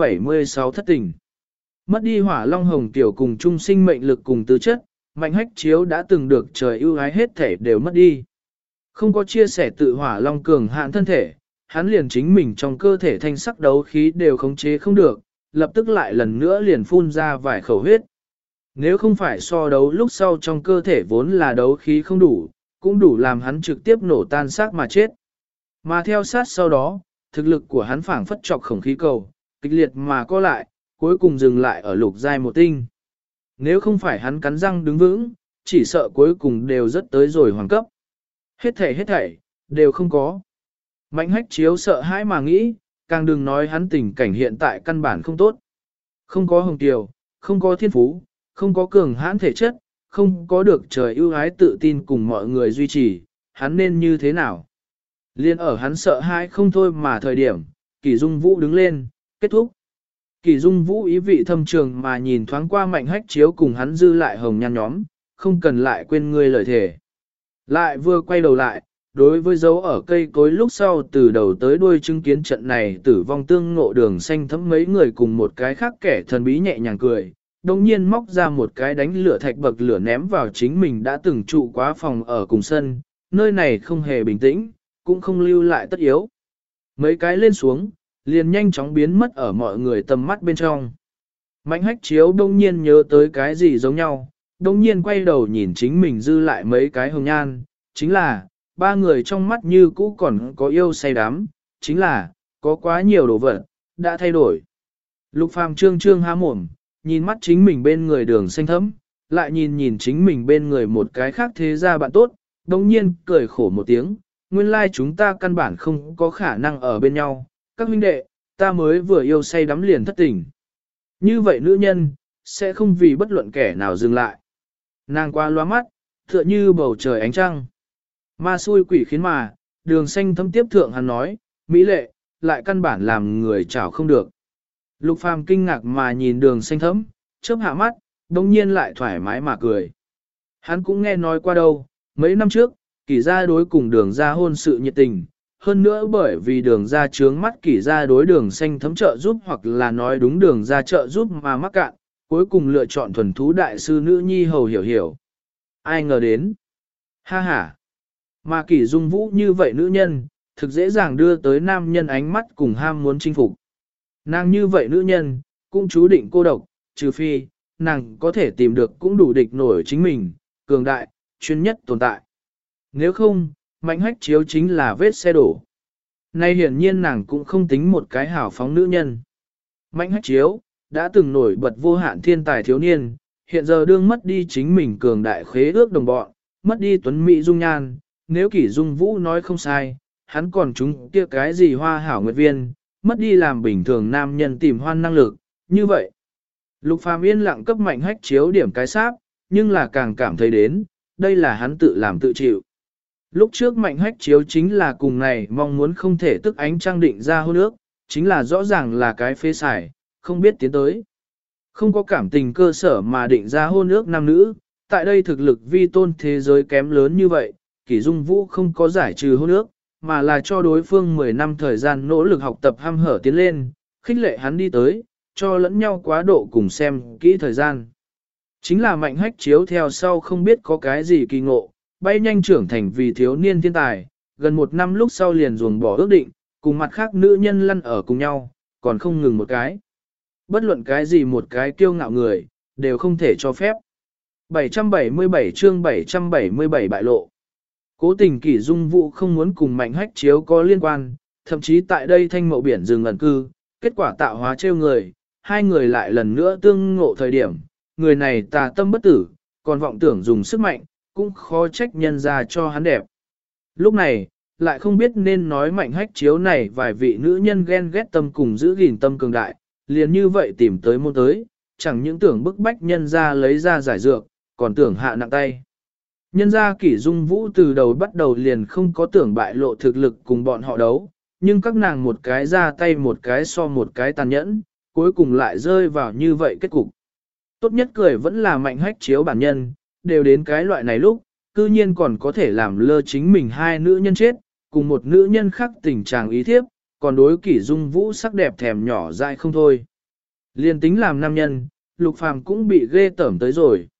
776 thất tình. Mất đi Hỏa Long Hồng Tiểu cùng chung sinh mệnh lực cùng tư chất, Mạnh Hách Chiếu đã từng được trời ưu ái hết thể đều mất đi. Không có chia sẻ tự Hỏa Long cường hạn thân thể, hắn liền chính mình trong cơ thể thanh sắc đấu khí đều khống chế không được, lập tức lại lần nữa liền phun ra vài khẩu huyết. Nếu không phải so đấu lúc sau trong cơ thể vốn là đấu khí không đủ, cũng đủ làm hắn trực tiếp nổ tan xác mà chết. Mà theo sát sau đó, thực lực của hắn phảng phất chọc khổng khí cầu, kịch liệt mà co lại, cuối cùng dừng lại ở lục giai một tinh. Nếu không phải hắn cắn răng đứng vững, chỉ sợ cuối cùng đều rất tới rồi hoàng cấp. Hết thảy, đều không có. Mạnh Hách Chiếu sợ hãi mà nghĩ, càng đừng nói hắn tình cảnh hiện tại căn bản không tốt. Không có Hồng Kiều, không có thiên phú, không có cường hãn thể chất, không có được trời ưu ái tự tin cùng mọi người duy trì, hắn nên như thế nào? Liên ở hắn sợ hãi không thôi mà thời điểm, Kỷ Dung Vũ đứng lên, kết thúc. Kỷ Dung Vũ ý vị thâm trường mà nhìn thoáng qua Mạnh Hách Chiếu cùng hắn dư lại hồng nhan nhóm, không cần lại quên ngươi lời thề. Lại vừa quay đầu lại, đối với dấu ở cây cối lúc sau từ đầu tới đuôi chứng kiến trận này tử vong tương ngộ Đường Xanh Thấm mấy người cùng một cái khác kẻ thần bí nhẹ nhàng cười, đồng nhiên móc ra một cái đánh lửa thạch bậc lửa ném vào chính mình đã từng trụ quá phòng ở cùng sân, nơi này không hề bình tĩnh, cũng không lưu lại tất yếu. Mấy cái lên xuống, liền nhanh chóng biến mất ở mọi người tầm mắt bên trong. Mạnh Hách Chiếu đông nhiên nhớ tới cái gì giống nhau, đông nhiên quay đầu nhìn chính mình dư lại mấy cái hồng nhan, chính là, ba người trong mắt như cũ còn có yêu say đắm, chính là, có quá nhiều đồ vật, đã thay đổi. Lục Phàm trương há mồm, nhìn mắt chính mình bên người Đường Xanh Thấm, lại nhìn chính mình bên người một cái khác thế ra bạn tốt, đồng nhiên cười khổ một tiếng, nguyên lai chúng ta căn bản không có khả năng ở bên nhau, các huynh đệ, ta mới vừa yêu say đắm liền thất tình. Như vậy nữ nhân, sẽ không vì bất luận kẻ nào dừng lại. Nàng qua loa mắt, tựa như bầu trời ánh trăng. Ma xui quỷ khiến mà, Đường Xanh Thấm tiếp thượng hắn nói, mỹ lệ, lại căn bản làm người chảo không được. Lục Phàm kinh ngạc mà nhìn Đường Xanh Thấm, chớp hạ mắt, đồng nhiên lại thoải mái mà cười. Hắn cũng nghe nói qua đâu, mấy năm trước, Kỷ gia đối cùng Đường gia hôn sự nhiệt tình, hơn nữa bởi vì Đường gia trướng mắt Kỷ gia đối Đường Xanh Thấm trợ giúp hoặc là nói đúng Đường gia trợ giúp mà mắc cạn, cuối cùng lựa chọn thuần thú đại sư nữ nhi Hầu Hiểu Hiểu. Ai ngờ đến? Ha ha! Mà Kỷ Dung Vũ như vậy nữ nhân, thực dễ dàng đưa tới nam nhân ánh mắt cùng ham muốn chinh phục. Nàng như vậy nữ nhân, cũng chú định cô độc, trừ phi, nàng có thể tìm được cũng đủ địch nổi chính mình, cường đại, chuyên nhất tồn tại. Nếu không, Mạnh Hách Chiếu chính là vết xe đổ. Nay hiển nhiên nàng cũng không tính một cái hảo phóng nữ nhân. Mạnh Hách Chiếu, đã từng nổi bật vô hạn thiên tài thiếu niên, hiện giờ đương mất đi chính mình cường đại khế ước đồng bọn, mất đi tuấn mỹ dung nhan, nếu Kỷ Dung Vũ nói không sai, hắn còn chúng kia cái gì hoa hảo nguyệt viên, mất đi làm bình thường nam nhân tìm hoan năng lực, như vậy. Lục Phàm yên lặng cấp Mạnh Hách Chiếu điểm cái sáp, nhưng là càng cảm thấy đến, đây là hắn tự làm tự chịu. Lúc trước Mạnh Hách Chiếu chính là cùng này mong muốn không thể tức ánh trăng định ra hôn ước, chính là rõ ràng là cái phê xài, không biết tiến tới. Không có cảm tình cơ sở mà định ra hôn ước nam nữ, tại đây thực lực vi tôn thế giới kém lớn như vậy, Kỷ Dung Vũ không có giải trừ hôn ước, mà là cho đối phương 10 năm thời gian nỗ lực học tập ham hở tiến lên, khích lệ hắn đi tới, cho lẫn nhau quá độ cùng xem kỹ thời gian. Chính là Mạnh Hách Chiếu theo sau không biết có cái gì kỳ ngộ, bay nhanh trưởng thành vì thiếu niên thiên tài, gần 1 năm lúc sau liền ruồng bỏ ước định, cùng mặt khác nữ nhân lăn ở cùng nhau, còn không ngừng một cái. Bất luận cái gì một cái kiêu ngạo người, đều không thể cho phép. 777 chương 777 bại lộ. Cố tình Kỷ Dung Vũ không muốn cùng Mạnh Hách Chiếu có liên quan, thậm chí tại đây thanh mộ biển rừng ẩn cư, kết quả tạo hóa trêu người, hai người lại lần nữa tương ngộ thời điểm, người này tà tâm bất tử, còn vọng tưởng dùng sức mạnh, cũng khó trách nhân ra cho hắn đẹp. Lúc này, lại không biết nên nói Mạnh Hách Chiếu này vài vị nữ nhân ghen ghét tâm cùng giữ gìn tâm cường đại, liền như vậy tìm tới môn tới, chẳng những tưởng bức bách nhân ra lấy ra giải dược, còn tưởng hạ nặng tay. Nhân ra Kỷ Dung Vũ từ đầu bắt đầu liền không có tưởng bại lộ thực lực cùng bọn họ đấu, nhưng các nàng một cái ra tay một cái so một cái tàn nhẫn, cuối cùng lại rơi vào như vậy kết cục. Tốt nhất cười vẫn là Mạnh Hách Chiếu bản nhân, đều đến cái loại này lúc, cư nhiên còn có thể làm lơ chính mình hai nữ nhân chết, cùng một nữ nhân khác tình trạng ý thiếp, còn đối Kỷ Dung Vũ sắc đẹp thèm nhỏ dại không thôi. Liên tính làm nam nhân, Lục Phàm cũng bị ghê tởm tới rồi.